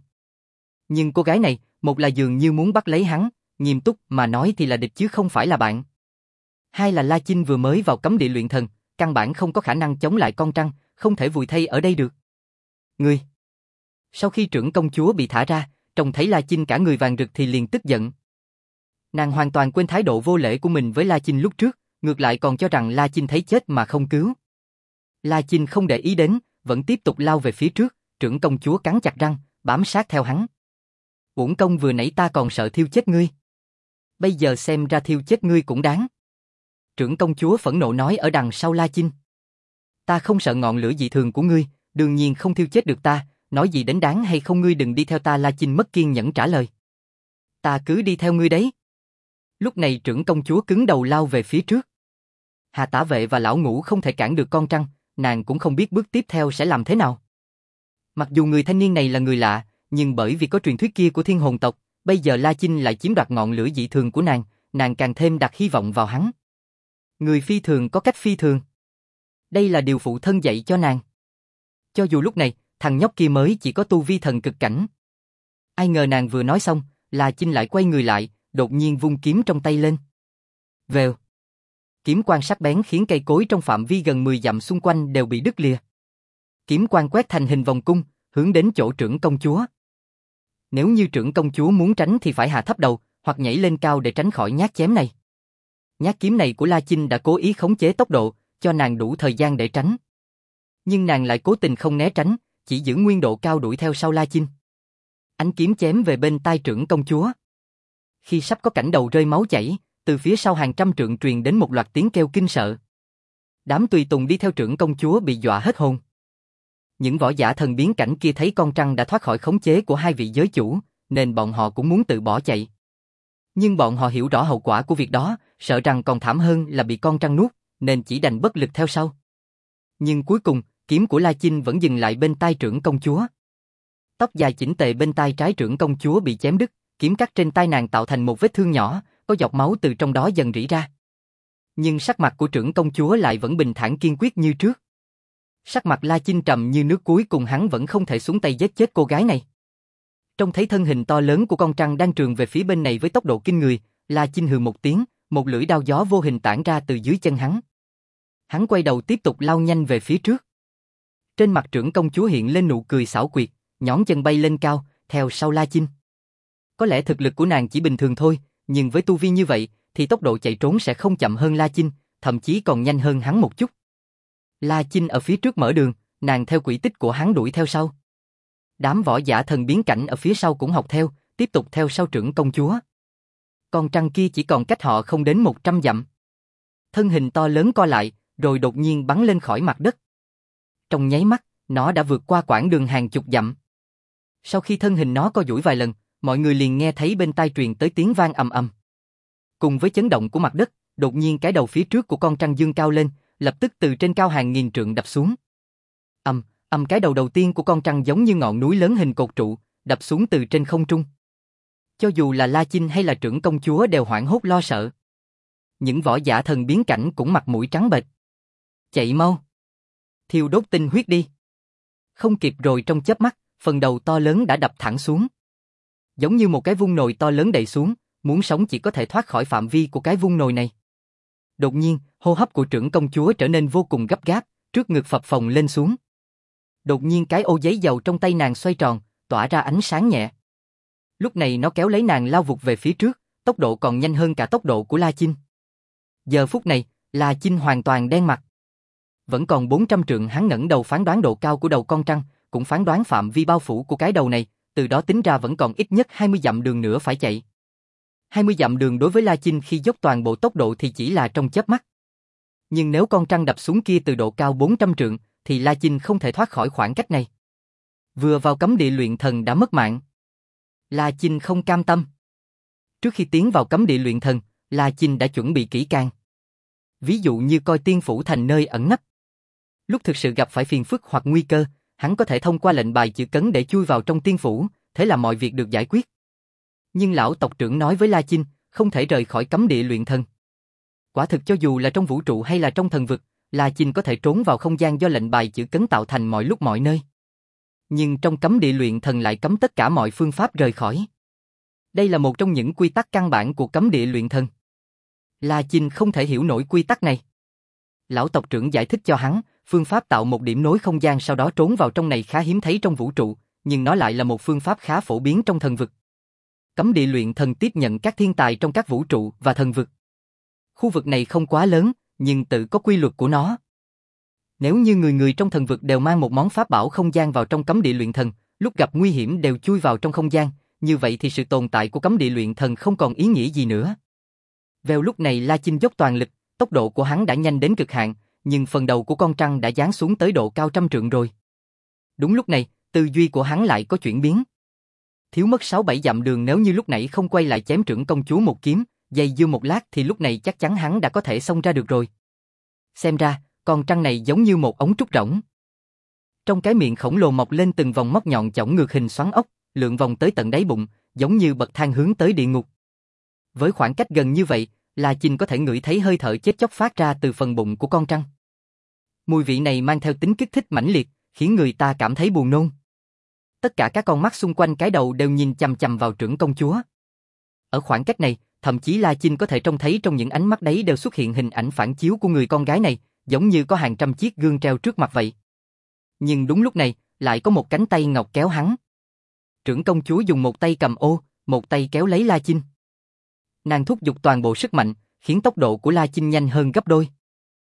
Nhưng cô gái này, một là dường như muốn bắt lấy hắn, nghiêm túc mà nói thì là địch chứ không phải là bạn. Hai là La Chinh vừa mới vào cấm địa luyện thần, căn bản không có khả năng chống lại con trăng, không thể vùi thay ở đây được. Ngươi! Sau khi trưởng công chúa bị thả ra, trông thấy La Chinh cả người vàng rực thì liền tức giận. Nàng hoàn toàn quên thái độ vô lễ của mình với La Chinh lúc trước, ngược lại còn cho rằng La Chinh thấy chết mà không cứu. La Chinh không để ý đến, vẫn tiếp tục lao về phía trước, trưởng công chúa cắn chặt răng, bám sát theo hắn. Uổng công vừa nãy ta còn sợ thiêu chết ngươi. Bây giờ xem ra thiêu chết ngươi cũng đáng. Trưởng công chúa phẫn nộ nói ở đằng sau La Chinh. Ta không sợ ngọn lửa dị thường của ngươi, đương nhiên không thiêu chết được ta, nói gì đến đáng hay không ngươi đừng đi theo ta. La Chinh mất kiên nhẫn trả lời. Ta cứ đi theo ngươi đấy. Lúc này trưởng công chúa cứng đầu lao về phía trước. Hà Tả Vệ và lão ngũ không thể cản được con trăng, nàng cũng không biết bước tiếp theo sẽ làm thế nào. Mặc dù người thanh niên này là người lạ, nhưng bởi vì có truyền thuyết kia của thiên hồn tộc, bây giờ La Chinh lại chiếm đoạt ngọn lửa dị thường của nàng, nàng càng thêm đặt hy vọng vào hắn. Người phi thường có cách phi thường. Đây là điều phụ thân dạy cho nàng. Cho dù lúc này, thằng nhóc kia mới chỉ có tu vi thần cực cảnh. Ai ngờ nàng vừa nói xong, La Chinh lại quay người lại, đột nhiên vung kiếm trong tay lên. Vèo. Kiếm quang sắc bén khiến cây cối trong phạm vi gần mười dặm xung quanh đều bị đứt lìa. Kiếm quang quét thành hình vòng cung, hướng đến chỗ trưởng công chúa. Nếu như trưởng công chúa muốn tránh thì phải hạ thấp đầu, hoặc nhảy lên cao để tránh khỏi nhát chém này. Nhát kiếm này của La Chinh đã cố ý khống chế tốc độ, cho nàng đủ thời gian để tránh. Nhưng nàng lại cố tình không né tránh, chỉ giữ nguyên độ cao đuổi theo sau La Chinh. Ánh kiếm chém về bên tai trưởng công chúa. Khi sắp có cảnh đầu rơi máu chảy, từ phía sau hàng trăm trượng truyền đến một loạt tiếng kêu kinh sợ. Đám tùy tùng đi theo trưởng công chúa bị dọa hết hồn. Những võ giả thần biến cảnh kia thấy con trăng đã thoát khỏi khống chế của hai vị giới chủ, nên bọn họ cũng muốn tự bỏ chạy. Nhưng bọn họ hiểu rõ hậu quả của việc đó, sợ rằng còn thảm hơn là bị con trăng nuốt, nên chỉ đành bất lực theo sau. Nhưng cuối cùng, kiếm của La Chinh vẫn dừng lại bên tai trưởng công chúa. Tóc dài chỉnh tề bên tai trái trưởng công chúa bị chém đứt, kiếm cắt trên tai nàng tạo thành một vết thương nhỏ, có giọt máu từ trong đó dần rỉ ra. Nhưng sắc mặt của trưởng công chúa lại vẫn bình thản kiên quyết như trước. Sắc mặt La Chinh trầm như nước, cuối cùng hắn vẫn không thể xuống tay giết chết cô gái này. Trông thấy thân hình to lớn của con trăng đang trườn về phía bên này với tốc độ kinh người, La Chinh hừ một tiếng, một lưỡi đao gió vô hình tản ra từ dưới chân hắn. Hắn quay đầu tiếp tục lao nhanh về phía trước. Trên mặt trưởng công chúa hiện lên nụ cười xảo quyệt, nhón chân bay lên cao, theo sau La Chinh. Có lẽ thực lực của nàng chỉ bình thường thôi, nhưng với tu vi như vậy, thì tốc độ chạy trốn sẽ không chậm hơn La Chinh, thậm chí còn nhanh hơn hắn một chút. La Chinh ở phía trước mở đường, nàng theo quỹ tích của hắn đuổi theo sau. Đám võ giả thần biến cảnh ở phía sau cũng học theo, tiếp tục theo sau trưởng công chúa. Con trăng kia chỉ còn cách họ không đến một trăm dặm. Thân hình to lớn co lại, rồi đột nhiên bắn lên khỏi mặt đất. Trong nháy mắt, nó đã vượt qua quãng đường hàng chục dặm. Sau khi thân hình nó co duỗi vài lần, mọi người liền nghe thấy bên tai truyền tới tiếng vang ầm ầm. Cùng với chấn động của mặt đất, đột nhiên cái đầu phía trước của con trăng dương cao lên, lập tức từ trên cao hàng nghìn trượng đập xuống. Ầm, ầm, cái đầu đầu tiên của con trăng giống như ngọn núi lớn hình cột trụ, đập xuống từ trên không trung. Cho dù là La Chinh hay là trưởng công chúa đều hoảng hốt lo sợ. Những võ giả thần biến cảnh cũng mặt mũi trắng bệch. Chạy mau! Thiêu đốt tinh huyết đi! Không kịp rồi, trong chớp mắt, phần đầu to lớn đã đập thẳng xuống. Giống như một cái vung nồi to lớn đậy xuống, muốn sống chỉ có thể thoát khỏi phạm vi của cái vung nồi này. Đột nhiên, hô hấp của trưởng công chúa trở nên vô cùng gấp gáp, trước ngực phập phồng lên xuống. Đột nhiên cái ô giấy dầu trong tay nàng xoay tròn, tỏa ra ánh sáng nhẹ. Lúc này nó kéo lấy nàng lao vụt về phía trước, tốc độ còn nhanh hơn cả tốc độ của La Chinh. Giờ phút này, La Chinh hoàn toàn đen mặt. Vẫn còn bốn trăm trượng, hắn ngẩng đầu phán đoán độ cao của đầu con trăng, cũng phán đoán phạm vi bao phủ của cái đầu này, từ đó tính ra vẫn còn ít nhất hai mươi dặm đường nữa phải chạy. hai mươi dặm đường đối với La Chinh khi dốc toàn bộ tốc độ thì chỉ là trong chớp mắt. Nhưng nếu con trăng đập xuống kia từ độ cao bốn trăm trượng, thì La Chinh không thể thoát khỏi khoảng cách này. Vừa vào cấm địa luyện thần đã mất mạng. La Chinh không cam tâm. Trước khi tiến vào cấm địa luyện thần, La Chinh đã chuẩn bị kỹ càng. Ví dụ như coi tiên phủ thành nơi ẩn nấp. Lúc thực sự gặp phải phiền phức hoặc nguy cơ, hắn có thể thông qua lệnh bài chữ cấn để chui vào trong tiên phủ, thế là mọi việc được giải quyết. Nhưng lão tộc trưởng nói với La Chinh, không thể rời khỏi cấm địa luyện thần. Quả thực cho dù là trong vũ trụ hay là trong thần vực, La Chinh có thể trốn vào không gian do lệnh bài chữ cấn tạo thành mọi lúc mọi nơi. Nhưng trong cấm địa luyện thần lại cấm tất cả mọi phương pháp rời khỏi. Đây là một trong những quy tắc căn bản của cấm địa luyện thần. La Chinh không thể hiểu nổi quy tắc này. Lão tộc trưởng giải thích cho hắn, phương pháp tạo một điểm nối không gian sau đó trốn vào trong này khá hiếm thấy trong vũ trụ, nhưng nó lại là một phương pháp khá phổ biến trong thần vực. Cấm địa luyện thần tiếp nhận các thiên tài trong các vũ trụ và thần vực. Khu vực này không quá lớn, nhưng tự có quy luật của nó. Nếu như người người trong thần vực đều mang một món pháp bảo không gian vào trong cấm địa luyện thần, lúc gặp nguy hiểm đều chui vào trong không gian, như vậy thì sự tồn tại của cấm địa luyện thần không còn ý nghĩa gì nữa. Vào lúc này La Chinh dốc toàn lực, tốc độ của hắn đã nhanh đến cực hạn, nhưng phần đầu của con trăng đã giáng xuống tới độ cao trăm trượng rồi. Đúng lúc này, tư duy của hắn lại có chuyển biến. Thiếu mất sáu bảy dặm đường, nếu như lúc nãy không quay lại chém trưởng công chúa một kiếm, dây dưa một lát thì lúc này chắc chắn hắn đã có thể xông ra được rồi. Xem ra, con trăng này giống như một ống trúc rỗng. Trong cái miệng khổng lồ mọc lên từng vòng móc nhọn chổng ngược hình xoắn ốc, lượn vòng tới tận đáy bụng, giống như bậc thang hướng tới địa ngục. Với khoảng cách gần như vậy, La Chinh có thể ngửi thấy hơi thở chết chóc phát ra từ phần bụng của con trăng. Mùi vị này mang theo tính kích thích mãnh liệt, khiến người ta cảm thấy buồn nôn. Tất cả các con mắt xung quanh cái đầu đều nhìn chằm chằm vào trưởng công chúa. Ở khoảng cách này, thậm chí La Chinh có thể trông thấy trong những ánh mắt đấy đều xuất hiện hình ảnh phản chiếu của người con gái này, giống như có hàng trăm chiếc gương treo trước mặt vậy. Nhưng đúng lúc này, lại có một cánh tay ngọc kéo hắn. Trưởng công chúa dùng một tay cầm ô, một tay kéo lấy La Chinh. Nàng thúc giục toàn bộ sức mạnh, khiến tốc độ của La Chinh nhanh hơn gấp đôi.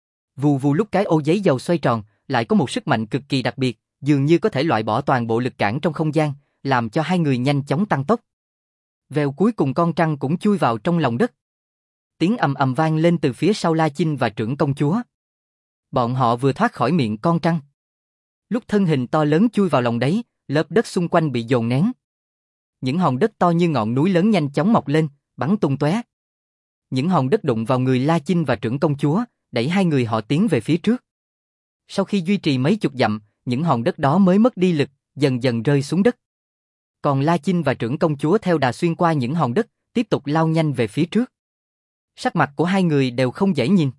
Vù vù lúc cái ô giấy dầu xoay tròn, lại có một sức mạnh cực kỳ đặc biệt, dường như có thể loại bỏ toàn bộ lực cản trong không gian, làm cho hai người nhanh chóng tăng tốc. Vèo cuối cùng con trăng cũng chui vào trong lòng đất. Tiếng ầm ầm vang lên từ phía sau La Chinh và trưởng công chúa. Bọn họ vừa thoát khỏi miệng con trăng. Lúc thân hình to lớn chui vào lòng đấy, lớp đất xung quanh bị dồn nén. Những hòn đất to như ngọn núi lớn nhanh chóng mọc lên, bắn tung tóe. Những hòn đất đụng vào người La Chinh và trưởng công chúa, đẩy hai người họ tiến về phía trước. Sau khi duy trì mấy chục dặm, những hòn đất đó mới mất đi lực, dần dần rơi xuống đất. Còn La Chinh và trưởng công chúa theo đà xuyên qua những hòn đất, tiếp tục lao nhanh về phía trước. Sắc mặt của hai người đều không dễ nhìn.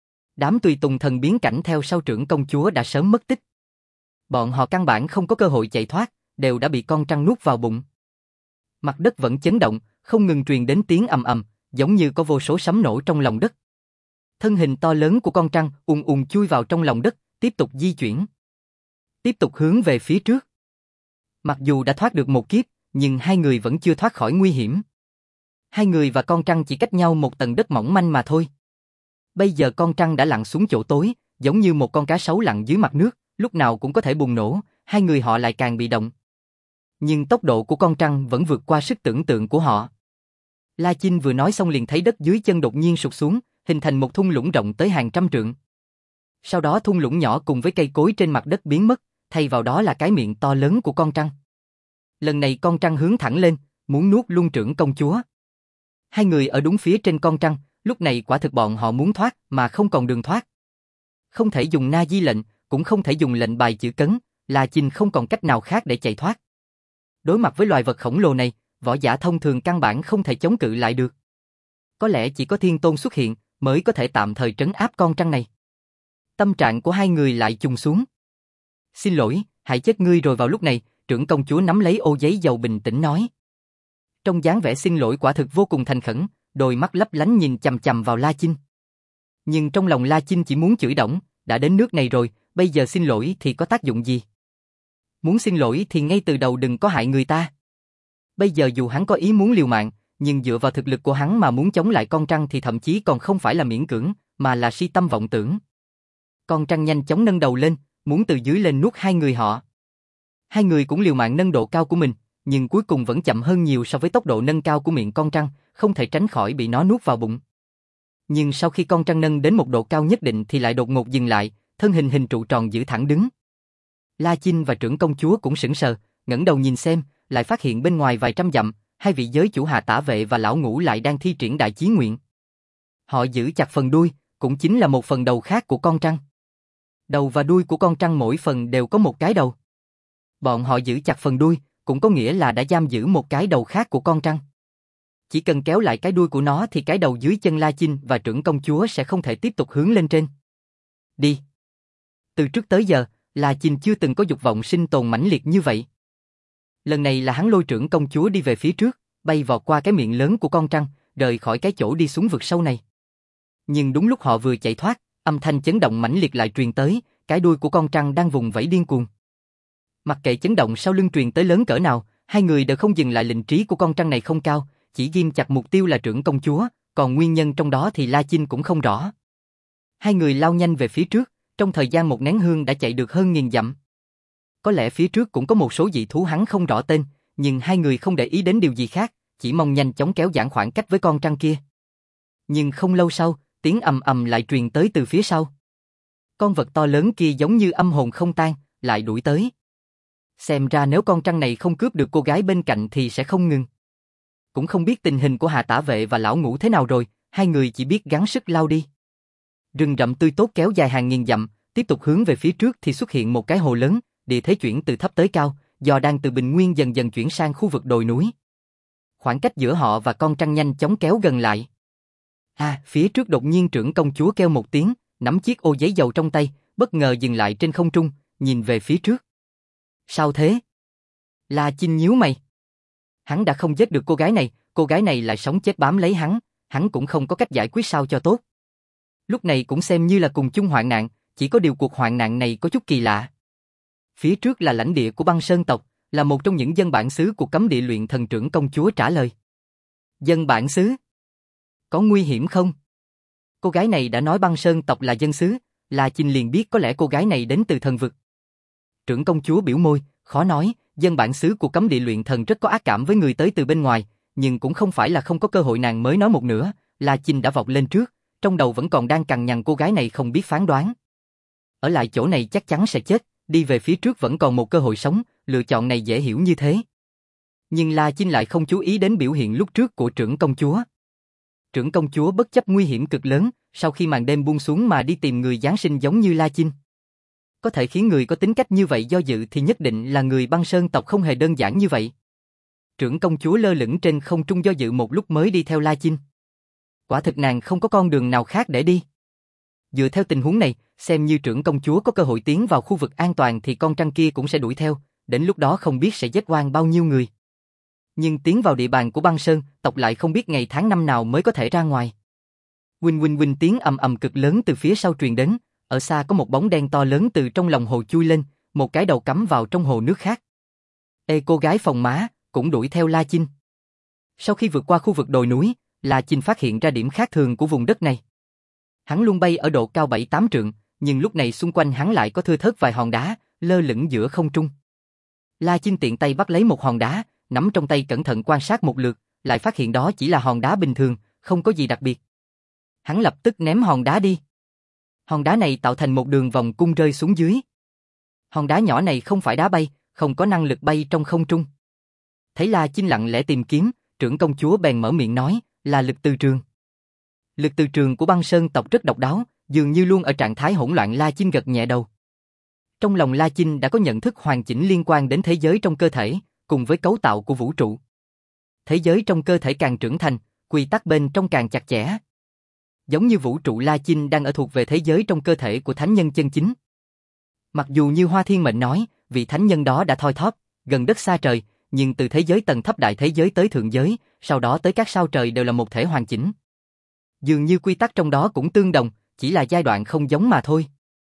Đám tùy tùng thần biến cảnh theo sau trưởng công chúa đã sớm mất tích. Bọn họ căn bản không có cơ hội chạy thoát, đều đã bị con trăng nuốt vào bụng. Mặt đất vẫn chấn động, không ngừng truyền đến tiếng ầm ầm, giống như có vô số sấm nổ trong lòng đất. Thân hình to lớn của con trăng ùn ùn chui vào trong lòng đất, tiếp tục di chuyển. Tiếp tục hướng về phía trước. Mặc dù đã thoát được một kiếp, nhưng hai người vẫn chưa thoát khỏi nguy hiểm. Hai người và con trăng chỉ cách nhau một tầng đất mỏng manh mà thôi. Bây giờ con trăng đã lặn xuống chỗ tối, giống như một con cá sấu lặn dưới mặt nước, lúc nào cũng có thể bùng nổ, hai người họ lại càng bị động. Nhưng tốc độ của con trăng vẫn vượt qua sức tưởng tượng của họ. La Chinh vừa nói xong liền thấy đất dưới chân đột nhiên sụt xuống, hình thành một thung lũng rộng tới hàng trăm trượng. Sau đó thung lũng nhỏ cùng với cây cối trên mặt đất biến mất, thay vào đó là cái miệng to lớn của con trăng. Lần này con trăng hướng thẳng lên, muốn nuốt luôn trưởng công chúa. Hai người ở đúng phía trên con trăng, lúc này quả thực bọn họ muốn thoát mà không còn đường thoát. Không thể dùng na di lệnh, cũng không thể dùng lệnh bài chữ cấn, La Chinh không còn cách nào khác để chạy thoát. Đối mặt với loài vật khổng lồ này, võ giả thông thường căn bản không thể chống cự lại được. Có lẽ chỉ có Thiên Tôn xuất hiện mới có thể tạm thời trấn áp con trăng này. Tâm trạng của hai người lại trùng xuống. Xin lỗi, hại chết ngươi rồi. Vào lúc này, trưởng công chúa nắm lấy ô giấy dầu bình tĩnh nói. Trong dáng vẻ xin lỗi quả thực vô cùng thành khẩn, đôi mắt lấp lánh nhìn chằm chằm vào La Chinh. Nhưng trong lòng La Chinh chỉ muốn chửi đổng, đã đến nước này rồi, bây giờ xin lỗi thì có tác dụng gì? Muốn xin lỗi thì ngay từ đầu đừng có hại người ta. Bây giờ dù hắn có ý muốn liều mạng, nhưng dựa vào thực lực của hắn mà muốn chống lại con trăng thì thậm chí còn không phải là miễn cưỡng, mà là si tâm vọng tưởng. Con trăng nhanh chóng nâng đầu lên, muốn từ dưới lên nuốt hai người họ. Hai người cũng liều mạng nâng độ cao của mình, nhưng cuối cùng vẫn chậm hơn nhiều so với tốc độ nâng cao của miệng con trăng, không thể tránh khỏi bị nó nuốt vào bụng. Nhưng sau khi con trăng nâng đến một độ cao nhất định thì lại đột ngột dừng lại, thân hình hình trụ tròn giữ thẳng đứng. La Chinh và trưởng công chúa cũng sững sờ, ngẩng đầu nhìn xem, lại phát hiện bên ngoài vài trăm dặm, hai vị giới chủ Hà Tả Vệ và lão Ngũ lại đang thi triển đại chí nguyện. Họ giữ chặt phần đuôi, cũng chính là một phần đầu khác của con trăng. Đầu và đuôi của con trăng mỗi phần đều có một cái đầu. Bọn họ giữ chặt phần đuôi, cũng có nghĩa là đã giam giữ một cái đầu khác của con trăng. Chỉ cần kéo lại cái đuôi của nó thì cái đầu dưới chân La Chinh và trưởng công chúa sẽ không thể tiếp tục hướng lên trên. Đi. Từ trước tới giờ, La Chinh chưa từng có dục vọng sinh tồn mãnh liệt như vậy. Lần này là hắn lôi trưởng công chúa đi về phía trước, bay vọt qua cái miệng lớn của con trăng, rời khỏi cái chỗ đi xuống vực sâu này. Nhưng đúng lúc họ vừa chạy thoát, âm thanh chấn động mãnh liệt lại truyền tới, cái đuôi của con trăng đang vùng vẫy điên cuồng. Mặc kệ chấn động sau lưng truyền tới lớn cỡ nào, hai người đều không dừng lại. Linh trí của con trăng này không cao, chỉ ghim chặt mục tiêu là trưởng công chúa, còn nguyên nhân trong đó thì La Chinh cũng không rõ. Hai người lao nhanh về phía trước, trong thời gian một nén hương đã chạy được hơn nghìn dặm. Có lẽ phía trước cũng có một số dị thú hắn không rõ tên, nhưng hai người không để ý đến điều gì khác, chỉ mong nhanh chóng kéo giãn khoảng cách với con trăng kia. Nhưng không lâu sau, tiếng ầm ầm lại truyền tới từ phía sau. Con vật to lớn kia giống như âm hồn không tan, lại đuổi tới. Xem ra nếu con trăng này không cướp được cô gái bên cạnh thì sẽ không ngừng. Cũng không biết tình hình của Hà Tả Vệ và lão Ngũ thế nào rồi, hai người chỉ biết gắng sức lao đi. Rừng rậm tươi tốt kéo dài hàng nghìn dặm, tiếp tục hướng về phía trước thì xuất hiện một cái hồ lớn, địa thế chuyển từ thấp tới cao, do đang từ bình nguyên dần dần chuyển sang khu vực đồi núi. Khoảng cách giữa họ và con trăng nhanh chóng kéo gần lại. À, phía trước đột nhiên trưởng công chúa kêu một tiếng, nắm chiếc ô giấy dầu trong tay, bất ngờ dừng lại trên không trung, nhìn về phía trước. Sao thế? La Chinh nhíu mày. Hắn đã không giết được cô gái này, cô gái này lại sống chết bám lấy hắn, hắn cũng không có cách giải quyết sao cho tốt. Lúc này cũng xem như là cùng chung hoạn nạn, chỉ có điều cuộc hoạn nạn này có chút kỳ lạ. Phía trước là lãnh địa của Băng Sơn tộc, là một trong những dân bản xứ của cấm địa luyện thần. Trưởng công chúa trả lời. Dân bản xứ? Có nguy hiểm không? Cô gái này đã nói Băng Sơn tộc là dân xứ, La Chinh liền biết có lẽ cô gái này đến từ thần vực. Trưởng công chúa biểu môi, khó nói, dân bản xứ của cấm địa luyện thần rất có ác cảm với người tới từ bên ngoài, nhưng cũng không phải là không có cơ hội. Nàng mới nói một nửa, La Chinh đã vọt lên trước, trong đầu vẫn còn đang cằn nhằn cô gái này không biết phán đoán. Ở lại chỗ này chắc chắn sẽ chết, đi về phía trước vẫn còn một cơ hội sống, lựa chọn này dễ hiểu như thế. Nhưng La Chinh lại không chú ý đến biểu hiện lúc trước của trưởng công chúa. Trưởng công chúa bất chấp nguy hiểm cực lớn, sau khi màn đêm buông xuống mà đi tìm người Giáng sinh giống như La Chinh. Có thể khiến người có tính cách như vậy do dự thì nhất định là người Băng Sơn tộc không hề đơn giản như vậy. Trưởng công chúa lơ lửng trên không trung do dự một lúc mới đi theo La Chinh. Quả thực nàng không có con đường nào khác để đi. Dựa theo tình huống này, xem như trưởng công chúa có cơ hội tiến vào khu vực an toàn thì con trăng kia cũng sẽ đuổi theo, đến lúc đó không biết sẽ giết oan bao nhiêu người. Nhưng tiến vào địa bàn của Băng Sơn tộc lại không biết ngày tháng năm nào mới có thể ra ngoài. Huỳnh huỳnh huỳnh tiếng ầm ầm cực lớn từ phía sau truyền đến, ở xa có một bóng đen to lớn từ trong lòng hồ chui lên, một cái đầu cắm vào trong hồ nước khác. Ê, cô gái phòng má cũng đuổi theo La Chinh. Sau khi vượt qua khu vực đồi núi, La Chinh phát hiện ra điểm khác thường của vùng đất này. Hắn luôn bay ở độ cao bảy tám trượng, nhưng lúc này xung quanh hắn lại có thưa thớt vài hòn đá, lơ lửng giữa không trung. La Chinh tiện tay bắt lấy một hòn đá, nắm trong tay cẩn thận quan sát một lượt, lại phát hiện đó chỉ là hòn đá bình thường, không có gì đặc biệt. Hắn lập tức ném hòn đá đi. Hòn đá này tạo thành một đường vòng cung rơi xuống dưới. Hòn đá nhỏ này không phải đá bay, không có năng lực bay trong không trung. Thấy La Chinh lặng lẽ tìm kiếm, trưởng công chúa bèn mở miệng nói, là lực từ trường. Lực từ trường của Băng Sơn tộc rất độc đáo, dường như luôn ở trạng thái hỗn loạn. La Chinh gật nhẹ đầu. Trong lòng La Chinh đã có nhận thức hoàn chỉnh liên quan đến thế giới trong cơ thể, cùng với cấu tạo của vũ trụ. Thế giới trong cơ thể càng trưởng thành, quy tắc bên trong càng chặt chẽ. Giống như vũ trụ, La Chinh đang ở thuộc về thế giới trong cơ thể của thánh nhân chân chính. Mặc dù như Hoa Thiên Mệnh nói, vị thánh nhân đó đã thoi thóp, gần đất xa trời, nhưng từ thế giới tầng thấp đại thế giới tới thượng giới, sau đó tới các sao trời đều là một thể hoàn chỉnh. Dường như quy tắc trong đó cũng tương đồng, chỉ là giai đoạn không giống mà thôi.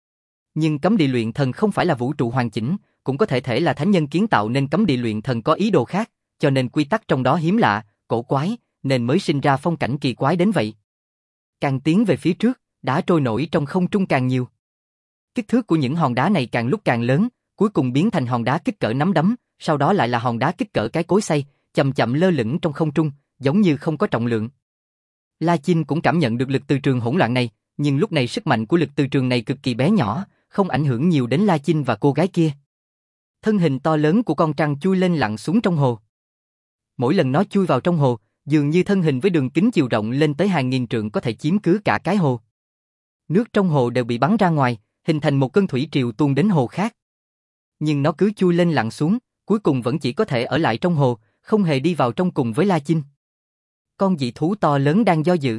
Nhưng cấm địa luyện thần không phải là vũ trụ hoàn chỉnh, cũng có thể thể là thánh nhân kiến tạo nên cấm địa luyện thần có ý đồ khác, cho nên quy tắc trong đó hiếm lạ, cổ quái, nên mới sinh ra phong cảnh kỳ quái đến vậy. Càng tiến về phía trước, đá trôi nổi trong không trung càng nhiều. Kích thước của những hòn đá này càng lúc càng lớn, cuối cùng biến thành hòn đá kích cỡ nắm đấm, sau đó lại là hòn đá kích cỡ cái cối xay, chậm chậm lơ lửng trong không trung, giống như không có trọng lượng. La Chinh cũng cảm nhận được lực từ trường hỗn loạn này, nhưng lúc này sức mạnh của lực từ trường này cực kỳ bé nhỏ, không ảnh hưởng nhiều đến La Chinh và cô gái kia. Thân hình to lớn của con trăng chui lên lặn xuống trong hồ. Mỗi lần nó chui vào trong hồ, dường như thân hình với đường kính chiều rộng lên tới hàng nghìn trượng có thể chiếm cứ cả cái hồ. Nước trong hồ đều bị bắn ra ngoài, hình thành một cơn thủy triều tuôn đến hồ khác. Nhưng nó cứ chui lên lặn xuống, cuối cùng vẫn chỉ có thể ở lại trong hồ, không hề đi vào trong cùng với La Chinh. Con dị thú to lớn đang do dự.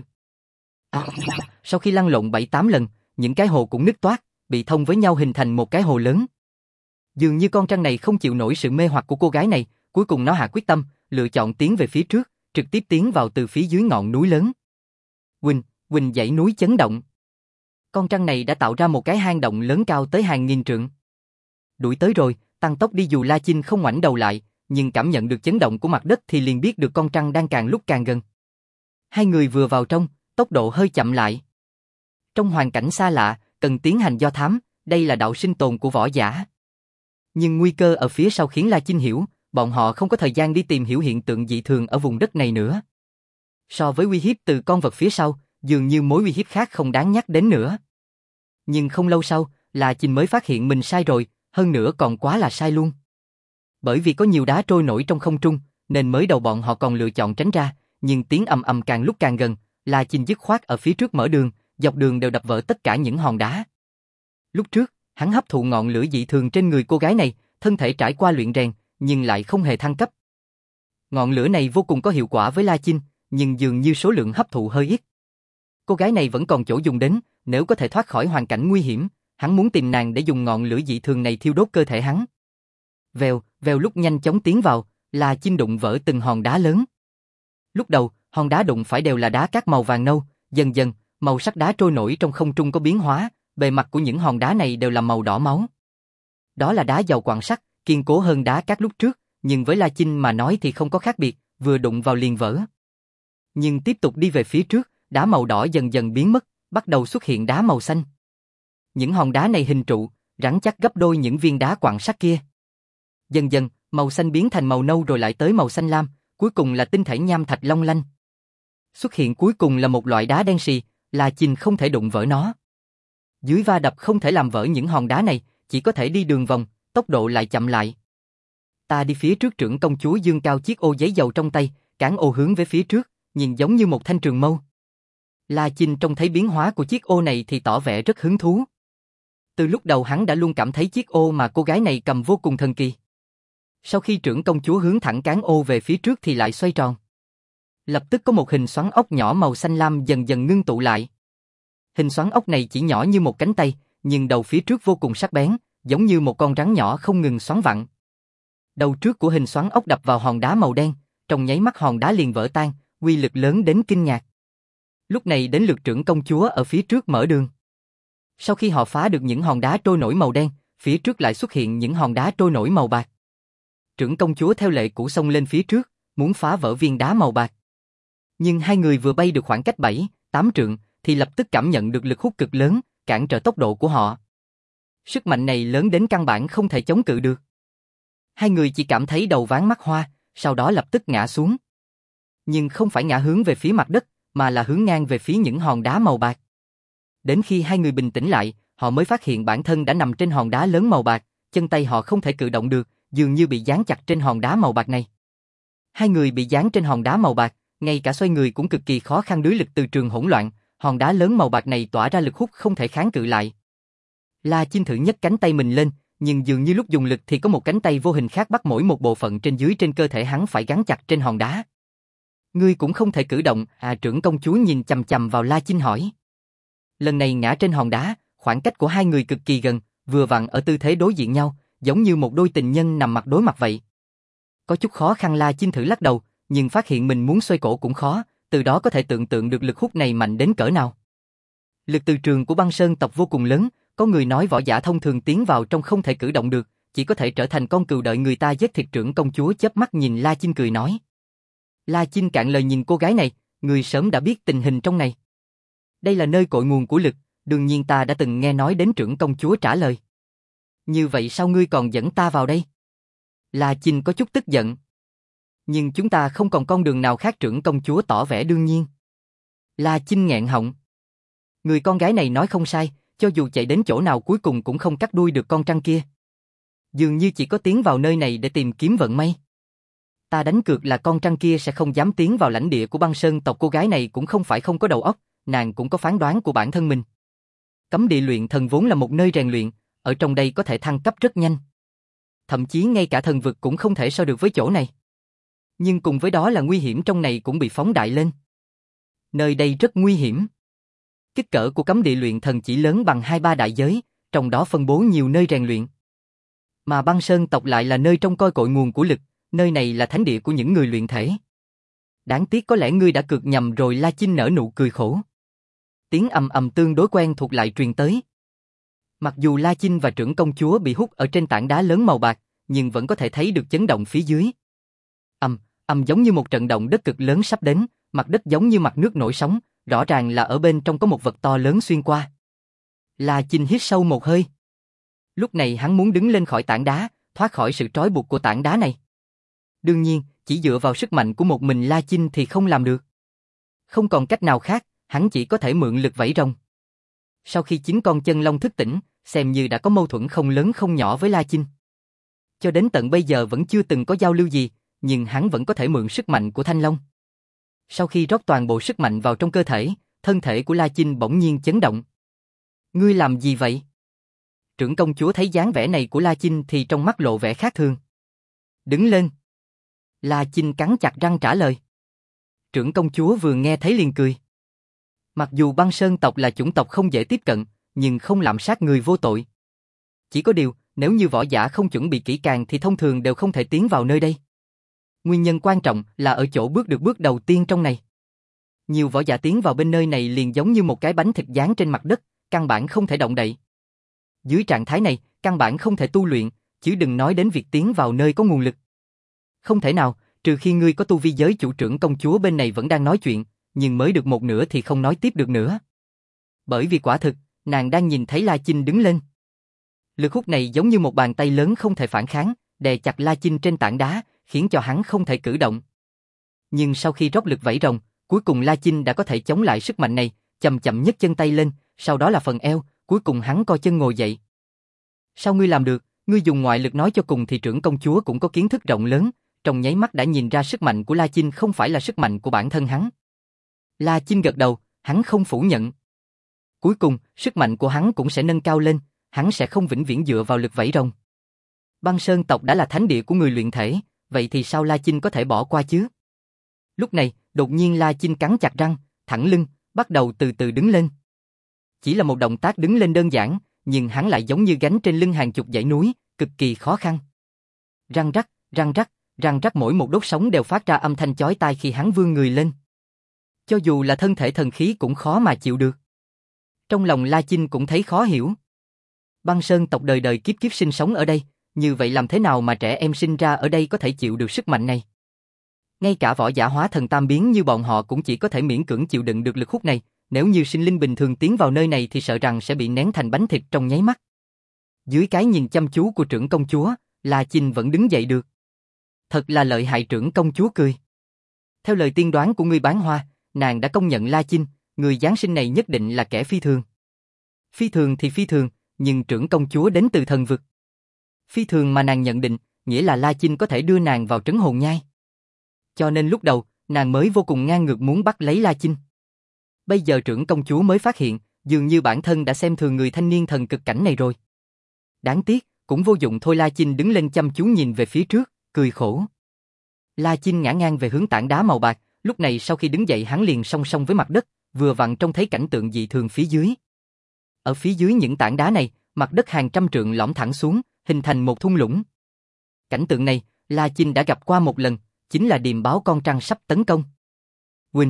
À, sau khi lăn lộn bảy tám lần, những cái hồ cũng nứt toác, bị thông với nhau hình thành một cái hồ lớn. Dường như con trăng này không chịu nổi sự mê hoặc của cô gái này, cuối cùng nó hạ quyết tâm, lựa chọn tiến về phía trước, trực tiếp tiến vào từ phía dưới ngọn núi lớn. Huỳnh, huỳnh dãy núi chấn động. Con trăng này đã tạo ra một cái hang động lớn cao tới hàng nghìn trượng. Đuổi tới rồi, tăng tốc đi dù La Chinh không ngoảnh đầu lại, nhưng cảm nhận được chấn động của mặt đất thì liền biết được con trăng đang càng lúc càng gần. Hai người vừa vào trong, tốc độ hơi chậm lại. Trong hoàn cảnh xa lạ, cần tiến hành do thám, đây là đạo sinh tồn của võ giả. Nhưng nguy cơ ở phía sau khiến La Chinh hiểu, bọn họ không có thời gian đi tìm hiểu hiện tượng dị thường ở vùng đất này nữa. So với uy hiếp từ con vật phía sau, dường như mối uy hiếp khác không đáng nhắc đến nữa. Nhưng không lâu sau, La Chinh mới phát hiện mình sai rồi, hơn nữa còn quá là sai luôn. Bởi vì có nhiều đá trôi nổi trong không trung, nên mới đầu bọn họ còn lựa chọn tránh ra, nhưng tiếng ầm ầm càng lúc càng gần, La Chinh dứt khoát ở phía trước mở đường, dọc đường đều đập vỡ tất cả những hòn đá. Lúc trước, hắn hấp thụ ngọn lửa dị thường trên người cô gái này, thân thể trải qua luyện rèn, nhưng lại không hề thăng cấp. Ngọn lửa này vô cùng có hiệu quả với La Chinh, nhưng dường như số lượng hấp thụ hơi ít. Cô gái này vẫn còn chỗ dùng đến, nếu có thể thoát khỏi hoàn cảnh nguy hiểm, hắn muốn tìm nàng để dùng ngọn lửa dị thường này thiêu đốt cơ thể hắn. Vèo, vèo lúc nhanh chóng tiến vào, La Chinh đụng vỡ từng hòn đá lớn. Lúc đầu, hòn đá đụng phải đều là đá cát màu vàng nâu, dần dần, màu sắc đá trôi nổi trong không trung có biến hóa, bề mặt của những hòn đá này đều là màu đỏ máu. Đó là đá giàu quặng sắt, kiên cố hơn đá cát lúc trước, nhưng với La Chinh mà nói thì không có khác biệt, vừa đụng vào liền vỡ. Nhưng tiếp tục đi về phía trước, đá màu đỏ dần dần biến mất, bắt đầu xuất hiện đá màu xanh. Những hòn đá này hình trụ, rắn chắc gấp đôi những viên đá quặng sắt kia. Dần dần, màu xanh biến thành màu nâu rồi lại tới màu xanh lam, cuối cùng là tinh thể nham thạch long lanh. Xuất hiện cuối cùng là một loại đá đen xì, La Chinh không thể đụng vỡ nó. Dưới va đập không thể làm vỡ những hòn đá này, chỉ có thể đi đường vòng, tốc độ lại chậm lại. Ta đi phía trước, trưởng công chúa dương cao chiếc ô giấy dầu trong tay, cán ô hướng về phía trước, nhìn giống như một thanh trường mâu. La Chinh trông thấy biến hóa của chiếc ô này thì tỏ vẻ rất hứng thú. Từ lúc đầu hắn đã luôn cảm thấy chiếc ô mà cô gái này cầm vô cùng thần kỳ. Sau khi trưởng công chúa hướng thẳng cán ô về phía trước thì lại xoay tròn. Lập tức có một hình xoắn ốc nhỏ màu xanh lam dần dần ngưng tụ lại. Hình xoắn ốc này chỉ nhỏ như một cánh tay, nhưng đầu phía trước vô cùng sắc bén, giống như một con rắn nhỏ không ngừng xoắn vặn. Đầu trước của hình xoắn ốc đập vào hòn đá màu đen, trong nháy mắt hòn đá liền vỡ tan, uy lực lớn đến kinh ngạc. Lúc này đến lượt trưởng công chúa ở phía trước mở đường. Sau khi họ phá được những hòn đá trôi nổi màu đen, phía trước lại xuất hiện những hòn đá trôi nổi màu bạc. Trưởng công chúa theo lệ cũ xông lên phía trước, muốn phá vỡ viên đá màu bạc. Nhưng hai người vừa bay được khoảng cách bảy, tám trượng, thì lập tức cảm nhận được lực hút cực lớn, cản trở tốc độ của họ. Sức mạnh này lớn đến căn bản không thể chống cự được. Hai người chỉ cảm thấy đầu váng mắt hoa, sau đó lập tức ngã xuống. Nhưng không phải ngã hướng về phía mặt đất, mà là hướng ngang về phía những hòn đá màu bạc. Đến khi hai người bình tĩnh lại, họ mới phát hiện bản thân đã nằm trên hòn đá lớn màu bạc, chân tay họ không thể cử động được, dường như bị dán chặt trên hòn đá màu bạc này. Hai người bị dán trên hòn đá màu bạc, ngay cả xoay người cũng cực kỳ khó khăn dưới lực từ trường hỗn loạn, hòn đá lớn màu bạc này tỏa ra lực hút không thể kháng cự lại. La Chinh thử nhấc cánh tay mình lên, nhưng dường như lúc dùng lực thì có một cánh tay vô hình khác bắt mỗi một bộ phận trên dưới trên cơ thể hắn phải gắn chặt trên hòn đá. Ngươi cũng không thể cử động, à? Trưởng công chúa nhìn chằm chằm vào La Chinh hỏi. Lần này ngã trên hòn đá, khoảng cách của hai người cực kỳ gần, vừa vặn ở tư thế đối diện nhau, giống như một đôi tình nhân nằm mặt đối mặt vậy. Có chút khó khăn. La Chinh thử lắc đầu, nhưng phát hiện mình muốn xoay cổ cũng khó, từ đó có thể tưởng tượng được lực hút này mạnh đến cỡ nào. Lực từ trường của băng sơn tộc vô cùng lớn, có người nói võ giả thông thường tiến vào trong không thể cử động được, chỉ có thể trở thành con cừu đợi người ta giết thịt. Trưởng công chúa chớp mắt nhìn La Chinh cười nói. La Chinh cạn lời nhìn cô gái này, người sớm đã biết tình hình trong này. Đây là nơi cội nguồn của lực, đương nhiên ta đã từng nghe nói đến. Trưởng công chúa trả lời. Như vậy sao ngươi còn dẫn ta vào đây? La Chinh có chút tức giận. Nhưng chúng ta không còn con đường nào khác. Trưởng công chúa tỏ vẻ đương nhiên. La Chinh nghẹn họng. Người con gái này nói không sai, cho dù chạy đến chỗ nào cuối cùng cũng không cắt đuôi được con trăng kia. Dường như chỉ có tiến vào nơi này để tìm kiếm vận may. Ta đánh cược là con trăng kia sẽ không dám tiến vào lãnh địa của băng sơn tộc. Cô gái này cũng không phải không có đầu óc, nàng cũng có phán đoán của bản thân mình. Cấm địa luyện thần vốn là một nơi rèn luyện, ở trong đây có thể thăng cấp rất nhanh. Thậm chí ngay cả thần vực cũng không thể so được với chỗ này. Nhưng cùng với đó là nguy hiểm trong này cũng bị phóng đại lên. Nơi đây rất nguy hiểm. Kích cỡ của cấm địa luyện thần chỉ lớn bằng hai ba đại giới, trong đó phân bố nhiều nơi rèn luyện. Mà băng sơn tộc lại là nơi trông coi cội nguồn của lực, nơi này là thánh địa của những người luyện thể. Đáng tiếc có lẽ ngươi đã cược nhầm rồi. La Chinh nở nụ cười khổ. Tiếng ầm ầm tương đối quen thuộc lại truyền tới. Mặc dù La Chinh và trưởng công chúa bị hút ở trên tảng đá lớn màu bạc, nhưng vẫn có thể thấy được chấn động phía dưới. Ầm, ầm giống như một trận động đất cực lớn sắp đến, mặt đất giống như mặt nước nổi sóng, rõ ràng là ở bên trong có một vật to lớn xuyên qua. La Chinh hít sâu một hơi. Lúc này hắn muốn đứng lên khỏi tảng đá, thoát khỏi sự trói buộc của tảng đá này. Đương nhiên, chỉ dựa vào sức mạnh của một mình La Chinh thì không làm được. Không còn cách nào khác, hắn chỉ có thể mượn lực vẫy rồng. Sau khi chín con chân long thức tỉnh, xem như đã có mâu thuẫn không lớn không nhỏ với La Chinh. Cho đến tận bây giờ vẫn chưa từng có giao lưu gì, nhưng hắn vẫn có thể mượn sức mạnh của Thanh Long. Sau khi rót toàn bộ sức mạnh vào trong cơ thể, thân thể của La Chinh bỗng nhiên chấn động. Ngươi làm gì vậy? Trưởng công chúa thấy dáng vẻ này của La Chinh thì trong mắt lộ vẻ khác thường. Đứng lên. La Chinh cắn chặt răng trả lời. Trưởng công chúa vừa nghe thấy liền cười. Mặc dù băng sơn tộc là chủng tộc không dễ tiếp cận, nhưng không lạm sát người vô tội. Chỉ có điều, nếu như võ giả không chuẩn bị kỹ càng thì thông thường đều không thể tiến vào nơi đây. Nguyên nhân quan trọng là ở chỗ bước được bước đầu tiên trong này. Nhiều võ giả tiến vào bên nơi này liền giống như một cái bánh thịt dán trên mặt đất, căn bản không thể động đậy. Dưới trạng thái này, căn bản không thể tu luyện, chứ đừng nói đến việc tiến vào nơi có nguồn lực. Không thể nào, trừ khi ngươi có tu vi giới chủ. Trưởng công chúa bên này vẫn đang nói chuyện, nhưng mới được một nửa thì không nói tiếp được nữa. Bởi vì quả thực, nàng đang nhìn thấy La Chinh đứng lên. Lực hút này giống như một bàn tay lớn không thể phản kháng, đè chặt La Chinh trên tảng đá, khiến cho hắn không thể cử động. Nhưng sau khi rót lực vẫy rồng, cuối cùng La Chinh đã có thể chống lại sức mạnh này, chậm chậm nhấc chân tay lên, sau đó là phần eo, cuối cùng hắn co chân ngồi dậy. Sao ngươi làm được? Ngươi dùng ngoại lực. Nói cho cùng thì trưởng công chúa cũng có kiến thức rộng lớn, trong nháy mắt đã nhìn ra sức mạnh của La Chinh không phải là sức mạnh của bản thân hắn. La Chinh gật đầu, hắn không phủ nhận. Cuối cùng, sức mạnh của hắn cũng sẽ nâng cao lên, hắn sẽ không vĩnh viễn dựa vào lực vẫy rồng. Băng sơn tộc đã là thánh địa của người luyện thể, vậy thì sao La Chinh có thể bỏ qua chứ? Lúc này, đột nhiên La Chinh cắn chặt răng, thẳng lưng, bắt đầu từ từ đứng lên. Chỉ là một động tác đứng lên đơn giản, nhưng hắn lại giống như gánh trên lưng hàng chục dãy núi, cực kỳ khó khăn. Răng rắc, răng rắc, răng rắc, mỗi một đốt sống đều phát ra âm thanh chói tai khi hắn vươn người lên. Cho dù là thân thể thần khí cũng khó mà chịu được. Trong lòng La Chinh cũng thấy khó hiểu. Băng sơn tộc đời đời kiếp kiếp sinh sống ở đây, như vậy làm thế nào mà trẻ em sinh ra ở đây có thể chịu được sức mạnh này? Ngay cả võ giả hóa thần tam biến như bọn họ cũng chỉ có thể miễn cưỡng chịu đựng được lực hút này, nếu như sinh linh bình thường tiến vào nơi này thì sợ rằng sẽ bị nén thành bánh thịt trong nháy mắt. Dưới cái nhìn chăm chú của trưởng công chúa, La Chinh vẫn đứng dậy được. Thật là lợi hại. Trưởng công chúa cười. Theo lời tiên đoán của người bán hoa, nàng đã công nhận La Chinh, người Giáng sinh này nhất định là kẻ phi thường. Phi thường thì phi thường, nhưng trưởng công chúa đến từ thần vực. Phi thường mà nàng nhận định, nghĩa là La Chinh có thể đưa nàng vào trấn hồn nhai. Cho nên lúc đầu, nàng mới vô cùng ngang ngược muốn bắt lấy La Chinh. Bây giờ trưởng công chúa mới phát hiện, dường như bản thân đã xem thường người thanh niên thần cực cảnh này rồi. Đáng tiếc, cũng vô dụng thôi. La Chinh đứng lên chăm chú nhìn về phía trước, cười khổ. La Chinh ngã ngang về hướng tảng đá màu bạc, lúc này sau khi đứng dậy hắn liền song song với mặt đất, vừa vặn trông thấy cảnh tượng dị thường phía dưới. Ở phía dưới những tảng đá này, mặt đất hàng trăm trượng lõm thẳng xuống, hình thành một thung lũng. Cảnh tượng này, La Chinh đã gặp qua một lần, chính là điềm báo con trăng sắp tấn công. Quỳnh.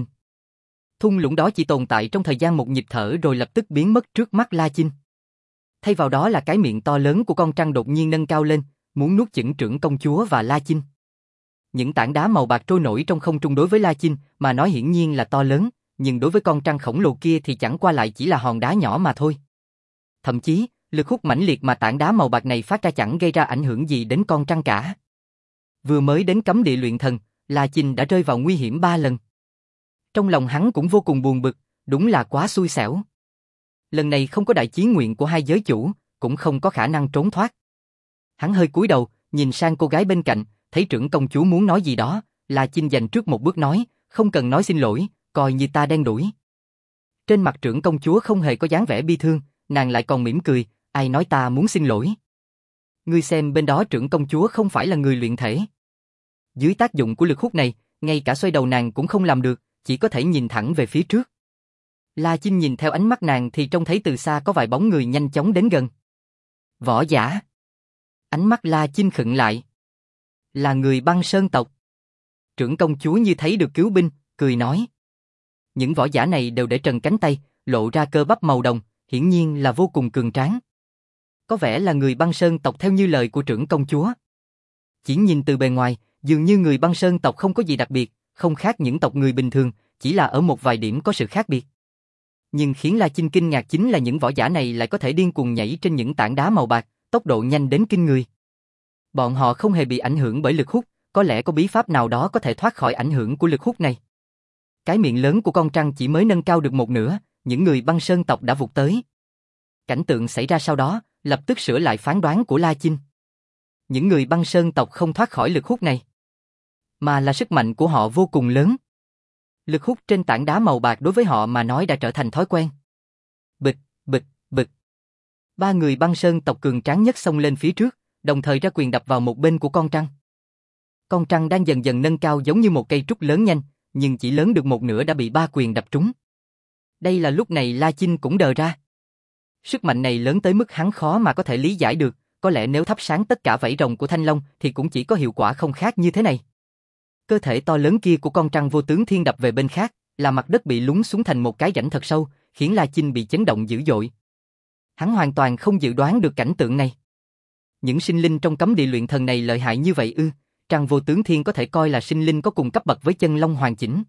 Thung lũng đó chỉ tồn tại trong thời gian một nhịp thở rồi lập tức biến mất trước mắt La Chinh. Thay vào đó là cái miệng to lớn của con trăng đột nhiên nâng cao lên, muốn nuốt chửng trưởng công chúa và La Chinh. Những tảng đá màu bạc trôi nổi trong không trung đối với La Chinh mà nói hiển nhiên là to lớn, nhưng đối với con trăng khổng lồ kia thì chẳng qua lại chỉ là hòn đá nhỏ mà thôi. Thậm chí, lực hút mãnh liệt mà tảng đá màu bạc này phát ra chẳng gây ra ảnh hưởng gì đến con trăng cả. Vừa mới đến cấm địa luyện thần, La Chinh đã rơi vào nguy hiểm ba lần. Trong lòng hắn cũng vô cùng buồn bực, đúng là quá xui xẻo. Lần này không có đại chí nguyện của hai giới chủ, cũng không có khả năng trốn thoát. Hắn hơi cúi đầu, nhìn sang cô gái bên cạnh, thấy trưởng công chúa muốn nói gì đó, La Chinh dành trước một bước nói, không cần nói xin lỗi, coi như ta đen đủi. Trên mặt trưởng công chúa không hề có dáng vẻ bi thương, nàng lại còn mỉm cười, ai nói ta muốn xin lỗi. Ngươi xem bên đó trưởng công chúa không phải là người luyện thể. Dưới tác dụng của lực hút này, ngay cả xoay đầu nàng cũng không làm được, chỉ có thể nhìn thẳng về phía trước. La Chinh nhìn theo ánh mắt nàng thì trông thấy từ xa có vài bóng người nhanh chóng đến gần. Võ giả. Ánh mắt La Chinh khựng lại. Là người băng sơn tộc. Trưởng công chúa như thấy được cứu binh, cười nói. Những võ giả này đều để trần cánh tay, lộ ra cơ bắp màu đồng, hiển nhiên là vô cùng cường tráng. Có vẻ là người băng sơn tộc theo như lời của trưởng công chúa. Chỉ nhìn từ bề ngoài, dường như người băng sơn tộc không có gì đặc biệt, không khác những tộc người bình thường, chỉ là ở một vài điểm có sự khác biệt. Nhưng khiến La Chinh kinh ngạc chính là những võ giả này lại có thể điên cuồng nhảy trên những tảng đá màu bạc, tốc độ nhanh đến kinh người. Bọn họ không hề bị ảnh hưởng bởi lực hút, có lẽ có bí pháp nào đó có thể thoát khỏi ảnh hưởng của lực hút này. Cái miệng lớn của con trăng chỉ mới nâng cao được một nửa, những người băng sơn tộc đã vụt tới. Cảnh tượng xảy ra sau đó, lập tức sửa lại phán đoán của La Chinh. Những người băng sơn tộc không thoát khỏi lực hút này, mà là sức mạnh của họ vô cùng lớn. Lực hút trên tảng đá màu bạc đối với họ mà nói đã trở thành thói quen. Bịch, bịch, bịch. Ba người băng sơn tộc cường tráng nhất xông lên phía trước, đồng thời ra quyền đập vào một bên của con trăng. Con trăng đang dần dần nâng cao giống như một cây trúc lớn nhanh, nhưng chỉ lớn được một nửa đã bị ba quyền đập trúng. Đây là lúc này La Chinh cũng đờ ra. Sức mạnh này lớn tới mức hắn khó mà có thể lý giải được, có lẽ nếu thắp sáng tất cả vảy rồng của Thanh Long thì cũng chỉ có hiệu quả không khác như thế này. Cơ thể to lớn kia của con trăng vô tướng thiên đập về bên khác, là mặt đất bị lún xuống thành một cái rãnh thật sâu, khiến La Chinh bị chấn động dữ dội. Hắn hoàn toàn không dự đoán được cảnh tượng này. Những sinh linh trong cấm địa luyện thần này lợi hại như vậy ư? Trăng vô tướng thiên có thể coi là sinh linh có cùng cấp bậc với chân long hoàn chỉnh.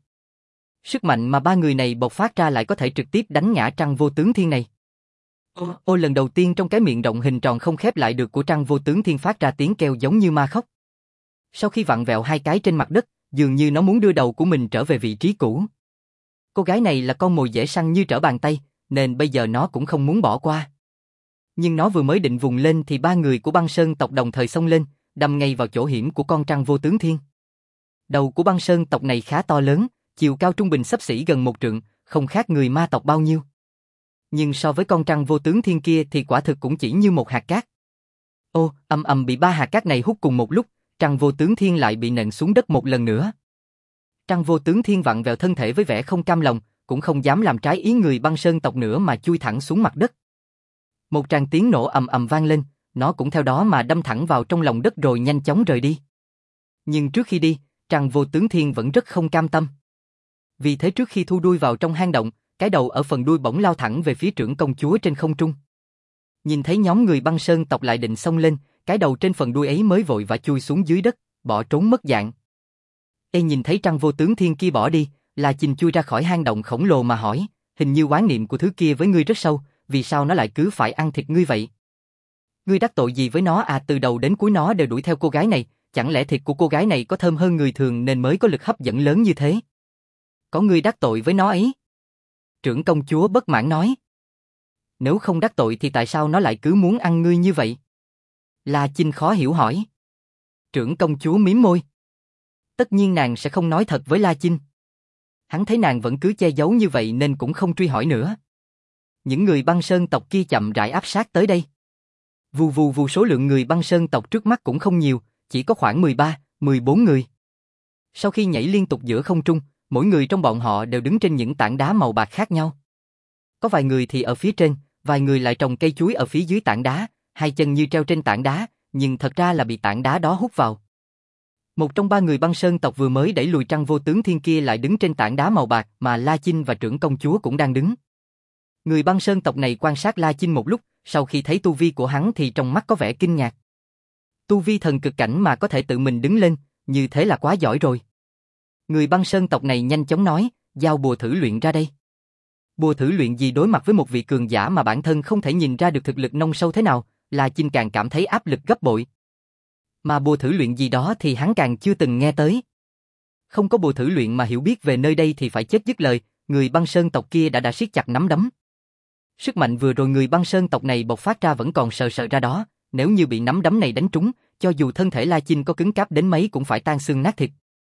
Sức mạnh mà ba người này bộc phát ra lại có thể trực tiếp đánh ngã trăng vô tướng thiên này. Ô, ô lần đầu tiên trong cái miệng rộng hình tròn không khép lại được của trăng vô tướng thiên phát ra tiếng kêu giống như ma khóc. Sau khi vặn vẹo hai cái trên mặt đất, dường như nó muốn đưa đầu của mình trở về vị trí cũ. Cô gái này là con mồi dễ săn như trở bàn tay, nên bây giờ nó cũng không muốn bỏ qua. Nhưng nó vừa mới định vùng lên thì ba người của băng sơn tộc đồng thời xông lên, đâm ngay vào chỗ hiểm của con trăng vô tướng thiên. Đầu của băng sơn tộc này khá to lớn, chiều cao trung bình xấp xỉ gần một trượng, không khác người ma tộc bao nhiêu. Nhưng so với con trăng vô tướng thiên kia thì quả thực cũng chỉ như một hạt cát. Ô, ầm ầm bị ba hạt cát này hút cùng một lúc, trăng vô tướng thiên lại bị nện xuống đất một lần nữa. Trăng vô tướng thiên vặn vẹo thân thể với vẻ không cam lòng, cũng không dám làm trái ý người băng sơn tộc nữa mà chui thẳng xuống mặt đất. Một tràng tiếng nổ ầm ầm vang lên, nó cũng theo đó mà đâm thẳng vào trong lòng đất rồi nhanh chóng rời đi. Nhưng trước khi đi, trăng vô tướng thiên vẫn rất không cam tâm. Vì thế trước khi thu đuôi vào trong hang động, cái đầu ở phần đuôi bỗng lao thẳng về phía trưởng công chúa trên không trung. Nhìn thấy nhóm người băng sơn tộc lại định xông lên, cái đầu trên phần đuôi ấy mới vội vã chui xuống dưới đất, bỏ trốn mất dạng. Ê nhìn thấy trăng vô tướng thiên kia bỏ đi, La Chinh chui ra khỏi hang động khổng lồ mà hỏi, hình như oán niệm của thứ kia với ngươi rất sâu, vì sao nó lại cứ phải ăn thịt ngươi vậy? Ngươi đắc tội gì với nó à? Từ đầu đến cuối nó đều đuổi theo cô gái này, chẳng lẽ thịt của cô gái này có thơm hơn người thường nên mới có lực hấp dẫn lớn như thế? Có ngươi đắc tội với nó ấy? Trưởng công chúa bất mãn nói. Nếu không đắc tội thì tại sao nó lại cứ muốn ăn ngươi như vậy? La Chinh khó hiểu hỏi. Trưởng công chúa mím môi. Tất nhiên nàng sẽ không nói thật với La Chinh. Hắn thấy nàng vẫn cứ che giấu như vậy nên cũng không truy hỏi nữa. Những người băng sơn tộc kia chậm rãi áp sát tới đây. Vù vù vù số lượng người băng sơn tộc trước mắt cũng không nhiều, chỉ có khoảng mười ba, mười bốn người. Sau khi nhảy liên tục giữa không trung, mỗi người trong bọn họ đều đứng trên những tảng đá màu bạc khác nhau. Có vài người thì ở phía trên, vài người lại trồng cây chuối ở phía dưới tảng đá, hai chân như treo trên tảng đá, nhưng thật ra là bị tảng đá đó hút vào. Một trong ba người băng sơn tộc vừa mới đẩy lùi trăng vô tướng thiên kia lại đứng trên tảng đá màu bạc mà La Chinh và trưởng công chúa cũng đang đứng. Người băng sơn tộc này quan sát La Chinh một lúc, sau khi thấy tu vi của hắn thì trong mắt có vẻ kinh ngạc. Tu vi thần cực cảnh mà có thể tự mình đứng lên, như thế là quá giỏi rồi. Người băng sơn tộc này nhanh chóng nói, giao bùa thử luyện ra đây. Bùa thử luyện gì đối mặt với một vị cường giả mà bản thân không thể nhìn ra được thực lực nông sâu thế nào, La Chinh càng cảm thấy áp lực gấp bội. Mà bùa thử luyện gì đó thì hắn càng chưa từng nghe tới. Không có bùa thử luyện mà hiểu biết về nơi đây thì phải chết dứt lời, người băng sơn tộc kia đã đã siết chặt nắm đấm. Sức mạnh vừa rồi người băng sơn tộc này bộc phát ra vẫn còn sờ sờ ra đó, nếu như bị nắm đấm này đánh trúng, cho dù thân thể La Chinh có cứng cáp đến mấy cũng phải tan xương nát thịt.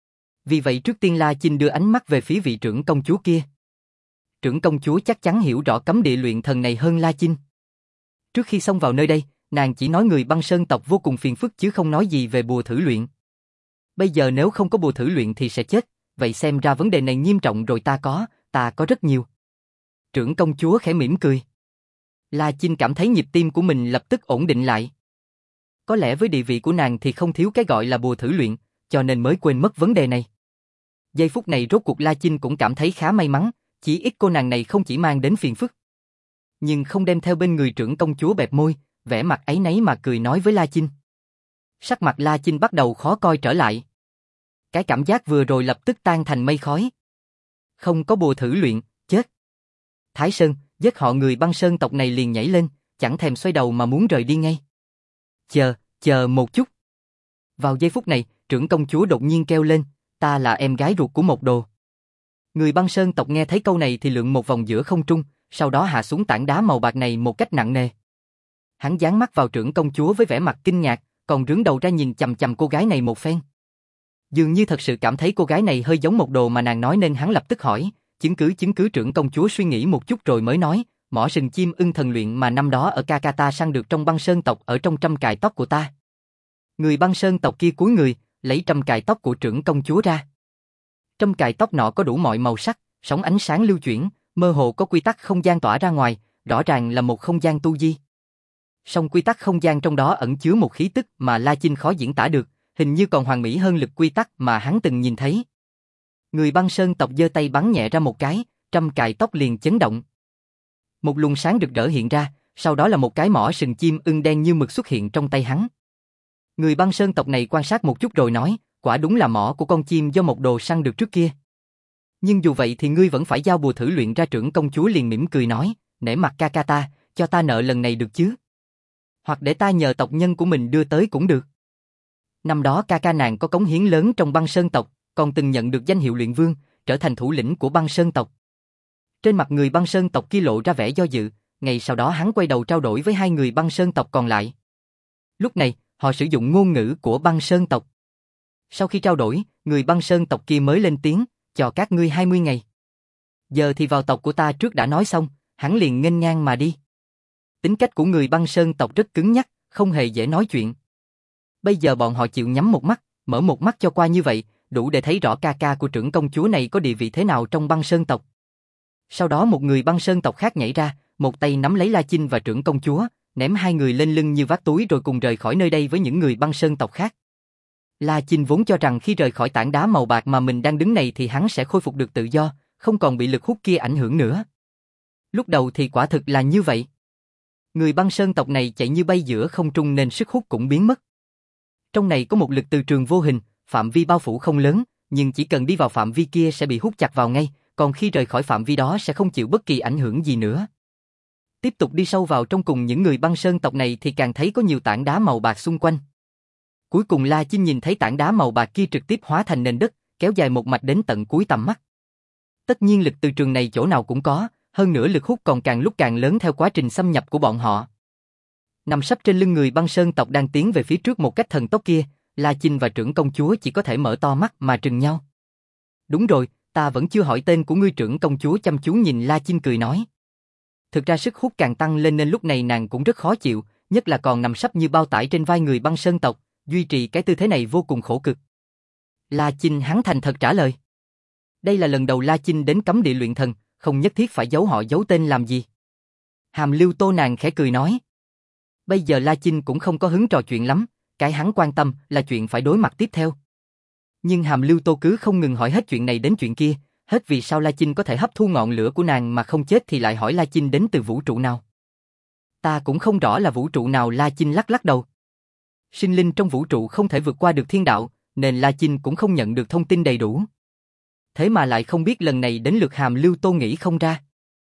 Vì vậy trước tiên La Chinh đưa ánh mắt về phía vị trưởng công chúa kia. Trưởng công chúa chắc chắn hiểu rõ cấm địa luyện thần này hơn La Chinh. Trước khi xông vào nơi đây, nàng chỉ nói người băng sơn tộc vô cùng phiền phức chứ không nói gì về bùa thử luyện. Bây giờ nếu không có bùa thử luyện thì sẽ chết, vậy xem ra vấn đề này nghiêm trọng rồi. Ta có, ta có rất nhiều. Trưởng công chúa khẽ mỉm cười. La Chinh cảm thấy nhịp tim của mình lập tức ổn định lại. Có lẽ với địa vị của nàng thì không thiếu cái gọi là bùa thử luyện, cho nên mới quên mất vấn đề này. Giây phút này rốt cuộc La Chinh cũng cảm thấy khá may mắn, chỉ ít cô nàng này không chỉ mang đến phiền phức. Nhưng không đem theo bên người trưởng công chúa bẹp môi, vẻ mặt áy náy mà cười nói với La Chinh. Sắc mặt La Chinh bắt đầu khó coi trở lại. Cái cảm giác vừa rồi lập tức tan thành mây khói. Không có bùa thử luyện, chết. Thái Sơn, giết họ người băng sơn tộc này liền nhảy lên, chẳng thèm xoay đầu mà muốn rời đi ngay. Chờ, chờ một chút. Vào giây phút này, trưởng công chúa đột nhiên kêu lên, ta là em gái ruột của Một Đồ. Người băng sơn tộc nghe thấy câu này thì lượn một vòng giữa không trung, sau đó hạ xuống tảng đá màu bạc này một cách nặng nề. Hắn dán mắt vào trưởng công chúa với vẻ mặt kinh ngạc, còn rướn đầu ra nhìn chằm chằm cô gái này một phen. Dường như thật sự cảm thấy cô gái này hơi giống Một Đồ mà nàng nói nên hắn lập tức hỏi, chứng cứ chứng cứ trưởng công chúa suy nghĩ một chút rồi mới nói, mỏ sừng chim ưng thần luyện mà năm đó ở Kakata săn được trong băng sơn tộc ở trong trăm cài tóc của ta. Người băng sơn tộc kia cúi người, lấy trăm cài tóc của trưởng công chúa ra. Trăm cài tóc nọ có đủ mọi màu sắc, sóng ánh sáng lưu chuyển, mơ hồ có quy tắc không gian tỏa ra ngoài, rõ ràng là một không gian tu di. Song quy tắc không gian trong đó ẩn chứa một khí tức mà La Chinh khó diễn tả được, hình như còn hoàn mỹ hơn lực quy tắc mà hắn từng nhìn thấy. Người băng sơn tộc giơ tay bắn nhẹ ra một cái, trăm cài tóc liền chấn động. Một luồng sáng rực rỡ hiện ra, sau đó là một cái mỏ sừng chim ưng đen như mực xuất hiện trong tay hắn. Người băng sơn tộc này quan sát một chút rồi nói, quả đúng là mỏ của con chim do Một Đồ săn được trước kia. Nhưng dù vậy thì ngươi vẫn phải giao bùa thử luyện ra. Trưởng công chúa liền mỉm cười nói, nể mặt Kakata, cho ta nợ lần này được chứ? Hoặc để ta nhờ tộc nhân của mình đưa tới cũng được. Năm đó ca ca nàng có cống hiến lớn trong băng sơn tộc, còn từng nhận được danh hiệu luyện vương, trở thành thủ lĩnh của băng sơn tộc. Trên mặt người băng sơn tộc kia lộ ra vẻ do dự, ngày sau đó hắn quay đầu trao đổi với hai người băng sơn tộc còn lại. Lúc này, họ sử dụng ngôn ngữ của băng sơn tộc. Sau khi trao đổi, người băng sơn tộc kia mới lên tiếng, cho các ngươi hai mươi ngày. Giờ thì vào tộc của ta trước đã nói xong, hắn liền nghênh ngang mà đi. Tính cách của người băng sơn tộc rất cứng nhắc, không hề dễ nói chuyện. Bây giờ bọn họ chịu nhắm một mắt, mở một mắt cho qua như vậy, đủ để thấy rõ ca ca của trưởng công chúa này có địa vị thế nào trong băng sơn tộc. Sau đó một người băng sơn tộc khác nhảy ra, một tay nắm lấy La Chinh và trưởng công chúa, ném hai người lên lưng như vác túi rồi cùng rời khỏi nơi đây với những người băng sơn tộc khác. La Chinh vốn cho rằng khi rời khỏi tảng đá màu bạc mà mình đang đứng này thì hắn sẽ khôi phục được tự do, không còn bị lực hút kia ảnh hưởng nữa. Lúc đầu thì quả thực là như vậy. Người băng sơn tộc này chạy như bay giữa không trung nên sức hút cũng biến mất. Trong này có một lực từ trường vô hình, phạm vi bao phủ không lớn, nhưng chỉ cần đi vào phạm vi kia sẽ bị hút chặt vào ngay, còn khi rời khỏi phạm vi đó sẽ không chịu bất kỳ ảnh hưởng gì nữa. Tiếp tục đi sâu vào trong cùng những người băng sơn tộc này thì càng thấy có nhiều tảng đá màu bạc xung quanh. Cuối cùng La Chinh nhìn thấy tảng đá màu bạc kia trực tiếp hóa thành nền đất, kéo dài một mạch đến tận cuối tầm mắt. Tất nhiên lực từ trường này chỗ nào cũng có, hơn nữa lực hút còn càng lúc càng lớn theo quá trình xâm nhập của bọn họ. Nằm sấp trên lưng người băng sơn tộc đang tiến về phía trước một cách thần tốc kia, La Chinh và trưởng công chúa chỉ có thể mở to mắt mà trừng nhau. Đúng rồi, ta vẫn chưa hỏi tên của ngươi. Trưởng công chúa chăm chú nhìn La Chinh cười nói. Thực ra sức hút càng tăng lên nên lúc này nàng cũng rất khó chịu, nhất là còn nằm sấp như bao tải trên vai người băng sơn tộc, duy trì cái tư thế này vô cùng khổ cực. La Chinh hắn thành thật trả lời. Đây là lần đầu La Chinh đến cấm địa luyện thần, không nhất thiết phải giấu họ giấu tên làm gì. Hàm Lưu Tô nàng khẽ cười nói. Bây giờ La Chinh cũng không có hứng trò chuyện lắm, cái hắn quan tâm là chuyện phải đối mặt tiếp theo. Nhưng Hàm Lưu Tô cứ không ngừng hỏi hết chuyện này đến chuyện kia, hết vì sao La Chinh có thể hấp thu ngọn lửa của nàng mà không chết thì lại hỏi La Chinh đến từ vũ trụ nào. Ta cũng không rõ là vũ trụ nào. La Chinh lắc lắc đầu. Sinh linh trong vũ trụ không thể vượt qua được thiên đạo, nên La Chinh cũng không nhận được thông tin đầy đủ. Thế mà lại không biết lần này đến lượt Hàm Lưu Tô nghĩ không ra.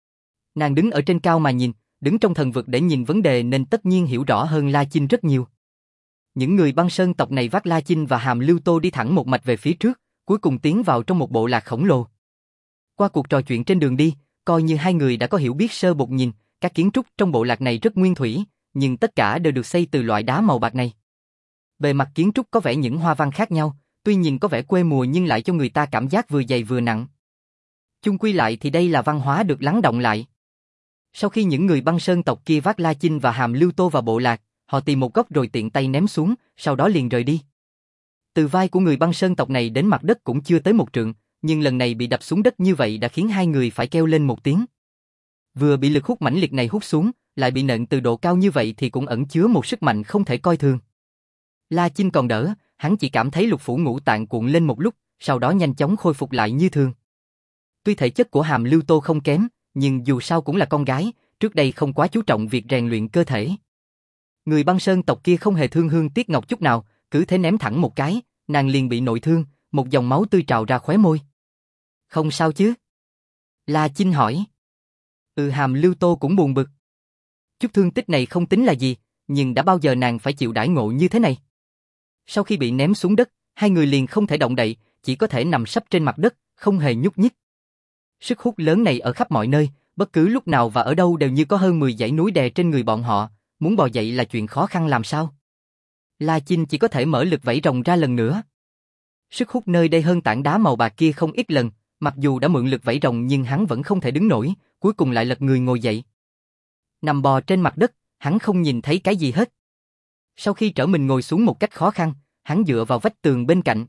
Nàng đứng ở trên cao mà nhìn, đứng trong thần vực để nhìn vấn đề nên tất nhiên hiểu rõ hơn La Chinh rất nhiều. Những người băng sơn tộc này vác La Chinh và Hàm Lưu Tô đi thẳng một mạch về phía trước, cuối cùng tiến vào trong một bộ lạc khổng lồ. Qua cuộc trò chuyện trên đường đi, coi như hai người đã có hiểu biết sơ bộ nhìn, các kiến trúc trong bộ lạc này rất nguyên thủy, nhưng tất cả đều được xây từ loại đá màu bạc này. Bề mặt kiến trúc có vẻ những hoa văn khác nhau, tuy nhìn có vẻ quê mùa nhưng lại cho người ta cảm giác vừa dày vừa nặng. Chung quy lại thì đây là văn hóa được lắng động lại. Sau khi những người băng sơn tộc kia vác La Chinh và Hàm Lưu Tô vào bộ lạc, họ tìm một góc rồi tiện tay ném xuống, sau đó liền rời đi. Từ vai của người băng sơn tộc này đến mặt đất cũng chưa tới một trượng, nhưng lần này bị đập xuống đất như vậy đã khiến hai người phải kêu lên một tiếng. Vừa bị lực hút mãnh liệt này hút xuống, lại bị nện từ độ cao như vậy thì cũng ẩn chứa một sức mạnh không thể coi thường. La Chinh còn đỡ, hắn chỉ cảm thấy lục phủ ngũ tạng cuộn lên một lúc, sau đó nhanh chóng khôi phục lại như thường. Tuy thể chất của Hàm Lưu Tô không kém, nhưng dù sao cũng là con gái, trước đây không quá chú trọng việc rèn luyện cơ thể. Người băng sơn tộc kia không hề thương hương tiếc ngọc chút nào, cứ thế ném thẳng một cái, nàng liền bị nội thương, một dòng máu tươi trào ra khóe môi. Không sao chứ? La Chinh hỏi. Ừ, Hàm Lưu Tô cũng buồn bực. Chút thương tích này không tính là gì, nhưng đã bao giờ nàng phải chịu đãi ngộ như thế này? Sau khi bị ném xuống đất, hai người liền không thể động đậy, chỉ có thể nằm sấp trên mặt đất, không hề nhúc nhích. Sức hút lớn này ở khắp mọi nơi, bất cứ lúc nào và ở đâu đều như có hơn mười dãy núi đè trên người bọn họ, muốn bò dậy là chuyện khó khăn làm sao. La Chinh chỉ có thể mở lực vẫy rồng ra lần nữa. Sức hút nơi đây hơn tảng đá màu bạc kia không ít lần, mặc dù đã mượn lực vẫy rồng nhưng hắn vẫn không thể đứng nổi, cuối cùng lại lật người ngồi dậy. Nằm bò trên mặt đất, hắn không nhìn thấy cái gì hết. Sau khi trở mình ngồi xuống một cách khó khăn, hắn dựa vào vách tường bên cạnh.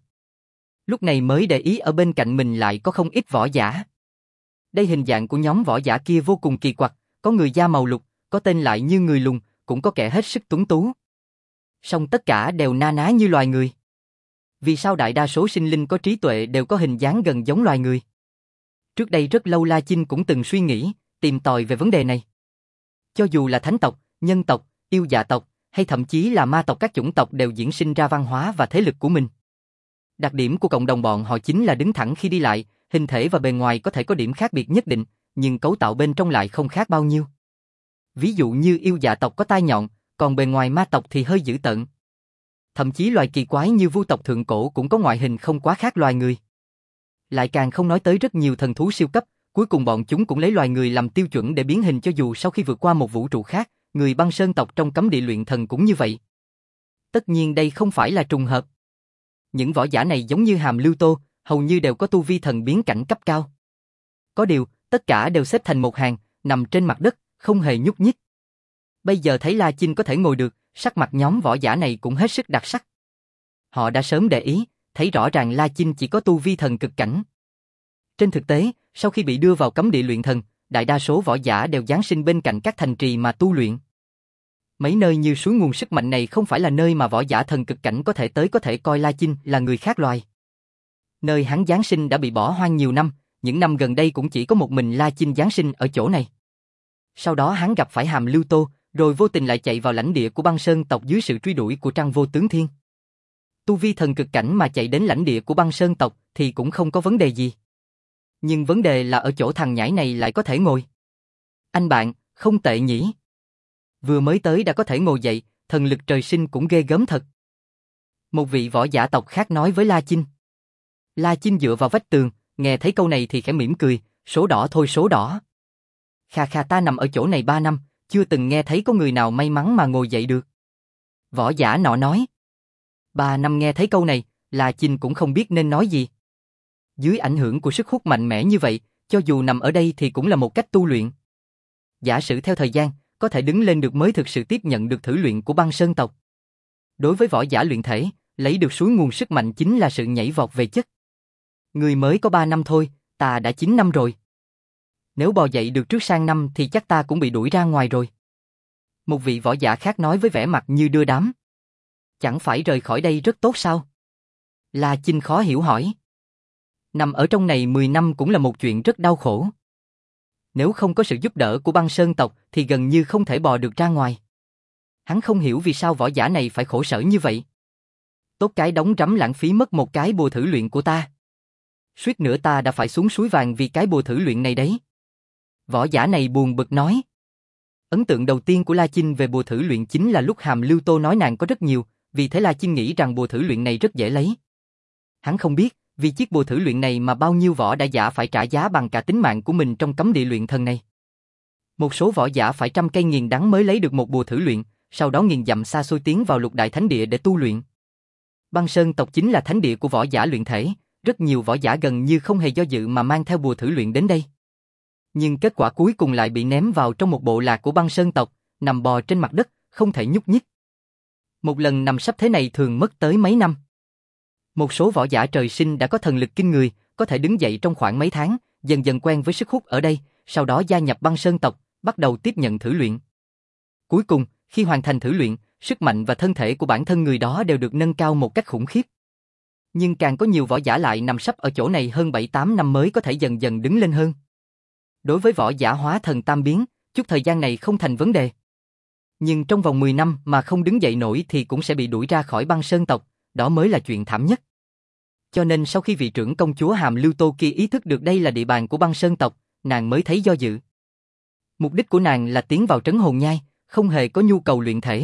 Lúc này mới để ý ở bên cạnh mình lại có không ít võ giả. Đây hình dạng của nhóm võ giả kia vô cùng kỳ quặc, có người da màu lục, có tên lại như người lùn, cũng có kẻ hết sức tuấn tú. Song tất cả đều na ná như loài người. Vì sao đại đa số sinh linh có trí tuệ đều có hình dáng gần giống loài người? Trước đây rất lâu La Chinh cũng từng suy nghĩ, tìm tòi về vấn đề này. Cho dù là thánh tộc, nhân tộc, yêu dạ tộc, hay thậm chí là ma tộc, các chủng tộc đều diễn sinh ra văn hóa và thế lực của mình. Đặc điểm của cộng đồng bọn họ chính là đứng thẳng khi đi lại, hình thể và bề ngoài có thể có điểm khác biệt nhất định, nhưng cấu tạo bên trong lại không khác bao nhiêu. Ví dụ như yêu dạ tộc có tai nhọn, còn bề ngoài ma tộc thì hơi dữ tợn. Thậm chí loài kỳ quái như vu tộc thượng cổ cũng có ngoại hình không quá khác loài người. Lại càng không nói tới rất nhiều thần thú siêu cấp, cuối cùng bọn chúng cũng lấy loài người làm tiêu chuẩn để biến hình, cho dù sau khi vượt qua một vũ trụ khác, người băng sơn tộc trong cấm địa luyện thần cũng như vậy. Tất nhiên đây không phải là trùng hợp. Những võ giả này giống như Hàm Lưu Tô, hầu như đều có tu vi thần biến cảnh cấp cao. Có điều, tất cả đều xếp thành một hàng, nằm trên mặt đất, không hề nhúc nhích. Bây giờ thấy La Chinh có thể ngồi được, sắc mặt nhóm võ giả này cũng hết sức đặc sắc. Họ đã sớm để ý, thấy rõ ràng La Chinh chỉ có tu vi thần cực cảnh. Trên thực tế, sau khi bị đưa vào cấm địa luyện thần, đại đa số võ giả đều giáng sinh bên cạnh các thành trì mà tu luyện. Mấy nơi như suối nguồn sức mạnh này không phải là nơi mà võ giả thần cực cảnh có thể tới, có thể coi La Chinh là người khác loài. Nơi hắn giáng sinh đã bị bỏ hoang nhiều năm, những năm gần đây cũng chỉ có một mình La Chinh giáng sinh ở chỗ này. Sau đó hắn gặp phải Hàm Lưu Tô, rồi vô tình lại chạy vào lãnh địa của băng sơn tộc dưới sự truy đuổi của Trăng Vô Tướng Thiên. Tu vi thần cực cảnh mà chạy đến lãnh địa của băng sơn tộc thì cũng không có vấn đề gì. Nhưng vấn đề là ở chỗ thằng nhãi này lại có thể ngồi. Anh bạn, không tệ nhỉ? Vừa mới tới đã có thể ngồi dậy, thần lực trời sinh cũng ghê gớm thật. Một vị võ giả tộc khác nói với La Chinh. La Chinh dựa vào vách tường, nghe thấy câu này thì khẽ mỉm cười, số đỏ thôi số đỏ. Khà khà, ta nằm ở chỗ này ba năm, chưa từng nghe thấy có người nào may mắn mà ngồi dậy được. Võ giả nọ nói. Ba năm nghe thấy câu này, La Chinh cũng không biết nên nói gì. Dưới ảnh hưởng của sức hút mạnh mẽ như vậy, cho dù nằm ở đây thì cũng là một cách tu luyện. Giả sử theo thời gian, có thể đứng lên được mới thực sự tiếp nhận được thử luyện của băng sơn tộc. Đối với võ giả luyện thể, lấy được suối nguồn sức mạnh chính là sự nhảy vọt về chất. Người mới có ba năm thôi, ta đã chín năm rồi. Nếu bò dậy được trước sang năm thì chắc ta cũng bị đuổi ra ngoài rồi. Một vị võ giả khác nói với vẻ mặt như đưa đám. Chẳng phải rời khỏi đây rất tốt sao? La Chinh khó hiểu hỏi. Nằm ở trong này mười năm cũng là một chuyện rất đau khổ. Nếu không có sự giúp đỡ của băng sơn tộc thì gần như không thể bò được ra ngoài. Hắn không hiểu vì sao võ giả này phải khổ sở như vậy. Tốt cái đống rắm lãng phí mất một cái bùa thử luyện của ta. Suýt nữa ta đã phải xuống suối vàng vì cái bùa thử luyện này đấy. Võ giả này buồn bực nói. Ấn tượng đầu tiên của La Chinh về bùa thử luyện chính là lúc Hàm Lưu Tô nói nàng có rất nhiều, vì thế La Chinh nghĩ rằng bùa thử luyện này rất dễ lấy. Hắn không biết, vì chiếc bùa thử luyện này mà bao nhiêu võ đã giả phải trả giá bằng cả tính mạng của mình trong cấm địa luyện thần này. Một số võ giả phải trăm cây nghiền đắng mới lấy được một bùa thử luyện, sau đó nghiền dặm xa xôi tiến vào lục đại thánh địa để tu luyện. Băng Sơn tộc chính là thánh địa của võ giả luyện thể, rất nhiều võ giả gần như không hề do dự mà mang theo bùa thử luyện đến đây. Nhưng kết quả cuối cùng lại bị ném vào trong một bộ lạc của Băng Sơn tộc, nằm bò trên mặt đất, không thể nhúc nhích. Một lần nằm sấp thế này thường mất tới mấy năm. Một số võ giả trời sinh đã có thần lực kinh người, có thể đứng dậy trong khoảng mấy tháng, dần dần quen với sức hút ở đây, sau đó gia nhập Băng Sơn tộc, bắt đầu tiếp nhận thử luyện. Cuối cùng, khi hoàn thành thử luyện, sức mạnh và thân thể của bản thân người đó đều được nâng cao một cách khủng khiếp. Nhưng càng có nhiều võ giả lại nằm sấp ở chỗ này hơn bảy tám năm mới có thể dần dần đứng lên hơn. Đối với võ giả hóa thần tam biến, chút thời gian này không thành vấn đề. Nhưng trong vòng mười năm mà không đứng dậy nổi thì cũng sẽ bị đuổi ra khỏi Băng Sơn tộc, đó mới là chuyện thảm nhất. Cho nên sau khi vị trưởng công chúa Hàm Lưu Tô kia ý thức được đây là địa bàn của Băng Sơn tộc, nàng mới thấy do dự. Mục đích của nàng là tiến vào trấn hồn nhai, không hề có nhu cầu luyện thể.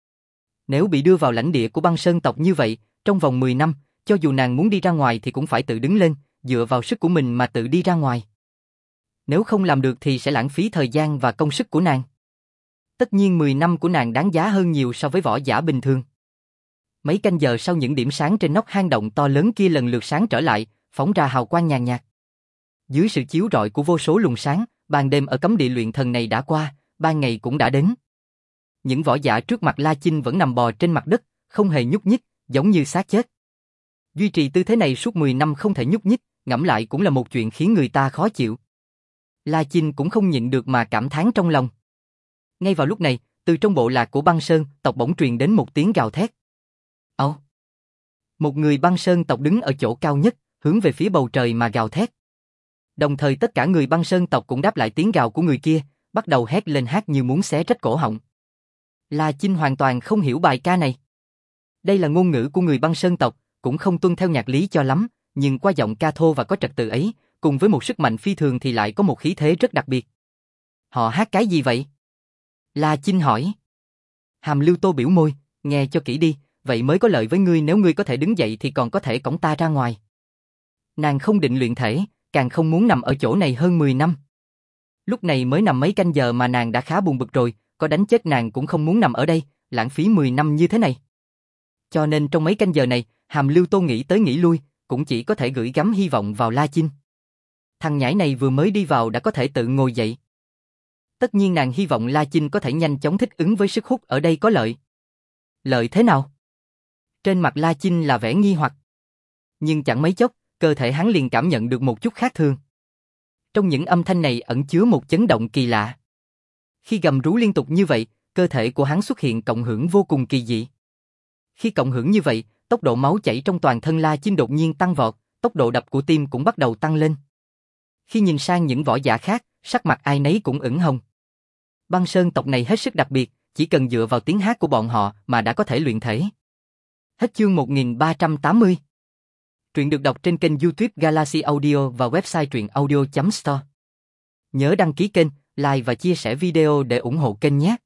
Nếu bị đưa vào lãnh địa của Băng Sơn tộc như vậy, trong vòng mười năm, cho dù nàng muốn đi ra ngoài thì cũng phải tự đứng lên, dựa vào sức của mình mà tự đi ra ngoài. Nếu không làm được thì sẽ lãng phí thời gian và công sức của nàng. Tất nhiên mười năm của nàng đáng giá hơn nhiều so với võ giả bình thường. Mấy canh giờ sau những điểm sáng trên nóc hang động to lớn kia lần lượt sáng trở lại, phóng ra hào quang nhàn nhạt. Dưới sự chiếu rọi của vô số luồng sáng, ban đêm ở cấm địa luyện thần này đã qua, ban ngày cũng đã đến. Những võ giả trước mặt La Chinh vẫn nằm bò trên mặt đất, không hề nhúc nhích, giống như xác chết. Duy trì tư thế này suốt mười năm không thể nhúc nhích, ngẫm lại cũng là một chuyện khiến người ta khó chịu. La Chinh cũng không nhịn được mà cảm thán trong lòng. Ngay vào lúc này, từ trong bộ lạc của Băng Sơn tộc bỗng truyền đến một tiếng gào thét. Ồ! Một người Băng Sơn tộc đứng ở chỗ cao nhất, hướng về phía bầu trời mà gào thét. Đồng thời tất cả người Băng Sơn tộc cũng đáp lại tiếng gào của người kia, bắt đầu hét lên hát như muốn xé rách cổ họng. La Chinh hoàn toàn không hiểu bài ca này. Đây là ngôn ngữ của người Băng Sơn tộc, cũng không tuân theo nhạc lý cho lắm, nhưng qua giọng ca thô và có trật tự ấy, cùng với một sức mạnh phi thường thì lại có một khí thế rất đặc biệt. Họ hát cái gì vậy? La Chinh hỏi. Hàm Lưu Tô biểu môi, nghe cho kỹ đi, vậy mới có lợi với ngươi, nếu ngươi có thể đứng dậy thì còn có thể cõng ta ra ngoài. Nàng không định luyện thể, càng không muốn nằm ở chỗ này hơn mười năm. Lúc này mới nằm mấy canh giờ mà nàng đã khá buồn bực rồi, có đánh chết nàng cũng không muốn nằm ở đây, lãng phí mười năm như thế này. Cho nên trong mấy canh giờ này, Hàm Lưu Tô nghĩ tới nghĩ lui, cũng chỉ có thể gửi gắm hy vọng vào La Chinh. Thằng nhãi này vừa mới đi vào đã có thể tự ngồi dậy. Tất nhiên nàng hy vọng La Chinh có thể nhanh chóng thích ứng với sức hút ở đây có lợi. Lợi thế nào? Trên mặt La Chinh là vẻ nghi hoặc. Nhưng chẳng mấy chốc, cơ thể hắn liền cảm nhận được một chút khác thường. Trong những âm thanh này ẩn chứa một chấn động kỳ lạ. Khi gầm rú liên tục như vậy, cơ thể của hắn xuất hiện cộng hưởng vô cùng kỳ dị. Khi cộng hưởng như vậy, tốc độ máu chảy trong toàn thân La Chinh đột nhiên tăng vọt, tốc độ đập của tim cũng bắt đầu tăng lên. Khi nhìn sang những võ giả khác, sắc mặt ai nấy cũng ửng hồng. Băng Sơn tộc này hết sức đặc biệt, chỉ cần dựa vào tiếng hát của bọn họ mà đã có thể luyện thể. Hết chương một nghìn ba trăm tám mươi. Truyện được đọc trên kênh YouTube Galaxy Audio và website truyện audio chấm store. Nhớ đăng ký kênh, like và chia sẻ video để ủng hộ kênh nhé.